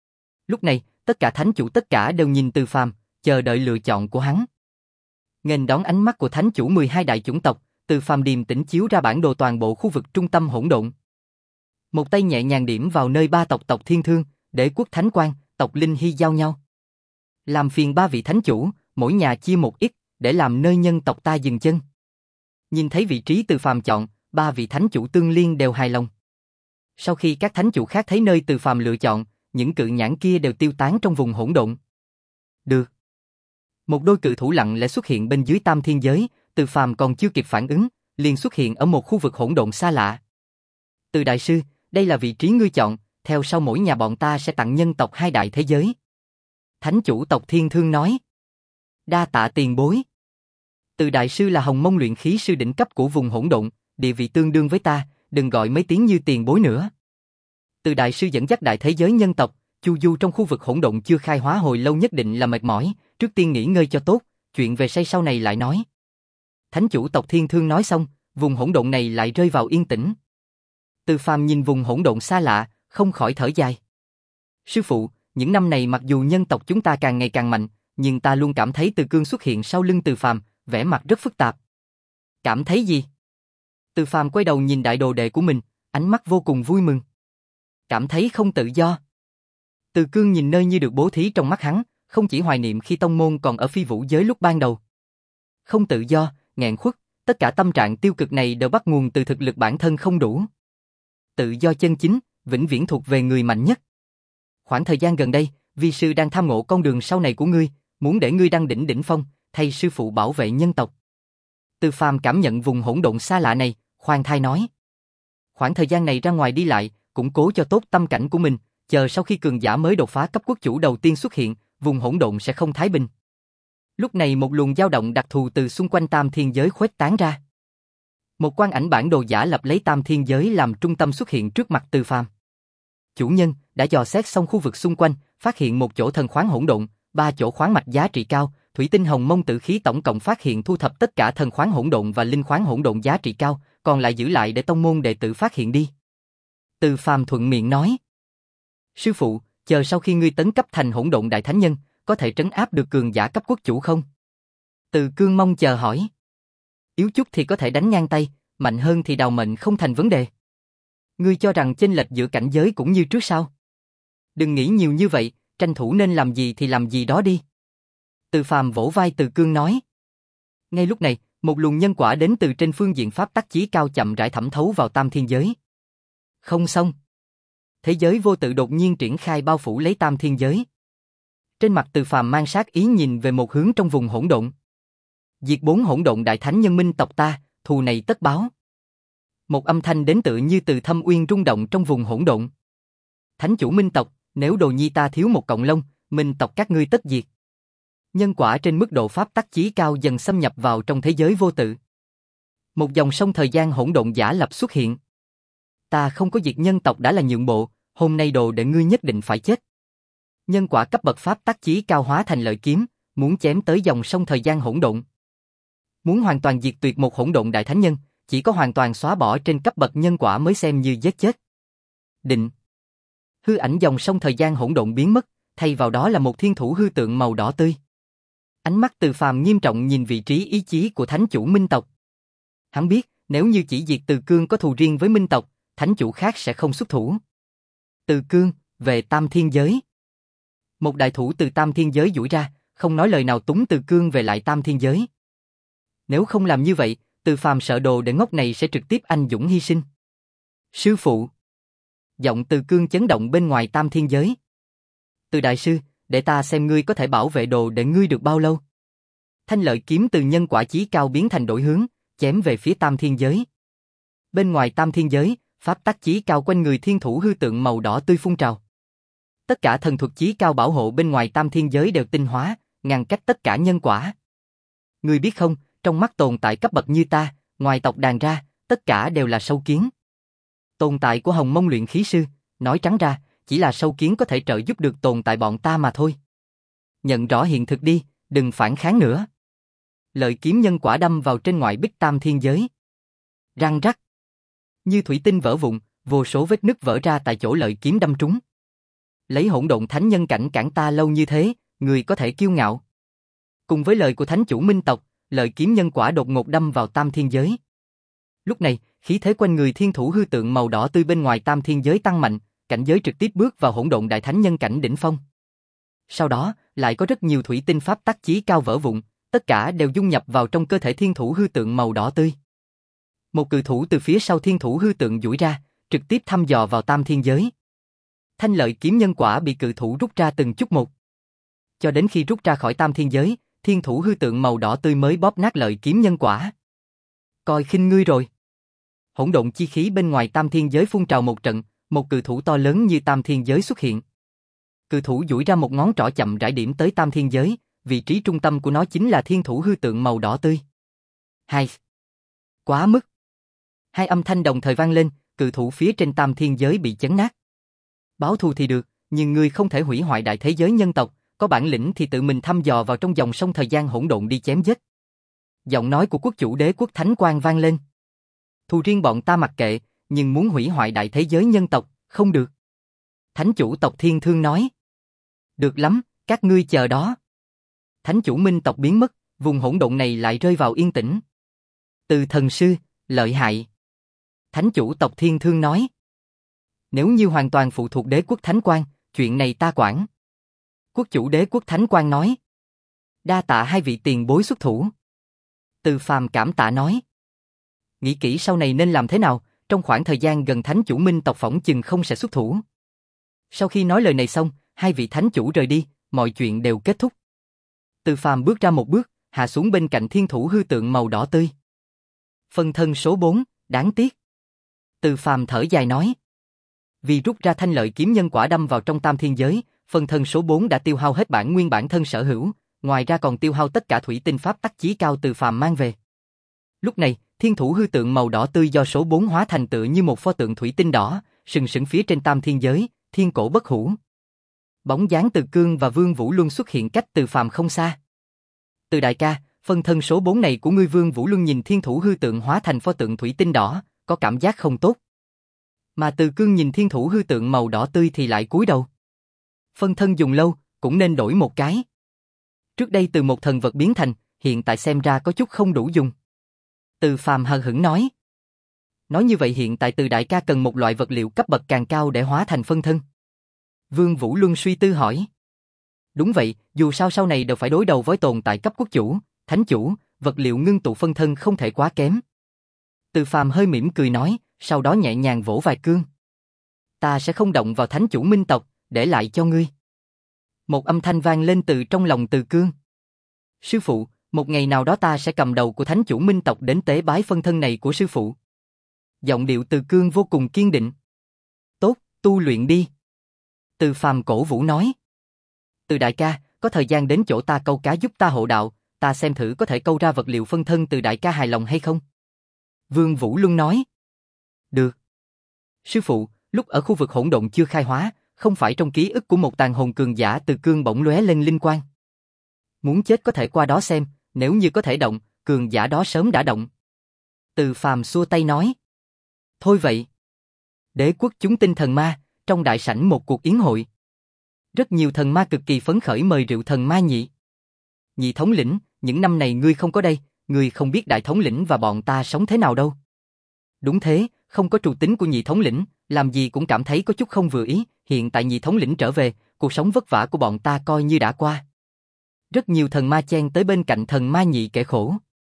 Lúc này, tất cả thánh chủ tất cả đều nhìn Từ Phàm, chờ đợi lựa chọn của hắn. Nghênh đón ánh mắt của thánh chủ mười hai đại chủng tộc, Từ Phàm điềm tĩnh chiếu ra bản đồ toàn bộ khu vực trung tâm hỗn độn. Một tay nhẹ nhàng điểm vào nơi ba tộc tộc Thiên Thương, Đế quốc Thánh Quang, tộc Linh Hy giao nhau. Làm phiền ba vị thánh chủ, mỗi nhà chia một ít, để làm nơi nhân tộc ta dừng chân. Nhìn thấy vị trí Từ Phàm chọn, ba vị thánh chủ tương liên đều hài lòng. Sau khi các thánh chủ khác thấy nơi Từ Phàm lựa chọn, những cự nhãn kia đều tiêu tán trong vùng hỗn độn. Được. Một đôi cự thủ lặng lẽ xuất hiện bên dưới tam thiên giới, Từ Phàm còn chưa kịp phản ứng, liền xuất hiện ở một khu vực hỗn độn xa lạ. Từ đại sư, đây là vị trí ngươi chọn, theo sau mỗi nhà bọn ta sẽ tặng nhân tộc hai đại thế giới. Thánh chủ tộc Thiên Thương nói. Đa tạ tiền bối. Từ đại sư là hồng mông luyện khí sư đỉnh cấp của vùng hỗn độn, địa vị tương đương với ta, đừng gọi mấy tiếng như tiền bối nữa. Từ đại sư dẫn dắt đại thế giới nhân tộc, chu du trong khu vực hỗn độn chưa khai hóa hồi lâu nhất định là mệt mỏi, trước tiên nghỉ ngơi cho tốt, chuyện về say sau này lại nói. Thánh chủ tộc Thiên Thương nói xong, vùng hỗn độn này lại rơi vào yên tĩnh. Từ Phàm nhìn vùng hỗn độn xa lạ, không khỏi thở dài. Sư phụ, những năm này mặc dù nhân tộc chúng ta càng ngày càng mạnh, nhưng ta luôn cảm thấy Từ Cương xuất hiện sau lưng Từ Phàm, vẻ mặt rất phức tạp. Cảm thấy gì? Từ Phàm quay đầu nhìn đại đồ đệ của mình, ánh mắt vô cùng vui mừng. Cảm thấy không tự do. Từ Cương nhìn nơi như được bố thí trong mắt hắn, không chỉ hoài niệm khi tông môn còn ở phi vũ giới lúc ban đầu. Không tự do, nghẹn khuất, tất cả tâm trạng tiêu cực này đều bắt nguồn từ thực lực bản thân không đủ. Tự do chân chính, vĩnh viễn thuộc về người mạnh nhất. Khoảng thời gian gần đây, vi sư đang tham ngộ con đường sau này của ngươi, muốn để ngươi đăng đỉnh đỉnh phong, thay sư phụ bảo vệ nhân tộc. Từ Phàm cảm nhận vùng hỗn độn xa lạ này, khoan thai nói. Khoảng thời gian này ra ngoài đi lại, củng cố cho tốt tâm cảnh của mình, chờ sau khi cường giả mới đột phá cấp quốc chủ đầu tiên xuất hiện, vùng hỗn độn sẽ không thái bình. Lúc này một luồng dao động đặc thù từ xung quanh tam thiên giới khuếch tán ra. Một quan ảnh bản đồ giả lập lấy tam thiên giới làm trung tâm xuất hiện trước mặt Từ Phàm. Chủ nhân đã dò xét xong khu vực xung quanh, phát hiện một chỗ thần khoáng hỗn độn, ba chỗ khoáng mạch giá trị cao, thủy tinh hồng mông tử khí tổng cộng phát hiện thu thập tất cả thần khoáng hỗn độn và linh khoáng hỗn độn giá trị cao, còn lại giữ lại để tông môn đệ tử phát hiện đi. Từ Phàm thuận miệng nói. Sư phụ, chờ sau khi ngươi tấn cấp thành hỗn độn đại thánh nhân, có thể trấn áp được cường giả cấp quốc chủ không? Từ Cương mong chờ hỏi. Yếu chút thì có thể đánh ngang tay, mạnh hơn thì đào mệnh không thành vấn đề. Ngươi cho rằng chênh lệch giữa cảnh giới cũng như trước sao? Đừng nghĩ nhiều như vậy, tranh thủ nên làm gì thì làm gì đó đi. Từ Phàm vỗ vai Từ Cương nói. Ngay lúc này, một luồng nhân quả đến từ trên phương diện pháp tắc chí cao chậm rãi thẩm thấu vào tam thiên giới. Không xong. Thế giới vô tự đột nhiên triển khai bao phủ lấy tam thiên giới. Trên mặt Từ Phàm mang sát ý nhìn về một hướng trong vùng hỗn độn. Diệt bốn hỗn độn đại thánh nhân minh tộc ta, thù này tất báo. Một âm thanh đến tự như từ thâm uyên rung động trong vùng hỗn độn. Thánh chủ minh tộc, nếu đồ nhi ta thiếu một cọng lông, minh tộc các ngươi tất diệt. Nhân quả trên mức độ pháp tắc chí cao dần xâm nhập vào trong thế giới vô tự. Một dòng sông thời gian hỗn độn giả lập xuất hiện. Ta không có diệt nhân tộc đã là nhượng bộ, hôm nay đồ để ngươi nhất định phải chết. Nhân quả cấp bậc pháp tắc chí cao hóa thành lợi kiếm, muốn chém tới dòng sông thời gian hỗn độn. Muốn hoàn toàn diệt tuyệt một hỗn độn đại thánh nhân, chỉ có hoàn toàn xóa bỏ trên cấp bậc nhân quả mới xem như giết chết. Định. Hư ảnh dòng sông thời gian hỗn độn biến mất, thay vào đó là một thiên thủ hư tượng màu đỏ tươi. Ánh mắt Từ Phàm nghiêm trọng nhìn vị trí ý chí của thánh chủ minh tộc. Hắn biết, nếu như chỉ diệt Từ Cương có thù riêng với minh tộc, thánh chủ khác sẽ không xuất thủ. Từ Cương, về Tam Thiên Giới. Một đại thủ từ Tam Thiên Giới duỗi ra, không nói lời nào túng Từ Cương về lại Tam Thiên Giới. Nếu không làm như vậy, Từ Phàm sợ đồ đệ ngốc này sẽ trực tiếp anh dũng hy sinh. Sư phụ. Giọng Từ Cương chấn động bên ngoài Tam Thiên Giới. Từ đại sư, để ta xem ngươi có thể bảo vệ đồ đệ ngươi được bao lâu. Thanh lợi kiếm từ nhân quả chí cao biến thành đổi hướng, chém về phía Tam Thiên Giới. Bên ngoài Tam Thiên Giới, pháp tắc chí cao quanh người thiên thủ hư tượng màu đỏ tươi phun trào. Tất cả thần thuật chí cao bảo hộ bên ngoài Tam Thiên Giới đều tinh hóa, ngăn cách tất cả nhân quả. Ngươi biết không, trong mắt tồn tại cấp bậc như ta, ngoài tộc đàn ra, tất cả đều là sâu kiến. Tồn tại của Hồng Mông luyện khí sư, nói trắng ra, chỉ là sâu kiến có thể trợ giúp được tồn tại bọn ta mà thôi. Nhận rõ hiện thực đi, đừng phản kháng nữa. Lợi kiếm nhân quả đâm vào trên ngoại bích Tam Thiên Giới. Răng rắc. Như thủy tinh vỡ vụn, vô số vết nứt vỡ ra tại chỗ lợi kiếm đâm trúng. Lấy hỗn độn thánh nhân cảnh cản ta lâu như thế, người có thể kiêu ngạo. Cùng với lời của thánh chủ minh tộc, lợi kiếm nhân quả đột ngột đâm vào Tam Thiên Giới. Lúc này, khí thế quanh người thiên thủ hư tượng màu đỏ tươi bên ngoài Tam Thiên Giới tăng mạnh, cảnh giới trực tiếp bước vào hỗn độn đại thánh nhân cảnh đỉnh phong. Sau đó, lại có rất nhiều thủy tinh pháp tắc chí cao vỡ vụn, tất cả đều dung nhập vào trong cơ thể thiên thủ hư tượng màu đỏ tươi. Một cự thủ từ phía sau thiên thủ hư tượng duỗi ra, trực tiếp thăm dò vào Tam Thiên Giới. Thanh lợi kiếm nhân quả bị cự thủ rút ra từng chút một. Cho đến khi rút ra khỏi Tam Thiên Giới, thiên thủ hư tượng màu đỏ tươi mới bóp nát lợi kiếm nhân quả. Coi khinh ngươi rồi. Hỗn độn chi khí bên ngoài Tam Thiên Giới phun trào một trận, một cự thủ to lớn như Tam Thiên Giới xuất hiện. Cự thủ duỗi ra một ngón trỏ chậm rãi điểm tới Tam Thiên Giới, vị trí trung tâm của nó chính là thiên thủ hư tượng màu đỏ tươi. Hai. Quá mức. Hai âm thanh đồng thời vang lên, cự thủ phía trên Tam Thiên Giới bị chấn nát. Báo thù thì được, nhưng ngươi không thể hủy hoại đại thế giới nhân tộc, có bản lĩnh thì tự mình thăm dò vào trong dòng sông thời gian hỗn độn đi chém giết. Giọng nói của quốc chủ đế quốc Thánh Quang vang lên. Thù riêng bọn ta mặc kệ, nhưng muốn hủy hoại đại thế giới nhân tộc, không được. Thánh chủ tộc Thiên Thương nói. Được lắm, các ngươi chờ đó. Thánh chủ minh tộc biến mất, vùng hỗn độn này lại rơi vào yên tĩnh. Từ thần sư, lợi hại. Thánh chủ tộc Thiên Thương nói. Nếu như hoàn toàn phụ thuộc đế quốc Thánh Quang, chuyện này ta quản. Quốc chủ đế quốc Thánh Quang nói. Đa tạ hai vị tiền bối xuất thủ. Từ Phàm cảm tạ nói. Nghĩ kỹ sau này nên làm thế nào, trong khoảng thời gian gần thánh chủ minh tộc phỏng chừng không sẽ xuất thủ. Sau khi nói lời này xong, hai vị thánh chủ rời đi, mọi chuyện đều kết thúc. Từ Phàm bước ra một bước, hạ xuống bên cạnh thiên thủ hư tượng màu đỏ tươi. Phân thân số bốn, đáng tiếc. Từ Phàm thở dài nói. Vì rút ra thanh lợi kiếm nhân quả đâm vào trong Tam Thiên Giới, phân thân số bốn đã tiêu hao hết bản nguyên bản thân sở hữu, ngoài ra còn tiêu hao tất cả thủy tinh pháp tắc chí cao Từ Phàm mang về. Lúc này, thiên thủ hư tượng màu đỏ tươi do số bốn hóa thành tựa như một pho tượng thủy tinh đỏ, sừng sững phía trên Tam Thiên Giới, thiên cổ bất hủ. Bóng dáng Từ Cương và Vương Vũ Luân xuất hiện cách Từ Phàm không xa. Từ đại ca, phân thân số bốn này của ngươi. Vương Vũ Luân nhìn thiên thủ hư tượng hóa thành pho tượng thủy tinh đỏ, có cảm giác không tốt. Mà Từ Cương nhìn thiên thủ hư tượng màu đỏ tươi thì lại cúi đầu. Phân thân dùng lâu, cũng nên đổi một cái. Trước đây từ một thần vật biến thành, hiện tại xem ra có chút không đủ dùng. Từ Phàm hờ hững nói. Nói như vậy hiện tại Từ đại ca cần một loại vật liệu cấp bậc càng cao để hóa thành phân thân. Vương Vũ Luân suy tư hỏi. Đúng vậy, dù sao sau này đều phải đối đầu với tồn tại cấp quốc chủ, thánh chủ, vật liệu ngưng tụ phân thân không thể quá kém. Từ Phàm hơi mỉm cười nói, sau đó nhẹ nhàng vỗ vai Cương. Ta sẽ không động vào thánh chủ minh tộc, để lại cho ngươi. Một âm thanh vang lên từ trong lòng Từ Cương. Sư phụ, một ngày nào đó ta sẽ cầm đầu của thánh chủ minh tộc đến tế bái phân thân này của sư phụ. Giọng điệu Từ Cương vô cùng kiên định. Tốt, tu luyện đi. Từ Phàm cổ vũ nói. Từ đại ca, có thời gian đến chỗ ta câu cá giúp ta hộ đạo, ta xem thử có thể câu ra vật liệu phân thân Từ đại ca hài lòng hay không. Vương Vũ Luân nói. Được. Sư phụ, lúc ở khu vực hỗn độn chưa khai hóa, không phải trong ký ức của một tàn hồn cường giả từ cương bỗng lóe lên linh quang. Muốn chết có thể qua đó xem, nếu như có thể động, cường giả đó sớm đã động. Từ Phàm xua tay nói. Thôi vậy. Đế quốc chúng tinh thần ma, trong đại sảnh một cuộc yến hội. Rất nhiều thần ma cực kỳ phấn khởi mời rượu thần ma nhị. Nhị thống lĩnh, những năm này ngươi không có đây, ngươi không biết đại thống lĩnh và bọn ta sống thế nào đâu. Đúng thế, không có trù tính của nhị thống lĩnh, làm gì cũng cảm thấy có chút không vừa ý, hiện tại nhị thống lĩnh trở về, cuộc sống vất vả của bọn ta coi như đã qua. Rất nhiều thần ma chen tới bên cạnh thần ma nhị kể khổ.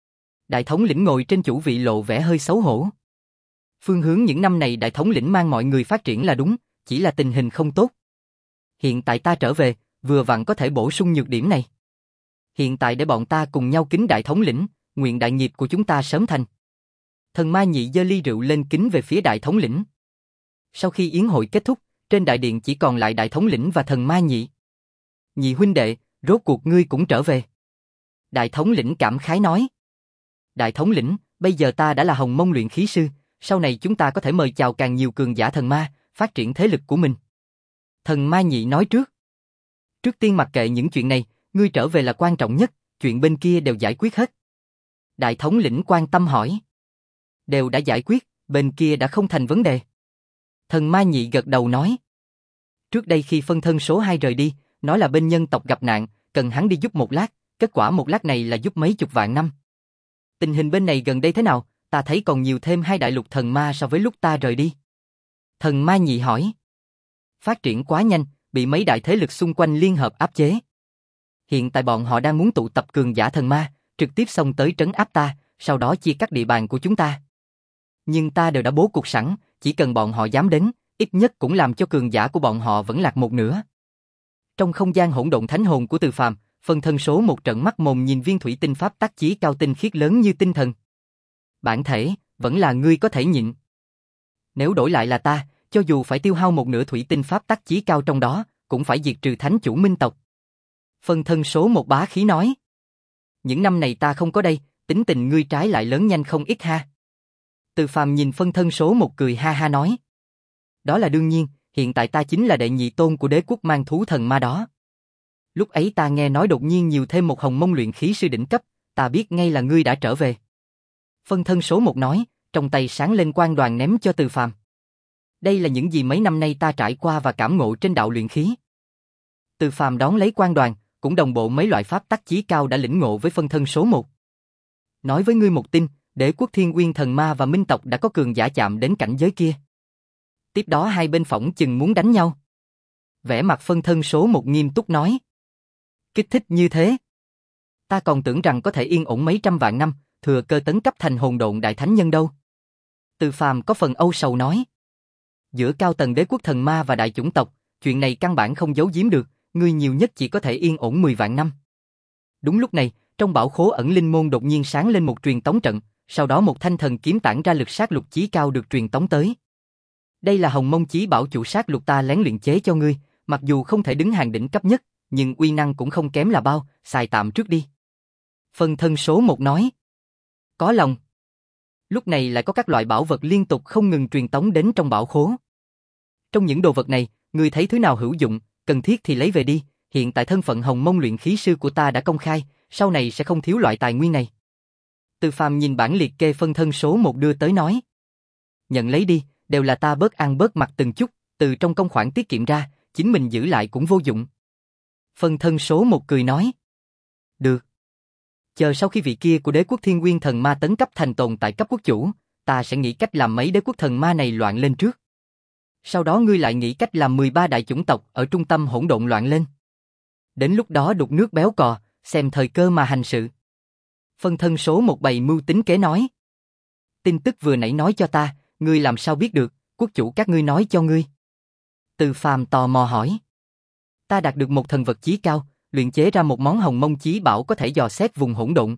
Đại thống lĩnh ngồi trên chủ vị lộ vẻ hơi xấu hổ. Phương hướng những năm này đại thống lĩnh mang mọi người phát triển là đúng, chỉ là tình hình không tốt. Hiện tại ta trở về, vừa vặn có thể bổ sung nhược điểm này. Hiện tại để bọn ta cùng nhau kính đại thống lĩnh, nguyện đại nghiệp của chúng ta sớm thành. Thần ma nhị giơ ly rượu lên kính về phía đại thống lĩnh. Sau khi yến hội kết thúc, trên đại điện chỉ còn lại đại thống lĩnh và thần ma nhị. Nhị huynh đệ, rốt cuộc ngươi cũng trở về. Đại thống lĩnh cảm khái nói. Đại thống lĩnh, bây giờ ta đã là hồng mông luyện khí sư, sau này chúng ta có thể mời chào càng nhiều cường giả thần ma, phát triển thế lực của mình. Thần ma nhị nói trước. Trước tiên mặc kệ những chuyện này, ngươi trở về là quan trọng nhất, chuyện bên kia đều giải quyết hết. Đại thống lĩnh quan tâm hỏi. Đều đã giải quyết, bên kia đã không thành vấn đề. Thần ma nhị gật đầu nói. Trước đây khi phân thân số hai rời đi, nói là bên nhân tộc gặp nạn, cần hắn đi giúp một lát, kết quả một lát này là giúp mấy chục vạn năm. Tình hình bên này gần đây thế nào, ta thấy còn nhiều thêm hai đại lục thần ma so với lúc ta rời đi. Thần ma nhị hỏi. Phát triển quá nhanh, bị mấy đại thế lực xung quanh liên hợp áp chế. Hiện tại bọn họ đang muốn tụ tập cường giả thần ma, trực tiếp xông tới trấn áp ta, sau đó chia cắt địa bàn của chúng ta. Nhưng ta đều đã bố cục sẵn, chỉ cần bọn họ dám đến, ít nhất cũng làm cho cường giả của bọn họ vẫn lạc một nửa. Trong không gian hỗn độn thánh hồn của Từ Phàm, phân thân số một trận mắt mồm nhìn viên thủy tinh pháp tắc chí cao tinh khiết lớn như tinh thần. Bản thể, vẫn là ngươi có thể nhịn. Nếu đổi lại là ta, cho dù phải tiêu hao một nửa thủy tinh pháp tắc chí cao trong đó, cũng phải diệt trừ thánh chủ minh tộc. Phân thân số một bá khí nói. Những năm này ta không có đây, tính tình ngươi trái lại lớn nhanh không ít ha. Từ Phàm nhìn phân thân số một cười ha ha nói. Đó là đương nhiên, hiện tại ta chính là đệ nhị tôn của đế quốc mang thú thần ma đó. Lúc ấy ta nghe nói đột nhiên nhiều thêm một hồng mông luyện khí sư đỉnh cấp, ta biết ngay là ngươi đã trở về. Phân thân số một nói, trong tay sáng lên quang đoàn ném cho Từ Phàm. Đây là những gì mấy năm nay ta trải qua và cảm ngộ trên đạo luyện khí. Từ Phàm đón lấy quang đoàn, cũng đồng bộ mấy loại pháp tắc chí cao đã lĩnh ngộ với phân thân số một. Nói với ngươi một tin, đế quốc Thiên Uyên thần ma và minh tộc đã có cường giả chạm đến cảnh giới kia. Tiếp đó hai bên phỏng chừng muốn đánh nhau. Vẻ mặt phân thân số một nghiêm túc nói. Kích thích như thế. Ta còn tưởng rằng có thể yên ổn mấy trăm vạn năm, thừa cơ tấn cấp thành hồn độn đại thánh nhân đâu. Từ Phàm có phần âu sầu nói. Giữa cao tầng đế quốc thần ma và đại chủng tộc, chuyện này căn bản không giấu giếm được, ngươi nhiều nhất chỉ có thể yên ổn mười vạn năm. Đúng lúc này, trong bảo khố ẩn linh môn đột nhiên sáng lên một truyền tống trận, sau đó một thanh thần kiếm tản ra lực sát lục chí cao được truyền tống tới. Đây là hồng mông chí bảo chủ sát lục ta lén luyện chế cho ngươi, mặc dù không thể đứng hàng đỉnh cấp nhất, nhưng uy năng cũng không kém là bao, xài tạm trước đi. Phân thân số một nói. Có lòng. Lúc này lại có các loại bảo vật liên tục không ngừng truyền tống đến trong bảo khố. Trong những đồ vật này, ngươi thấy thứ nào hữu dụng, cần thiết thì lấy về đi, hiện tại thân phận hồng mông luyện khí sư của ta đã công khai, sau này sẽ không thiếu loại tài nguyên này. Từ Phàm nhìn bản liệt kê phân thân số một đưa tới nói. Nhận lấy đi, đều là ta bớt ăn bớt mặc từng chút, từ trong công khoản tiết kiệm ra, chính mình giữ lại cũng vô dụng. Phân thân số một cười nói. Được. Chờ sau khi vị kia của đế quốc Thiên Uyên thần ma tấn cấp thành tồn tại cấp quốc chủ, ta sẽ nghĩ cách làm mấy đế quốc thần ma này loạn lên trước. Sau đó ngươi lại nghĩ cách làm mười ba đại chủng tộc ở trung tâm hỗn độn loạn lên. Đến lúc đó đục nước béo cò, xem thời cơ mà hành sự. Phân thân số một bày mưu tính kế nói. Tin tức vừa nãy nói cho ta, ngươi làm sao biết được, quốc chủ các ngươi nói cho ngươi. Từ Phàm tò mò hỏi. Ta đạt được một thần vật chí cao, luyện chế ra một món hồng mông chí bảo có thể dò xét vùng hỗn độn.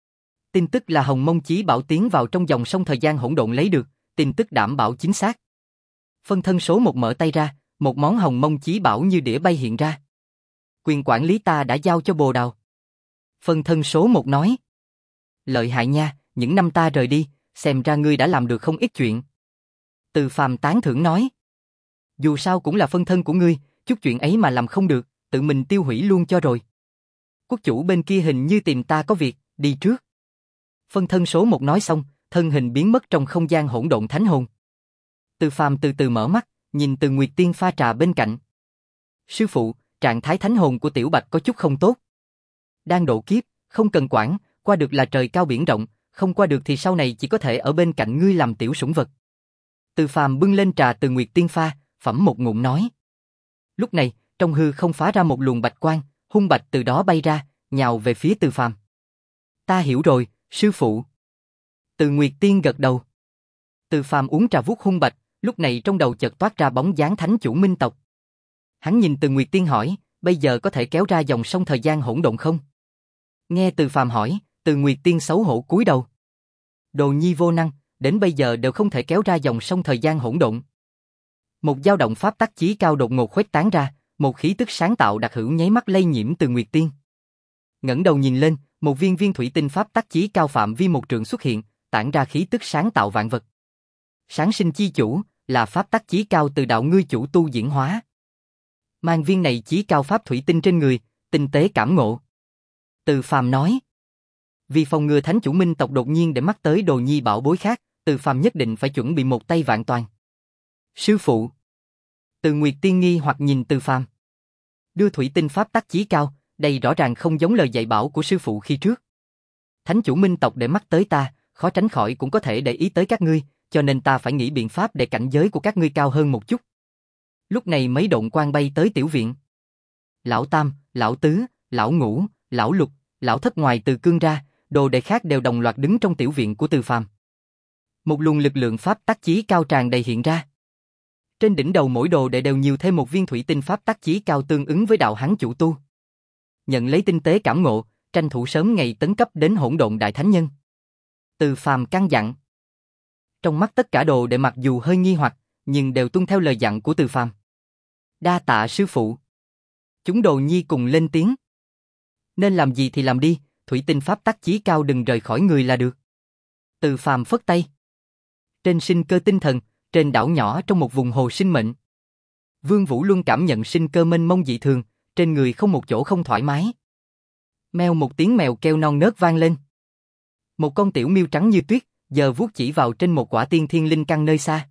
Tin tức là hồng mông chí bảo tiến vào trong dòng sông thời gian hỗn độn lấy được, tin tức đảm bảo chính xác. Phân thân số một mở tay ra, một món hồng mông chí bảo như đĩa bay hiện ra. Quyền quản lý ta đã giao cho Bồ Đào. Phân thân số một nói. Lợi hại nha, những năm ta rời đi, xem ra ngươi đã làm được không ít chuyện. Từ Phàm tán thưởng nói. Dù sao cũng là phân thân của ngươi, chút chuyện ấy mà làm không được, tự mình tiêu hủy luôn cho rồi. Quốc chủ bên kia hình như tìm ta có việc, đi trước. Phân thân số một nói xong, thân hình biến mất trong không gian hỗn độn thánh hồn. Từ Phàm từ từ mở mắt, nhìn Từ Nguyệt Tiên pha trà bên cạnh. Sư phụ, trạng thái thánh hồn của Tiểu Bạch có chút không tốt. Đang độ kiếp, không cần quản, qua được là trời cao biển rộng, không qua được thì sau này chỉ có thể ở bên cạnh ngươi làm tiểu sủng vật. Từ Phàm bưng lên trà Từ Nguyệt Tiên pha, phẩm một ngụm nói. Lúc này, trong hư không phá ra một luồng bạch quang, hung bạch từ đó bay ra, nhào về phía Từ Phàm. Ta hiểu rồi, sư phụ. Từ Nguyệt Tiên gật đầu. Từ Phàm uống trà vuốt hung bạch, lúc này trong đầu chợt toát ra bóng dáng thánh chủ minh tộc. Hắn nhìn Từ Nguyệt Tiên hỏi, bây giờ có thể kéo ra dòng sông thời gian hỗn độn không? Nghe Từ Phàm hỏi, Từ Nguyệt Tiên xấu hổ cúi đầu. Đồ nhi vô năng, đến bây giờ đều không thể kéo ra dòng sông thời gian hỗn độn. Một dao động pháp tắc chí cao đột ngột khuếch tán ra, một khí tức sáng tạo đặc hữu nháy mắt lây nhiễm Từ Nguyệt Tiên. Ngẩng đầu nhìn lên, một viên viên thủy tinh pháp tắc chí cao phạm vi một trượng xuất hiện, tản ra khí tức sáng tạo vạn vật. Sáng sinh chi chủ, là pháp tắc chí cao từ đạo ngươi chủ tu diễn hóa. Mang viên này chí cao pháp thủy tinh trên người, tinh tế cảm ngộ. Từ Phàm nói. Vì phòng ngừa thánh chủ minh tộc đột nhiên để mắt tới đồ nhi bảo bối khác, Từ Phàm nhất định phải chuẩn bị một tay vạn toàn. Sư phụ. Từ Nguyệt Tiên nghi hoặc nhìn Từ Phàm. Đưa thủy tinh pháp tắc chí cao, đây rõ ràng không giống lời dạy bảo của sư phụ khi trước. Thánh chủ minh tộc để mắt tới ta, khó tránh khỏi cũng có thể để ý tới các ngươi, cho nên ta phải nghĩ biện pháp để cảnh giới của các ngươi cao hơn một chút. Lúc này mấy độn quang bay tới tiểu viện. Lão Tam, Lão Tứ, Lão Ngũ, Lão Lục, Lão Thất ngoài Từ Cương ra, đồ đệ khác đều đồng loạt đứng trong tiểu viện của Từ Phàm. Một luồng lực lượng pháp tắc chí cao tràn đầy hiện ra. Trên đỉnh đầu mỗi đồ đệ đều nhiều thêm một viên thủy tinh pháp tắc chí cao tương ứng với đạo hắn chủ tu. Nhận lấy tinh tế cảm ngộ, tranh thủ sớm ngày tấn cấp đến hỗn độn đại thánh nhân. Từ Phàm căn dặn. Trong mắt tất cả đồ đệ mặc dù hơi nghi hoặc, nhưng đều tuân theo lời dặn của Từ Phàm. Đa tạ sư phụ. Chúng đồ nhi cùng lên tiếng. Nên làm gì thì làm đi, thủy tinh pháp tắc chí cao đừng rời khỏi người là được. Từ Phàm phất tay. Trên sinh cơ tinh thần, trên đảo nhỏ trong một vùng hồ sinh mệnh. Vương Vũ Luân cảm nhận sinh cơ mênh mông dị thường, trên người không một chỗ không thoải mái. Meo một tiếng mèo kêu non nớt vang lên. Một con tiểu miêu trắng như tuyết, giờ vuốt chỉ vào trên một quả tiên thiên linh căn nơi xa.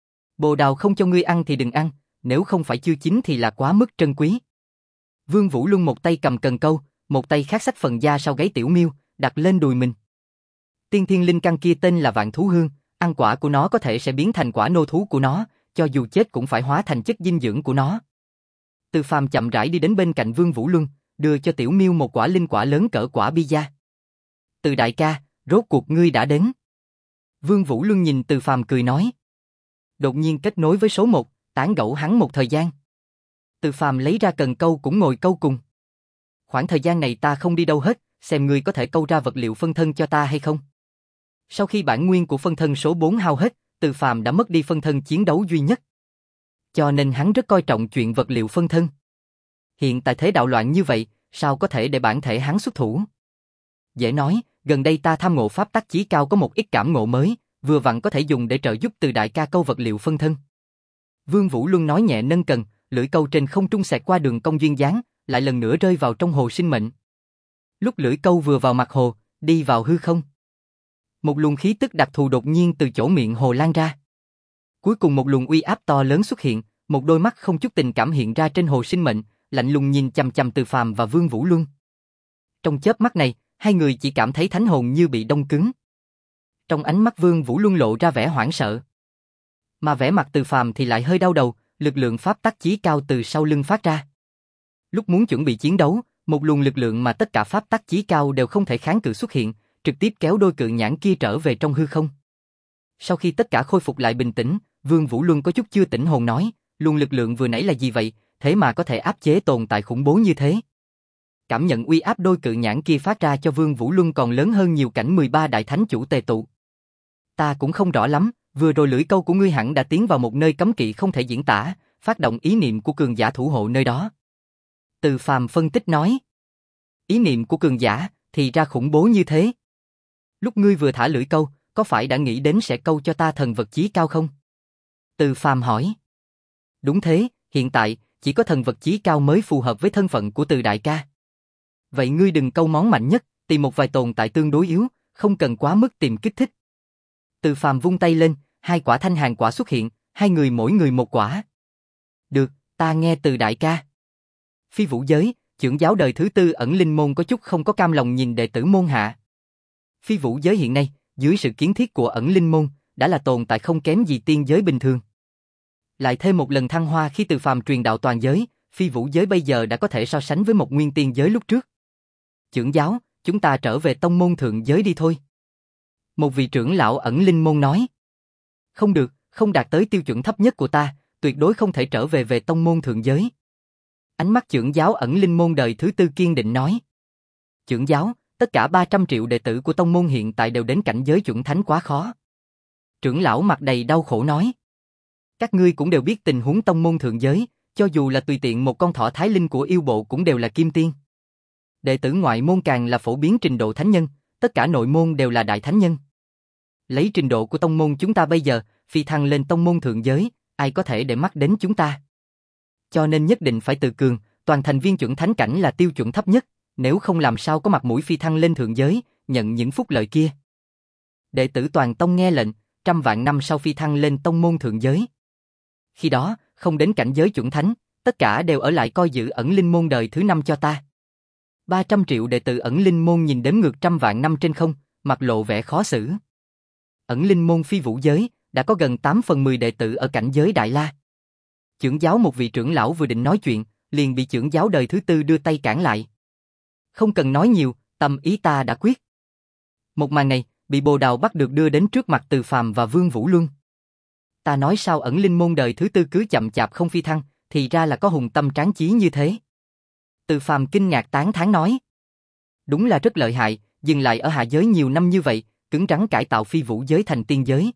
Bồ đào không cho ngươi ăn thì đừng ăn, nếu không phải chưa chín thì là quá mức trân quý. Vương Vũ Luân một tay cầm cần câu, một tay khác xách phần da sau gáy tiểu miêu, đặt lên đùi mình. Tiên thiên linh căn kia tên là Vạn Thú Hương, ăn quả của nó có thể sẽ biến thành quả nô thú của nó, cho dù chết cũng phải hóa thành chất dinh dưỡng của nó. Từ Phàm chậm rãi đi đến bên cạnh Vương Vũ Luân, đưa cho tiểu miêu một quả linh quả lớn cỡ quả bi-da. Từ đại ca, rốt cuộc ngươi đã đến. Vương Vũ Luân nhìn Từ Phàm cười nói. Đột nhiên kết nối với số một, tán gẫu hắn một thời gian. Từ Phàm lấy ra cần câu cũng ngồi câu cùng. Khoảng thời gian này ta không đi đâu hết, xem ngươi có thể câu ra vật liệu phân thân cho ta hay không. Sau khi bản nguyên của phân thân số bốn hao hết, Từ Phàm đã mất đi phân thân chiến đấu duy nhất. Cho nên hắn rất coi trọng chuyện vật liệu phân thân. Hiện tại thế đạo loạn như vậy, sao có thể để bản thể hắn xuất thủ? Dễ nói, gần đây ta tham ngộ pháp tắc chí cao có một ít cảm ngộ mới, vừa vặn có thể dùng để trợ giúp Từ đại ca câu vật liệu phân thân. Vương Vũ Luân nói nhẹ nâng cần, lưỡi câu trên không trung xẹt qua đường cong duyên dáng, lại lần nữa rơi vào trong hồ sinh mệnh. Lúc lưỡi câu vừa vào mặt hồ, đi vào hư không. Một luồng khí tức đặc thù đột nhiên từ chỗ miệng hồ lan ra. Cuối cùng một luồng uy áp to lớn xuất hiện, một đôi mắt không chút tình cảm hiện ra trên hồ sinh mệnh, lạnh lùng nhìn chằm chằm Từ Phàm và Vương Vũ Luân. Trong chớp mắt này, hai người chỉ cảm thấy thánh hồn như bị đông cứng. Trong ánh mắt Vương Vũ Luân lộ ra vẻ hoảng sợ, mà vẻ mặt Từ Phàm thì lại hơi đau đầu, lực lượng pháp tắc chí cao từ sau lưng phát ra. Lúc muốn chuẩn bị chiến đấu, một luồng lực lượng mà tất cả pháp tắc chí cao đều không thể kháng cự xuất hiện, trực tiếp kéo đôi cự nhãn kia trở về trong hư không. Sau khi tất cả khôi phục lại bình tĩnh, Vương Vũ Luân có chút chưa tỉnh hồn nói, luồng lực lượng vừa nãy là gì vậy, thế mà có thể áp chế tồn tại khủng bố như thế. Cảm nhận uy áp đôi cự nhãn kia phát ra cho Vương Vũ Luân còn lớn hơn nhiều cảnh mười ba đại thánh chủ tề tụ. Ta cũng không rõ lắm, vừa rồi lưỡi câu của ngươi hẳn đã tiến vào một nơi cấm kỵ không thể diễn tả, phát động ý niệm của cường giả thủ hộ nơi đó. Từ Phàm phân tích nói. Ý niệm của cường giả, thì ra khủng bố như thế. Lúc ngươi vừa thả lưỡi câu, có phải đã nghĩ đến sẽ câu cho ta thần vật chí cao không? Từ Phàm hỏi. Đúng thế, hiện tại, chỉ có thần vật chí cao mới phù hợp với thân phận của Từ đại ca. Vậy ngươi đừng câu món mạnh nhất, tìm một vài tồn tại tương đối yếu, không cần quá mức tìm kích thích. Từ Phàm vung tay lên, hai quả thanh hàn quả xuất hiện, hai người mỗi người một quả. Được, ta nghe Từ đại ca. Phi vũ giới, trưởng giáo đời thứ tư ẩn linh môn có chút không có cam lòng nhìn đệ tử môn hạ. Phi vũ giới hiện nay, dưới sự kiến thiết của ẩn linh môn, đã là tồn tại không kém gì tiên giới bình thường. Lại thêm một lần thăng hoa khi Từ Phàm truyền đạo toàn giới, phi vũ giới bây giờ đã có thể so sánh với một nguyên tiên giới lúc trước. Trưởng giáo, chúng ta trở về tông môn thượng giới đi thôi. Một vị trưởng lão ẩn linh môn nói. Không được, không đạt tới tiêu chuẩn thấp nhất của ta, tuyệt đối không thể trở về về tông môn thượng giới. Ánh mắt trưởng giáo ẩn linh môn đời thứ tư kiên định nói. Trưởng giáo, tất cả ba trăm triệu đệ tử của tông môn hiện tại đều đến cảnh giới chuẩn thánh quá khó. Trưởng lão mặt đầy đau khổ nói. Các ngươi cũng đều biết tình huống tông môn thượng giới, cho dù là tùy tiện một con thỏ thái linh của yêu bộ cũng đều là kim tiên. Đệ tử ngoại môn càng là phổ biến trình độ thánh nhân, tất cả nội môn đều là đại thánh nhân. Lấy trình độ của tông môn chúng ta bây giờ, phi thăng lên tông môn thượng giới, ai có thể để mắt đến chúng ta. Cho nên nhất định phải tự cường, toàn thành viên chuẩn thánh cảnh là tiêu chuẩn thấp nhất, nếu không làm sao có mặt mũi phi thăng lên thượng giới, nhận những phúc lợi kia. Đệ tử toàn tông nghe lệnh, trăm vạn năm sau phi thăng lên tông môn thượng giới. Khi đó, không đến cảnh giới chuẩn thánh, tất cả đều ở lại coi giữ ẩn linh môn đời thứ năm cho ta. ba trăm triệu đệ tử ẩn linh môn nhìn đếm ngược trăm vạn năm trên không, mặt lộ vẻ khó xử. Ẩn linh môn phi vũ giới, đã có gần tám phần mười đệ tử ở cảnh giới Đại La. Trưởng giáo một vị trưởng lão vừa định nói chuyện, liền bị trưởng giáo đời thứ tư đưa tay cản lại. Không cần nói nhiều, tâm ý ta đã quyết. Một màn này, bị Bồ Đào bắt được đưa đến trước mặt Từ Phàm và Vương Vũ Luân. Ta nói sao ẩn linh môn đời thứ tư cứ chậm chạp không phi thăng, thì ra là có hùng tâm tráng chí như thế. Từ Phàm kinh ngạc tán thán nói. Đúng là rất lợi hại, dừng lại ở hạ giới nhiều năm như vậy, cứng rắn cải tạo phi vũ giới thành tiên giới.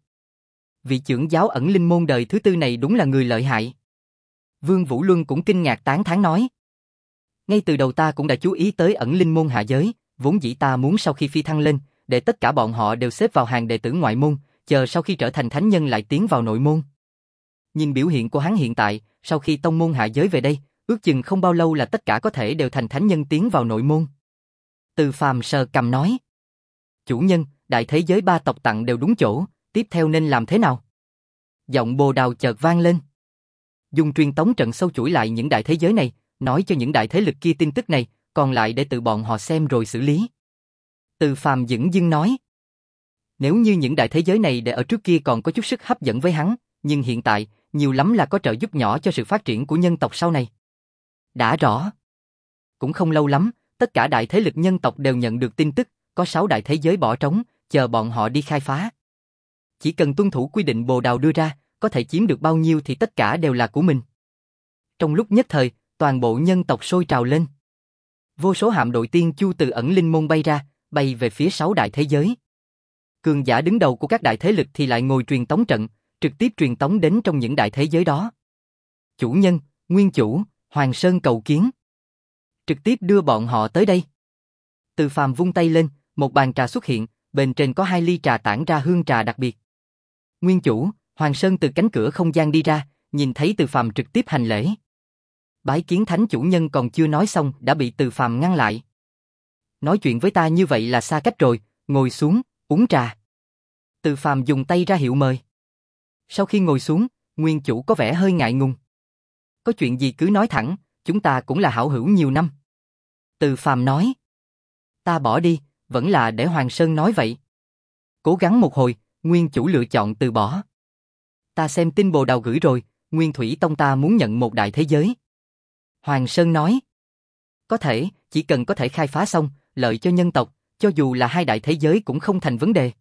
Vị trưởng giáo ẩn linh môn đời thứ tư này đúng là người lợi hại. Vương Vũ Luân cũng kinh ngạc tán thán nói. Ngay từ đầu ta cũng đã chú ý tới ẩn linh môn hạ giới, vốn dĩ ta muốn sau khi phi thăng lên, để tất cả bọn họ đều xếp vào hàng đệ tử ngoại môn, chờ sau khi trở thành thánh nhân lại tiến vào nội môn. Nhìn biểu hiện của hắn hiện tại, sau khi tông môn hạ giới về đây, ước chừng không bao lâu là tất cả có thể đều thành thánh nhân tiến vào nội môn. Từ Phàm sờ cằm nói. Chủ nhân, đại thế giới ba tộc tặng đều đúng chỗ, tiếp theo nên làm thế nào? Giọng Bồ Đào chợt vang lên. Dùng truyền tống trận sâu chuỗi lại những đại thế giới này, nói cho những đại thế lực kia tin tức này, còn lại để tự bọn họ xem rồi xử lý. Từ Phàm dửng dưng nói. Nếu như những đại thế giới này để ở trước kia còn có chút sức hấp dẫn với hắn, nhưng hiện tại, nhiều lắm là có trợ giúp nhỏ cho sự phát triển của nhân tộc sau này. Đã rõ. Cũng không lâu lắm, tất cả đại thế lực nhân tộc đều nhận được tin tức, có sáu đại thế giới bỏ trống, chờ bọn họ đi khai phá. Chỉ cần tuân thủ quy định Bồ Đào đưa ra, có thể chiếm được bao nhiêu thì tất cả đều là của mình. Trong lúc nhất thời, toàn bộ nhân tộc sôi trào lên. Vô số hạm đội tiên chu từ ẩn linh môn bay ra, bay về phía sáu đại thế giới. Cường giả đứng đầu của các đại thế lực thì lại ngồi truyền tống trận, trực tiếp truyền tống đến trong những đại thế giới đó. Chủ nhân, nguyên chủ, Hoàng Sơn cầu kiến. Trực tiếp đưa bọn họ tới đây. Từ Phàm vung tay lên, một bàn trà xuất hiện, bên trên có hai ly trà tản ra hương trà đặc biệt. Nguyên chủ, Hoàng Sơn từ cánh cửa không gian đi ra, nhìn thấy Từ Phàm trực tiếp hành lễ. Bái kiến thánh chủ nhân còn chưa nói xong đã bị Từ Phàm ngăn lại. Nói chuyện với ta như vậy là xa cách rồi, ngồi xuống, uống trà. Từ Phàm dùng tay ra hiệu mời. Sau khi ngồi xuống, nguyên chủ có vẻ hơi ngại ngùng. Có chuyện gì cứ nói thẳng, chúng ta cũng là hảo hữu nhiều năm. Từ Phàm nói. Ta bỏ đi, vẫn là để Hoàng Sơn nói vậy. Cố gắng một hồi, nguyên chủ lựa chọn từ bỏ. Ta xem tin Bồ Đào gửi rồi, Nguyên Thủy Tông ta muốn nhận một đại thế giới. Hoàng Sơn nói. Có thể, chỉ cần có thể khai phá xong, lợi cho nhân tộc, cho dù là hai đại thế giới cũng không thành vấn đề.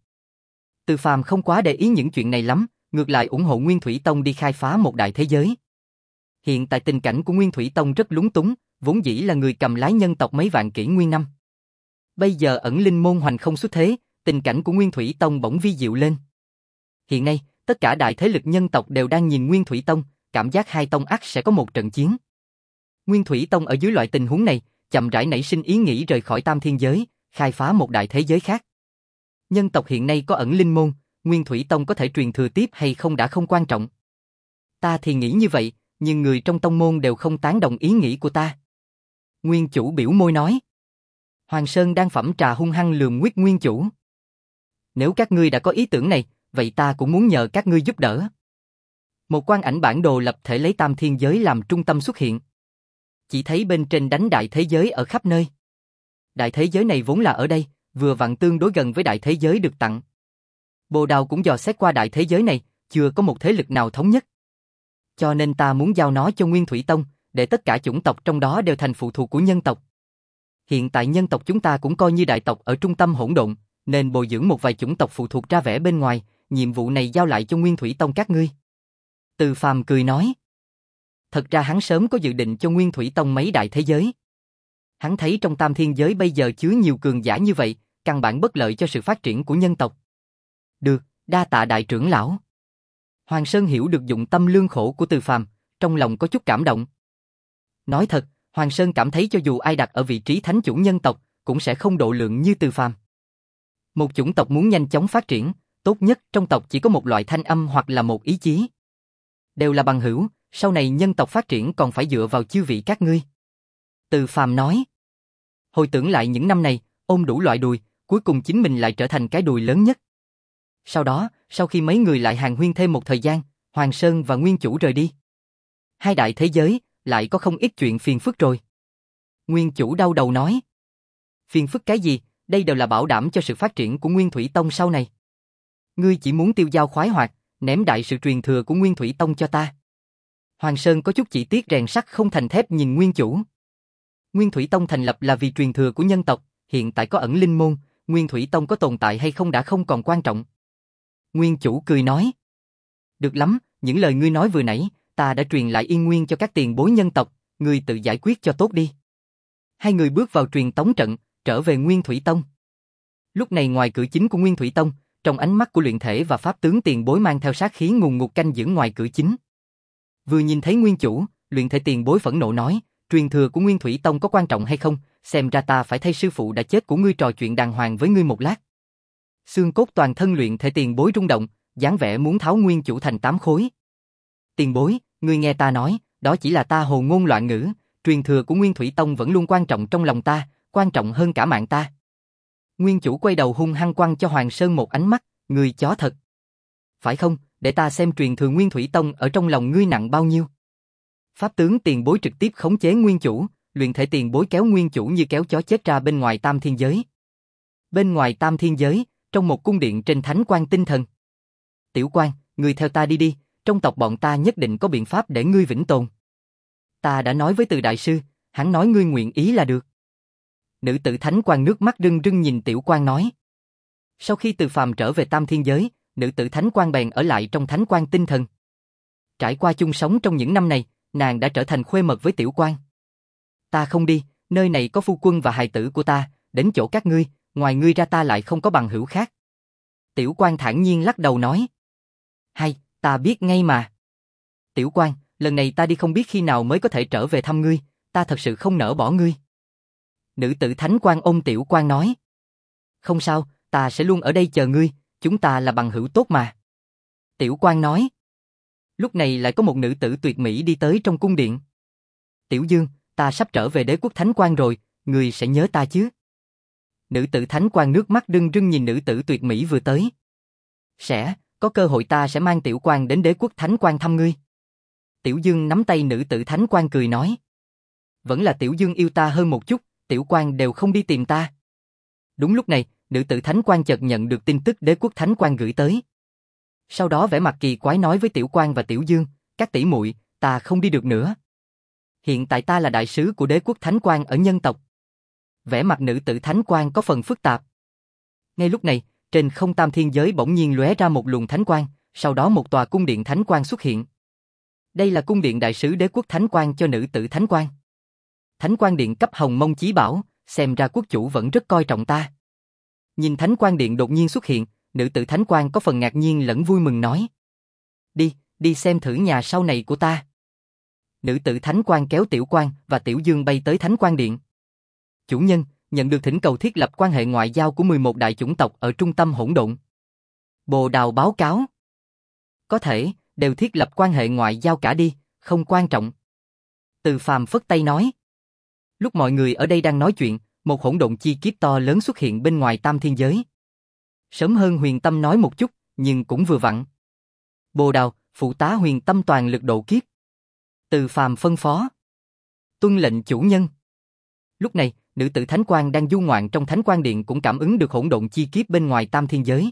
Từ Phàm không quá để ý những chuyện này lắm, ngược lại ủng hộ Nguyên Thủy Tông đi khai phá một đại thế giới. Hiện tại tình cảnh của Nguyên Thủy Tông rất lúng túng, vốn dĩ là người cầm lái nhân tộc mấy vạn kỷ nguyên năm. Bây giờ ẩn linh môn hoành không xuất thế, tình cảnh của Nguyên Thủy Tông bỗng vi diệu lên. Hiện nay, tất cả đại thế lực nhân tộc đều đang nhìn Nguyên Thủy Tông, cảm giác hai tông ắt sẽ có một trận chiến. Nguyên Thủy Tông ở dưới loại tình huống này, chậm rãi nảy sinh ý nghĩ rời khỏi Tam Thiên Giới, khai phá một đại thế giới khác. Nhân tộc hiện nay có ẩn linh môn, Nguyên Thủy Tông có thể truyền thừa tiếp hay không đã không quan trọng. Ta thì nghĩ như vậy, nhưng người trong tông môn đều không tán đồng ý nghĩ của ta. Nguyên chủ biểu môi nói. Hoàng Sơn đang phẩm trà hung hăng lườm Nguyết Nguyên chủ. Nếu các ngươi đã có ý tưởng này, vậy ta cũng muốn nhờ các ngươi giúp đỡ. Một quang ảnh bản đồ lập thể lấy tam thiên giới làm trung tâm xuất hiện. Chỉ thấy bên trên đánh đại thế giới ở khắp nơi. Đại thế giới này vốn là ở đây, vừa vặn tương đối gần với đại thế giới được tặng. Bồ Đào cũng dò xét qua đại thế giới này, chưa có một thế lực nào thống nhất. Cho nên ta muốn giao nó cho Nguyên Thủy Tông, để tất cả chủng tộc trong đó đều thành phụ thuộc của nhân tộc. Hiện tại nhân tộc chúng ta cũng coi như đại tộc ở trung tâm hỗn độn, nên bồi dưỡng một vài chủng tộc phụ thuộc ra vẻ bên ngoài, nhiệm vụ này giao lại cho Nguyên Thủy Tông các ngươi. Từ Phàm cười nói. Thật ra hắn sớm có dự định cho Nguyên Thủy Tông mấy đại thế giới. Hắn thấy trong tam thiên giới bây giờ chứa nhiều cường giả như vậy, căn bản bất lợi cho sự phát triển của nhân tộc. Được, đa tạ đại trưởng lão. Hoàng Sơn hiểu được dụng tâm lương khổ của Từ Phàm, trong lòng có chút cảm động. Nói thật, Hoàng Sơn cảm thấy cho dù ai đặt ở vị trí thánh chủ nhân tộc, cũng sẽ không độ lượng như Từ Phàm. Một chủng tộc muốn nhanh chóng phát triển, tốt nhất trong tộc chỉ có một loại thanh âm hoặc là một ý chí. Đều là bằng hữu, sau này nhân tộc phát triển còn phải dựa vào chư vị các ngươi. Từ Phàm nói. Hồi tưởng lại những năm này, ôm đủ loại đùi, cuối cùng chính mình lại trở thành cái đùi lớn nhất. Sau đó, sau khi mấy người lại hàn huyên thêm một thời gian, Hoàng Sơn và Nguyên Chủ rời đi. Hai đại thế giới, lại có không ít chuyện phiền phức rồi. Nguyên Chủ đau đầu nói. Phiền phức cái gì, đây đều là bảo đảm cho sự phát triển của Nguyên Thủy Tông sau này. Ngươi chỉ muốn tiêu dao khoái hoạt, ném đại sự truyền thừa của Nguyên Thủy Tông cho ta. Hoàng Sơn có chút chỉ tiếc rèn sắt không thành thép nhìn Nguyên Chủ. Nguyên Thủy Tông thành lập là vì truyền thừa của nhân tộc, hiện tại có ẩn linh môn, Nguyên Thủy Tông có tồn tại hay không đã không còn quan trọng. Nguyên Chủ cười nói. Được lắm, những lời ngươi nói vừa nãy, ta đã truyền lại yên nguyên cho các tiền bối nhân tộc, ngươi tự giải quyết cho tốt đi. Hai người bước vào truyền tống trận, trở về Nguyên Thủy Tông. Lúc này ngoài cửa chính của Nguyên Thủy Tông, trong ánh mắt của luyện thể và pháp tướng tiền bối mang theo sát khí ngùn ngụt canh giữ ngoài cửa chính. Vừa nhìn thấy Nguyên Chủ, luyện thể tiền bối phẫn nộ nói, truyền thừa của Nguyên Thủy Tông có quan trọng hay không, xem ra ta phải thay sư phụ đã chết của ngươi trò chuyện đàng hoàng với ngươi một lát. Xương cốt toàn thân luyện thể tiền bối rung động, dáng vẻ muốn tháo Nguyên Chủ thành tám khối. Tiền bối, ngươi nghe ta nói, đó chỉ là ta hồ ngôn loạn ngữ, truyền thừa của Nguyên Thủy Tông vẫn luôn quan trọng trong lòng ta, quan trọng hơn cả mạng ta. Nguyên Chủ quay đầu hung hăng quăng cho Hoàng Sơn một ánh mắt, ngươi chó thật. Phải không, để ta xem truyền thừa Nguyên Thủy Tông ở trong lòng ngươi nặng bao nhiêu. Pháp tướng tiền bối trực tiếp khống chế Nguyên Chủ, luyện thể tiền bối kéo Nguyên Chủ như kéo chó chết ra bên ngoài tam thiên giới. Bên ngoài tam thiên giới, trong một cung điện trên thánh quan tinh thần. Tiểu quan, ngươi theo ta đi đi, trong tộc bọn ta nhất định có biện pháp để ngươi vĩnh tồn. Ta đã nói với Từ đại sư, hắn nói ngươi nguyện ý là được. Nữ tử thánh quan nước mắt rưng rưng nhìn tiểu quan nói. Sau khi Từ Phàm trở về tam thiên giới, nữ tử thánh quan bèn ở lại trong thánh quan tinh thần. Trải qua chung sống trong những năm này, nàng đã trở thành khuê mật với tiểu quan. Ta không đi, nơi này có phu quân và hài tử của ta, đến chỗ các ngươi, ngoài ngươi ra ta lại không có bằng hữu khác. Tiểu quan thản nhiên lắc đầu nói. Hay, ta biết ngay mà. Tiểu quan, lần này ta đi không biết khi nào mới có thể trở về thăm ngươi, ta thật sự không nỡ bỏ ngươi. Nữ tử thánh quan ôm tiểu quan nói. Không sao, ta sẽ luôn ở đây chờ ngươi, chúng ta là bằng hữu tốt mà. Tiểu quan nói. Lúc này lại có một nữ tử tuyệt mỹ đi tới trong cung điện. Tiểu Dương, ta sắp trở về đế quốc thánh quan rồi, ngươi sẽ nhớ ta chứ? Nữ tử thánh quan nước mắt rưng rưng nhìn nữ tử tuyệt mỹ vừa tới. Sẽ, có cơ hội ta sẽ mang tiểu quan đến đế quốc thánh quan thăm ngươi. Tiểu Dương nắm tay nữ tử thánh quan cười nói. Vẫn là Tiểu Dương yêu ta hơn một chút, tiểu quan đều không đi tìm ta. Đúng lúc này, nữ tử thánh quan chợt nhận được tin tức đế quốc thánh quan gửi tới. Sau đó vẻ mặt kỳ quái nói với tiểu quan và Tiểu Dương, các tỷ muội, ta không đi được nữa. Hiện tại ta là đại sứ của đế quốc thánh quan ở nhân tộc. Vẻ mặt nữ tử thánh quan có phần phức tạp. Ngay lúc này, trên không tam thiên giới bỗng nhiên lóe ra một luồng thánh quang, sau đó một tòa cung điện thánh quang xuất hiện. Đây là cung điện đại sứ đế quốc thánh quan cho nữ tử thánh quan. Thánh quan điện cấp hồng mông chí bảo, xem ra quốc chủ vẫn rất coi trọng ta. Nhìn thánh quan điện đột nhiên xuất hiện, nữ tử thánh quan có phần ngạc nhiên lẫn vui mừng nói. Đi, đi xem thử nhà sau này của ta. Nữ tử thánh quan kéo tiểu quan và Tiểu Dương bay tới thánh quan điện. Chủ nhân, nhận được thỉnh cầu thiết lập quan hệ ngoại giao của mười một đại chủng tộc ở trung tâm hỗn độn. Bồ Đào báo cáo. Có thể, đều thiết lập quan hệ ngoại giao cả đi, Không quan trọng. Từ Phàm phất tay nói. Lúc mọi người ở đây đang nói chuyện, một hỗn độn chi kiếp to lớn xuất hiện bên ngoài tam thiên giới. Sớm hơn Huyền Tâm nói một chút, nhưng cũng vừa vặn. Bồ Đào, phụ tá Huyền Tâm toàn lực độ kiếp. Từ Phàm phân phó. Tuân lệnh chủ nhân. Lúc này, nữ tử Thánh Quang đang du ngoạn trong Thánh Quang Điện cũng cảm ứng được hỗn độn chi kiếp bên ngoài tam thiên giới.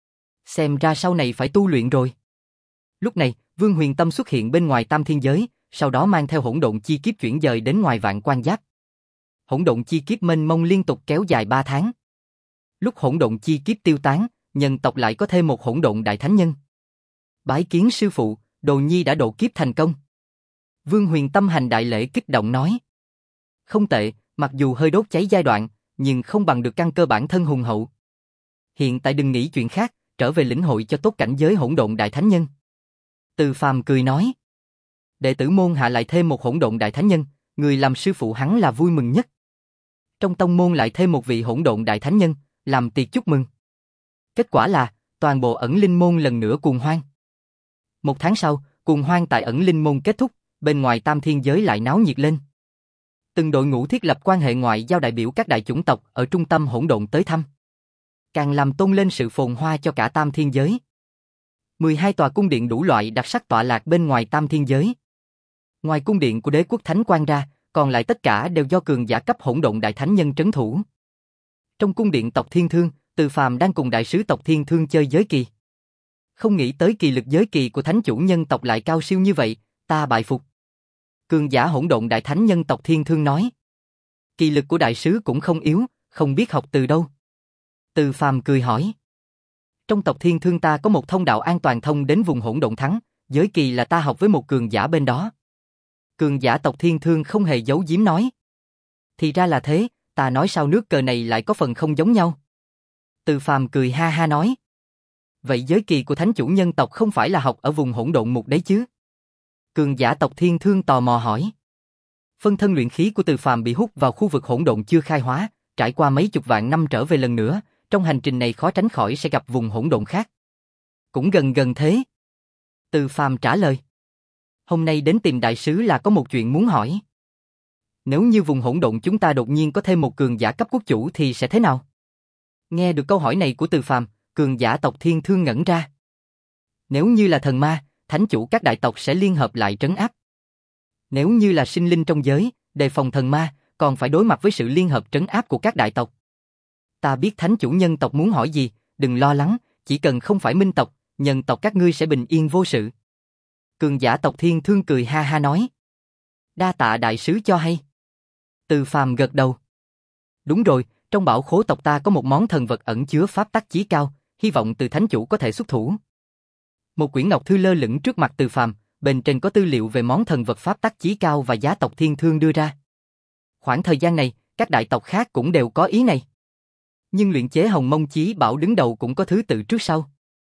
Xem ra sau này phải tu luyện rồi. Lúc này, Vương Huyền Tâm xuất hiện bên ngoài tam thiên giới, sau đó mang theo hỗn độn chi kiếp chuyển dời đến ngoài vạn quan giáp. Hỗn độn chi kiếp mênh mông liên tục kéo dài ba tháng. Lúc hỗn độn chi kiếp tiêu tán, nhân tộc lại có thêm một hỗn độn đại thánh nhân. Bái kiến sư phụ, Đồ Nhi đã độ kiếp thành công. Vương Huyền Tâm hành đại lễ kích động nói. Không tệ, mặc dù hơi đốt cháy giai đoạn, nhưng không bằng được căn cơ bản thân hùng hậu. Hiện tại đừng nghĩ chuyện khác, trở về lĩnh hội cho tốt cảnh giới hỗn độn đại thánh nhân. Từ Phàm cười nói. Đệ tử môn hạ lại thêm một hỗn độn đại thánh nhân, người làm sư phụ hắn là vui mừng nhất. Trong tông môn lại thêm một vị hỗn độn đại thánh nhân, làm tiệc chúc mừng. Kết quả là, toàn bộ ẩn linh môn lần nữa cuồng hoan. Một tháng sau, cuồng hoan tại ẩn linh môn kết thúc, bên ngoài tam thiên giới lại náo nhiệt lên. Từng đội ngũ thiết lập quan hệ ngoại giao đại biểu các đại chủng tộc ở trung tâm hỗn độn tới thăm. Càng làm tôn lên sự phồn hoa cho cả tam thiên giới. mười hai tòa cung điện đủ loại đặc sắc tọa lạc bên ngoài tam thiên giới. Ngoài cung điện của đế quốc Thánh Quang ra, còn lại tất cả đều do cường giả cấp hỗn độn đại thánh nhân trấn thủ. Trong cung điện tộc Thiên Thương, Từ Phàm đang cùng đại sứ tộc Thiên Thương chơi giới kỳ. Không nghĩ tới kỳ lực giới kỳ của thánh chủ nhân tộc lại cao siêu như vậy, ta bại phục. Cường giả hỗn độn đại thánh nhân tộc Thiên Thương nói. Kỳ lực của đại sứ cũng không yếu, không biết học từ đâu. Từ Phàm cười hỏi. Trong tộc Thiên Thương ta có một thông đạo an toàn thông đến vùng hỗn độn thắng, giới kỳ là ta học với một cường giả bên đó. Cường giả tộc Thiên Thương không hề giấu giếm nói. Thì ra là thế, ta nói sao nước cờ này lại có phần không giống nhau. Từ Phàm cười ha ha nói. Vậy giới kỳ của thánh chủ nhân tộc không phải là học ở vùng hỗn độn mục đấy chứ? Cường giả tộc Thiên Thương tò mò hỏi. Phân thân luyện khí của Từ Phàm bị hút vào khu vực hỗn độn chưa khai hóa, trải qua mấy chục vạn năm trở về lần nữa, trong hành trình này khó tránh khỏi sẽ gặp vùng hỗn độn khác. Cũng gần gần thế. Từ Phàm trả lời. Hôm nay đến tìm đại sứ là có một chuyện muốn hỏi. Nếu như vùng hỗn độn chúng ta đột nhiên có thêm một cường giả cấp quốc chủ thì sẽ thế nào? Nghe được câu hỏi này của Từ Phàm, cường giả tộc Thiên Thương ngẩn ra. Nếu như là thần ma, thánh chủ các đại tộc sẽ liên hợp lại trấn áp. Nếu như là sinh linh trong giới, đề phòng thần ma, còn phải đối mặt với sự liên hợp trấn áp của các đại tộc. Ta biết thánh chủ nhân tộc muốn hỏi gì, đừng lo lắng, chỉ cần không phải minh tộc, nhân tộc các ngươi sẽ bình yên vô sự. Cường giả tộc Thiên Thương cười ha ha nói. Đa tạ đại sứ cho hay. Từ Phàm gật đầu. Đúng rồi, trong bảo khố tộc ta có một món thần vật ẩn chứa pháp tắc chí cao, hy vọng từ thánh chủ có thể xuất thủ. Một quyển ngọc thư lơ lửng trước mặt Từ Phàm, bên trên có tư liệu về món thần vật pháp tắc chí cao và giá tộc Thiên Thương đưa ra. Khoảng thời gian này, các đại tộc khác cũng đều có ý này. Nhưng luyện chế Hồng Mông Chí Bảo đứng đầu cũng có thứ tự trước sau.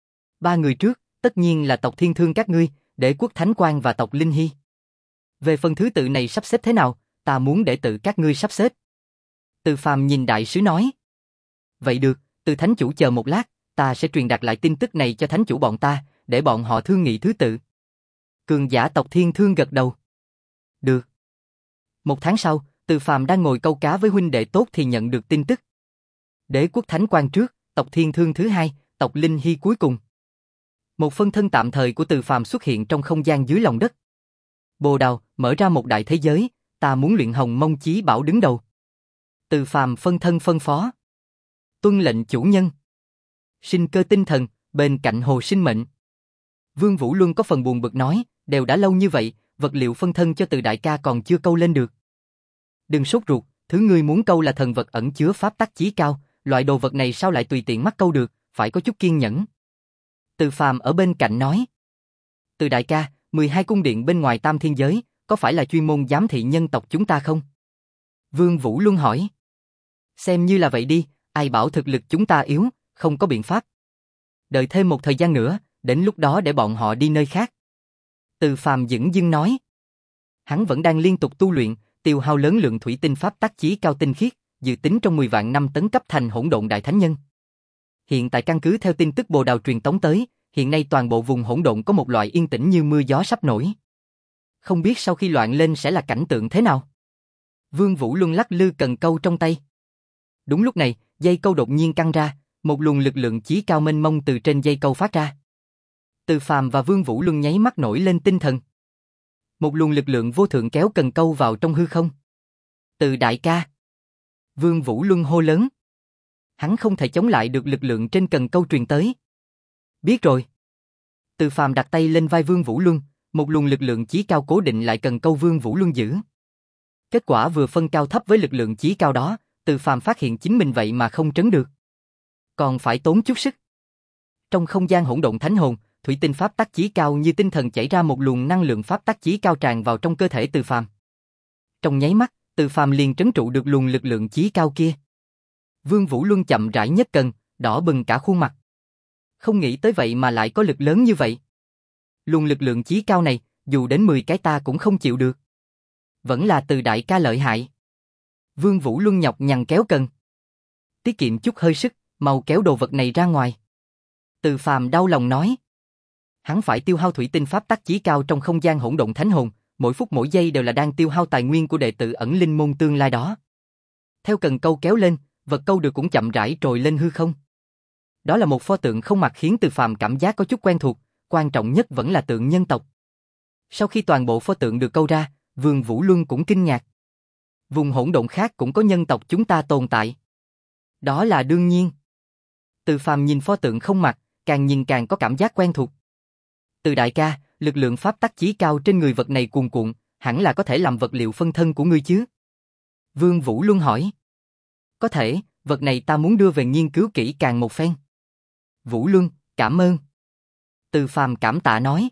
Ba người trước, tất nhiên là tộc Thiên Thương các ngươi, Đế quốc Thánh Quang và tộc Linh Hy. Về phần thứ tự này sắp xếp thế nào, ta muốn để tự các ngươi sắp xếp. Từ Phàm nhìn đại sứ nói. Vậy được, từ thánh chủ chờ một lát, ta sẽ truyền đạt lại tin tức này cho thánh chủ bọn ta, để bọn họ thương nghị thứ tự. Cường giả tộc Thiên Thương gật đầu. Được. Một tháng sau, Từ Phàm đang ngồi câu cá với huynh đệ tốt thì nhận được tin tức. Đế quốc Thánh Quang trước, tộc Thiên Thương thứ hai, tộc Linh Hy cuối cùng. Một phân thân tạm thời của Từ Phàm xuất hiện trong không gian dưới lòng đất. Bồ Đào, mở ra một đại thế giới, ta muốn luyện Hồng Mông Chí Bảo đứng đầu. Từ Phàm phân thân phân phó. Tuân lệnh chủ nhân. Sinh cơ tinh thần, bên cạnh hồ sinh mệnh. Vương Vũ Luân có phần buồn bực nói, đều đã lâu như vậy, vật liệu phân thân cho Từ đại ca còn chưa câu lên được. Đừng sốt ruột, thứ ngươi muốn câu là thần vật ẩn chứa pháp tắc chí cao, loại đồ vật này sao lại tùy tiện mắc câu được, phải có chút kiên nhẫn. Từ Phàm ở bên cạnh nói. Từ đại ca, mười hai cung điện bên ngoài tam thiên giới, có phải là chuyên môn giám thị nhân tộc chúng ta không? Vương Vũ Luân hỏi. Xem như là vậy đi, ai bảo thực lực chúng ta yếu, không có biện pháp. Đợi thêm một thời gian nữa, đến lúc đó để bọn họ đi nơi khác. Từ Phàm dửng dưng nói. Hắn vẫn đang liên tục tu luyện, tiêu hao lớn lượng thủy tinh pháp tắc chí cao tinh khiết, dự tính trong mười vạn năm tấn cấp thành hỗn độn đại thánh nhân. Hiện tại căn cứ theo tin tức Bồ Đào truyền tống tới, hiện nay toàn bộ vùng hỗn độn có một loại yên tĩnh như mưa gió sắp nổi. Không biết sau khi loạn lên sẽ là cảnh tượng thế nào? Vương Vũ Luân lắc lư cần câu trong tay. Đúng lúc này, dây câu đột nhiên căng ra, một luồng lực lượng chí cao mênh mông từ trên dây câu phát ra. Từ Phàm và Vương Vũ Luân nháy mắt nổi lên tinh thần. Một luồng lực lượng vô thượng kéo cần câu vào trong hư không. Từ đại ca. Vương Vũ Luân hô lớn. Hắn không thể chống lại được lực lượng trên cần câu truyền tới. Biết rồi. Từ Phàm đặt tay lên vai Vương Vũ Luân, một luồng lực lượng chí cao cố định lại cần câu Vương Vũ Luân giữ. Kết quả vừa phân cao thấp với lực lượng chí cao đó, Từ Phàm phát hiện chính mình vậy mà không trấn được. Còn phải tốn chút sức. Trong không gian hỗn độn thánh hồn, thủy tinh pháp tắc chí cao như tinh thần chảy ra một luồng năng lượng pháp tắc chí cao tràn vào trong cơ thể Từ Phàm. Trong nháy mắt, Từ Phàm liền trấn trụ được luồng lực lượng chí cao kia. Vương Vũ Luân chậm rãi nhấc cần, đỏ bừng cả khuôn mặt. Không nghĩ tới vậy mà lại có lực lớn như vậy. Luồng lực lượng chí cao này, dù đến mười cái ta cũng không chịu được. Vẫn là Từ đại ca lợi hại. Vương Vũ Luân nhọc nhằn kéo cần. Tiết kiệm chút hơi sức, mau kéo đồ vật này ra ngoài. Từ Phàm đau lòng nói. Hắn phải tiêu hao thủy tinh pháp tắc chí cao trong không gian hỗn độn thánh hồn, mỗi phút mỗi giây đều là đang tiêu hao tài nguyên của đệ tử ẩn linh môn tương lai đó. Theo cần câu kéo lên, vật câu được cũng chậm rãi trồi lên hư không. Đó là một pho tượng không mặt khiến Từ Phàm cảm giác có chút quen thuộc, quan trọng nhất vẫn là tượng nhân tộc. Sau khi toàn bộ pho tượng được câu ra, Vương Vũ Luân cũng kinh ngạc. Vùng hỗn độn khác cũng có nhân tộc chúng ta tồn tại. Đó là đương nhiên. Từ Phàm nhìn pho tượng không mặt, càng nhìn càng có cảm giác quen thuộc. Từ đại ca, lực lượng pháp tắc chí cao trên người vật này cuồn cuộn, hẳn là có thể làm vật liệu phân thân của ngươi chứ? Vương Vũ Luân hỏi. Có thể, vật này ta muốn đưa về nghiên cứu kỹ càng một phen. Vũ Luân, cảm ơn. Từ Phàm cảm tạ nói.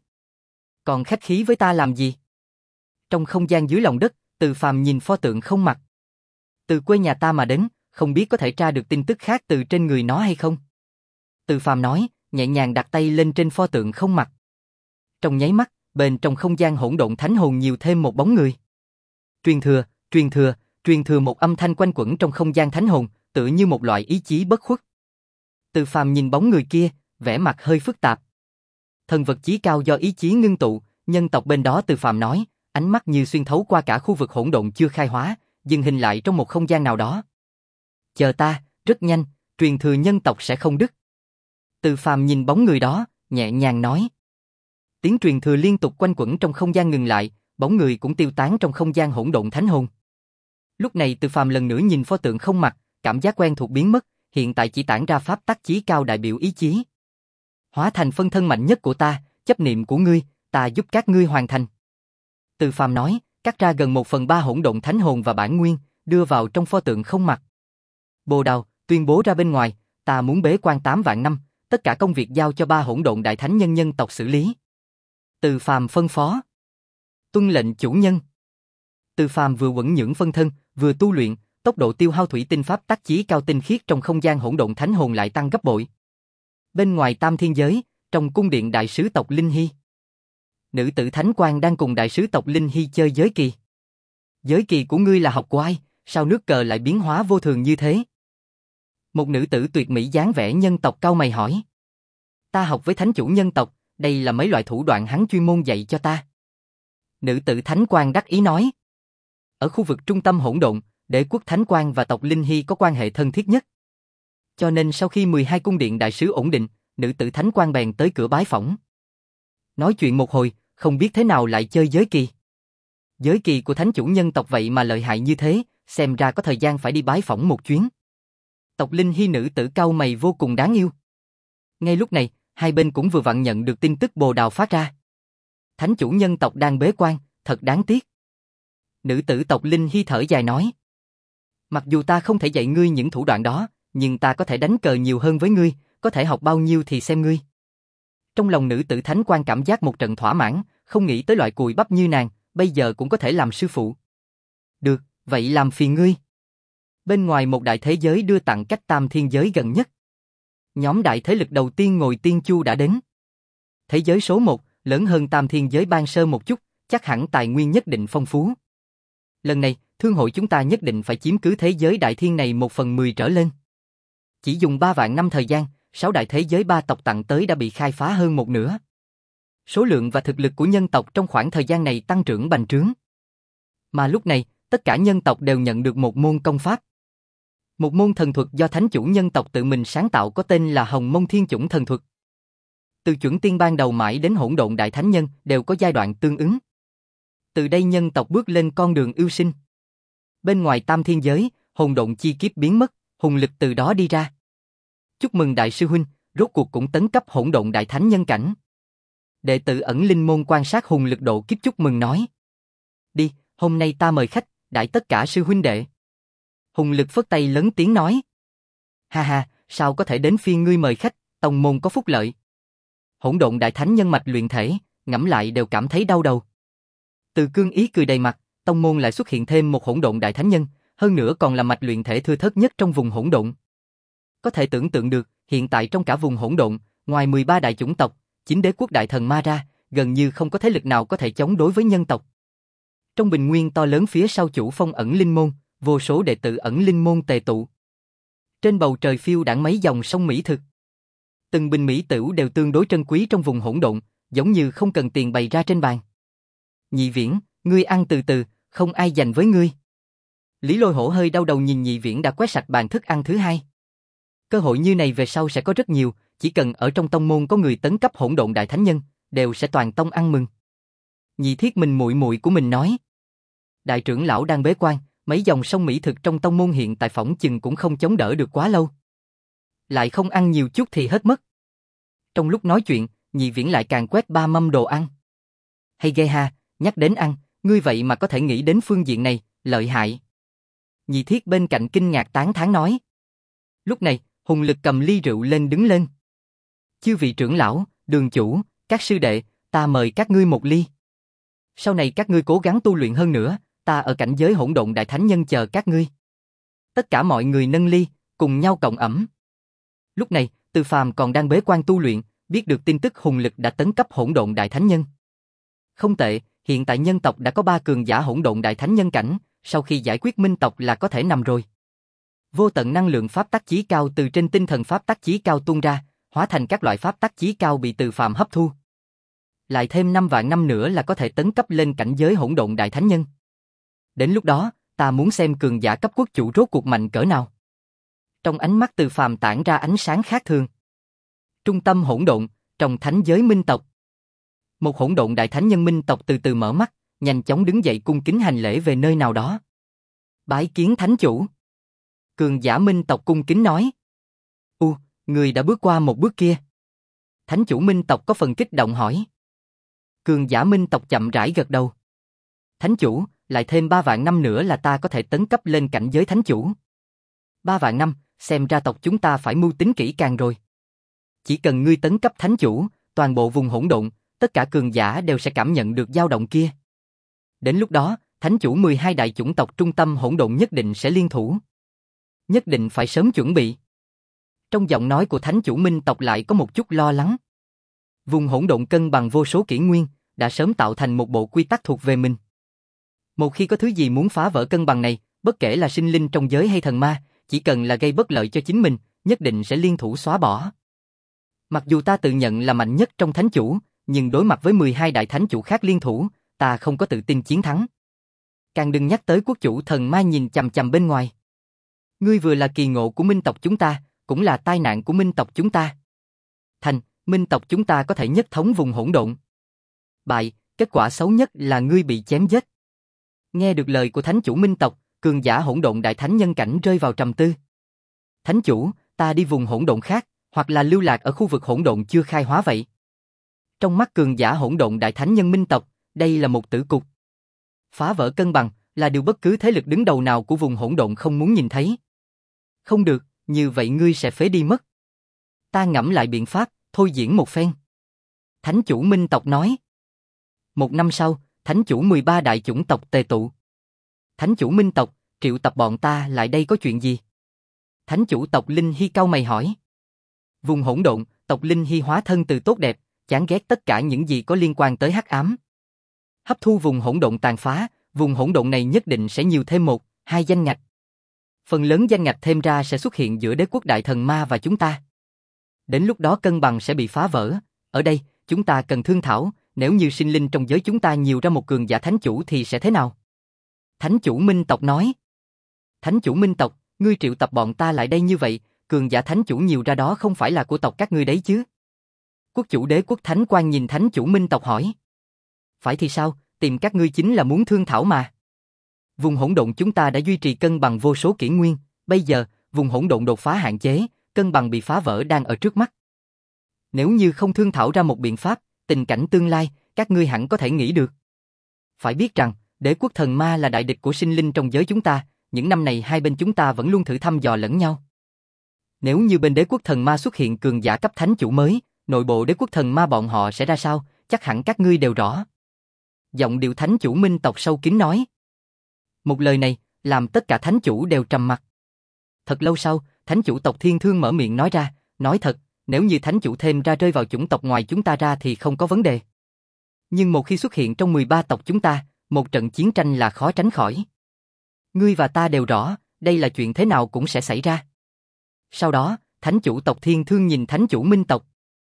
Còn khách khí với ta làm gì? Trong không gian dưới lòng đất, Từ Phàm nhìn pho tượng không mặt. Từ quê nhà ta mà đến, không biết có thể tra được tin tức khác từ trên người nó hay không? Từ Phàm nói, nhẹ nhàng đặt tay lên trên pho tượng không mặt. Trong nháy mắt, bên trong không gian hỗn độn thánh hồn nhiều thêm một bóng người. Truyền thừa, truyền thừa, truyền thừa một âm thanh quanh quẩn trong không gian thánh hồn, tựa như một loại ý chí bất khuất. Từ Phàm nhìn bóng người kia, vẻ mặt hơi phức tạp. Thần vật chí cao do ý chí ngưng tụ, nhân tộc bên đó Từ Phàm nói, ánh mắt như xuyên thấu qua cả khu vực hỗn độn chưa khai hóa, dừng hình lại trong một không gian nào đó. Chờ ta, rất nhanh, truyền thừa nhân tộc sẽ không đứt. Từ Phàm nhìn bóng người đó, nhẹ nhàng nói. Tiếng truyền thừa liên tục quanh quẩn trong không gian ngừng lại, bóng người cũng tiêu tán trong không gian hỗn độn thánh hồn. Lúc này Từ Phàm lần nữa nhìn pho tượng không mặt, cảm giác quen thuộc biến mất, hiện tại chỉ tản ra pháp tắc chí cao đại biểu ý chí. Hóa thành phân thân mạnh nhất của ta, chấp niệm của ngươi, ta giúp các ngươi hoàn thành. Từ Phàm nói, cắt ra gần một phần ba hỗn độn thánh hồn và bản nguyên, đưa vào trong pho tượng không mặt. Bồ Đào, tuyên bố ra bên ngoài, ta muốn bế quan tám vạn năm, tất cả công việc giao cho ba hỗn độn đại thánh nhân nhân tộc xử lý. Từ Phàm phân phó. Tuân lệnh chủ nhân. Từ Phàm vừa quẩn nhưỡng phân thân, vừa tu luyện, tốc độ tiêu hao thủy tinh pháp tắc chí cao tinh khiết trong không gian hỗn độn thánh hồn lại tăng gấp bội. Bên ngoài Tam Thiên Giới, trong cung điện đại sứ tộc Linh Hy, nữ tử Thánh Quang đang cùng đại sứ tộc Linh Hy chơi giới kỳ. Giới kỳ của ngươi là học của ai, sao nước cờ lại biến hóa vô thường như thế? Một nữ tử tuyệt mỹ dáng vẻ nhân tộc cau mày hỏi. Ta học với thánh chủ nhân tộc, đây là mấy loại thủ đoạn hắn chuyên môn dạy cho ta. Nữ tử Thánh Quang đắc ý nói. Ở khu vực trung tâm hỗn độn, đế quốc Thánh Quang và tộc Linh Hy có quan hệ thân thiết nhất. Cho nên sau khi mười hai cung điện đại sứ ổn định, nữ tử Thánh Quang bèn tới cửa bái phỏng. Nói chuyện một hồi, không biết thế nào lại chơi giới kỳ. Giới kỳ của thánh chủ nhân tộc vậy mà lợi hại như thế, xem ra có thời gian phải đi bái phỏng một chuyến. Tộc Linh Hy nữ tử cau mày vô cùng đáng yêu. Ngay lúc này, hai bên cũng vừa vặn nhận được tin tức Bồ Đào phát ra. Thánh chủ nhân tộc đang bế quan, thật đáng tiếc. Nữ tử tộc Linh Hy thở dài nói. Mặc dù ta không thể dạy ngươi những thủ đoạn đó, nhưng ta có thể đánh cờ nhiều hơn với ngươi, có thể học bao nhiêu thì xem ngươi. Trong lòng nữ tử Thánh Quang cảm giác một trận thỏa mãn, không nghĩ tới loại cùi bắp như nàng, bây giờ cũng có thể làm sư phụ. Được, vậy làm phiền ngươi. Bên ngoài một đại thế giới đưa tặng cách Tam Thiên Giới gần nhất. Nhóm đại thế lực đầu tiên ngồi tiên chu đã đến. Thế giới số một, lớn hơn Tam Thiên Giới ban sơ một chút, chắc hẳn tài nguyên nhất định phong phú. Lần này, thương hội chúng ta nhất định phải chiếm cứ thế giới đại thiên này một phần mười trở lên. Chỉ dùng ba vạn năm thời gian, sáu đại thế giới ba tộc tặng tới đã bị khai phá hơn một nửa. Số lượng và thực lực của nhân tộc trong khoảng thời gian này tăng trưởng bành trướng. Mà lúc này, tất cả nhân tộc đều nhận được một môn công pháp. Một môn thần thuật do thánh chủ nhân tộc tự mình sáng tạo có tên là Hồng Mông Thiên Chủng Thần Thuật. Từ chuẩn tiên ban đầu mãi đến hỗn độn đại thánh nhân đều có giai đoạn tương ứng. Từ đây nhân tộc bước lên con đường ưu sinh. Bên ngoài tam thiên giới, hỗn độn chi kiếp biến mất, hùng lực từ đó đi ra. Chúc mừng đại sư huynh, rốt cuộc cũng tấn cấp hỗn độn đại thánh nhân cảnh. Đệ tử ẩn linh môn quan sát hùng lực độ kiếp chúc mừng nói. Đi, hôm nay ta mời khách, đãi tất cả sư huynh đệ. Hùng lực phất tay lớn tiếng nói. Ha ha, sao có thể đến phiên ngươi mời khách, tông môn có phúc lợi. Hỗn độn đại thánh nhân mạch luyện thể, ngẫm lại đều cảm thấy đau đầu. Từ Cương ý cười đầy mặt, tông môn lại xuất hiện thêm một hỗn độn đại thánh nhân, hơn nữa còn là mạch luyện thể thưa thớt nhất trong vùng hỗn độn. Có thể tưởng tượng được, hiện tại trong cả vùng hỗn độn, ngoài mười ba đại chủng tộc, chín đế quốc đại thần ma ra, gần như không có thế lực nào có thể chống đối với nhân tộc. Trong bình nguyên to lớn phía sau chủ phong ẩn linh môn, vô số đệ tử ẩn linh môn tề tụ. Trên bầu trời phiêu đãng mấy dòng sông mỹ thực. Từng bình mỹ tửu đều tương đối trân quý trong vùng hỗn độn, giống như không cần tiền bày ra trên bàn. Nhị Viễn, ngươi ăn từ từ, không ai giành với ngươi. Lý Lôi Hổ hơi đau đầu nhìn Nhị Viễn đã quét sạch bàn thức ăn thứ hai. Cơ hội như này về sau sẽ có rất nhiều, chỉ cần ở trong tông môn có người tấn cấp hỗn độn đại thánh nhân, đều sẽ toàn tông ăn mừng. Nhị Thiết Minh muội muội của mình nói. Đại trưởng lão đang bế quan, mấy dòng sông mỹ thực trong tông môn hiện tại phỏng chừng cũng không chống đỡ được quá lâu. Lại không ăn nhiều chút thì hết mất. Trong lúc nói chuyện, Nhị Viễn lại càng quét ba mâm đồ ăn. Hay ghê ha, nhắc đến ăn, ngươi vậy mà có thể nghĩ đến phương diện này, lợi hại. Nhị Thiết bên cạnh kinh ngạc tán thán nói. Lúc này, Hùng Lực cầm ly rượu lên đứng lên. Chư vị trưởng lão, đường chủ, các sư đệ, ta mời các ngươi một ly. Sau này các ngươi cố gắng tu luyện hơn nữa, ta ở cảnh giới hỗn độn đại thánh nhân chờ các ngươi. Tất cả mọi người nâng ly, cùng nhau cộng ẩm. Lúc này, Từ Phàm còn đang bế quan tu luyện, biết được tin tức Hùng Lực đã tấn cấp hỗn độn đại thánh nhân. Không tệ, hiện tại nhân tộc đã có ba cường giả hỗn độn đại thánh nhân cảnh, sau khi giải quyết minh tộc là có thể nằm rồi. Vô tận năng lượng pháp tắc chí cao từ trên tinh thần pháp tắc chí cao tuôn ra, hóa thành các loại pháp tắc chí cao bị Từ Phàm hấp thu. Lại thêm năm vạn năm nữa là có thể tấn cấp lên cảnh giới hỗn độn đại thánh nhân. Đến lúc đó, ta muốn xem cường giả cấp quốc chủ rốt cuộc mạnh cỡ nào. Trong ánh mắt Từ Phàm tản ra ánh sáng khác thường. Trung tâm hỗn độn, trong thánh giới minh tộc. Một hỗn độn đại thánh nhân minh tộc từ từ mở mắt, nhanh chóng đứng dậy cung kính hành lễ về nơi nào đó. Bái kiến thánh chủ. Cường giả minh tộc cung kính nói. U, người đã bước qua một bước kia. Thánh chủ minh tộc có phần kích động hỏi. Cường giả minh tộc chậm rãi gật đầu. Thánh chủ, lại thêm ba vạn năm nữa là ta có thể tấn cấp lên cảnh giới thánh chủ. Ba vạn năm, xem ra tộc chúng ta phải mưu tính kỹ càng rồi. Chỉ cần ngươi tấn cấp thánh chủ, toàn bộ vùng hỗn độn, tất cả cường giả đều sẽ cảm nhận được dao động kia. Đến lúc đó, thánh chủ mười hai đại chủng tộc trung tâm hỗn độn nhất định sẽ liên thủ. Nhất định phải sớm chuẩn bị. Trong giọng nói của thánh chủ minh tộc lại có một chút lo lắng. Vùng hỗn độn cân bằng vô số kỷ nguyên, đã sớm tạo thành một bộ quy tắc thuộc về mình. Một khi có thứ gì muốn phá vỡ cân bằng này, bất kể là sinh linh trong giới hay thần ma, chỉ cần là gây bất lợi cho chính mình, nhất định sẽ liên thủ xóa bỏ. Mặc dù ta tự nhận là mạnh nhất trong thánh chủ, nhưng đối mặt với mười hai đại thánh chủ khác liên thủ, ta không có tự tin chiến thắng. Càng đừng nhắc tới quốc chủ thần ma nhìn chằm chằm bên ngoài. Ngươi vừa là kỳ ngộ của minh tộc chúng ta, cũng là tai nạn của minh tộc chúng ta. Thành, minh tộc chúng ta có thể nhất thống vùng hỗn độn. Bại, kết quả xấu nhất là ngươi bị chém giết. Nghe được lời của thánh chủ minh tộc, cường giả hỗn độn đại thánh nhân cảnh rơi vào trầm tư. Thánh chủ, ta đi vùng hỗn độn khác, hoặc là lưu lạc ở khu vực hỗn độn chưa khai hóa vậy. Trong mắt cường giả hỗn độn đại thánh nhân minh tộc, đây là một tử cục. Phá vỡ cân bằng là điều bất cứ thế lực đứng đầu nào của vùng hỗn độn không muốn nhìn thấy. Không được, như vậy ngươi sẽ phế đi mất. Ta ngẫm lại biện pháp, thôi diễn một phen. Thánh chủ minh tộc nói. Một năm sau, thánh chủ mười ba đại chủng tộc tề tụ. Thánh chủ minh tộc, triệu tập bọn ta lại đây có chuyện gì? Thánh chủ tộc Linh Hy cau mày hỏi. Vùng hỗn độn, tộc Linh Hy hóa thân từ tốt đẹp, chán ghét tất cả những gì có liên quan tới hắc ám. Hấp thu vùng hỗn độn tàn phá, vùng hỗn độn này nhất định sẽ nhiều thêm một, hai danh ngạch. Phần lớn danh ngạch thêm ra sẽ xuất hiện giữa đế quốc đại thần ma và chúng ta. Đến lúc đó cân bằng sẽ bị phá vỡ, ở đây, chúng ta cần thương thảo, nếu như sinh linh trong giới chúng ta nhiều ra một cường giả thánh chủ thì sẽ thế nào? Thánh chủ minh tộc nói. Thánh chủ minh tộc, ngươi triệu tập bọn ta lại đây như vậy, cường giả thánh chủ nhiều ra đó không phải là của tộc các ngươi đấy chứ? Quốc chủ đế quốc thánh quan nhìn thánh chủ minh tộc hỏi. Phải thì sao, tìm các ngươi chính là muốn thương thảo mà. Vùng hỗn độn chúng ta đã duy trì cân bằng vô số kỷ nguyên, bây giờ, vùng hỗn độn đột phá hạn chế, cân bằng bị phá vỡ đang ở trước mắt. Nếu như không thương thảo ra một biện pháp, tình cảnh tương lai, các ngươi hẳn có thể nghĩ được. Phải biết rằng, đế quốc thần ma là đại địch của sinh linh trong giới chúng ta, những năm này hai bên chúng ta vẫn luôn thử thăm dò lẫn nhau. Nếu như bên đế quốc thần ma xuất hiện cường giả cấp thánh chủ mới, nội bộ đế quốc thần ma bọn họ sẽ ra sao, chắc hẳn các ngươi đều rõ. Giọng điệu thánh chủ minh tộc sâu kín nói. Một lời này, làm tất cả thánh chủ đều trầm mặc. Thật lâu sau, thánh chủ tộc Thiên Thương mở miệng nói ra, nói thật, nếu như thánh chủ thêm ra rơi vào chủng tộc ngoài chúng ta ra thì không có vấn đề. Nhưng một khi xuất hiện trong mười ba tộc chúng ta, một trận chiến tranh là khó tránh khỏi. Ngươi và ta đều rõ, đây là chuyện thế nào cũng sẽ xảy ra. Sau đó, thánh chủ tộc Thiên Thương nhìn thánh chủ minh tộc.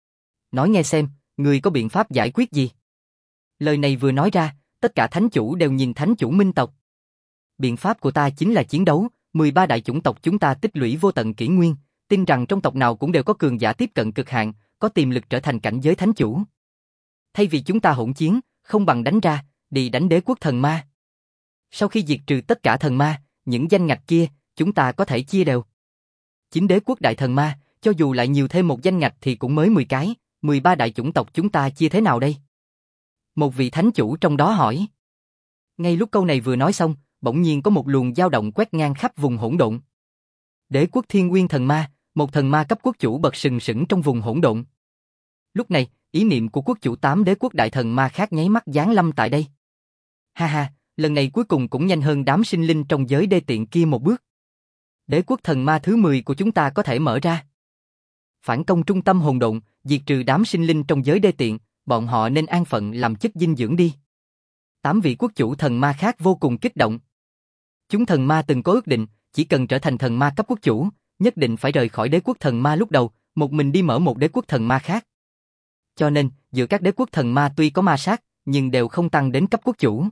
Nói nghe xem, ngươi có biện pháp giải quyết gì? Lời này vừa nói ra, tất cả thánh chủ đều nhìn thánh chủ minh tộc. Biện pháp của ta chính là chiến đấu, mười ba đại chủng tộc chúng ta tích lũy vô tận kỷ nguyên, tin rằng trong tộc nào cũng đều có cường giả tiếp cận cực hạn, có tiềm lực trở thành cảnh giới thánh chủ. Thay vì chúng ta hỗn chiến, không bằng đánh ra, đi đánh đế quốc thần ma. Sau khi diệt trừ tất cả thần ma, những danh ngạch kia, chúng ta có thể chia đều. Chính đế quốc đại thần ma, cho dù lại nhiều thêm một danh ngạch thì cũng mới mười cái, mười ba đại chủng tộc chúng ta chia thế nào đây? Một vị thánh chủ trong đó hỏi. Ngay lúc câu này vừa nói xong, bỗng nhiên có một luồng dao động quét ngang khắp vùng hỗn độn. Đế quốc Thiên Nguyên thần ma, một thần ma cấp quốc chủ bật sừng sững trong vùng hỗn độn. Lúc này, ý niệm của quốc chủ tám đế quốc đại thần ma khác nháy mắt giáng lâm tại đây. Ha ha, lần này cuối cùng cũng nhanh hơn đám sinh linh trong giới đê tiện kia một bước. Đế quốc thần ma thứ mười của chúng ta có thể mở ra. Phản công trung tâm hỗn độn, diệt trừ đám sinh linh trong giới đê tiện, bọn họ nên an phận làm chất dinh dưỡng đi. Tám vị quốc chủ thần ma khác vô cùng kích động. Chúng thần ma từng có ước định, chỉ cần trở thành thần ma cấp quốc chủ, nhất định phải rời khỏi đế quốc thần ma lúc đầu, một mình đi mở một đế quốc thần ma khác. Cho nên, giữa các đế quốc thần ma tuy có ma sát, nhưng đều không tăng đến cấp quốc chủ.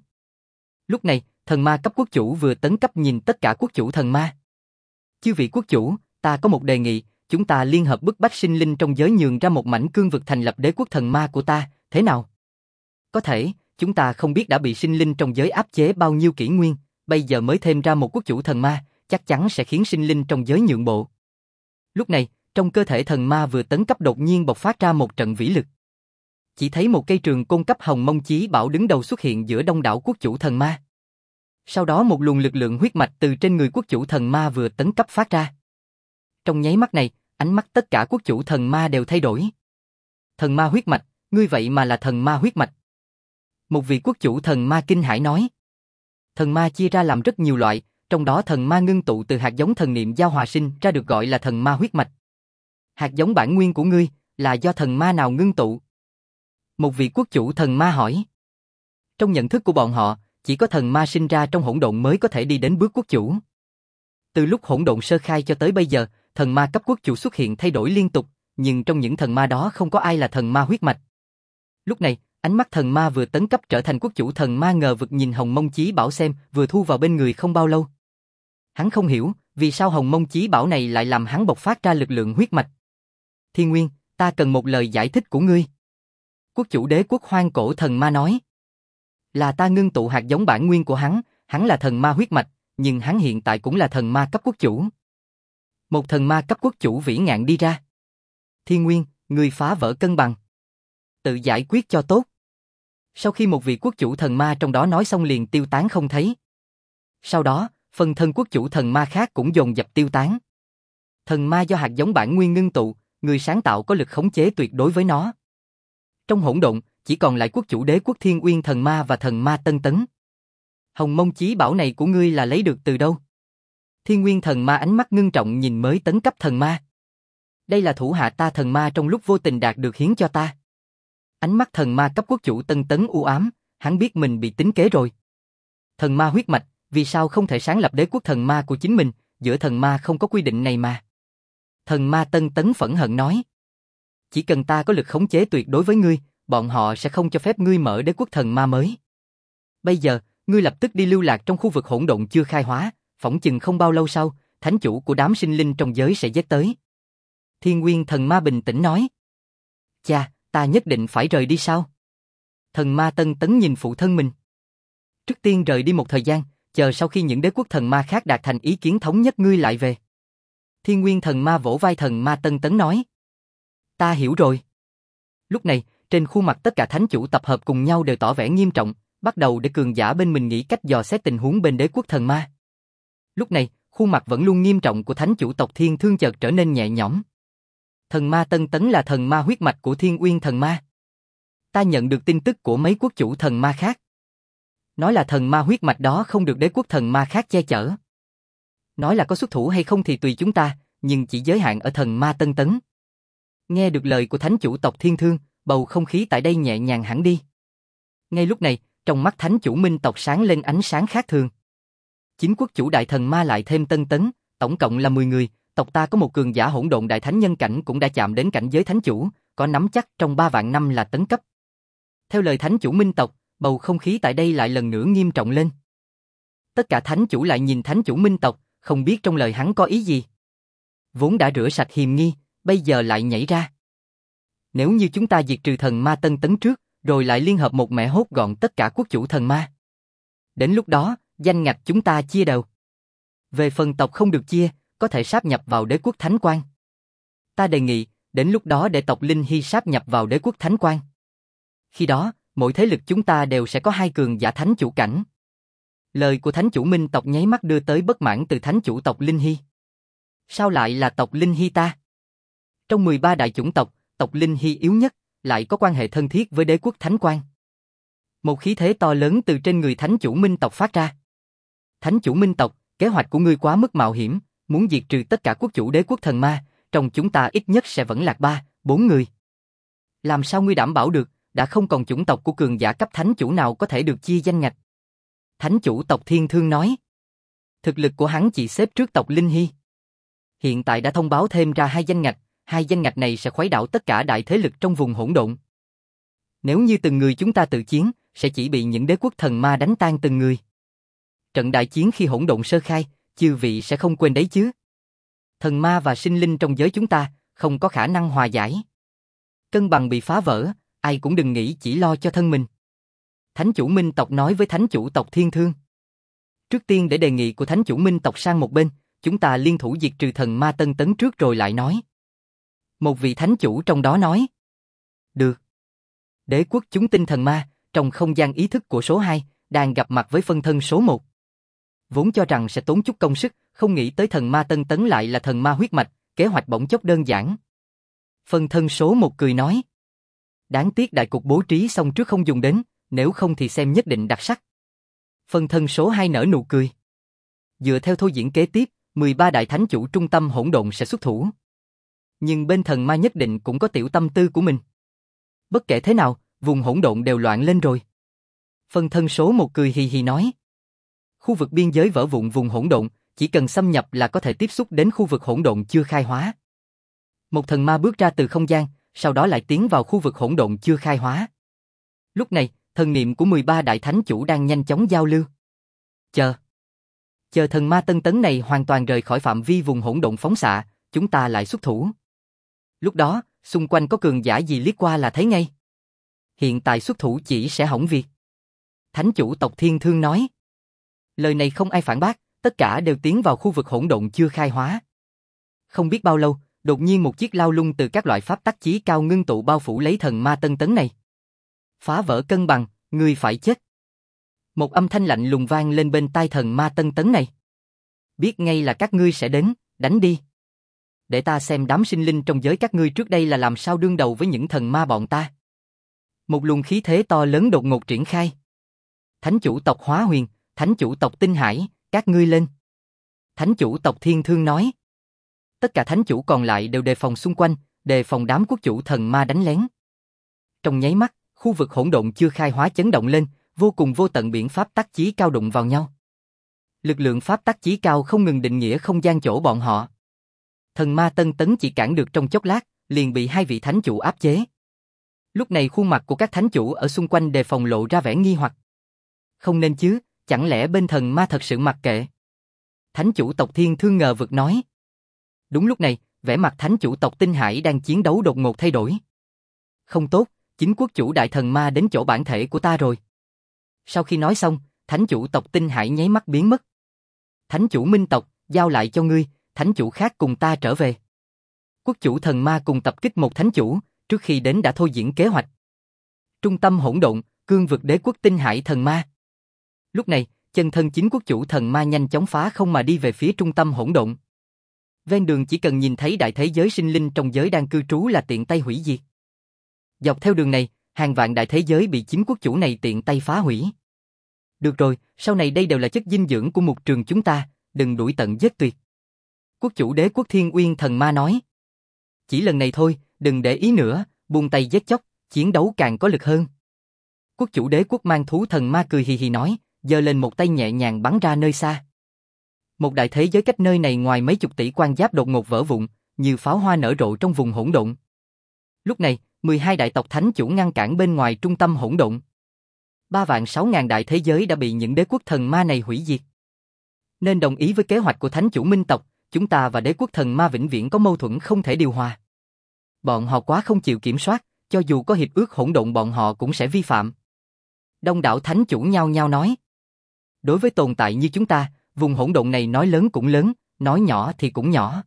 Lúc này, thần ma cấp quốc chủ vừa tấn cấp nhìn tất cả quốc chủ thần ma. Chư vị quốc chủ, ta có một đề nghị, chúng ta liên hợp bức bách sinh linh trong giới nhường ra một mảnh cương vực thành lập đế quốc thần ma của ta, thế nào? Có thể, chúng ta không biết đã bị sinh linh trong giới áp chế bao nhiêu kỷ nguyên, bây giờ mới thêm ra một quốc chủ thần ma, chắc chắn sẽ khiến sinh linh trong giới nhượng bộ. Lúc này, trong cơ thể thần ma vừa tấn cấp đột nhiên bộc phát ra một trận vĩ lực. Chỉ thấy một cây trường côn cấp hồng mông chí bảo đứng đầu xuất hiện giữa đông đảo quốc chủ thần ma. Sau đó một luồng lực lượng huyết mạch từ trên người quốc chủ thần ma vừa tấn cấp phát ra. Trong nháy mắt này, ánh mắt tất cả quốc chủ thần ma đều thay đổi. Thần ma huyết mạch, ngươi vậy mà là thần ma huyết mạch. Một vị quốc chủ thần ma kinh hãi nói. Thần ma chia ra làm rất nhiều loại, trong đó thần ma ngưng tụ từ hạt giống thần niệm giao hòa sinh ra được gọi là thần ma huyết mạch. Hạt giống bản nguyên của ngươi là do thần ma nào ngưng tụ? Một vị quốc chủ thần ma hỏi. Trong nhận thức của bọn họ, chỉ có thần ma sinh ra trong hỗn độn mới có thể đi đến bước quốc chủ. Từ lúc hỗn độn sơ khai cho tới bây giờ, thần ma cấp quốc chủ xuất hiện thay đổi liên tục, nhưng trong những thần ma đó không có ai là thần ma huyết mạch. Lúc này, ánh mắt thần ma vừa tấn cấp trở thành quốc chủ thần ma ngờ vực nhìn hồng mông chí bảo xem vừa thu vào bên người không bao lâu. Hắn không hiểu, vì sao hồng mông chí bảo này lại làm hắn bộc phát ra lực lượng huyết mạch. Thiên Nguyên, ta cần một lời giải thích của ngươi. Quốc chủ đế quốc hoang cổ thần ma nói. Là ta ngưng tụ hạt giống bản nguyên của hắn, hắn là thần ma huyết mạch, nhưng hắn hiện tại cũng là thần ma cấp quốc chủ. Một thần ma cấp quốc chủ vĩ ngạn đi ra. Thiên Nguyên, ngươi phá vỡ cân bằng. Tự giải quyết cho tốt. Sau khi một vị quốc chủ thần ma trong đó nói xong liền tiêu tán không thấy. Sau đó, phần thân quốc chủ thần ma khác cũng dồn dập tiêu tán. Thần ma do hạt giống bản nguyên ngưng tụ, người sáng tạo có lực khống chế tuyệt đối với nó. Trong hỗn độn, chỉ còn lại quốc chủ đế quốc Thiên Uyên thần ma và thần ma Tân Tấn. Hồng mông chí bảo này của ngươi là lấy được từ đâu? Thiên Nguyên thần ma ánh mắt ngưng trọng nhìn mới tấn cấp thần ma. Đây là thủ hạ ta thần ma trong lúc vô tình đạt được hiến cho ta. Ánh mắt thần ma cấp quốc chủ Tân Tấn u ám, hắn biết mình bị tính kế rồi. Thần ma huyết mạch, vì sao không thể sáng lập đế quốc thần ma của chính mình, giữa thần ma không có quy định này mà. Thần ma Tân Tấn phẫn hận nói. Chỉ cần ta có lực khống chế tuyệt đối với ngươi, bọn họ sẽ không cho phép ngươi mở đế quốc thần ma mới. Bây giờ, ngươi lập tức đi lưu lạc trong khu vực hỗn độn chưa khai hóa, phỏng chừng không bao lâu sau, thánh chủ của đám sinh linh trong giới sẽ giết tới. Thiên Nguyên thần ma bình tĩnh nói. Cha, ta nhất định phải rời đi sao? Thần ma Tân Tấn nhìn phụ thân mình. Trước tiên rời đi một thời gian, chờ sau khi những đế quốc thần ma khác đạt thành ý kiến thống nhất ngươi lại về. Thiên Nguyên thần ma vỗ vai thần ma Tân Tấn nói. Ta hiểu rồi. Lúc này, trên khuôn mặt tất cả thánh chủ tập hợp cùng nhau đều tỏ vẻ nghiêm trọng, bắt đầu để cường giả bên mình nghĩ cách dò xét tình huống bên đế quốc thần ma. Lúc này, khuôn mặt vẫn luôn nghiêm trọng của thánh chủ tộc Thiên Thương chợt trở nên nhẹ nhõm. Thần ma Tân Tấn là thần ma huyết mạch của Thiên Uyên thần ma. Ta nhận được tin tức của mấy quốc chủ thần ma khác. Nói là thần ma huyết mạch đó không được đế quốc thần ma khác che chở. Nói là có xuất thủ hay không thì tùy chúng ta, nhưng chỉ giới hạn ở thần ma Tân Tấn. Nghe được lời của thánh chủ tộc Thiên Thương, bầu không khí tại đây nhẹ nhàng hẳn đi. Ngay lúc này, trong mắt thánh chủ minh tộc sáng lên ánh sáng khác thường. Chính quốc chủ đại thần ma lại thêm Tân Tấn, tổng cộng là mười người, tộc ta có một cường giả hỗn độn đại thánh nhân cảnh cũng đã chạm đến cảnh giới thánh chủ, có nắm chắc trong ba vạn năm là tấn cấp. Theo lời thánh chủ minh tộc, bầu không khí tại đây lại lần nữa nghiêm trọng lên. Tất cả thánh chủ lại nhìn thánh chủ minh tộc, không biết trong lời hắn có ý gì. Vốn đã rửa sạch hiềm nghi, bây giờ lại nhảy ra. Nếu như chúng ta diệt trừ thần ma Tân Tấn trước, rồi lại liên hợp một mẻ hốt gọn tất cả quốc chủ thần ma. Đến lúc đó, danh ngạch chúng ta chia đều. Về phần tộc không được chia, có thể sáp nhập vào đế quốc thánh quan. Ta đề nghị, đến lúc đó để tộc Linh Hy sáp nhập vào đế quốc thánh quan. Khi đó, mỗi thế lực chúng ta đều sẽ có hai cường giả thánh chủ cảnh. Lời của thánh chủ minh tộc nháy mắt đưa tới bất mãn từ thánh chủ tộc Linh Hy. Sao lại là tộc Linh Hy ta? Trong mười ba đại chủng tộc, tộc Linh Hy yếu nhất, lại có quan hệ thân thiết với đế quốc thánh quan. Một khí thế to lớn từ trên người thánh chủ minh tộc phát ra. Thánh chủ minh tộc, kế hoạch của ngươi quá mức mạo hiểm, muốn diệt trừ tất cả quốc chủ đế quốc thần ma, trong chúng ta ít nhất sẽ vẫn lạc ba, bốn người. Làm sao ngươi đảm bảo được, đã không còn chủng tộc của cường giả cấp thánh chủ nào có thể được chia danh ngạch? Thánh chủ tộc Thiên Thương nói. Thực lực của hắn chỉ xếp trước tộc Linh Hy. Hiện tại đã thông báo thêm ra hai danh ngạch, hai danh ngạch này sẽ khuấy đảo tất cả đại thế lực trong vùng hỗn độn. Nếu như từng người chúng ta tự chiến, sẽ chỉ bị những đế quốc thần ma đánh tan từng người. Trận đại chiến khi hỗn độn sơ khai, chư vị sẽ không quên đấy chứ. Thần ma và sinh linh trong giới chúng ta, không có khả năng hòa giải. Cân bằng bị phá vỡ, ai cũng đừng nghĩ chỉ lo cho thân mình. Thánh chủ minh tộc nói với thánh chủ tộc Thiên Thương. Trước tiên để đề nghị của thánh chủ minh tộc sang một bên, chúng ta liên thủ diệt trừ thần ma Tân Tấn trước rồi lại nói. Một vị thánh chủ trong đó nói. Được. Đế quốc chúng tinh thần ma, trong không gian ý thức của số hai, đang gặp mặt với phân thân số một. Vốn cho rằng sẽ tốn chút công sức, không nghĩ tới thần ma Tân Tấn lại là thần ma huyết mạch, kế hoạch bỗng chốc đơn giản. Phân thân số một cười nói. Đáng tiếc đại cục bố trí xong trước không dùng đến, nếu không thì xem nhất định đặc sắc. Phân thân số hai nở nụ cười. Dựa theo thôi diễn kế tiếp, mười ba đại thánh chủ trung tâm hỗn độn sẽ xuất thủ. Nhưng bên thần ma nhất định cũng có tiểu tâm tư của mình. Bất kể thế nào, vùng hỗn độn đều loạn lên rồi. Phân thân số một cười hì hì nói. Khu vực biên giới vỡ vụn vùng hỗn độn, chỉ cần xâm nhập là có thể tiếp xúc đến khu vực hỗn độn chưa khai hóa. Một thần ma bước ra từ không gian, sau đó lại tiến vào khu vực hỗn độn chưa khai hóa. Lúc này, thần niệm của mười ba đại thánh chủ đang nhanh chóng giao lưu. Chờ. Chờ thần ma Tân Tấn này hoàn toàn rời khỏi phạm vi vùng hỗn độn phóng xạ, chúng ta lại xuất thủ. Lúc đó, xung quanh có cường giả gì liếc qua là thấy ngay. Hiện tại xuất thủ chỉ sẽ hỏng việc. Thánh chủ tộc Thiên Thương nói. Lời này không ai phản bác, tất cả đều tiến vào khu vực hỗn độn chưa khai hóa. Không biết bao lâu, đột nhiên một chiếc lao lung từ các loại pháp tắc chí cao ngưng tụ bao phủ lấy thần ma Tân Tấn này. Phá vỡ cân bằng, ngươi phải chết. Một âm thanh lạnh lùng vang lên bên tai thần ma Tân Tấn này. Biết ngay là các ngươi sẽ đến, đánh đi. Để ta xem đám sinh linh trong giới các ngươi trước đây là làm sao đương đầu với những thần ma bọn ta. Một luồng khí thế to lớn đột ngột triển khai. Thánh chủ tộc Hóa Huyền, thánh chủ tộc Tinh Hải, các ngươi lên. Thánh chủ tộc Thiên Thương nói. Tất cả thánh chủ còn lại đều đề phòng xung quanh, đề phòng đám quốc chủ thần ma đánh lén. Trong nháy mắt, khu vực hỗn độn chưa khai hóa chấn động lên, vô cùng vô tận biển pháp tắc chí cao đụng vào nhau. Lực lượng pháp tắc chí cao không ngừng định nghĩa không gian chỗ bọn họ. Thần ma Tân Tấn chỉ cản được trong chốc lát, liền bị hai vị thánh chủ áp chế. Lúc này khuôn mặt của các thánh chủ ở xung quanh đề phòng lộ ra vẻ nghi hoặc. Không nên chứ, chẳng lẽ bên thần ma thật sự mặc kệ? Thánh chủ tộc Thiên Thương ngờ vực nói. Đúng lúc này, vẻ mặt thánh chủ tộc Tinh Hải đang chiến đấu đột ngột thay đổi. Không tốt, chính quốc chủ đại thần ma đến chỗ bản thể của ta rồi. Sau khi nói xong, thánh chủ tộc Tinh Hải nháy mắt biến mất. Thánh chủ Minh tộc, giao lại cho ngươi, thánh chủ khác cùng ta trở về. Quốc chủ thần ma cùng tập kích một thánh chủ, trước khi đến đã thôi diễn kế hoạch. Trung tâm hỗn độn, cương vực đế quốc Tinh Hải thần ma. Lúc này, chân thân chính quốc chủ thần ma nhanh chóng phá không mà đi về phía trung tâm hỗn độn. Ven đường chỉ cần nhìn thấy đại thế giới sinh linh trong giới đang cư trú là tiện tay hủy diệt. Dọc theo đường này, hàng vạn đại thế giới bị chính quốc chủ này tiện tay phá hủy. Được rồi, sau này đây đều là chất dinh dưỡng của mục trường chúng ta, đừng đuổi tận giết tuyệt. Quốc chủ đế quốc Thiên Uyên thần ma nói. Chỉ lần này thôi, đừng để ý nữa, buông tay giết chóc, chiến đấu càng có lực hơn. Quốc chủ đế quốc mang thú thần ma cười hì hì nói, giơ lên một tay nhẹ nhàng bắn ra nơi xa. Một đại thế giới cách nơi này ngoài mấy chục tỷ quan giáp đột ngột vỡ vụn, như pháo hoa nở rộ trong vùng hỗn độn. Lúc này, mười hai đại tộc thánh chủ ngăn cản bên ngoài trung tâm hỗn độn. Ba vạn sáu ngàn đại thế giới đã bị những đế quốc thần ma này hủy diệt. Nên đồng ý với kế hoạch của thánh chủ Minh tộc, chúng ta và đế quốc thần ma vĩnh viễn có mâu thuẫn không thể điều hòa. Bọn họ quá không chịu kiểm soát, cho dù có hiệp ước hỗn độn bọn họ cũng sẽ vi phạm. Đông đảo thánh chủ nhao nhao nói. Đối với tồn tại như chúng ta, vùng hỗn độn này nói lớn cũng lớn, nói nhỏ thì cũng nhỏ.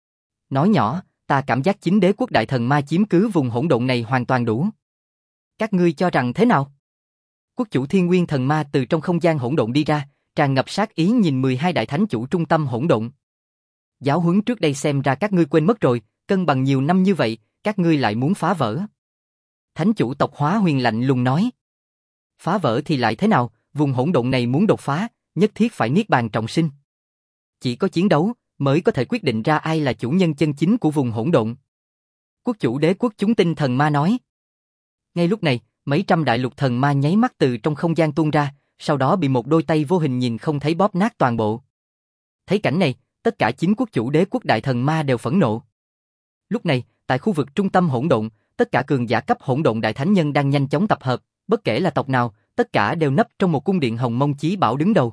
Nói nhỏ, ta cảm giác chính đế quốc đại thần ma chiếm cứ vùng hỗn độn này hoàn toàn đủ. Các ngươi cho rằng thế nào? Quốc chủ Thiên Nguyên thần ma từ trong không gian hỗn độn đi ra, tràn ngập sát ý nhìn mười hai đại thánh chủ trung tâm hỗn độn. Giáo huấn trước đây xem ra các ngươi quên mất rồi, cân bằng nhiều năm như vậy, các ngươi lại muốn phá vỡ. Thánh chủ tộc Hóa Huyền lạnh lùng nói. Phá vỡ thì lại thế nào, vùng hỗn độn này muốn đột phá, nhất thiết phải niết bàn trọng sinh. Chỉ có chiến đấu mới có thể quyết định ra ai là chủ nhân chân chính của vùng hỗn độn. Quốc chủ đế quốc chúng tinh thần ma nói. Ngay lúc này, mấy trăm đại lục thần ma nháy mắt từ trong không gian tuôn ra, sau đó bị một đôi tay vô hình nhìn không thấy bóp nát toàn bộ. Thấy cảnh này, tất cả chín quốc chủ đế quốc đại thần ma đều phẫn nộ. Lúc này, tại khu vực trung tâm hỗn độn, tất cả cường giả cấp hỗn độn đại thánh nhân đang nhanh chóng tập hợp, bất kể là tộc nào, tất cả đều nấp trong một cung điện hồng mông chí bảo đứng đầu.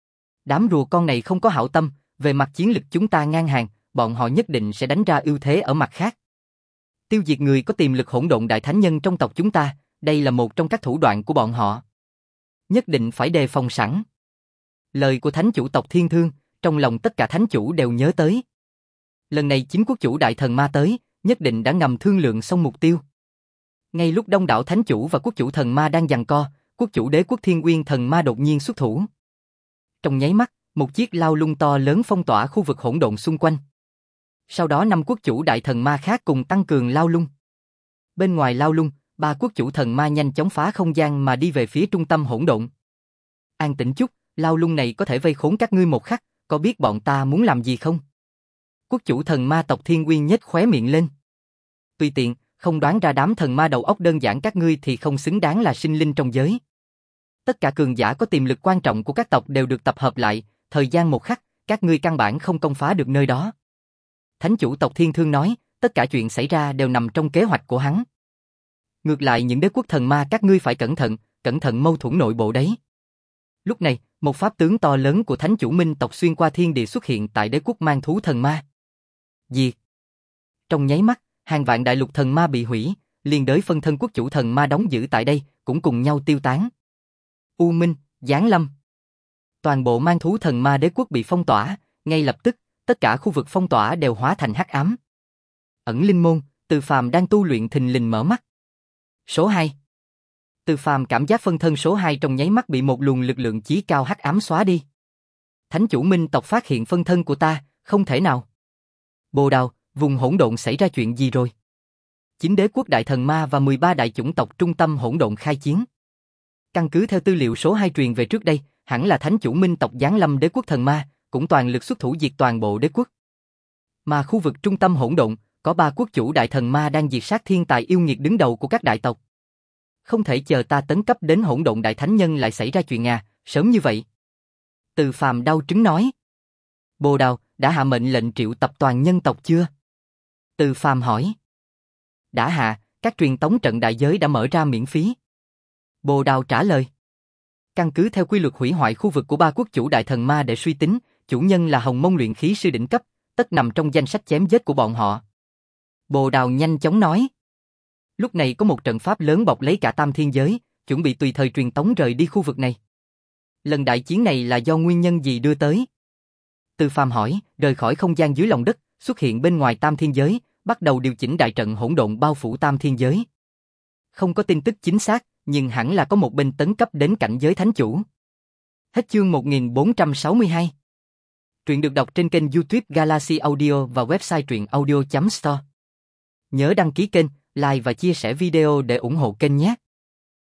Đám rùa con này không có hảo tâm, về mặt chiến lực chúng ta ngang hàng, bọn họ nhất định sẽ đánh ra ưu thế ở mặt khác. Tiêu diệt người có tiềm lực hỗn độn đại thánh nhân trong tộc chúng ta, đây là một trong các thủ đoạn của bọn họ. Nhất định phải đề phòng sẵn. Lời của thánh chủ tộc Thiên Thương, trong lòng tất cả thánh chủ đều nhớ tới. Lần này chính quốc chủ đại thần ma tới, nhất định đã ngầm thương lượng xong mục tiêu. Ngay lúc đông đảo thánh chủ và quốc chủ thần ma đang giằng co, quốc chủ đế quốc Thiên Uyên thần ma đột nhiên xuất thủ. Trong nháy mắt, một chiếc lao lung to lớn phong tỏa khu vực hỗn độn xung quanh. Sau đó năm quốc chủ đại thần ma khác cùng tăng cường lao lung. Bên ngoài lao lung, ba quốc chủ thần ma nhanh chóng phá không gian mà đi về phía trung tâm hỗn độn. An tĩnh chút, lao lung này có thể vây khốn các ngươi một khắc, có biết bọn ta muốn làm gì không? Quốc chủ thần ma tộc Thiên Uyên nhếch khóe miệng lên. Tùy tiện, không đoán ra đám thần ma đầu óc đơn giản các ngươi thì không xứng đáng là sinh linh trong giới. Tất cả cường giả có tiềm lực quan trọng của các tộc đều được tập hợp lại, thời gian một khắc, các ngươi căn bản không công phá được nơi đó. Thánh chủ tộc Thiên Thương nói, tất cả chuyện xảy ra đều nằm trong kế hoạch của hắn. Ngược lại những đế quốc thần ma các ngươi phải cẩn thận, cẩn thận mâu thuẫn nội bộ đấy. Lúc này, một pháp tướng to lớn của thánh chủ Minh tộc xuyên qua thiên địa xuất hiện tại đế quốc mang thú thần ma. Diệt. Trong nháy mắt, hàng vạn đại lục thần ma bị hủy, liền đới phân thân quốc chủ thần ma đóng giữ tại đây, cũng cùng nhau tiêu tán. U Minh, giáng lâm. Toàn bộ mang thú thần ma đế quốc bị phong tỏa, ngay lập tức, tất cả khu vực phong tỏa đều hóa thành hắc ám. Ẩn linh môn, Từ Phàm đang tu luyện thình lình mở mắt. Số hai. Từ Phàm cảm giác phân thân số hai trong nháy mắt bị một luồng lực lượng chí cao hắc ám xóa đi. Thánh chủ Minh tộc phát hiện phân thân của ta, không thể nào. Bồ Đào, vùng hỗn độn xảy ra chuyện gì rồi? Chính đế quốc đại thần ma và mười ba đại chủng tộc trung tâm hỗn độn khai chiến. Căn cứ theo tư liệu số hai truyền về trước đây, hẳn là thánh chủ Minh tộc giáng lâm đế quốc thần ma, cũng toàn lực xuất thủ diệt toàn bộ đế quốc. Mà khu vực trung tâm hỗn độn, có ba quốc chủ đại thần ma đang diệt sát thiên tài yêu nghiệt đứng đầu của các đại tộc. Không thể chờ ta tấn cấp đến hỗn độn đại thánh nhân lại xảy ra chuyện à, sớm như vậy. Từ Phàm đau trứng nói. Bồ Đào, đã hạ mệnh lệnh triệu tập toàn nhân tộc chưa? Từ Phàm hỏi. Đã hạ, Các truyền tống trận đại giới đã mở ra miễn phí. Bồ Đào trả lời. Căn cứ theo quy luật hủy hoại khu vực của ba quốc chủ đại thần ma để suy tính, chủ nhân là Hồng Mông luyện khí sư đỉnh cấp, tất nằm trong danh sách chém giết của bọn họ. Bồ Đào nhanh chóng nói. Lúc này có một trận pháp lớn bọc lấy cả tam thiên giới, chuẩn bị tùy thời truyền tống rời đi khu vực này. Lần đại chiến này là do nguyên nhân gì đưa tới? Từ Phàm hỏi, rời khỏi không gian dưới lòng đất, xuất hiện bên ngoài tam thiên giới, bắt đầu điều chỉnh đại trận hỗn độn bao phủ tam thiên giới. Không có tin tức chính xác, nhưng hẳn là có một bên tấn cấp đến cảnh giới thánh chủ. Hết chương một nghìn bốn trăm sáu mươi hai. Truyện được đọc trên kênh YouTube Galaxy Audio và website truyện audio chấm store. Nhớ đăng ký kênh, like và chia sẻ video để ủng hộ kênh nhé.